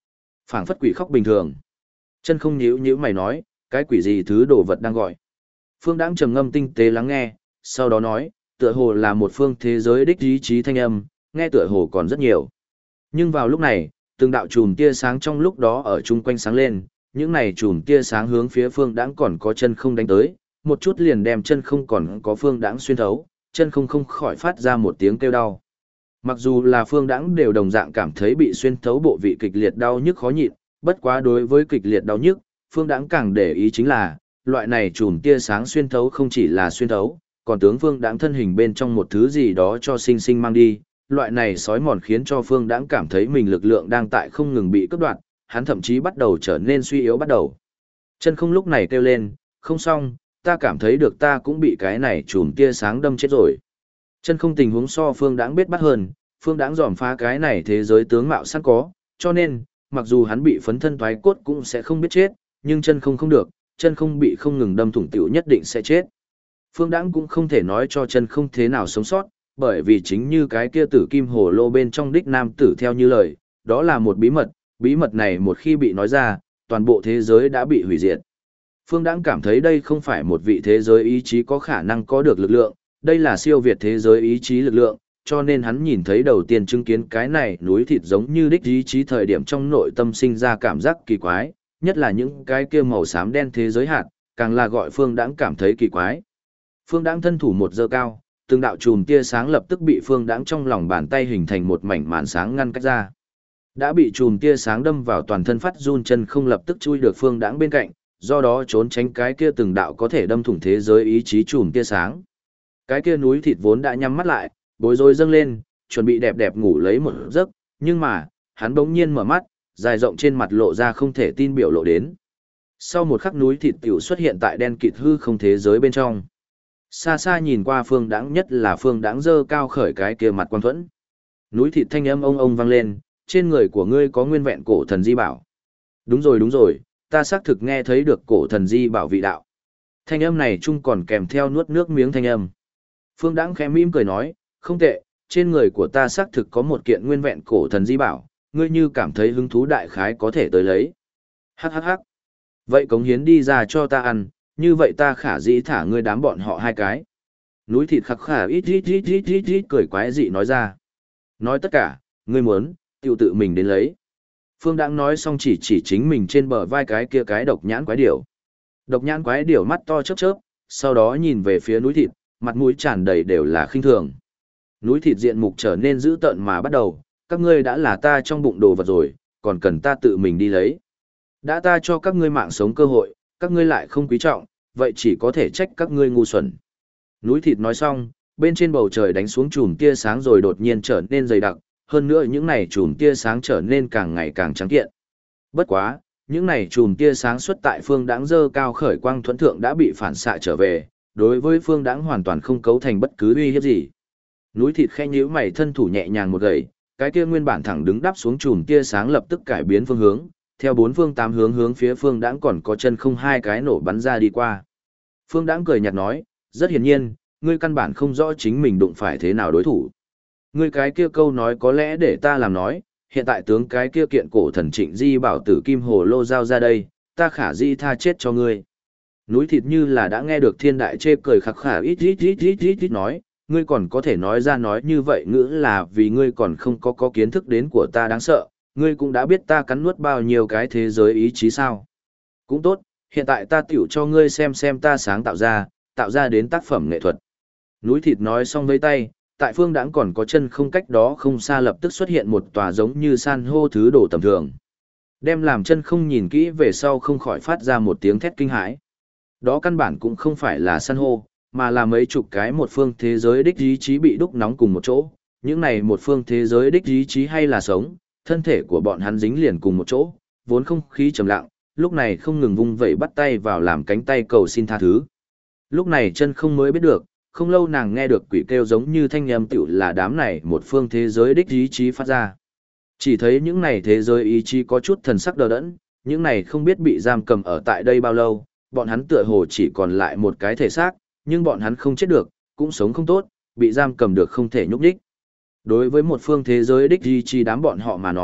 Phảng phất quỷ khóc bình thường. Chân không nhíu nhíu mày nói, cái quỷ gì thứ đồ vật đang gọi. Phương Đãng trầm ngâm tinh tế lắng nghe, sau đó nói, tựa hồ là một phương thế giới đích ý chí thanh âm, nghe tựa hồ còn rất nhiều. Nhưng vào lúc này, từng đạo chùm tia sáng trong lúc đó ở chung quanh sáng lên, những này chùm tia sáng hướng phía Phương Đãng còn có chân không đánh tới, một chút liền đem chân không còn có Phương Đãng xuyên thấu, chân không không khỏi phát ra một tiếng kêu đau. Mặc dù là Phương Đãng đều đồng dạng cảm thấy bị xuyên thấu bộ vị kịch liệt đau nhức khó nhịn, bất quá đối với kịch liệt đau nhức, Phương Đãng càng để ý chính là, loại này chùm tia sáng xuyên thấu không chỉ là xuyên thấu, còn tướng Phương Đãng thân hình bên trong một thứ gì đó cho sinh sinh mang đi, loại này sói mòn khiến cho Phương Đãng cảm thấy mình lực lượng đang tại không ngừng bị cắt đoạn, hắn thậm chí bắt đầu trở nên suy yếu bắt đầu. Chân không lúc này kêu lên, không xong, ta cảm thấy được ta cũng bị cái này chùm tia sáng đâm chết rồi. Chân không tình huống so Phương Đãng biết bắt hơn, Phương Đãng dòm phá cái này thế giới tướng mạo sẵn có, cho nên, mặc dù hắn bị phấn thân thoái cốt cũng sẽ không biết chết, nhưng chân không không được, chân không bị không ngừng đâm thủng tiểu nhất định sẽ chết. Phương Đãng cũng không thể nói cho chân không thế nào sống sót, bởi vì chính như cái kia tử kim hồ lô bên trong đích nam tử theo như lời, đó là một bí mật này một khi bị nói ra, toàn bộ thế giới đã bị hủy diệt. Phương Đãng cảm thấy đây không phải một vị thế giới ý chí có khả năng có được lực lượng, đây là siêu việt thế giới ý chí lực lượng, cho nên hắn nhìn thấy đầu tiên chứng kiến cái này núi thịt giống như đích ý chí thời điểm trong nội tâm sinh ra cảm giác kỳ quái, nhất là những cái kia màu xám đen thế giới hạt, càng là gọi Phương Đãng cảm thấy kỳ quái. Phương Đãng thân thủ một giơ cao, từng đạo chùm tia sáng lập tức bị Phương Đãng trong lòng bàn tay hình thành một mảnh màn sáng ngăn cách ra. Đã bị chùm tia sáng đâm vào toàn thân phát run chân không lập tức chui được Phương Đãng bên cạnh, do đó trốn tránh cái kia từng đạo có thể đâm thủng thế giới ý chí chùm tia sáng. Cái kia núi thịt vốn đã nhắm mắt lại, bối rối dâng lên, chuẩn bị đẹp đẹp ngủ lấy một giấc, nhưng mà, hắn bỗng nhiên mở mắt, dài rộng trên mặt lộ ra không thể tin biểu lộ đến. Sau một khắc núi thịt tiểu xuất hiện tại đen kịt hư không thế giới bên trong. Xa xa nhìn qua Phương Đãng, nhất là Phương Đãng dơ cao khởi cái kia mặt quan thuẫn. Núi thịt thanh âm ông vang lên, trên người của ngươi có nguyên vẹn cổ thần di bảo. Đúng rồi, ta xác thực nghe thấy được cổ thần di bảo vị đạo. Thanh âm này chung còn kèm theo nuốt nước miếng thanh âm. Phương Đãng khẽ mỉm cười nói, không tệ, trên người của ta xác thực có một kiện nguyên vẹn cổ thần di bảo, ngươi như cảm thấy hứng thú đại khái có thể tới lấy. Hắc hắc hắc. Vậy cống hiến đi ra cho ta ăn, như vậy ta khả dĩ thả ngươi đám bọn họ hai cái. Núi thịt khắc khả ít cười quái dị nói ra. Nói tất cả, ngươi muốn, tiêu tự mình đến lấy. Phương Đãng nói xong chỉ chính mình trên bờ vai cái kia cái độc nhãn quái điểu. Độc nhãn quái điểu mắt to chớp chớp, sau đó nhìn về phía núi thịt, mặt mũi tràn đầy đều là khinh thường. Núi thịt diện mục trở nên dữ tợn mà bắt đầu, các ngươi đã là ta trong bụng đồ vật rồi, còn cần ta tự mình đi lấy. Đã ta cho các ngươi mạng sống cơ hội, các ngươi lại không quý trọng, vậy chỉ có thể trách các ngươi ngu xuẩn. Núi thịt nói xong, bên trên bầu trời đánh xuống chùm tia sáng rồi đột nhiên trở nên dày đặc, hơn nữa những này chùm tia sáng trở nên càng ngày càng trắng kiện. Bất quá, những này chùm tia sáng xuất tại Phương Đãng dơ cao khởi quang thuẫn thượng đã bị phản xạ trở về, đối với Phương Đãng hoàn toàn không cấu thành bất cứ uy hiếp gì. Núi thịt khẽ nhíu mày thân thủ nhẹ nhàng một gậy, cái kia nguyên bản thẳng đứng đáp xuống chùm tia sáng lập tức cải biến phương hướng, theo bốn phương tám hướng hướng phía Phương Đãng còn có chân không hai cái nổ bắn ra đi qua. Phương Đãng cười nhạt nói, rất hiển nhiên, ngươi căn bản không rõ chính mình đụng phải thế nào đối thủ. Ngươi cái kia câu nói có lẽ để ta làm nói, hiện tại tướng cái kia kiện cổ thần Trịnh Di bảo tử kim hồ lô giao ra đây, ta khả di tha chết cho ngươi. Núi thịt như là đã nghe được thiên đại chê cười khắc khả ít nói, ngươi còn có thể nói ra nói như vậy ngữ là vì ngươi còn không có kiến thức đến của ta đáng sợ, ngươi cũng đã biết ta cắn nuốt bao nhiêu cái thế giới ý chí sao. Cũng tốt, hiện tại ta tiểu cho ngươi xem ta sáng tạo ra đến tác phẩm nghệ thuật. Núi thịt nói xong với tay, tại Phương Đãng còn có chân không cách đó không xa lập tức xuất hiện một tòa giống như san hô thứ đồ tầm thường. Đem làm chân không nhìn kỹ về sau không khỏi phát ra một tiếng thét kinh hãi. Đó căn bản cũng không phải là san hô, mà là mấy chục cái một phương thế giới đích ý chí bị đúc nóng cùng một chỗ. Những này một phương thế giới đích ý chí hay là sống, thân thể của bọn hắn dính liền cùng một chỗ, vốn không khí trầm lặng, lúc này không ngừng vung vẩy bắt tay vào làm cánh tay cầu xin tha thứ. Lúc này chân không mới biết được, không lâu nàng nghe được quỷ kêu giống như thanh âm tiểu là đám này một phương thế giới đích ý chí phát ra. Chỉ thấy những này thế giới ý chí có chút thần sắc đờ đẫn, những này không biết bị giam cầm ở tại đây bao lâu, bọn hắn tựa hồ chỉ còn lại một cái thể xác, nhưng bọn hắn không chết được, cũng sống không tốt, bị giam cầm được không thể nhúc nhích. Đối với một phương thế giới đích ý chí đám bọn họ mà nói,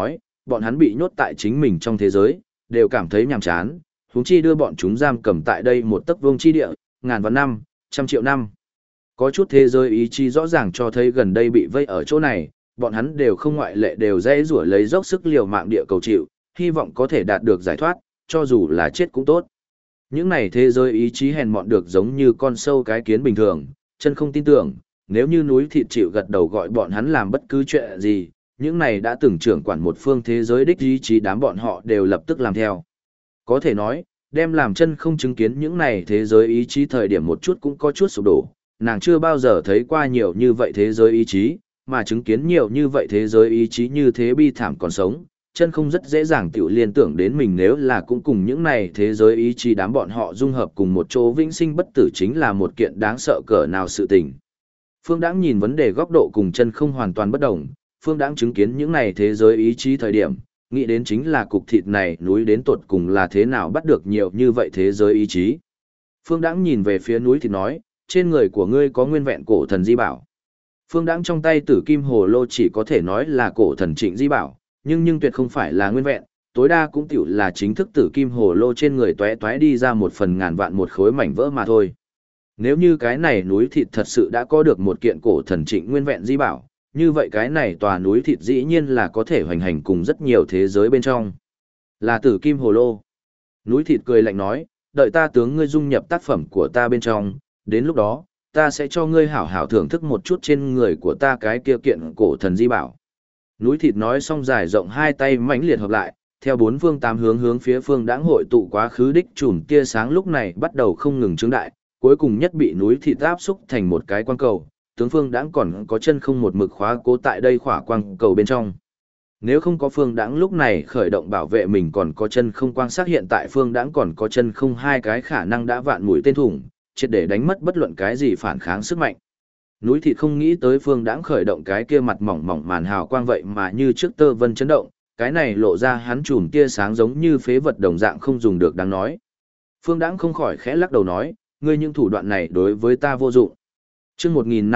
bọn hắn bị nhốt tại chính mình trong thế giới, đều cảm thấy nhàm chán, huống chi đưa bọn chúng giam cầm tại đây một tấc vuông chi địa, ngàn vạn năm, trăm triệu năm. Có chút thế giới ý chí rõ ràng cho thấy gần đây bị vây ở chỗ này, bọn hắn đều không ngoại lệ đều dễ rủa lấy dốc sức liều mạng địa cầu chịu, hy vọng có thể đạt được giải thoát, cho dù là chết cũng tốt. Những này thế giới ý chí hèn mọn được giống như con sâu cái kiến bình thường, chân không tin tưởng, nếu như núi thịt chịu gật đầu gọi bọn hắn làm bất cứ chuyện gì, những này đã từng trưởng quản một phương thế giới đích ý chí đám bọn họ đều lập tức làm theo. Có thể nói, đem làm chân không chứng kiến những này thế giới ý chí thời điểm một chút cũng có chút sụp đổ, nàng chưa bao giờ thấy qua nhiều như vậy thế giới ý chí, mà chứng kiến nhiều như vậy thế giới ý chí như thế bi thảm còn sống, chân không rất dễ dàng tiểu liên tưởng đến mình nếu là cũng cùng những này thế giới ý chí đám bọn họ dung hợp cùng một chỗ vĩnh sinh bất tử chính là một kiện đáng sợ cỡ nào sự tình. Phương Đãng nhìn vấn đề góc độ cùng chân không hoàn toàn bất đồng, Phương Đãng chứng kiến những này thế giới ý chí thời điểm, nghĩ đến chính là cục thịt này núi đến tột cùng là thế nào bắt được nhiều như vậy thế giới ý chí. Phương Đãng nhìn về phía núi thịt nói, trên người của ngươi có nguyên vẹn cổ thần di bảo. Phương Đãng trong tay tử kim hồ lô chỉ có thể nói là cổ thần trịnh di bảo, nhưng tuyệt không phải là nguyên vẹn, tối đa cũng tiểu là chính thức tử kim hồ lô trên người tóe tóe đi ra một phần ngàn vạn một khối mảnh vỡ mà thôi. Nếu như cái này núi thịt thật sự đã có được một kiện cổ thần trịnh nguyên vẹn di bảo, như vậy cái này tòa núi thịt dĩ nhiên là có thể hoành hành cùng rất nhiều thế giới bên trong. Là tử kim hồ lô. Núi thịt cười lạnh nói, đợi ta tướng ngươi dung nhập tác phẩm của ta bên trong, đến lúc đó, ta sẽ cho ngươi hảo hảo thưởng thức một chút trên người của ta cái kia kiện cổ thần di bảo. Núi thịt nói xong dài rộng hai tay mãnh liệt hợp lại, theo bốn phương tám hướng hướng phía Phương Đãng hội tụ quá khứ đích chùm tia sáng lúc này bắt đầu không ngừng trướng đại, cuối cùng nhất bị núi thịt áp xúc thành một cái quang cầu, tướng Phương Đãng còn có chân không một mực khóa cố tại đây khỏa quang cầu bên trong. Nếu không có Phương Đãng lúc này khởi động bảo vệ mình còn có chân không quang sát hiện tại Phương Đãng còn có chân không hai cái khả năng đã vạn mũi tên thủng, triệt để đánh mất bất luận cái gì phản kháng sức mạnh. Núi thịt không nghĩ tới Phương Đãng khởi động cái kia mặt mỏng mỏng màn hào quang vậy mà như trước tơ vân chấn động, cái này lộ ra hắn chùm tia sáng giống như phế vật đồng dạng không dùng được đáng nói. Phương Đãng không khỏi khẽ lắc đầu nói, ngươi những thủ đoạn này đối với ta vô dụng. Chương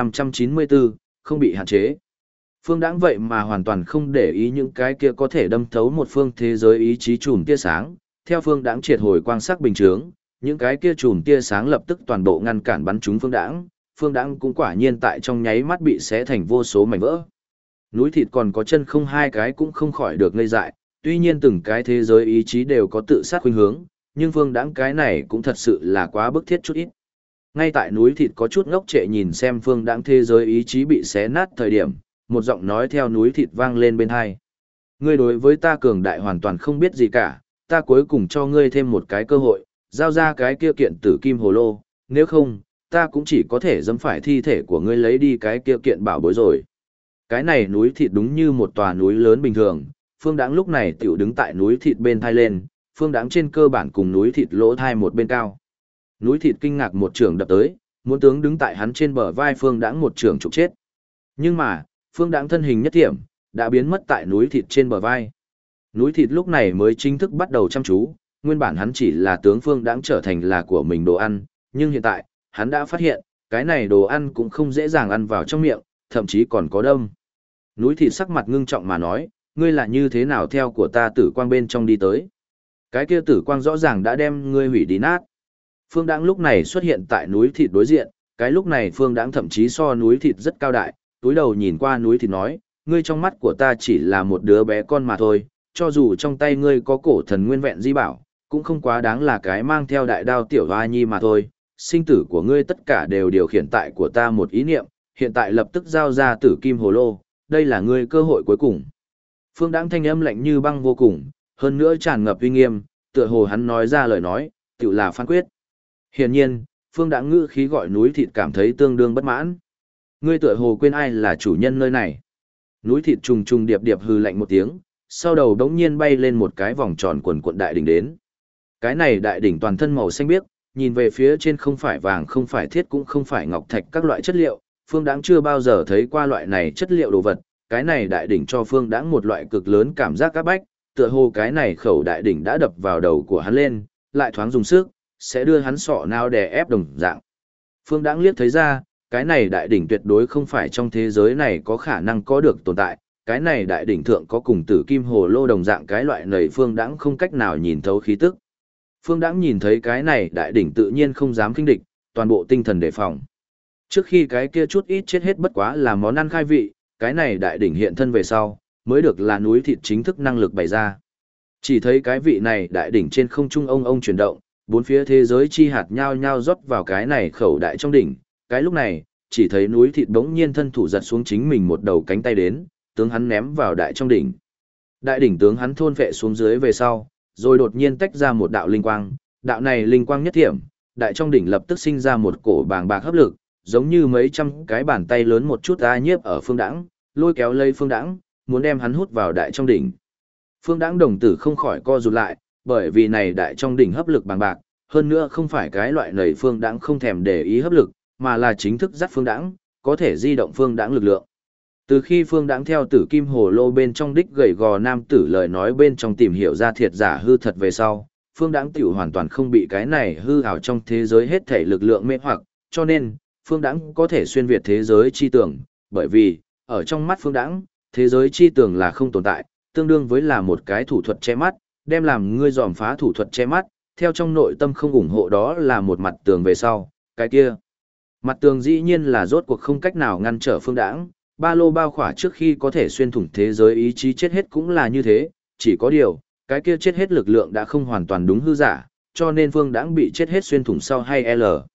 1594, không bị hạn chế. Phương Đãng vậy mà hoàn toàn không để ý những cái kia có thể đâm thấu một phương thế giới ý chí chùm tia sáng, theo Phương Đãng triệt hồi quang sắc bình chướng, những cái kia chùm tia sáng lập tức toàn bộ ngăn cản bắn trúng Phương Đãng. Phương Đãng cũng quả nhiên tại trong nháy mắt bị xé thành vô số mảnh vỡ. Núi thịt còn có chân không hai cái cũng không khỏi được ngây dại, tuy nhiên từng cái thế giới ý chí đều có tự sát khuynh hướng, nhưng Phương Đãng cái này cũng thật sự là quá bức thiết chút ít. Ngay tại núi thịt có chút ngốc trệ nhìn xem Phương Đãng thế giới ý chí bị xé nát thời điểm, một giọng nói theo núi thịt vang lên bên tai. Ngươi đối với ta cường đại hoàn toàn không biết gì cả, ta cuối cùng cho ngươi thêm một cái cơ hội, giao ra cái kia kiện tử kim hồ lô, nếu không, ta cũng chỉ có thể dẫm phải thi thể của ngươi lấy đi cái kia kiện bảo bối rồi. Cái này núi thịt đúng như một tòa núi lớn bình thường, Phương Đãng lúc này tiểu đứng tại núi thịt bên thai lên, Phương Đãng trên cơ bản cùng núi thịt lỗ thai một bên cao. Núi thịt kinh ngạc một trường đập tới, muốn tướng đứng tại hắn trên bờ vai Phương Đãng một trường trục chết. Nhưng mà, Phương Đãng thân hình nhất thiểm, đã biến mất tại núi thịt trên bờ vai. Núi thịt lúc này mới chính thức bắt đầu chăm chú, nguyên bản hắn chỉ là tướng Phương Đãng trở thành là của mình đồ ăn, nhưng hiện tại, hắn đã phát hiện, cái này đồ ăn cũng không dễ dàng ăn vào trong miệng, thậm chí còn có đâm. Núi thịt sắc mặt ngưng trọng mà nói, ngươi là như thế nào theo của ta tử quang bên trong đi tới. Cái kia tử quang rõ ràng đã đem ngươi hủy đi nát. Phương Đãng lúc này xuất hiện tại núi thịt đối diện, cái lúc này Phương Đãng thậm chí so núi thịt rất cao đại, túi đầu nhìn qua núi thịt nói, ngươi trong mắt của ta chỉ là một đứa bé con mà thôi, cho dù trong tay ngươi có cổ thần nguyên vẹn di bảo, cũng không quá đáng là cái mang theo đại đao tiểu hoa nhi mà thôi. Sinh tử của ngươi tất cả đều điều khiển tại của ta một ý niệm, hiện tại lập tức giao ra tử kim hồ lô, đây là ngươi cơ hội cuối cùng. Phương Đãng thanh âm lạnh như băng vô cùng, hơn nữa tràn ngập uy nghiêm, tựa hồ hắn nói ra lời nói, tự là phán quyết. Hiển nhiên, Phương Đãng ngữ khí gọi núi thịt cảm thấy tương đương bất mãn. Ngươi tựa hồ quên ai là chủ nhân nơi này. Núi thịt trùng trùng điệp điệp hừ lạnh một tiếng, sau đầu đống nhiên bay lên một cái vòng tròn quần cuộn đại đỉnh đến. Cái này đại đỉnh toàn thân màu xanh biếc, nhìn về phía trên không phải vàng không phải thiết cũng không phải ngọc thạch các loại chất liệu, Phương Đãng chưa bao giờ thấy qua loại này chất liệu đồ vật, cái này đại đỉnh cho Phương Đãng một loại cực lớn cảm giác áp bách, tựa hồ cái này khẩu đại đỉnh đã đập vào đầu của hắn lên, lại thoáng dùng sức, sẽ đưa hắn sọ não đè ép đồng dạng. Phương Đãng liếc thấy ra, cái này đại đỉnh tuyệt đối không phải trong thế giới này có khả năng có được tồn tại, cái này đại đỉnh thượng có cùng tử kim hồ lô đồng dạng cái loại nầy Phương Đãng không cách nào nhìn thấu khí tức. Phương Đãng nhìn thấy cái này đại đỉnh tự nhiên không dám khinh địch, toàn bộ tinh thần đề phòng. Trước khi cái kia chút ít chết hết bất quá là món ăn khai vị, cái này đại đỉnh hiện thân về sau, mới được là núi thịt chính thức năng lực bày ra. Chỉ thấy cái vị này đại đỉnh trên không trung ông chuyển động, bốn phía thế giới chi hạt nhao nhao rót vào cái này khẩu đại trong đỉnh, cái lúc này, chỉ thấy núi thịt bỗng nhiên thân thủ giật xuống chính mình một đầu cánh tay đến, tướng hắn ném vào đại trong đỉnh. Đại đỉnh tướng hắn thôn phệ xuống dưới về sau, rồi đột nhiên tách ra một đạo linh quang, đạo này linh quang nhất thiểm, đại trong đỉnh lập tức sinh ra một cổ bàng bạc hấp lực, giống như mấy trăm cái bàn tay lớn một chút a nhiếp ở Phương Đãng, lôi kéo lấy Phương Đãng, muốn đem hắn hút vào đại trong đỉnh. Phương Đãng đồng tử không khỏi co rụt lại, bởi vì này đại trong đỉnh hấp lực bàng bạc, hơn nữa không phải cái loại nầy Phương Đãng không thèm để ý hấp lực, mà là chính thức dắt Phương Đãng, có thể di động Phương Đãng lực lượng. Từ khi Phương Đãng theo Tử Kim Hồ Lô bên trong đích gầy gò nam tử lời nói bên trong tìm hiểu ra thiệt giả hư thật về sau, Phương Đãng tiểu hoàn toàn không bị cái này hư ảo trong thế giới hết thể lực lượng mê hoặc, cho nên Phương Đãng có thể xuyên việt thế giới chi tưởng, bởi vì ở trong mắt Phương Đãng, thế giới chi tưởng là không tồn tại, tương đương với là một cái thủ thuật che mắt, đem làm ngươi dòm phá thủ thuật che mắt, theo trong nội tâm không ủng hộ đó là một mặt tường về sau, cái kia. Mặt tường dĩ nhiên là rốt cuộc không cách nào ngăn trở Phương Đãng, ba lô bao khỏa trước khi có thể xuyên thủng thế giới ý chí chết hết cũng là như thế, chỉ có điều, cái kia chết hết lực lượng đã không hoàn toàn đúng hư giả, cho nên Phương Đãng bị chết hết xuyên thủng sau hay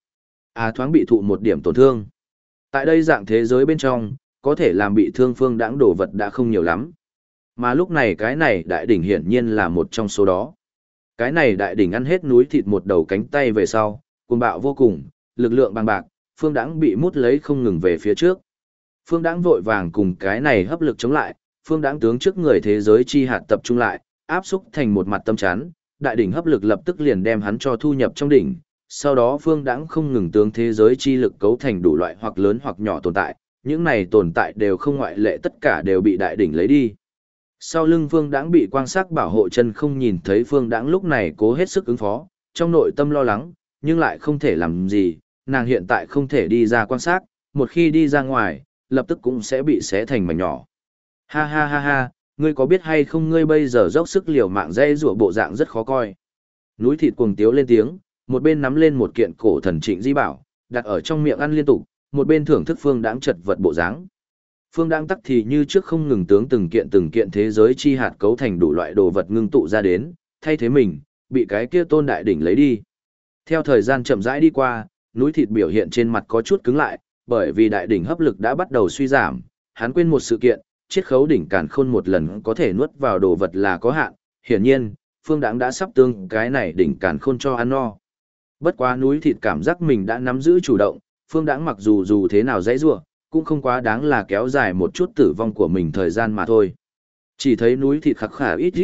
thoáng bị thụ một điểm tổn thương. Tại đây dạng thế giới bên trong, có thể làm bị thương Phương Đãng đồ vật đã không nhiều lắm. Mà lúc này cái này đại đỉnh hiển nhiên là một trong số đó. Cái này đại đỉnh ăn hết núi thịt một đầu cánh tay về sau, cuồng bạo vô cùng, lực lượng bằng bạc, Phương Đãng bị mút lấy không ngừng về phía trước. Phương Đãng vội vàng cùng cái này hấp lực chống lại, Phương Đãng tướng trước người thế giới chi hạt tập trung lại, áp xúc thành một mặt tâm chắn, đại đỉnh hấp lực lập tức liền đem hắn cho thu nhập trong đỉnh. Sau đó Phương Đãng không ngừng tướng thế giới chi lực cấu thành đủ loại hoặc lớn hoặc nhỏ tồn tại, những này tồn tại đều không ngoại lệ, tất cả đều bị đại đỉnh lấy đi. Sau lưng Phương Đãng bị quang sắc bảo hộ chân không nhìn thấy Phương Đãng lúc này cố hết sức ứng phó, trong nội tâm lo lắng, nhưng lại không thể làm gì, nàng hiện tại không thể đi ra quan sát, một khi đi ra ngoài, lập tức cũng sẽ bị xé thành mảnh nhỏ. Ha ha ha ha, ngươi có biết hay không, ngươi bây giờ dốc sức liều mạng dây rủa bộ dạng rất khó coi. Núi thịt cuồng tiếu lên tiếng, một bên nắm lên một kiện cổ thần trịnh di bảo, đặt ở trong miệng ăn liên tục, một bên thưởng thức Phương Đãng chật vật bộ dáng. Phương Đãng tắc thì như trước không ngừng tướng từng kiện thế giới chi hạt cấu thành đủ loại đồ vật ngưng tụ ra đến, thay thế mình, bị cái kia tôn đại đỉnh lấy đi. Theo thời gian chậm rãi đi qua, núi thịt biểu hiện trên mặt có chút cứng lại, bởi vì đại đỉnh hấp lực đã bắt đầu suy giảm, hắn quên một sự kiện, chiết khấu đỉnh càn khôn một lần có thể nuốt vào đồ vật là có hạn, hiển nhiên, Phương Đãng đã sắp tương cái này đỉnh càn khôn cho ăn no. Bất quá núi thịt cảm giác mình đã nắm giữ chủ động, Phương Đãng mặc dù thế nào dãy rủa, cũng không quá đáng là kéo dài một chút tử vong của mình thời gian mà thôi. Chỉ thấy núi thịt khắc khả ít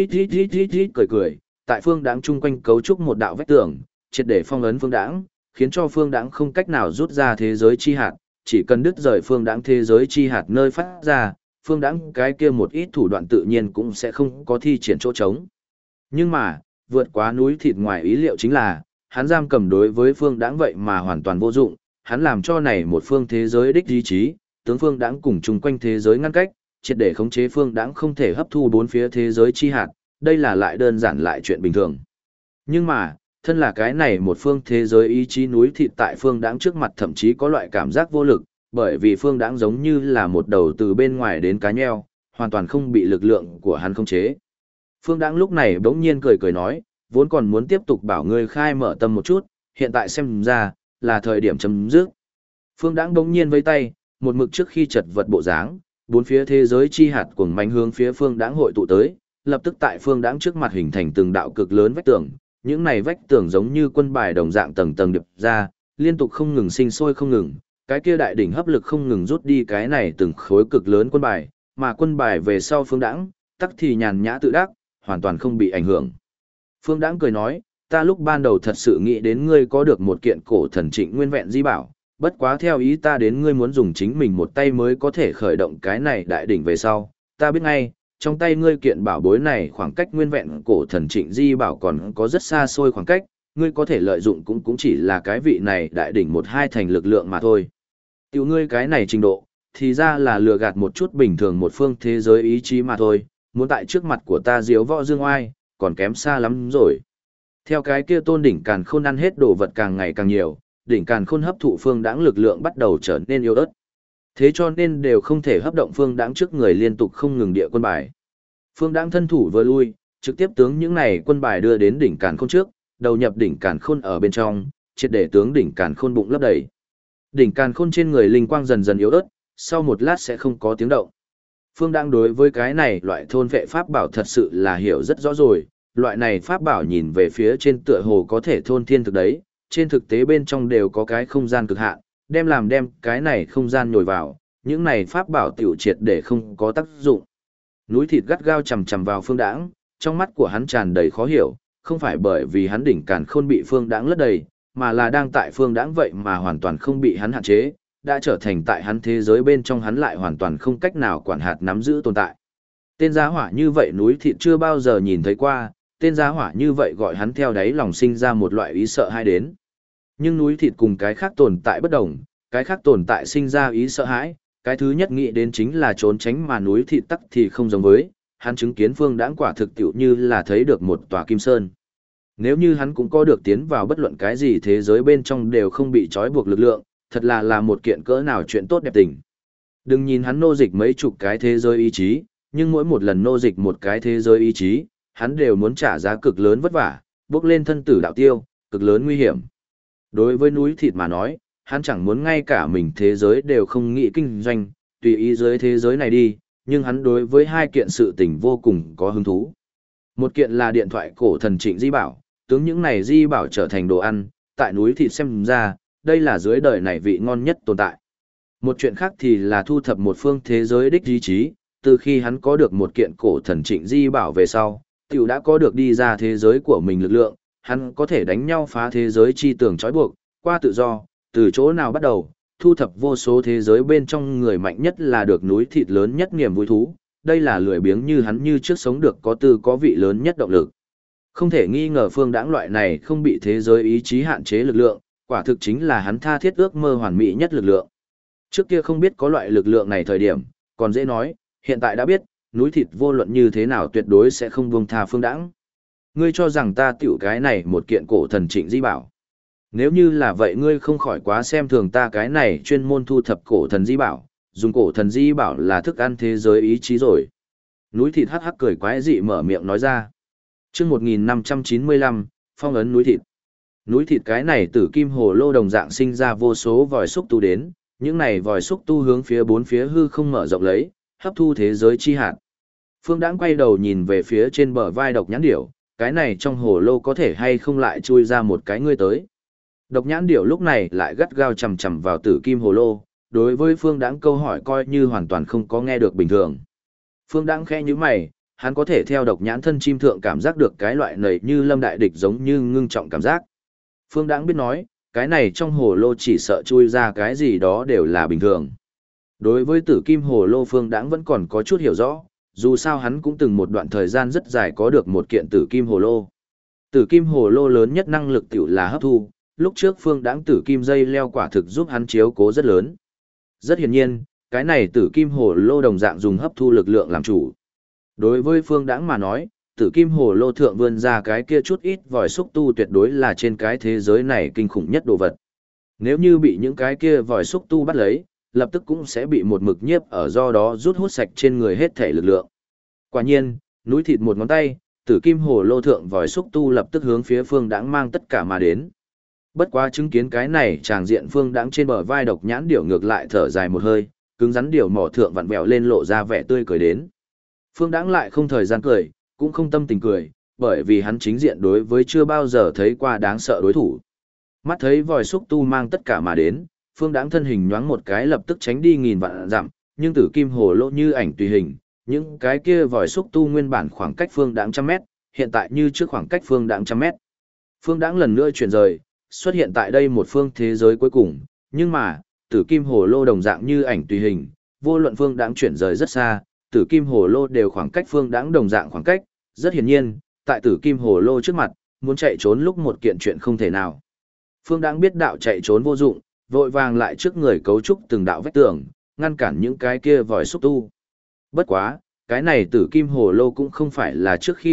cười, tại Phương Đãng chung quanh cấu trúc một đạo vách tường, triệt để phong ấn Phương Đãng, khiến cho Phương Đãng không cách nào rút ra thế giới chi hạt, chỉ cần đứt rời Phương Đãng thế giới chi hạt nơi phát ra, Phương Đãng cái kia một ít thủ đoạn tự nhiên cũng sẽ không có thi triển chỗ trống. Nhưng mà, vượt quá núi thịt ngoài ý liệu chính là, hắn giam cầm đối với Phương Đãng vậy mà hoàn toàn vô dụng, hắn làm cho này một phương thế giới đích ý chí, tướng Phương Đãng cùng chung quanh thế giới ngăn cách, triệt để khống chế Phương Đãng không thể hấp thu bốn phía thế giới chi hạt, đây là lại đơn giản lại chuyện bình thường. Nhưng mà, thân là cái này một phương thế giới ý chí núi thịt tại Phương Đãng trước mặt thậm chí có loại cảm giác vô lực, bởi vì Phương Đãng giống như là một đầu từ bên ngoài đến cá nheo, hoàn toàn không bị lực lượng của hắn khống chế. Phương Đãng lúc này bỗng nhiên cười nói, vốn còn muốn tiếp tục bảo ngươi khai mở tâm một chút, hiện tại xem ra, là thời điểm chấm dứt. Phương Đãng bỗng nhiên vây tay, một mực trước khi chật vật bộ dáng, bốn phía thế giới chi hạt cuồng mãnh hướng phía Phương Đãng hội tụ tới, lập tức tại Phương Đãng trước mặt hình thành từng đạo cực lớn vách tường, những này vách tường giống như quân bài đồng dạng tầng tầng điệp ra, liên tục không ngừng sinh sôi không ngừng, cái kia đại đỉnh hấp lực không ngừng rút đi cái này từng khối cực lớn quân bài, mà quân bài về sau Phương Đãng, tắc thì nhàn nhã tự đắc, hoàn toàn không bị ảnh hưởng. Phương Đãng cười nói, ta lúc ban đầu thật sự nghĩ đến ngươi có được một kiện cổ thần trịnh nguyên vẹn di bảo, bất quá theo ý ta đến ngươi muốn dùng chính mình một tay mới có thể khởi động cái này đại đỉnh về sau, ta biết ngay, trong tay ngươi kiện bảo bối này khoảng cách nguyên vẹn cổ thần trịnh di bảo còn có rất xa xôi khoảng cách, ngươi có thể lợi dụng cũng chỉ là cái vị này đại đỉnh một hai thành lực lượng mà thôi. Tiểu ngươi cái này trình độ, thì ra là lừa gạt một chút bình thường một phương thế giới ý chí mà thôi, muốn tại trước mặt của ta diếu võ dương oai, còn kém xa lắm rồi. Theo cái kia tôn đỉnh càn khôn ăn hết đồ vật càng ngày càng nhiều, đỉnh càn khôn hấp thụ phương đãng lực lượng bắt đầu trở nên yếu ớt. Thế cho nên đều không thể hấp động phương đãng trước người liên tục không ngừng địa quân bài. Phương đãng thân thủ vừa lui, trực tiếp tướng những này quân bài đưa đến đỉnh càn khôn trước, đầu nhập đỉnh càn khôn ở bên trong, triệt để tướng đỉnh càn khôn bụng lấp đầy. Đỉnh càn khôn trên người linh quang dần dần yếu ớt, sau một lát sẽ không có tiếng động. Phương đãng đối với cái này loại thôn vệ pháp bảo thật sự là hiểu rất rõ rồi, loại này pháp bảo nhìn về phía trên tựa hồ có thể thôn thiên thực đấy, trên thực tế bên trong đều có cái không gian cực hạn, đem cái này không gian nhồi vào, những này pháp bảo tiểu triệt để không có tác dụng. Núi thịt gắt gao chầm chầm vào phương đãng, trong mắt của hắn tràn đầy khó hiểu, không phải bởi vì hắn đỉnh càn khôn bị phương đãng lấp đầy, mà là đang tại phương đãng vậy mà hoàn toàn không bị hắn hạn chế, đã trở thành tại hắn thế giới bên trong hắn lại hoàn toàn không cách nào quản hạt nắm giữ tồn tại. Tên giá hỏa như vậy núi thịt chưa bao giờ nhìn thấy qua, tên giá hỏa như vậy gọi hắn theo đáy lòng sinh ra một loại ý sợ hãi đến. Nhưng núi thịt cùng cái khác tồn tại bất đồng, cái khác tồn tại sinh ra ý sợ hãi, cái thứ nhất nghĩ đến chính là trốn tránh, mà núi thịt tắc thì không giống với, hắn chứng kiến phương đãng quả thực tiệu như là thấy được một tòa kim sơn. Nếu như hắn cũng có được tiến vào bất luận cái gì thế giới bên trong đều không bị trói buộc lực lượng, thật là một kiện cỡ nào chuyện tốt đẹp tình. Đừng nhìn hắn nô dịch mấy chục cái thế giới ý chí, nhưng mỗi một lần nô dịch một cái thế giới ý chí, hắn đều muốn trả giá cực lớn vất vả, bước lên thân tử đạo tiêu, cực lớn nguy hiểm. Đối với núi thịt mà nói, hắn chẳng muốn ngay cả mình thế giới đều không nghĩ kinh doanh, tùy ý dưới thế giới này đi, nhưng hắn đối với hai kiện sự tình vô cùng có hứng thú. Một kiện là điện thoại cổ thần Trịnh Di Bảo, tướng những này Di Bảo trở thành đồ ăn, tại núi thịt xem ra, đây là dưới đời này vị ngon nhất tồn tại. Một chuyện khác thì là thu thập một phương thế giới đích ý chí, từ khi hắn có được một kiện cổ thần Trịnh Di Bảo về sau, tiểu đã có được đi ra thế giới của mình lực lượng, hắn có thể đánh nhau phá thế giới chi tường trói buộc, qua tự do, từ chỗ nào bắt đầu, thu thập vô số thế giới bên trong người mạnh nhất là được núi thịt lớn nhất niềm vui thú, đây là lười biếng như hắn như trước sống được có tư có vị lớn nhất động lực. Không thể nghi ngờ phương đãng loại này không bị thế giới ý chí hạn chế lực lượng, quả thực chính là hắn tha thiết ước mơ hoàn mỹ nhất lực lượng. Trước kia không biết có loại lực lượng này thời điểm, còn dễ nói, hiện tại đã biết, núi thịt vô luận như thế nào tuyệt đối sẽ không buông tha phương đãng. Ngươi cho rằng ta tiểu cái này một kiện cổ thần Trịnh Di Bảo. Nếu như là vậy ngươi không khỏi quá xem thường ta cái này chuyên môn thu thập cổ thần Di Bảo, dùng cổ thần Di Bảo là thức ăn thế giới ý chí rồi. Núi thịt hắc hắc cười quái dị mở miệng nói ra. Chương 1595, phong ấn núi thịt. Núi thịt cái này tử kim hồ lô đồng dạng sinh ra vô số vòi xúc tu đến, những này vòi xúc tu hướng phía bốn phía hư không mở rộng lấy, hấp thu thế giới chi hạt. Phương Đãng quay đầu nhìn về phía trên bờ vai Độc Nhãn Điểu, cái này trong hồ lô có thể hay không lại chui ra một cái ngươi tới. Độc Nhãn Điểu lúc này lại gắt gao chầm chầm vào tử kim hồ lô, đối với Phương Đãng câu hỏi coi như hoàn toàn không có nghe được bình thường. Phương Đãng khẽ nhíu mày, hắn có thể theo Độc Nhãn thân chim thượng cảm giác được cái loại nầy như lâm đại địch giống như ngưng trọng cảm giác. Phương Đãng biết nói, cái này trong hồ lô chỉ sợ chui ra cái gì đó đều là bình thường. Đối với tử kim hồ lô Phương Đãng vẫn còn có chút hiểu rõ, dù sao hắn cũng từng một đoạn thời gian rất dài có được một kiện tử kim hồ lô. Tử kim hồ lô lớn nhất năng lực tiểu là hấp thu, lúc trước Phương Đãng tử kim dây leo quả thực giúp hắn chiếu cố rất lớn. Rất hiển nhiên, cái này tử kim hồ lô đồng dạng dùng hấp thu lực lượng làm chủ. Đối với Phương Đãng mà nói, tử kim hồ lô thượng vươn ra cái kia chút ít vòi xúc tu tuyệt đối là trên cái thế giới này kinh khủng nhất đồ vật. Nếu như bị những cái kia vòi xúc tu bắt lấy, lập tức cũng sẽ bị một mực nhiếp ở do đó rút hút sạch trên người hết thể lực lượng. Quả nhiên, núi thịt một ngón tay, tử kim hồ lô thượng vòi xúc tu lập tức hướng phía Phương Đãng mang tất cả mà đến. Bất quá chứng kiến cái này tràng diện Phương Đãng trên bờ vai Độc Nhãn Điểu ngược lại thở dài một hơi, cứng rắn điểu mỏ thượng vặn vẹo lên lộ ra vẻ tươi cười đến. Phương Đãng lại không thời gian cười, cũng không tâm tình cười, bởi vì hắn chính diện đối với chưa bao giờ thấy qua đáng sợ đối thủ. Mắt thấy vòi xúc tu mang tất cả mà đến, Phương Đãng thân hình nhoáng một cái lập tức tránh đi nghìn vạn dặm, nhưng tử kim hồ lô như ảnh tùy hình, những cái kia vòi xúc tu nguyên bản khoảng cách Phương Đãng trăm mét, hiện tại như trước khoảng cách Phương Đãng trăm mét. Phương Đãng lần nữa chuyển rời, xuất hiện tại đây một phương thế giới cuối cùng, nhưng mà, tử kim hồ lô đồng dạng như ảnh tùy hình, vô luận Phương Đãng chuyển rời rất xa, tử kim hồ lô đều khoảng cách Phương Đãng đồng dạng khoảng cách, rất hiển nhiên, tại tử kim hồ lô trước mặt, muốn chạy trốn lúc một kiện chuyện không thể nào. Phương Đãng biết đạo chạy trốn vô dụng, vội vàng lại trước người cấu trúc từng đạo vách tường, ngăn cản những cái kia vòi xúc tu. Bất quá, cái này tử kim hồ lô cũng không phải là trước khi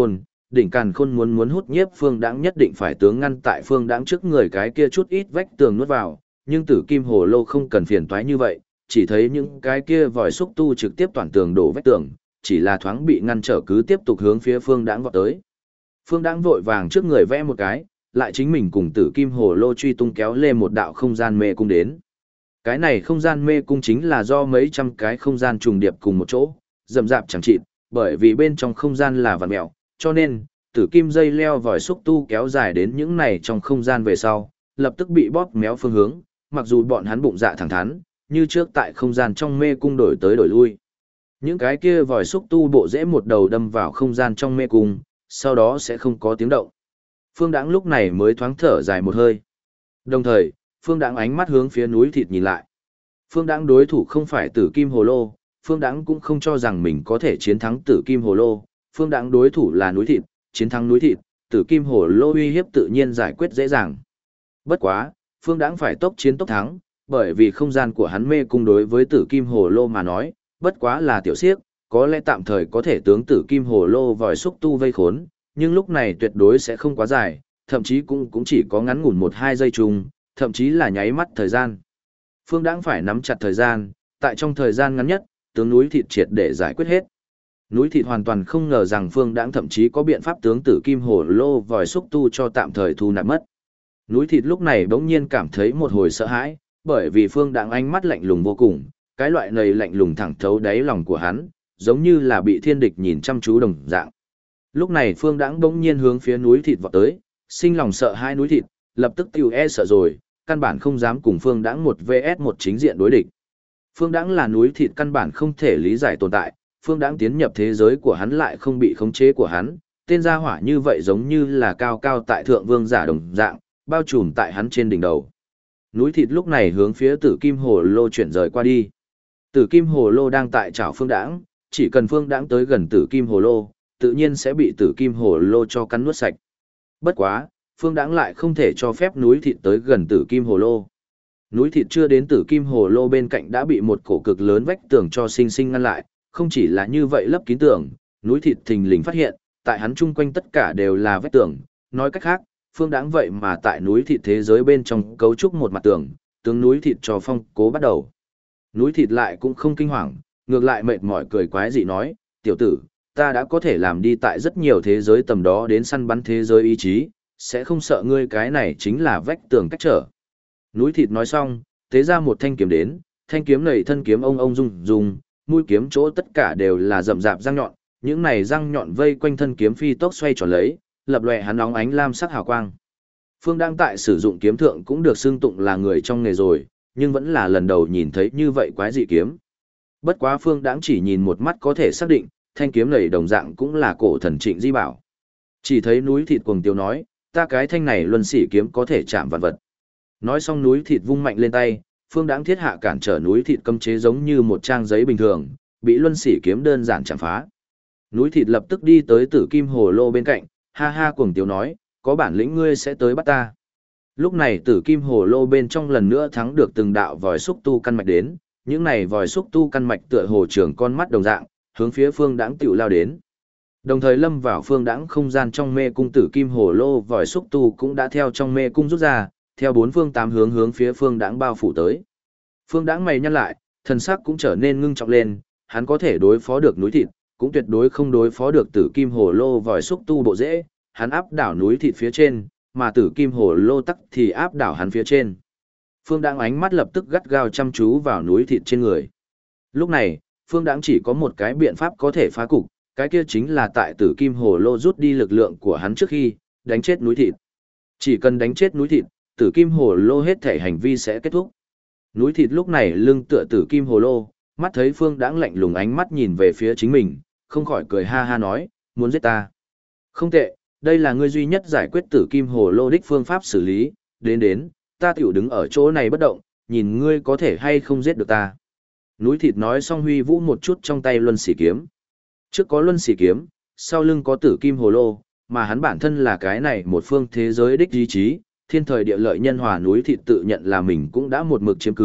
đỉnh càn khôn muốn hút nhiếp Phương Đãng nhất định phải tướng ngăn tại Phương Đãng trước người cái kia chút ít vách tường nuốt vào, nhưng tử kim hồ lô không cần phiền toái như vậy, chỉ thấy những cái kia vòi xúc tu trực tiếp toàn tường đổ vách tường, chỉ là thoáng bị ngăn trở cứ tiếp tục hướng phía Phương Đãng vọt tới. Phương Đãng vội vàng trước người vẽ một cái, lại chính mình cùng tử kim hồ lô truy tung kéo lên một đạo không gian mê cung đến. Cái này không gian mê cung chính là do mấy trăm cái không gian trùng điệp cùng một chỗ, rậm rạp chẳng chịt, bởi vì bên trong không gian là vằn mèo, cho nên tử kim dây leo vòi xúc tu kéo dài đến những này trong không gian về sau, lập tức bị bóp méo phương hướng, mặc dù bọn hắn bụng dạ thẳng thắn, như trước tại không gian trong mê cung đổi tới đổi lui. Những cái kia vòi xúc tu bộ rễ một đầu đâm vào không gian trong mê cung, sau đó sẽ không có tiếng động. Phương Đãng lúc này mới thoáng thở dài một hơi. Đồng thời, Phương Đãng ánh mắt hướng phía núi thịt nhìn lại. Phương Đãng đối thủ không phải Tử Kim Hồ Lô, Phương Đãng cũng không cho rằng mình có thể chiến thắng Tử Kim Hồ Lô, Phương Đãng đối thủ là núi thịt, chiến thắng núi thịt, Tử Kim Hồ Lô uy hiếp tự nhiên giải quyết dễ dàng. Bất quá, Phương Đãng phải tốc chiến tốc thắng, bởi vì không gian của hắn mê cung đối với Tử Kim Hồ Lô mà nói, bất quá là tiểu xiếc, có lẽ tạm thời có thể tướng Tử Kim Hồ Lô vòi xúc tu vây khốn, nhưng lúc này tuyệt đối sẽ không quá dài, thậm chí cũng chỉ có ngắn ngủn 1-2 giây chung, thậm chí là nháy mắt thời gian. Phương Đãng phải nắm chặt thời gian, tại trong thời gian ngắn nhất, tướng núi thịt triệt để giải quyết hết. Núi thịt hoàn toàn không ngờ rằng Phương Đãng thậm chí có biện pháp tướng Tử Kim Hồ Lô vòi xúc tu cho tạm thời thu nạp mất. Núi thịt lúc này bỗng nhiên cảm thấy một hồi sợ hãi, bởi vì Phương Đãng ánh mắt lạnh lùng vô cùng, cái loại này lạnh lùng thẳng thấu đáy lòng của hắn, giống như là bị thiên địch nhìn chăm chú đồng dạng. Lúc này Phương Đãng bỗng nhiên hướng phía núi thịt vọt tới, sinh lòng sợ hai núi thịt, lập tức tiêu sợ rồi, căn bản không dám cùng Phương Đãng một vs một chính diện đối địch. Phương Đãng là núi thịt căn bản không thể lý giải tồn tại, Phương Đãng tiến nhập thế giới của hắn lại không bị khống chế của hắn, tên gia hỏa như vậy giống như là cao cao tại thượng vương giả đồng dạng, bao trùm tại hắn trên đỉnh đầu. Núi thịt lúc này hướng phía Tử Kim Hồ Lô chuyển rời qua đi. Tử Kim Hồ Lô đang tại chảo Phương Đãng, chỉ cần Phương Đãng tới gần Tử Kim Hồ Lô, tự nhiên sẽ bị Tử Kim Hồ Lô cho cắn nuốt sạch. Bất quá, Phương Đãng lại không thể cho phép núi thịt tới gần Tử Kim Hồ Lô. Núi thịt chưa đến Tử Kim Hồ Lô bên cạnh đã bị một cổ cực lớn vách tường cho sinh sinh ngăn lại, không chỉ là như vậy lấp kín tường, núi thịt thình lình phát hiện, tại hắn chung quanh tất cả đều là vách tường, nói cách khác, Phương Đãng vậy mà tại núi thịt thế giới bên trong cấu trúc một mặt tường, tướng núi thịt cho phong cố bắt đầu. Núi thịt lại cũng không kinh hoàng, ngược lại mệt mỏi cười quái dị nói, tiểu tử, ta đã có thể làm đi tại rất nhiều thế giới tầm đó đến săn bắn thế giới ý chí, sẽ không sợ ngươi cái này chính là vách tường cách trở. Núi thịt nói xong, tế ra một thanh kiếm đến, thanh kiếm này thân kiếm ông rung, mũi kiếm chỗ tất cả đều là rậm rạp răng nhọn, những này răng nhọn vây quanh thân kiếm phi tốc xoay tròn lấy, lập lòe hắn óng ánh lam sắc hào quang. Phương đang tại sử dụng kiếm thượng cũng được xưng tụng là người trong nghề rồi, nhưng vẫn là lần đầu nhìn thấy như vậy quái dị kiếm. Bất quá Phương Đãng chỉ nhìn một mắt có thể xác định, thanh kiếm này đồng dạng cũng là cổ thần Trịnh Di Bảo. Chỉ thấy núi thịt cuồng tiêu nói, ta cái thanh này luân sỉ kiếm có thể chạm vạn vật. Nói xong núi thịt vung mạnh lên tay, Phương Đãng thiết hạ cản trở núi thịt cấm chế giống như một trang giấy bình thường, bị luân sỉ kiếm đơn giản chạm phá. Núi thịt lập tức đi tới Tử Kim Hồ Lô bên cạnh, ha ha cuồng tiêu nói, có bản lĩnh ngươi sẽ tới bắt ta. Lúc này Tử Kim Hồ Lô bên trong lần nữa thắng được từng đạo vòi xúc tu căn mạch đến, những này vòi xúc tu căn mạch tựa hồ trường con mắt đồng dạng, hướng phía Phương Đãng tiểu lao đến. Đồng thời lâm vào Phương Đãng không gian trong mê cung Tử Kim Hồ Lô vòi xúc tu cũng đã theo trong mê cung rút ra, theo bốn phương tám hướng hướng phía Phương Đãng bao phủ tới. Phương Đãng mày nhăn lại, thần sắc cũng trở nên ngưng trọng lên, hắn có thể đối phó được núi thịt, cũng tuyệt đối không đối phó được Tử Kim Hồ Lô vòi xúc tu bộ rễ, hắn áp đảo núi thịt phía trên, mà Tử Kim Hồ Lô tắc thì áp đảo hắn phía trên. Phương Đãng ánh mắt lập tức gắt gao chăm chú vào núi thịt trên người. Lúc này, Phương Đãng chỉ có một cái biện pháp có thể phá cục, cái kia chính là tại Tử Kim Hồ Lô rút đi lực lượng của hắn trước khi đánh chết núi thịt. Chỉ cần đánh chết núi thịt, Tử Kim Hồ Lô hết thể hành vi sẽ kết thúc. Núi thịt lúc này lưng tựa Tử Kim Hồ Lô, mắt thấy Phương Đãng lạnh lùng ánh mắt nhìn về phía chính mình, không khỏi cười ha ha nói, muốn giết ta. Không tệ, đây là ngươi duy nhất giải quyết Tử Kim Hồ Lô đích phương pháp xử lý, đến, ta tiểu đứng ở chỗ này bất động, nhìn ngươi có thể hay không giết được ta. Núi thịt nói xong huy vũ một chút trong tay luân sỉ kiếm. Trước có luân sỉ kiếm, sau lưng có Tử Kim Hồ Lô, mà hắn bản thân là cái này một phương thế giới đích ý chí, thiên thời địa lợi nhân hòa núi thịt tự nhận là mình cũng đã một mực chiếm cứ,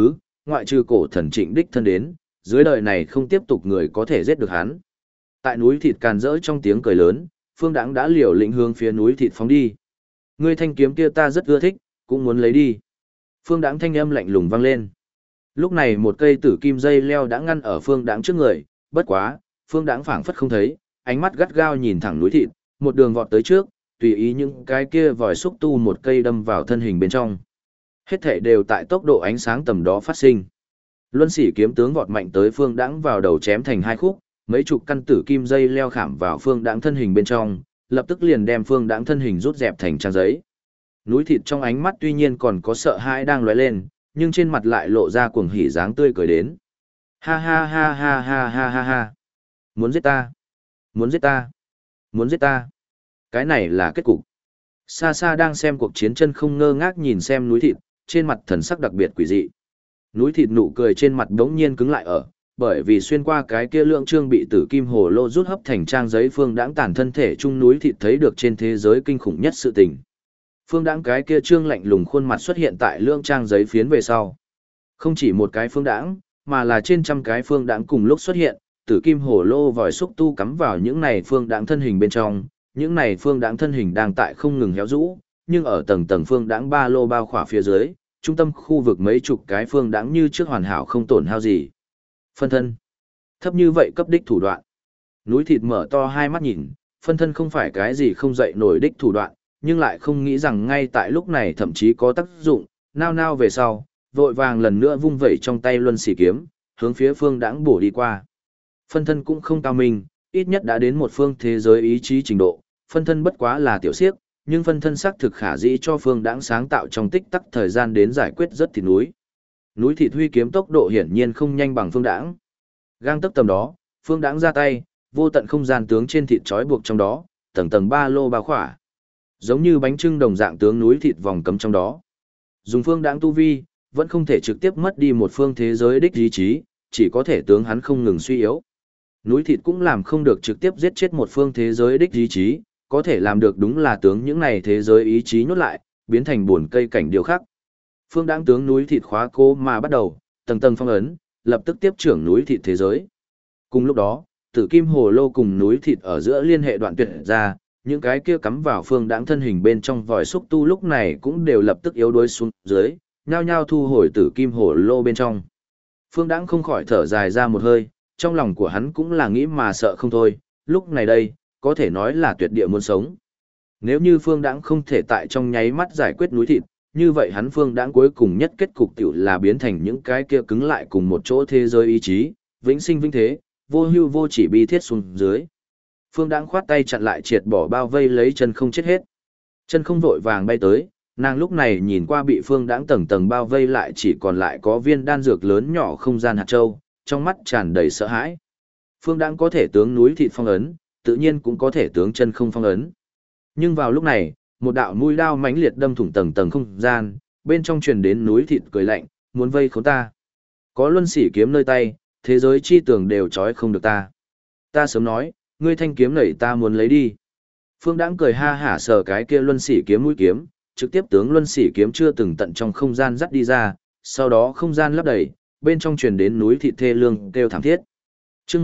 ngoại trừ cổ thần Trịnh đích thân đến, dưới đời này không tiếp tục người có thể giết được hắn. Tại núi thịt càn rỡ trong tiếng cười lớn, Phương Đãng đã liều lĩnh hướng phía núi thịt phóng đi. Ngươi thanh kiếm kia ta rất ưa thích, cũng muốn lấy đi. Phương Đãng thanh âm lạnh lùng vang lên. Lúc này một cây tử kim dây leo đã ngăn ở Phương Đãng trước người, bất quá, Phương Đãng phảng phất không thấy, ánh mắt gắt gao nhìn thẳng núi thịt, một đường vọt tới trước, tùy ý những cái kia vòi xúc tu một cây đâm vào thân hình bên trong. Hết thể đều tại tốc độ ánh sáng tầm đó phát sinh. Luân Sỉ kiếm tướng vọt mạnh tới Phương Đãng vào đầu chém thành hai khúc, mấy chục căn tử kim dây leo khảm vào Phương Đãng thân hình bên trong, lập tức liền đem Phương Đãng thân hình rút dẹp thành trang giấy. Núi thịt trong ánh mắt tuy nhiên còn có sợ hãi đang lóe lên, nhưng trên mặt lại lộ ra cuồng hỉ dáng tươi cười đến. Ha ha ha ha ha ha ha ha. Muốn giết ta, muốn giết ta, muốn giết ta. Cái này là kết cục. Xa xa đang xem cuộc chiến chân không ngơ ngác nhìn xem núi thịt, trên mặt thần sắc đặc biệt quỷ dị. Núi thịt nụ cười trên mặt đống nhiên cứng lại ở, bởi vì xuyên qua cái kia lượng trương bị tử kim hồ lô rút hấp thành trang giấy Phương Đãng tàn thân thể chung núi thịt thấy được trên thế giới kinh khủng nhất sự tình. Phương Đãng cái kia trương lạnh lùng khuôn mặt xuất hiện tại lượng trang giấy phiến về sau. Không chỉ một cái Phương Đãng, mà là trên trăm cái Phương Đãng cùng lúc xuất hiện, tử kim hồ lô vòi xúc tu cắm vào những này Phương Đãng thân hình bên trong, những này Phương Đãng thân hình đang tại không ngừng héo rũ, nhưng ở tầng tầng Phương Đãng ba lô bao khỏa phía dưới, trung tâm khu vực mấy chục cái Phương Đãng như trước hoàn hảo không tổn hao gì. Phân thân. Thấp như vậy cấp đích thủ đoạn. Núi thịt mở to hai mắt nhìn, phân thân không phải cái gì không dậy nổi đích thủ đoạn, nhưng lại không nghĩ rằng ngay tại lúc này thậm chí có tác dụng, nao nao về sau, vội vàng lần nữa vung vẩy trong tay Luân Sỉ kiếm, hướng phía Phương Đãng bổ đi qua. Phân thân cũng không cao minh, ít nhất đã đến một phương thế giới ý chí trình độ, phân thân bất quá là tiểu xiếc, nhưng phân thân xác thực khả dĩ cho Phương Đãng sáng tạo trong tích tắc thời gian đến giải quyết rất thịt núi. Núi thịt huy kiếm tốc độ hiển nhiên không nhanh bằng Phương Đãng. Gang tấc tầm đó, Phương Đãng ra tay, vô tận không gian tướng trên thịt trói buộc trong đó, tầng tầng ba lô bao khỏa. Giống như bánh trưng đồng dạng tướng núi thịt vòng cấm trong đó. Dùng Phương Đãng tu vi, vẫn không thể trực tiếp mất đi một phương thế giới đích ý chí, chỉ có thể tướng hắn không ngừng suy yếu. Núi thịt cũng làm không được trực tiếp giết chết một phương thế giới đích ý chí, có thể làm được đúng là tướng những này thế giới ý chí nhốt lại, biến thành buồn cây cảnh điều khác. Phương Đãng tướng núi thịt khóa cố mà bắt đầu, tầng tầng phong ấn, lập tức tiếp trưởng núi thịt thế giới. Cùng lúc đó, tử kim hồ lô cùng núi thịt ở giữa liên hệ đoạn tuyệt ra, những cái kia cắm vào Phương Đãng thân hình bên trong vòi xúc tu lúc này cũng đều lập tức yếu đuối xuống dưới, nhao nhao thu hồi tử kim hồ lô bên trong. Phương Đãng không khỏi thở dài ra một hơi, trong lòng của hắn cũng là nghĩ mà sợ không thôi, lúc này đây, có thể nói là tuyệt địa muốn sống. Nếu như Phương Đãng không thể tại trong nháy mắt giải quyết núi thịt, như vậy hắn Phương Đãng cuối cùng nhất kết cục tiểu là biến thành những cái kia cứng lại cùng một chỗ thế giới ý chí, vĩnh sinh vĩnh thế, vô hưu vô chỉ bi thiết xuống dưới. Phương Đãng khoát tay chặn lại triệt bỏ bao vây lấy chân không chết hết. Chân không vội vàng bay tới, nàng lúc này nhìn qua bị Phương Đãng tầng tầng bao vây lại chỉ còn lại có viên đan dược lớn nhỏ không gian hạt châu, trong mắt tràn đầy sợ hãi. Phương Đãng có thể tướng núi thịt phong ấn, tự nhiên cũng có thể tướng chân không phong ấn. Nhưng vào lúc này, một đạo mũi đao mãnh liệt đâm thủng tầng tầng không gian, bên trong truyền đến núi thịt cười lạnh, muốn vây khốn ta. Có Luân Sỉ kiếm nơi tay, thế giới chi tường đều trói không được ta. Ta sớm nói, ngươi thanh kiếm nảy ta muốn lấy đi. Phương Đãng cười ha hả sờ cái kia Luân Sỉ kiếm mũi kiếm, trực tiếp tướng Luân Sỉ kiếm chưa từng tận trong không gian dắt đi ra, sau đó không gian lấp đầy, bên trong truyền đến núi thịt thê lương kêu thảm thiết. Chương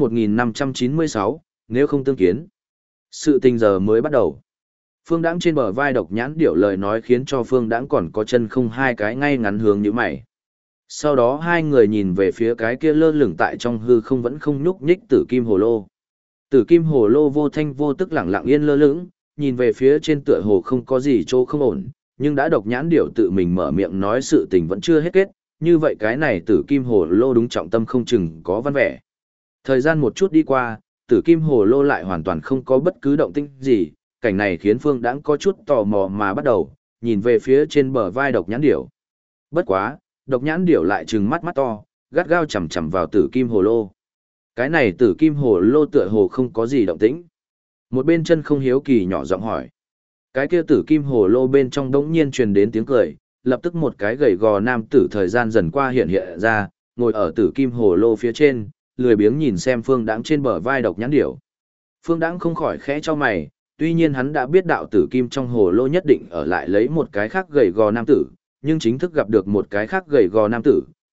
1596, nếu không tương kiến. Sự tình giờ mới bắt đầu. Phương Đãng trên bờ vai độc nhãn điệu lời nói khiến cho Phương Đãng còn có chân không hai cái ngay ngắn hướng như mày. Sau đó hai người nhìn về phía cái kia lơ lửng tại trong hư không vẫn không nhúc nhích tử kim hồ lô. Tử kim hồ lô vô thanh vô tức lẳng lặng yên lơ lửng, nhìn về phía trên tựa hồ không có gì chỗ không ổn, nhưng đã độc nhãn điệu tự mình mở miệng nói sự tình vẫn chưa hết kết, như vậy cái này tử kim hồ lô đúng trọng tâm không chừng có văn vẻ. Thời gian một chút đi qua, tử kim hồ lô lại hoàn toàn không có bất cứ động tĩnh gì, cảnh này khiến Phương Đãng có chút tò mò mà bắt đầu, nhìn về phía trên bờ vai độc nhãn điểu. Bất quá, độc nhãn điểu lại trừng mắt mắt to, gắt gao chằm chằm vào tử kim hồ lô. Cái này tử kim hồ lô tựa hồ không có gì động tĩnh. Một bên chân không hiếu kỳ nhỏ giọng hỏi. Cái kia tử kim hồ lô bên trong đống nhiên truyền đến tiếng cười, lập tức một cái gầy gò nam tử thời gian dần qua hiện hiện ra, ngồi ở tử kim hồ lô phía trên, lười biếng nhìn xem Phương Đãng trên bờ vai độc nhãn điểu. Phương Đãng không khỏi khẽ cho mày, tuy nhiên hắn đã biết đạo tử kim trong hồ lô nhất định ở lại lấy một cái khác gầy gò nam tử, nhưng chính thức gặp được một cái khác gầy gò nam tử,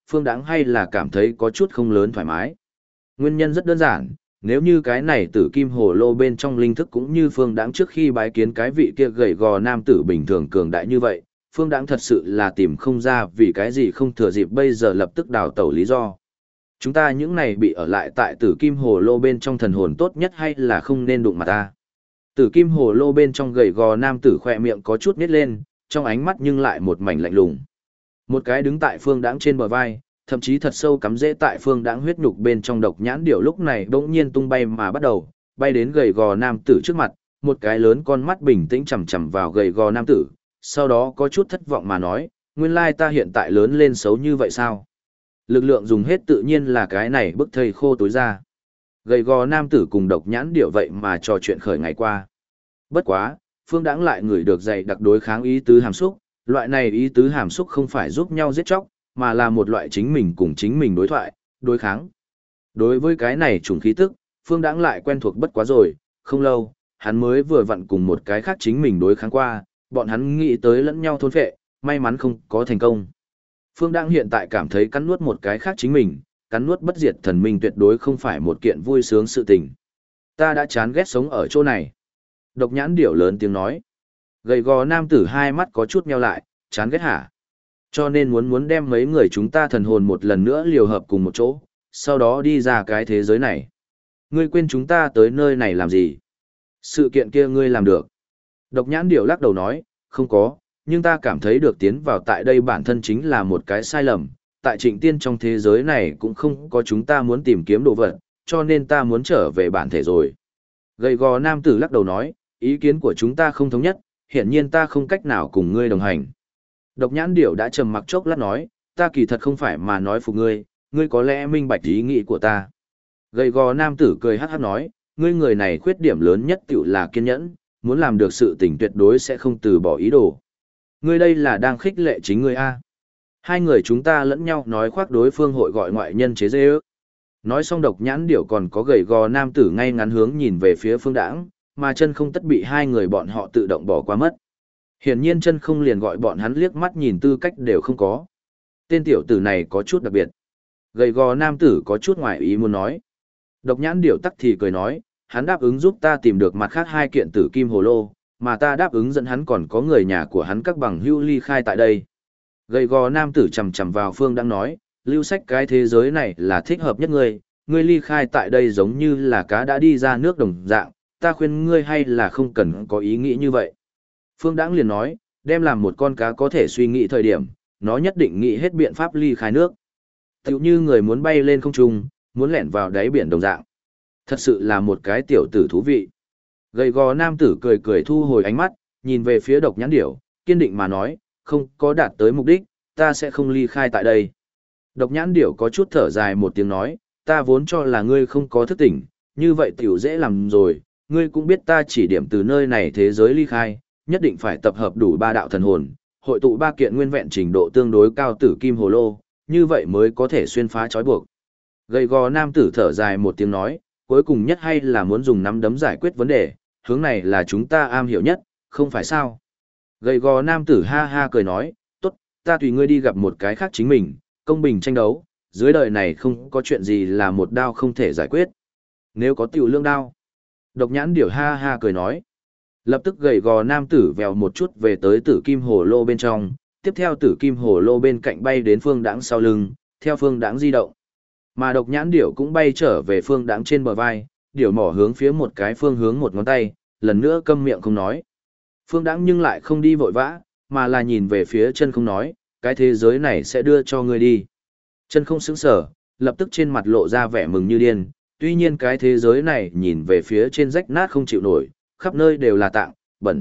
Phương Đãng hay là cảm thấy có chút không lớn thoải mái. Nguyên nhân rất đơn giản, nếu như cái này tử kim hồ lô bên trong linh thức cũng như Phương Đãng trước khi bái kiến cái vị kia gầy gò nam tử bình thường cường đại như vậy, Phương Đãng thật sự là tìm không ra vì cái gì không thừa dịp bây giờ lập tức đào tẩu lý do. Chúng ta những này bị ở lại tại tử kim hồ lô bên trong thần hồn tốt nhất hay là không nên đụng mặt ta. Tử kim hồ lô bên trong gầy gò nam tử khỏe miệng có chút nít lên, trong ánh mắt nhưng lại một mảnh lạnh lùng. Một cái đứng tại Phương Đãng trên bờ vai, thậm chí thật sâu cắm rễ tại Phương Đãng huyết nhục bên trong độc nhãn điểu lúc này bỗng nhiên tung bay mà bắt đầu, bay đến gầy gò nam tử trước mặt, một cái lớn con mắt bình tĩnh chằm chằm vào gầy gò nam tử, sau đó có chút thất vọng mà nói, nguyên lai ta hiện tại lớn lên xấu như vậy sao? Lực lượng dùng hết tự nhiên là cái này bức thây khô tối ra. Gầy gò nam tử cùng độc nhãn điểu vậy mà trò chuyện khởi ngày qua. Bất quá, Phương Đãng lại ngửi được dày đặc đối kháng ý tứ hàm xúc, loại này ý tứ hàm xúc không phải giúp nhau giết chóc, mà là một loại chính mình cùng chính mình đối thoại, đối kháng. Đối với cái này trùng khí tức, Phương Đãng lại quen thuộc bất quá rồi, không lâu, hắn mới vừa vặn cùng một cái khác chính mình đối kháng qua, bọn hắn nghĩ tới lẫn nhau thôn phệ, may mắn không có thành công. Phương Đãng hiện tại cảm thấy cắn nuốt một cái khác chính mình, cắn nuốt bất diệt thần minh tuyệt đối không phải một kiện vui sướng sự tình. Ta đã chán ghét sống ở chỗ này. Độc nhãn điểu lớn tiếng nói. Gầy gò nam tử hai mắt có chút nheo lại, chán ghét hả? Cho nên muốn đem mấy người chúng ta thần hồn một lần nữa liều hợp cùng một chỗ, sau đó đi ra cái thế giới này. Ngươi quên chúng ta tới nơi này làm gì? Sự kiện kia ngươi làm được. Độc nhãn điểu lắc đầu nói, không có, nhưng ta cảm thấy được tiến vào tại đây bản thân chính là một cái sai lầm. Tại Trịnh Tiên trong thế giới này cũng không có chúng ta muốn tìm kiếm đồ vật, cho nên ta muốn trở về bản thể rồi. Gầy gò nam tử lắc đầu nói, ý kiến của chúng ta không thống nhất, hiển nhiên ta không cách nào cùng ngươi đồng hành. Độc nhãn điểu đã trầm mặc chốc lát nói, ta kỳ thật không phải mà nói phục ngươi, ngươi có lẽ minh bạch ý nghĩ của ta. Gầy gò nam tử cười hắc hắc nói, ngươi người này khuyết điểm lớn nhất tựu là kiên nhẫn, muốn làm được sự tình tuyệt đối sẽ không từ bỏ ý đồ. Ngươi đây là đang khích lệ chính ngươi a. Hai người chúng ta lẫn nhau nói khoác đối phương hội gọi ngoại nhân chế dê ước. Nói xong độc nhãn điểu còn có gầy gò nam tử ngay ngắn hướng nhìn về phía Phương Đãng, mà chân không tất bị hai người bọn họ tự động bỏ qua mất. Hiển nhiên chân không liền gọi bọn hắn liếc mắt nhìn tư cách đều không có. Tên tiểu tử này có chút đặc biệt. Gầy gò nam tử có chút ngoài ý muốn nói. Độc nhãn điểu tắc thì cười nói, hắn đáp ứng giúp ta tìm được mặt khác hai kiện tử kim hồ lô, mà ta đáp ứng dẫn hắn còn có người nhà của hắn các bằng hữu ly khai tại đây. Gầy gò nam tử chầm chầm vào Phương đang nói, lưu sách cái thế giới này là thích hợp nhất ngươi, ngươi ly khai tại đây giống như là cá đã đi ra nước đồng dạng, ta khuyên ngươi hay là không cần có ý nghĩ như vậy. Phương Đãng liền nói, đem làm một con cá có thể suy nghĩ thời điểm, nó nhất định nghĩ hết biện pháp ly khai nước. Tựu như người muốn bay lên không trung, muốn lẻn vào đáy biển đồng dạng. Thật sự là một cái tiểu tử thú vị. Gầy gò nam tử cười cười thu hồi ánh mắt, nhìn về phía độc nhãn điểu, kiên định mà nói, không có đạt tới mục đích, ta sẽ không ly khai tại đây. Độc nhãn điểu có chút thở dài một tiếng nói, ta vốn cho là ngươi không có thức tỉnh, như vậy tiểu dễ làm rồi, ngươi cũng biết ta chỉ điểm từ nơi này thế giới ly khai, nhất định phải tập hợp đủ ba đạo thần hồn, hội tụ ba kiện nguyên vẹn trình độ tương đối cao tử kim hồ lô, như vậy mới có thể xuyên phá trói buộc. Gầy gò nam tử thở dài một tiếng nói, cuối cùng nhất hay là muốn dùng nắm đấm giải quyết vấn đề, hướng này là chúng ta am hiểu nhất, không phải sao? Gầy gò nam tử ha ha cười nói, tốt, ta tùy ngươi đi gặp một cái khác chính mình, công bình tranh đấu, dưới đời này không có chuyện gì là một đao không thể giải quyết. Nếu có tiểu lương đao. Độc nhãn điểu ha ha cười nói. Lập tức gầy gò nam tử vèo một chút về tới tử kim hồ lô bên trong, tiếp theo tử kim hồ lô bên cạnh bay đến Phương Đãng sau lưng, theo Phương Đãng di động. Mà độc nhãn điểu cũng bay trở về Phương Đãng trên bờ vai, điểu mỏ hướng phía một cái phương hướng một ngón tay, lần nữa câm miệng không nói. Phương Đãng nhưng lại không đi vội vã, mà là nhìn về phía chân không nói, cái thế giới này sẽ đưa cho ngươi đi. Chân không sững sờ, lập tức trên mặt lộ ra vẻ mừng như điên, tuy nhiên cái thế giới này nhìn về phía trên rách nát không chịu nổi, khắp nơi đều là tạng, bẩn,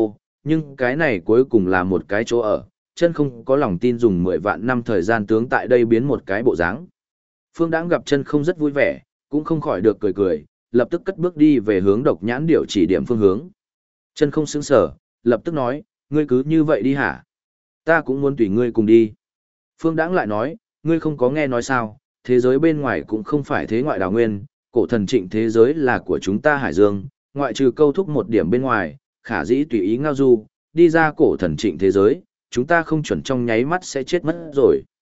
nhưng cái này cuối cùng là một cái chỗ ở, chân không có lòng tin dùng 10 vạn năm thời gian tướng tại đây biến một cái bộ dáng. Phương Đãng gặp chân không rất vui vẻ, cũng không khỏi được cười cười, lập tức cất bước đi về hướng độc nhãn điểu chỉ điểm phương hướng. Chân không sững sờ, lập tức nói, ngươi cứ như vậy đi hả? Ta cũng muốn tùy ngươi cùng đi. Phương Đãng lại nói, ngươi không có nghe nói sao, thế giới bên ngoài cũng không phải thế ngoại đào nguyên, cổ thần Trịnh thế giới là của chúng ta Hải Dương, ngoại trừ câu thúc một điểm bên ngoài, khả dĩ tùy ý ngao du, đi ra cổ thần Trịnh thế giới, chúng ta không chuẩn trong nháy mắt sẽ chết mất rồi.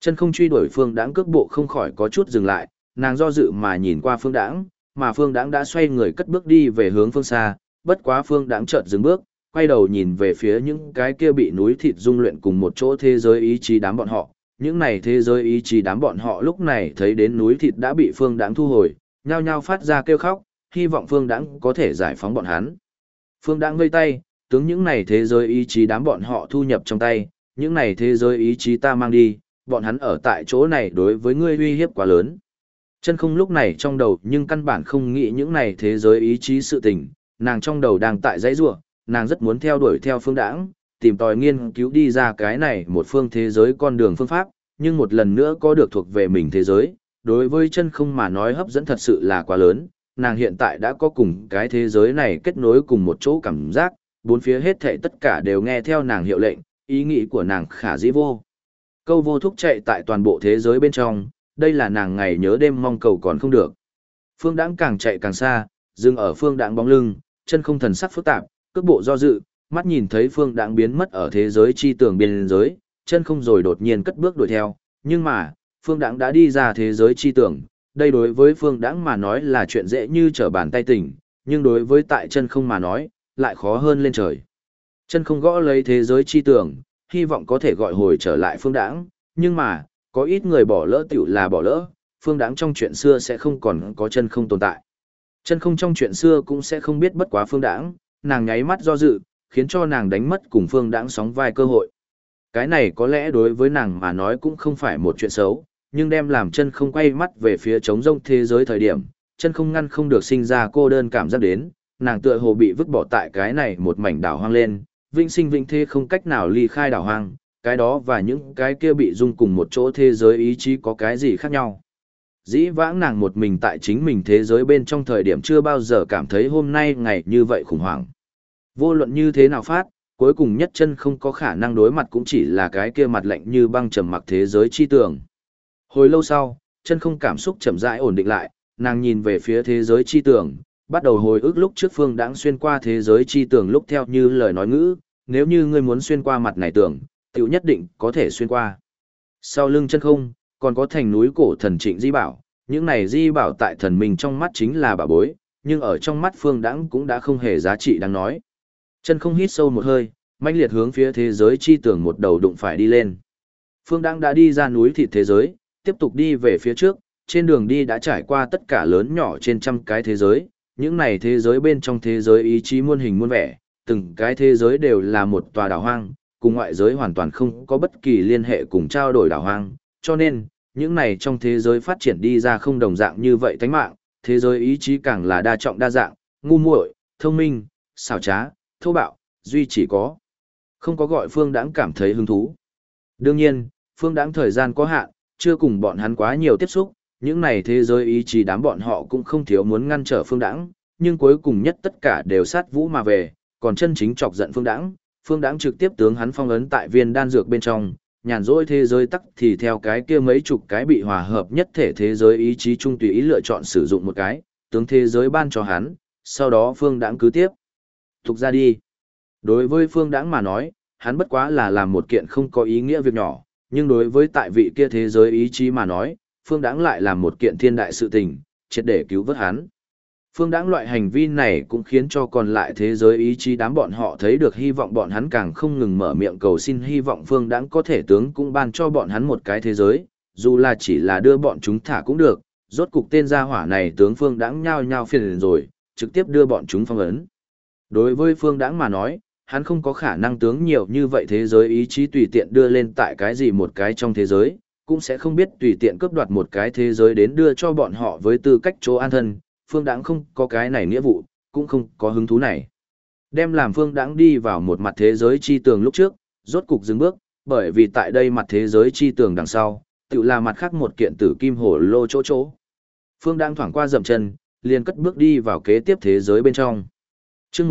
Chân không truy đuổi Phương Đãng cước bộ không khỏi có chút dừng lại, nàng do dự mà nhìn qua Phương Đãng, mà Phương Đãng đã xoay người cất bước đi về hướng phương xa, bất quá Phương Đãng chợt dừng bước, quay đầu nhìn về phía những cái kia bị núi thịt dung luyện cùng một chỗ thế giới ý chí đám bọn họ. Những này thế giới ý chí đám bọn họ lúc này thấy đến núi thịt đã bị Phương Đãng thu hồi, nhao nhao phát ra kêu khóc, hy vọng Phương Đãng có thể giải phóng bọn hắn. Phương Đãng vây tay, tướng những này thế giới ý chí đám bọn họ thu nhập trong tay, những này thế giới ý chí ta mang đi, bọn hắn ở tại chỗ này đối với ngươi uy hiếp quá lớn. Chân không lúc này trong đầu nhưng căn bản không nghĩ những này thế giới ý chí sự tình, nàng trong đầu đang tại dãy rủa, nàng rất muốn theo đuổi theo Phương Đãng, tìm tòi nghiên cứu đi ra cái này một phương thế giới con đường phương pháp, nhưng một lần nữa có được thuộc về mình thế giới, đối với chân không mà nói hấp dẫn thật sự là quá lớn, nàng hiện tại đã có cùng cái thế giới này kết nối cùng một chỗ cảm giác, bốn phía hết thảy tất cả đều nghe theo nàng hiệu lệnh, ý nghĩ của nàng khả dĩ vô. Câu vô thúc chạy tại toàn bộ thế giới bên trong, đây là nàng ngày nhớ đêm mong cầu còn không được. Phương Đãng càng chạy càng xa, dừng ở Phương Đãng bóng lưng, chân không thần sắc phức tạp, cước bộ do dự, mắt nhìn thấy Phương Đãng biến mất ở thế giới chi tường biên giới, chân không rồi đột nhiên cất bước đuổi theo, nhưng mà, Phương Đãng đã đi ra thế giới chi tường, đây đối với Phương Đãng mà nói là chuyện dễ như trở bàn tay tỉnh, nhưng đối với tại chân không mà nói, lại khó hơn lên trời. Chân không gõ lấy thế giới chi tường, hy vọng có thể gọi hồi trở lại Phương Đãng, nhưng mà, có ít người bỏ lỡ tiểu là bỏ lỡ, Phương Đãng trong chuyện xưa sẽ không còn có chân không tồn tại. Chân không trong chuyện xưa cũng sẽ không biết bất quá Phương Đãng, nàng nháy mắt do dự, khiến cho nàng đánh mất cùng Phương Đãng sóng vai cơ hội. Cái này có lẽ đối với nàng mà nói cũng không phải một chuyện xấu, nhưng đem làm chân không quay mắt về phía trống rông thế giới thời điểm, chân không ngăn không được sinh ra cô đơn cảm giác đến, nàng tựa hồ bị vứt bỏ tại cái này một mảnh đảo hoang lên, vĩnh sinh vĩnh thế không cách nào ly khai đảo hoang, cái đó và những cái kia bị dung cùng một chỗ thế giới ý chí có cái gì khác nhau. Dĩ vãng nàng một mình tại chính mình thế giới bên trong thời điểm chưa bao giờ cảm thấy hôm nay ngày như vậy khủng hoảng. Vô luận như thế nào phát, cuối cùng nhất chân không có khả năng đối mặt cũng chỉ là cái kia mặt lạnh như băng trầm mặc thế giới chi tường. Hồi lâu sau, chân không cảm xúc chậm rãi ổn định lại, nàng nhìn về phía thế giới chi tường, bắt đầu hồi ức lúc trước Phương Đãng xuyên qua thế giới chi tường lúc theo như lời nói ngữ, nếu như ngươi muốn xuyên qua mặt này tường, tiểu nhất định có thể xuyên qua. Sau lưng chân không, còn có thành núi cổ thần Trịnh Di Bảo, những này Di Bảo tại thần mình trong mắt chính là bảo bối, nhưng ở trong mắt Phương Đãng cũng đã không hề giá trị đáng nói. Chân không hít sâu một hơi, mãnh liệt hướng phía thế giới chi tường một đầu đụng phải đi lên. Phương Đãng đã đi ra núi thịt thế giới, tiếp tục đi về phía trước, trên đường đi đã trải qua tất cả lớn nhỏ trên trăm cái thế giới, những này thế giới bên trong thế giới ý chí muôn hình muôn vẻ, từng cái thế giới đều là một tòa đảo hoang, cùng ngoại giới hoàn toàn không có bất kỳ liên hệ cùng trao đổi đảo hoang, cho nên, những này trong thế giới phát triển đi ra không đồng dạng như vậy tánh mạng, thế giới ý chí càng là đa trọng đa dạng, ngu muội, thông minh, xảo trá, thô bạo, duy chỉ có. Không có gọi Phương Đãng cảm thấy hứng thú. Đương nhiên, Phương Đãng thời gian có hạn, chưa cùng bọn hắn quá nhiều tiếp xúc, những này thế giới ý chí đám bọn họ cũng không thiếu muốn ngăn trở Phương Đãng, nhưng cuối cùng nhất tất cả đều sát vũ mà về, còn chân chính chọc giận Phương Đãng trực tiếp tướng hắn phong ấn tại viên đan dược bên trong, nhàn rỗi thế giới tắc thì theo cái kia mấy chục cái bị hòa hợp nhất thể thế giới ý chí chung tùy ý lựa chọn sử dụng một cái, tướng thế giới ban cho hắn, sau đó Phương Đãng cứ tiếp tục ra đi. Đối với Phương Đãng mà nói, hắn bất quá là làm một kiện không có ý nghĩa việc nhỏ, nhưng đối với tại vị kia thế giới ý chí mà nói, Phương Đãng lại làm một kiện thiên đại sự tình, triệt để cứu vớt hắn. Phương Đãng loại hành vi này cũng khiến cho còn lại thế giới ý chí đám bọn họ thấy được hy vọng bọn hắn càng không ngừng mở miệng cầu xin hy vọng Phương Đãng có thể tướng cũng ban cho bọn hắn một cái thế giới, dù là chỉ là đưa bọn chúng thả cũng được, rốt cục tên gia hỏa này tướng Phương Đãng nhao nhao phiền rồi, trực tiếp đưa bọn chúng phong ấn. Đối với Phương Đãng mà nói, hắn không có khả năng tướng nhiều như vậy thế giới ý chí tùy tiện đưa lên tại cái gì một cái trong thế giới, cũng sẽ không biết tùy tiện cướp đoạt một cái thế giới đến đưa cho bọn họ với tư cách chỗ an thân, Phương Đãng không có cái này nghĩa vụ, cũng không có hứng thú này. Đem làm Phương Đãng đi vào một mặt thế giới chi tường lúc trước, rốt cục dừng bước, bởi vì tại đây mặt thế giới chi tường đằng sau, tự là mặt khác một kiện tử kim hổ lô chỗ. Phương Đãng thoảng qua dậm chân, liền cất bước đi vào kế tiếp thế giới bên trong. Chương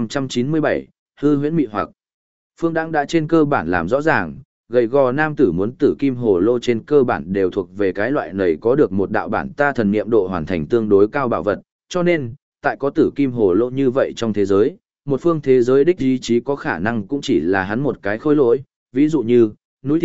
1597, hư huyễn mị hoặc. Phương Đãng đã trên cơ bản làm rõ ràng, gầy gò nam tử muốn tử kim hồ lô trên cơ bản đều thuộc về cái loại này có được một đạo bản ta thần niệm độ hoàn thành tương đối cao bảo vật, cho nên, tại có tử kim hồ lô như vậy trong thế giới, một phương thế giới đích ý chí có khả năng cũng chỉ là hắn một cái khối lỗi, ví dụ như, núi thịt,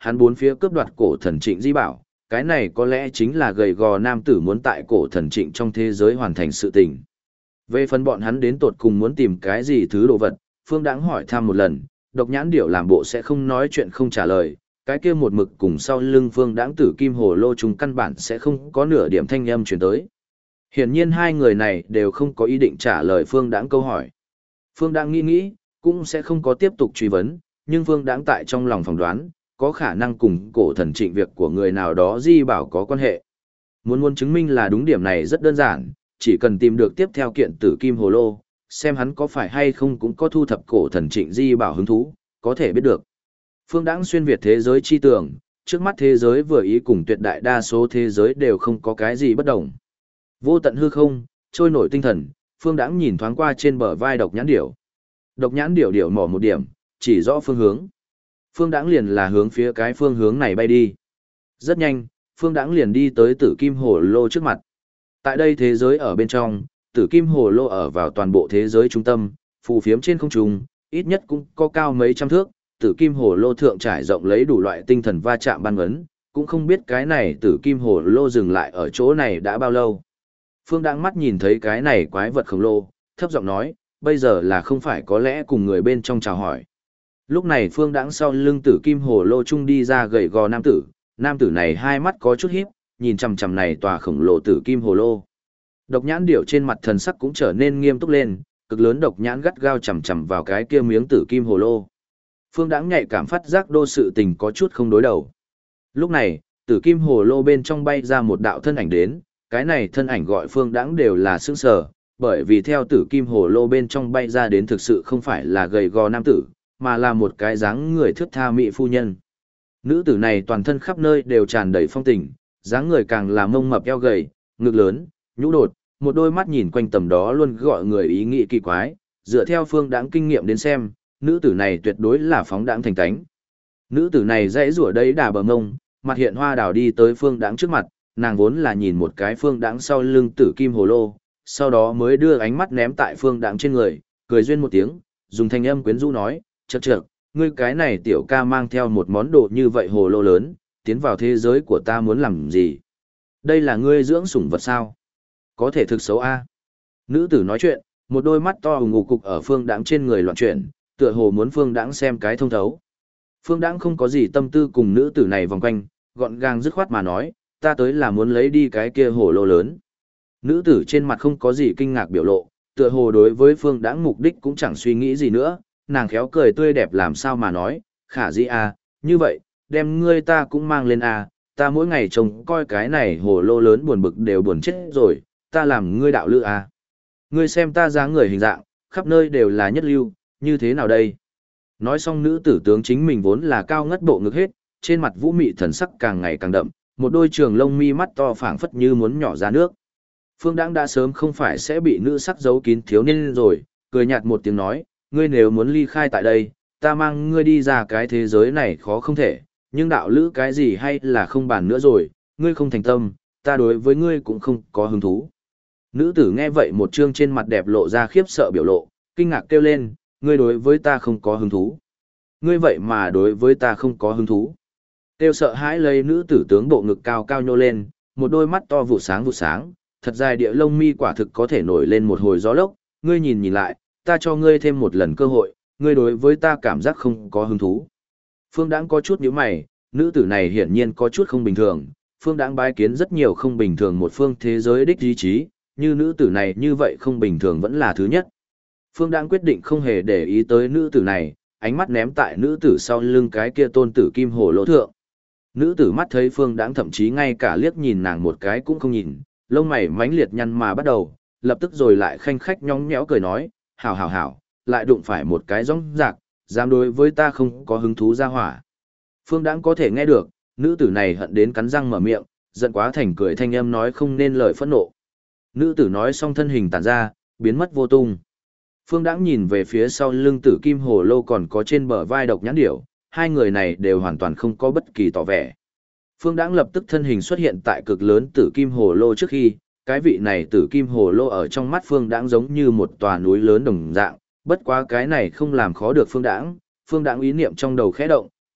hắn bốn phía cướp đoạt cổ thần Trịnh Di Bảo, cái này có lẽ chính là gầy gò nam tử muốn tại cổ thần Trịnh trong thế giới hoàn thành sự tình. Về phần bọn hắn đến tột cùng muốn tìm cái gì thứ đồ vật, Phương Đãng hỏi thăm một lần, Độc Nhãn Điểu làm bộ sẽ không nói chuyện không trả lời, cái kia một mực cùng sau lưng Phương Đãng tử kim hồ lô chúng căn bản sẽ không có nửa điểm thanh âm truyền tới. Hiển nhiên hai người này đều không có ý định trả lời Phương Đãng câu hỏi. Phương Đãng nghĩ, cũng sẽ không có tiếp tục truy vấn, nhưng Phương Đãng tại trong lòng phỏng đoán, có khả năng cùng cổ thần Trịnh việc của người nào đó Di Bảo có quan hệ. Muốn chứng minh là đúng điểm này rất đơn giản, chỉ cần tìm được tiếp theo kiện tử kim hồ lô, xem hắn có phải hay không cũng có thu thập cổ thần Trịnh Di Bảo hứng thú, có thể biết được. Phương Đãng xuyên việt thế giới chi tưởng, trước mắt thế giới vừa ý cùng tuyệt đại đa số thế giới đều không có cái gì bất đồng. Vô tận hư không, trôi nổi tinh thần, Phương Đãng nhìn thoáng qua trên bờ vai Độc Nhãn Điểu. Độc Nhãn Điểu mỏ một điểm, chỉ rõ phương hướng. Phương Đãng liền là hướng phía cái phương hướng này bay đi. Rất nhanh, Phương Đãng liền đi tới tử kim hồ lô trước mặt. Tại đây thế giới ở bên trong, tử kim hồ lô ở vào toàn bộ thế giới trung tâm, phù phiếm trên không trung, ít nhất cũng có cao mấy trăm thước, tử kim hồ lô thượng trải rộng lấy đủ loại tinh thần va chạm ban ấn, cũng không biết cái này tử kim hồ lô dừng lại ở chỗ này đã bao lâu. Phương Đãng mắt nhìn thấy cái này quái vật khổng lồ, thấp giọng nói, bây giờ là không phải có lẽ cùng người bên trong chào hỏi. Lúc này Phương Đãng sau lưng tử kim hồ lô trung đi ra gầy gò nam tử này hai mắt có chút híp, nhìn chằm chằm này tòa khổng lồ tử kim hồ lô. Độc Nhãn Điểu trên mặt thần sắc cũng trở nên nghiêm túc lên, cực lớn độc nhãn gắt gao chằm chằm vào cái kia miếng tử kim hồ lô. Phương Đãng nhạy cảm phát giác đô sự tình có chút không đối đầu. Lúc này, tử kim hồ lô bên trong bay ra một đạo thân ảnh đến, cái này thân ảnh gọi Phương Đãng đều là sững sờ, bởi vì theo tử kim hồ lô bên trong bay ra đến thực sự không phải là gầy gò nam tử, mà là một cái dáng người thướt tha mỹ phu nhân. Nữ tử này toàn thân khắp nơi đều tràn đầy phong tình, dáng người càng là mông mập eo gầy, ngực lớn, nhũ đột, một đôi mắt nhìn quanh tầm đó luôn gọi người ý nghĩ kỳ quái, dựa theo Phương Đãng kinh nghiệm đến xem, nữ tử này tuyệt đối là phóng đãng thành tánh. Nữ tử này dãy rủa đấy đà bờ ngông, mặt hiện hoa đào đi tới Phương Đãng trước mặt, nàng vốn là nhìn một cái Phương Đãng sau lưng tử kim hồ lô, sau đó mới đưa ánh mắt ném tại Phương Đãng trên người, cười duyên một tiếng, dùng thanh âm quyến rũ nói, chậc chậc, ngươi cái này tiểu ca mang theo một món đồ như vậy hồ lô lớn, tiến vào thế giới của ta muốn làm gì? Đây là ngươi dưỡng sủng vật sao? Có thể thực xấu a. Nữ tử nói chuyện, một đôi mắt to ngủ cục ở Phương Đãng trên người loạn chuyển, tựa hồ muốn Phương Đãng xem cái thông thấu. Phương Đãng không có gì tâm tư cùng nữ tử này vòng quanh, gọn gàng dứt khoát mà nói, ta tới là muốn lấy đi cái kia hồ lô lớn. Nữ tử trên mặt không có gì kinh ngạc biểu lộ, tựa hồ đối với Phương Đãng mục đích cũng chẳng suy nghĩ gì nữa, nàng khéo cười tươi đẹp làm sao mà nói, khả dĩ a, như vậy, đem ngươi ta cũng mang lên a, ta mỗi ngày trông coi cái này hồ lô lớn buồn bực đều buồn chết rồi, ta làm ngươi đạo lữ a. Ngươi xem ta dáng người hình dạng, khắp nơi đều là nhất lưu, như thế nào đây? Nói xong nữ tử tướng chính mình vốn là cao ngất bộ ngực hết, trên mặt vũ mị thần sắc càng ngày càng đậm, một đôi trường lông mi mắt to phảng phất như muốn nhỏ ra nước. Phương Đãng đã sớm không phải sẽ bị nữ sắc giấu kín thiếu niên rồi, cười nhạt một tiếng nói, ngươi nếu muốn ly khai tại đây, ta mang ngươi đi ra cái thế giới này khó không thể, nhưng đạo lữ cái gì hay là không bàn nữa rồi, ngươi không thành tâm, ta đối với ngươi cũng không có hứng thú. Nữ tử nghe vậy một trương trên mặt đẹp lộ ra khiếp sợ biểu lộ, kinh ngạc kêu lên, ngươi đối với ta không có hứng thú. Ngươi vậy mà đối với ta không có hứng thú. Tiêu sợ hãi lấy nữ tử tướng bộ ngực cao cao nhô lên, một đôi mắt to vụ sáng, thật dài địa lông mi quả thực có thể nổi lên một hồi gió lốc, ngươi nhìn lại, ta cho ngươi thêm một lần cơ hội, ngươi đối với ta cảm giác không có hứng thú. Phương Đãng có chút nhíu mày, nữ tử này hiển nhiên có chút không bình thường, Phương Đãng bái kiến rất nhiều không bình thường một phương thế giới đích ý chí, như nữ tử này như vậy không bình thường vẫn là thứ nhất. Phương Đãng quyết định không hề để ý tới nữ tử này, ánh mắt ném tại nữ tử sau lưng cái kia tôn tử kim hồ lỗ thượng. Nữ tử mắt thấy Phương Đãng thậm chí ngay cả liếc nhìn nàng một cái cũng không nhìn, lông mày mánh liệt nhăn mà bắt đầu, lập tức rồi lại khanh khách nhõng nhẽo cười nói, hảo, lại đụng phải một cái rõng rạc, dám đối với ta không có hứng thú ra hỏa. Phương Đãng có thể nghe được, nữ tử này hận đến cắn răng mở miệng, giận quá thành cười thanh âm nói không nên lời phẫn nộ. Nữ tử nói xong thân hình tản ra, biến mất vô tung. Phương Đãng nhìn về phía sau lưng tử kim hồ lô còn có trên bờ vai Độc Nhãn Điểu, hai người này đều hoàn toàn không có bất kỳ tỏ vẻ. Phương Đãng lập tức thân hình xuất hiện tại cực lớn tử kim hồ lô trước khi, cái vị này tử kim hồ lô ở trong mắt Phương Đãng giống như một tòa núi lớn đồng dạng, bất quá cái này không làm khó được Phương Đãng ý niệm trong đầu khẽ động,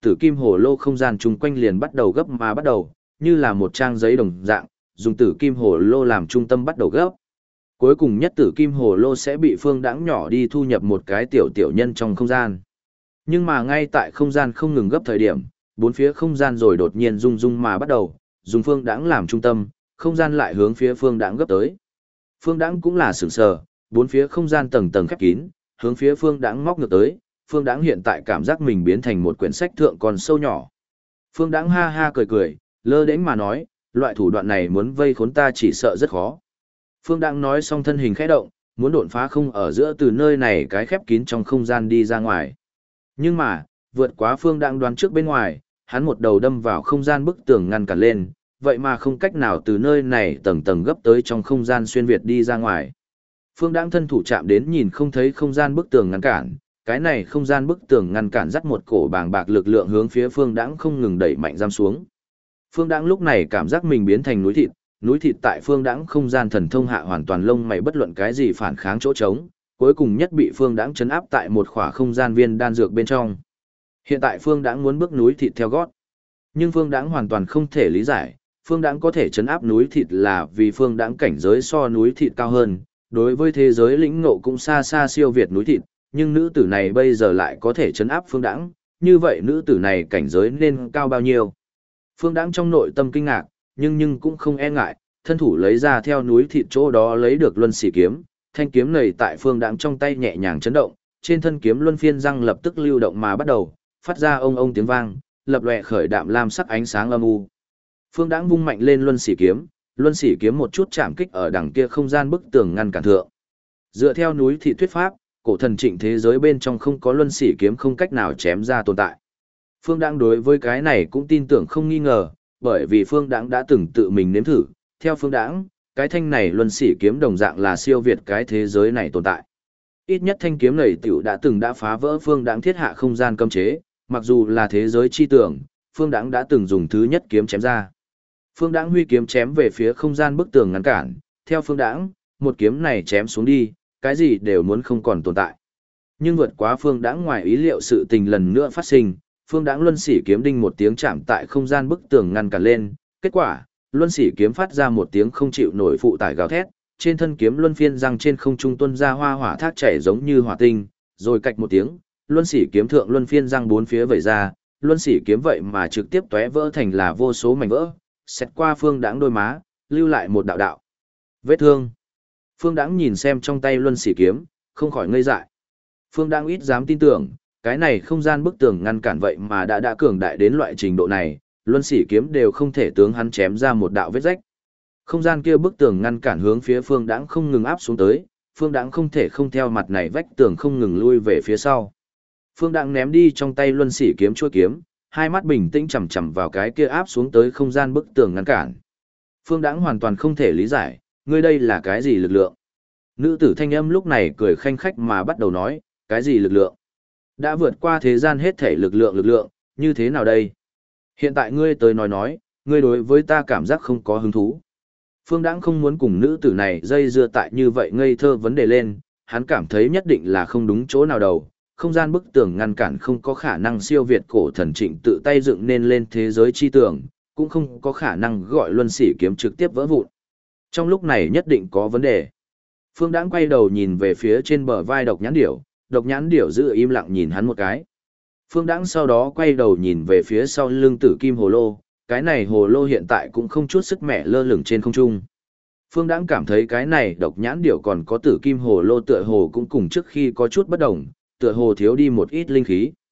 tử kim hồ lô không gian chung quanh liền bắt đầu gấp mà bắt đầu, như là một trang giấy đồng dạng, dùng tử kim hồ lô làm trung tâm bắt đầu gấp. Cuối cùng nhất tử kim hồ lô sẽ bị Phương Đãng nhỏ đi thu nhập một cái tiểu tiểu nhân trong không gian. Nhưng mà ngay tại không gian không ngừng gấp thời điểm, bốn phía không gian rồi đột nhiên rung rung mà bắt đầu, dùng Phương Đãng làm trung tâm, không gian lại hướng phía Phương Đãng gấp tới. Phương Đãng cũng là sửng sờ, bốn phía không gian tầng tầng khép kín, hướng phía Phương Đãng móc ngược tới. Phương Đãng hiện tại cảm giác mình biến thành một quyển sách thượng còn sâu nhỏ. Phương Đãng ha ha cười cười, lơ đễnh mà nói, loại thủ đoạn này muốn vây khốn ta chỉ sợ rất khó. Phương Đãng nói xong thân hình khẽ động, muốn đột phá không ở giữa từ nơi này cái khép kín trong không gian đi ra ngoài. Nhưng mà, vượt quá Phương Đãng đoán trước bên ngoài, hắn một đầu đâm vào không gian bức tường ngăn cản lên, vậy mà không cách nào từ nơi này tầng tầng gấp tới trong không gian xuyên việt đi ra ngoài. Phương Đãng thân thủ chạm đến nhìn không thấy không gian bức tường ngăn cản, cái này không gian bức tường ngăn cản dắt một cổ bàng bạc lực lượng hướng phía Phương Đãng không ngừng đẩy mạnh giam xuống. Phương Đãng lúc này cảm giác mình biến thành núi thịt tại Phương Đãng không gian thần thông hạ hoàn toàn lông mày bất luận cái gì phản kháng chỗ trống, cuối cùng nhất bị Phương Đãng trấn áp tại một khỏa không gian viên đan dược bên trong. Hiện tại Phương Đãng muốn bước núi thịt theo gót, nhưng Phương Đãng hoàn toàn không thể lý giải, Phương Đãng có thể trấn áp núi thịt là vì Phương Đãng cảnh giới so núi thịt cao hơn, đối với thế giới lĩnh ngộ cũng xa xa siêu việt núi thịt, nhưng nữ tử này bây giờ lại có thể trấn áp Phương Đãng, như vậy nữ tử này cảnh giới nên cao bao nhiêu? Phương Đãng trong nội tâm kinh ngạc, nhưng cũng không e ngại, thân thủ lấy ra theo núi thịt chỗ đó lấy được luân xỉ kiếm, thanh kiếm này tại Phương Đãng trong tay nhẹ nhàng chấn động, trên thân kiếm luân phiên răng lập tức lưu động mà bắt đầu, phát ra ông ông tiếng vang, lập lòe khởi đạm lam sắc ánh sáng âm u. Phương Đãng vung mạnh lên luân xỉ kiếm một chút chạm kích ở đằng kia không gian bức tường ngăn cản thượng. Dựa theo núi thịt thuyết pháp, cổ thần trịnh thế giới bên trong không có luân xỉ kiếm không cách nào chém ra tồn tại. Phương Đãng đối với cái này cũng tin tưởng không nghi ngờ, bởi vì Phương Đãng đã từng tự mình nếm thử, theo Phương Đãng, cái thanh này luân xỉ kiếm đồng dạng là siêu việt cái thế giới này tồn tại. Ít nhất thanh kiếm này tiểu đã phá vỡ Phương Đãng thiết hạ không gian cấm chế, mặc dù là thế giới chi tưởng, Phương Đãng đã từng dùng thứ nhất kiếm chém ra. Phương Đãng huy kiếm chém về phía không gian bức tường ngăn cản, theo Phương Đãng, một kiếm này chém xuống đi, cái gì đều muốn không còn tồn tại. Nhưng vượt quá Phương Đãng ngoài ý liệu sự tình lần nữa phát sinh, Phương Đãng luân xỉ kiếm đinh một tiếng chạm tại không gian bức tường ngăn cản lên, kết quả, luân xỉ kiếm phát ra một tiếng không chịu nổi phụ tải gào thét, trên thân kiếm luân phiên răng trên không trung tuôn ra hoa hỏa thác chảy giống như hỏa tinh, rồi cạch một tiếng, luân xỉ kiếm thượng luân phiên răng bốn phía vẩy ra, luân xỉ kiếm vậy mà trực tiếp tóe vỡ thành là vô số mảnh vỡ, xẹt qua Phương Đãng đôi má, lưu lại một đạo đạo vết thương. Phương Đãng nhìn xem trong tay luân xỉ kiếm, không khỏi ngây dại. Phương Đãng ít dám tin tưởng, cái này không gian bức tường ngăn cản vậy mà đã cường đại đến loại trình độ này, luân xỉ kiếm đều không thể tướng hắn chém ra một đạo vết rách. Không gian kia bức tường ngăn cản hướng phía Phương Đãng không ngừng áp xuống tới, Phương Đãng không thể không theo mặt này vách tường không ngừng lui về phía sau. Phương Đãng ném đi trong tay luân xỉ kiếm chuôi kiếm, hai mắt bình tĩnh chằm chằm vào cái kia áp xuống tới không gian bức tường ngăn cản. Phương Đãng hoàn toàn không thể lý giải, ngươi đây là cái gì lực lượng? Nữ tử thanh âm lúc này cười khanh khách mà bắt đầu nói, cái gì lực lượng? Đã vượt qua thế gian hết thể lực lượng, như thế nào đây? Hiện tại ngươi tới nói, ngươi đối với ta cảm giác không có hứng thú. Phương Đãng không muốn cùng nữ tử này dây dưa tại như vậy ngây thơ vấn đề lên, hắn cảm thấy nhất định là không đúng chỗ nào đầu, không gian bức tường ngăn cản không có khả năng siêu việt cổ thần trịnh tự tay dựng nên lên thế giới chi tường, cũng không có khả năng gọi luân xỉ kiếm trực tiếp vỡ vụn. Trong lúc này nhất định có vấn đề. Phương Đãng quay đầu nhìn về phía trên bờ vai độc nhãn điểu giữ im lặng nhìn hắn một cái. Phương Đãng sau đó quay đầu nhìn về phía sau lưng tử kim hồ lô, cái này hồ lô hiện tại cũng không chút sức mẻ lơ lửng trên không trung. Phương Đãng cảm thấy cái này độc nhãn điểu còn có tử kim hồ lô tựa hồ cũng cùng trước khi có chút bất đồng, tựa hồ thiếu đi một ít linh khí.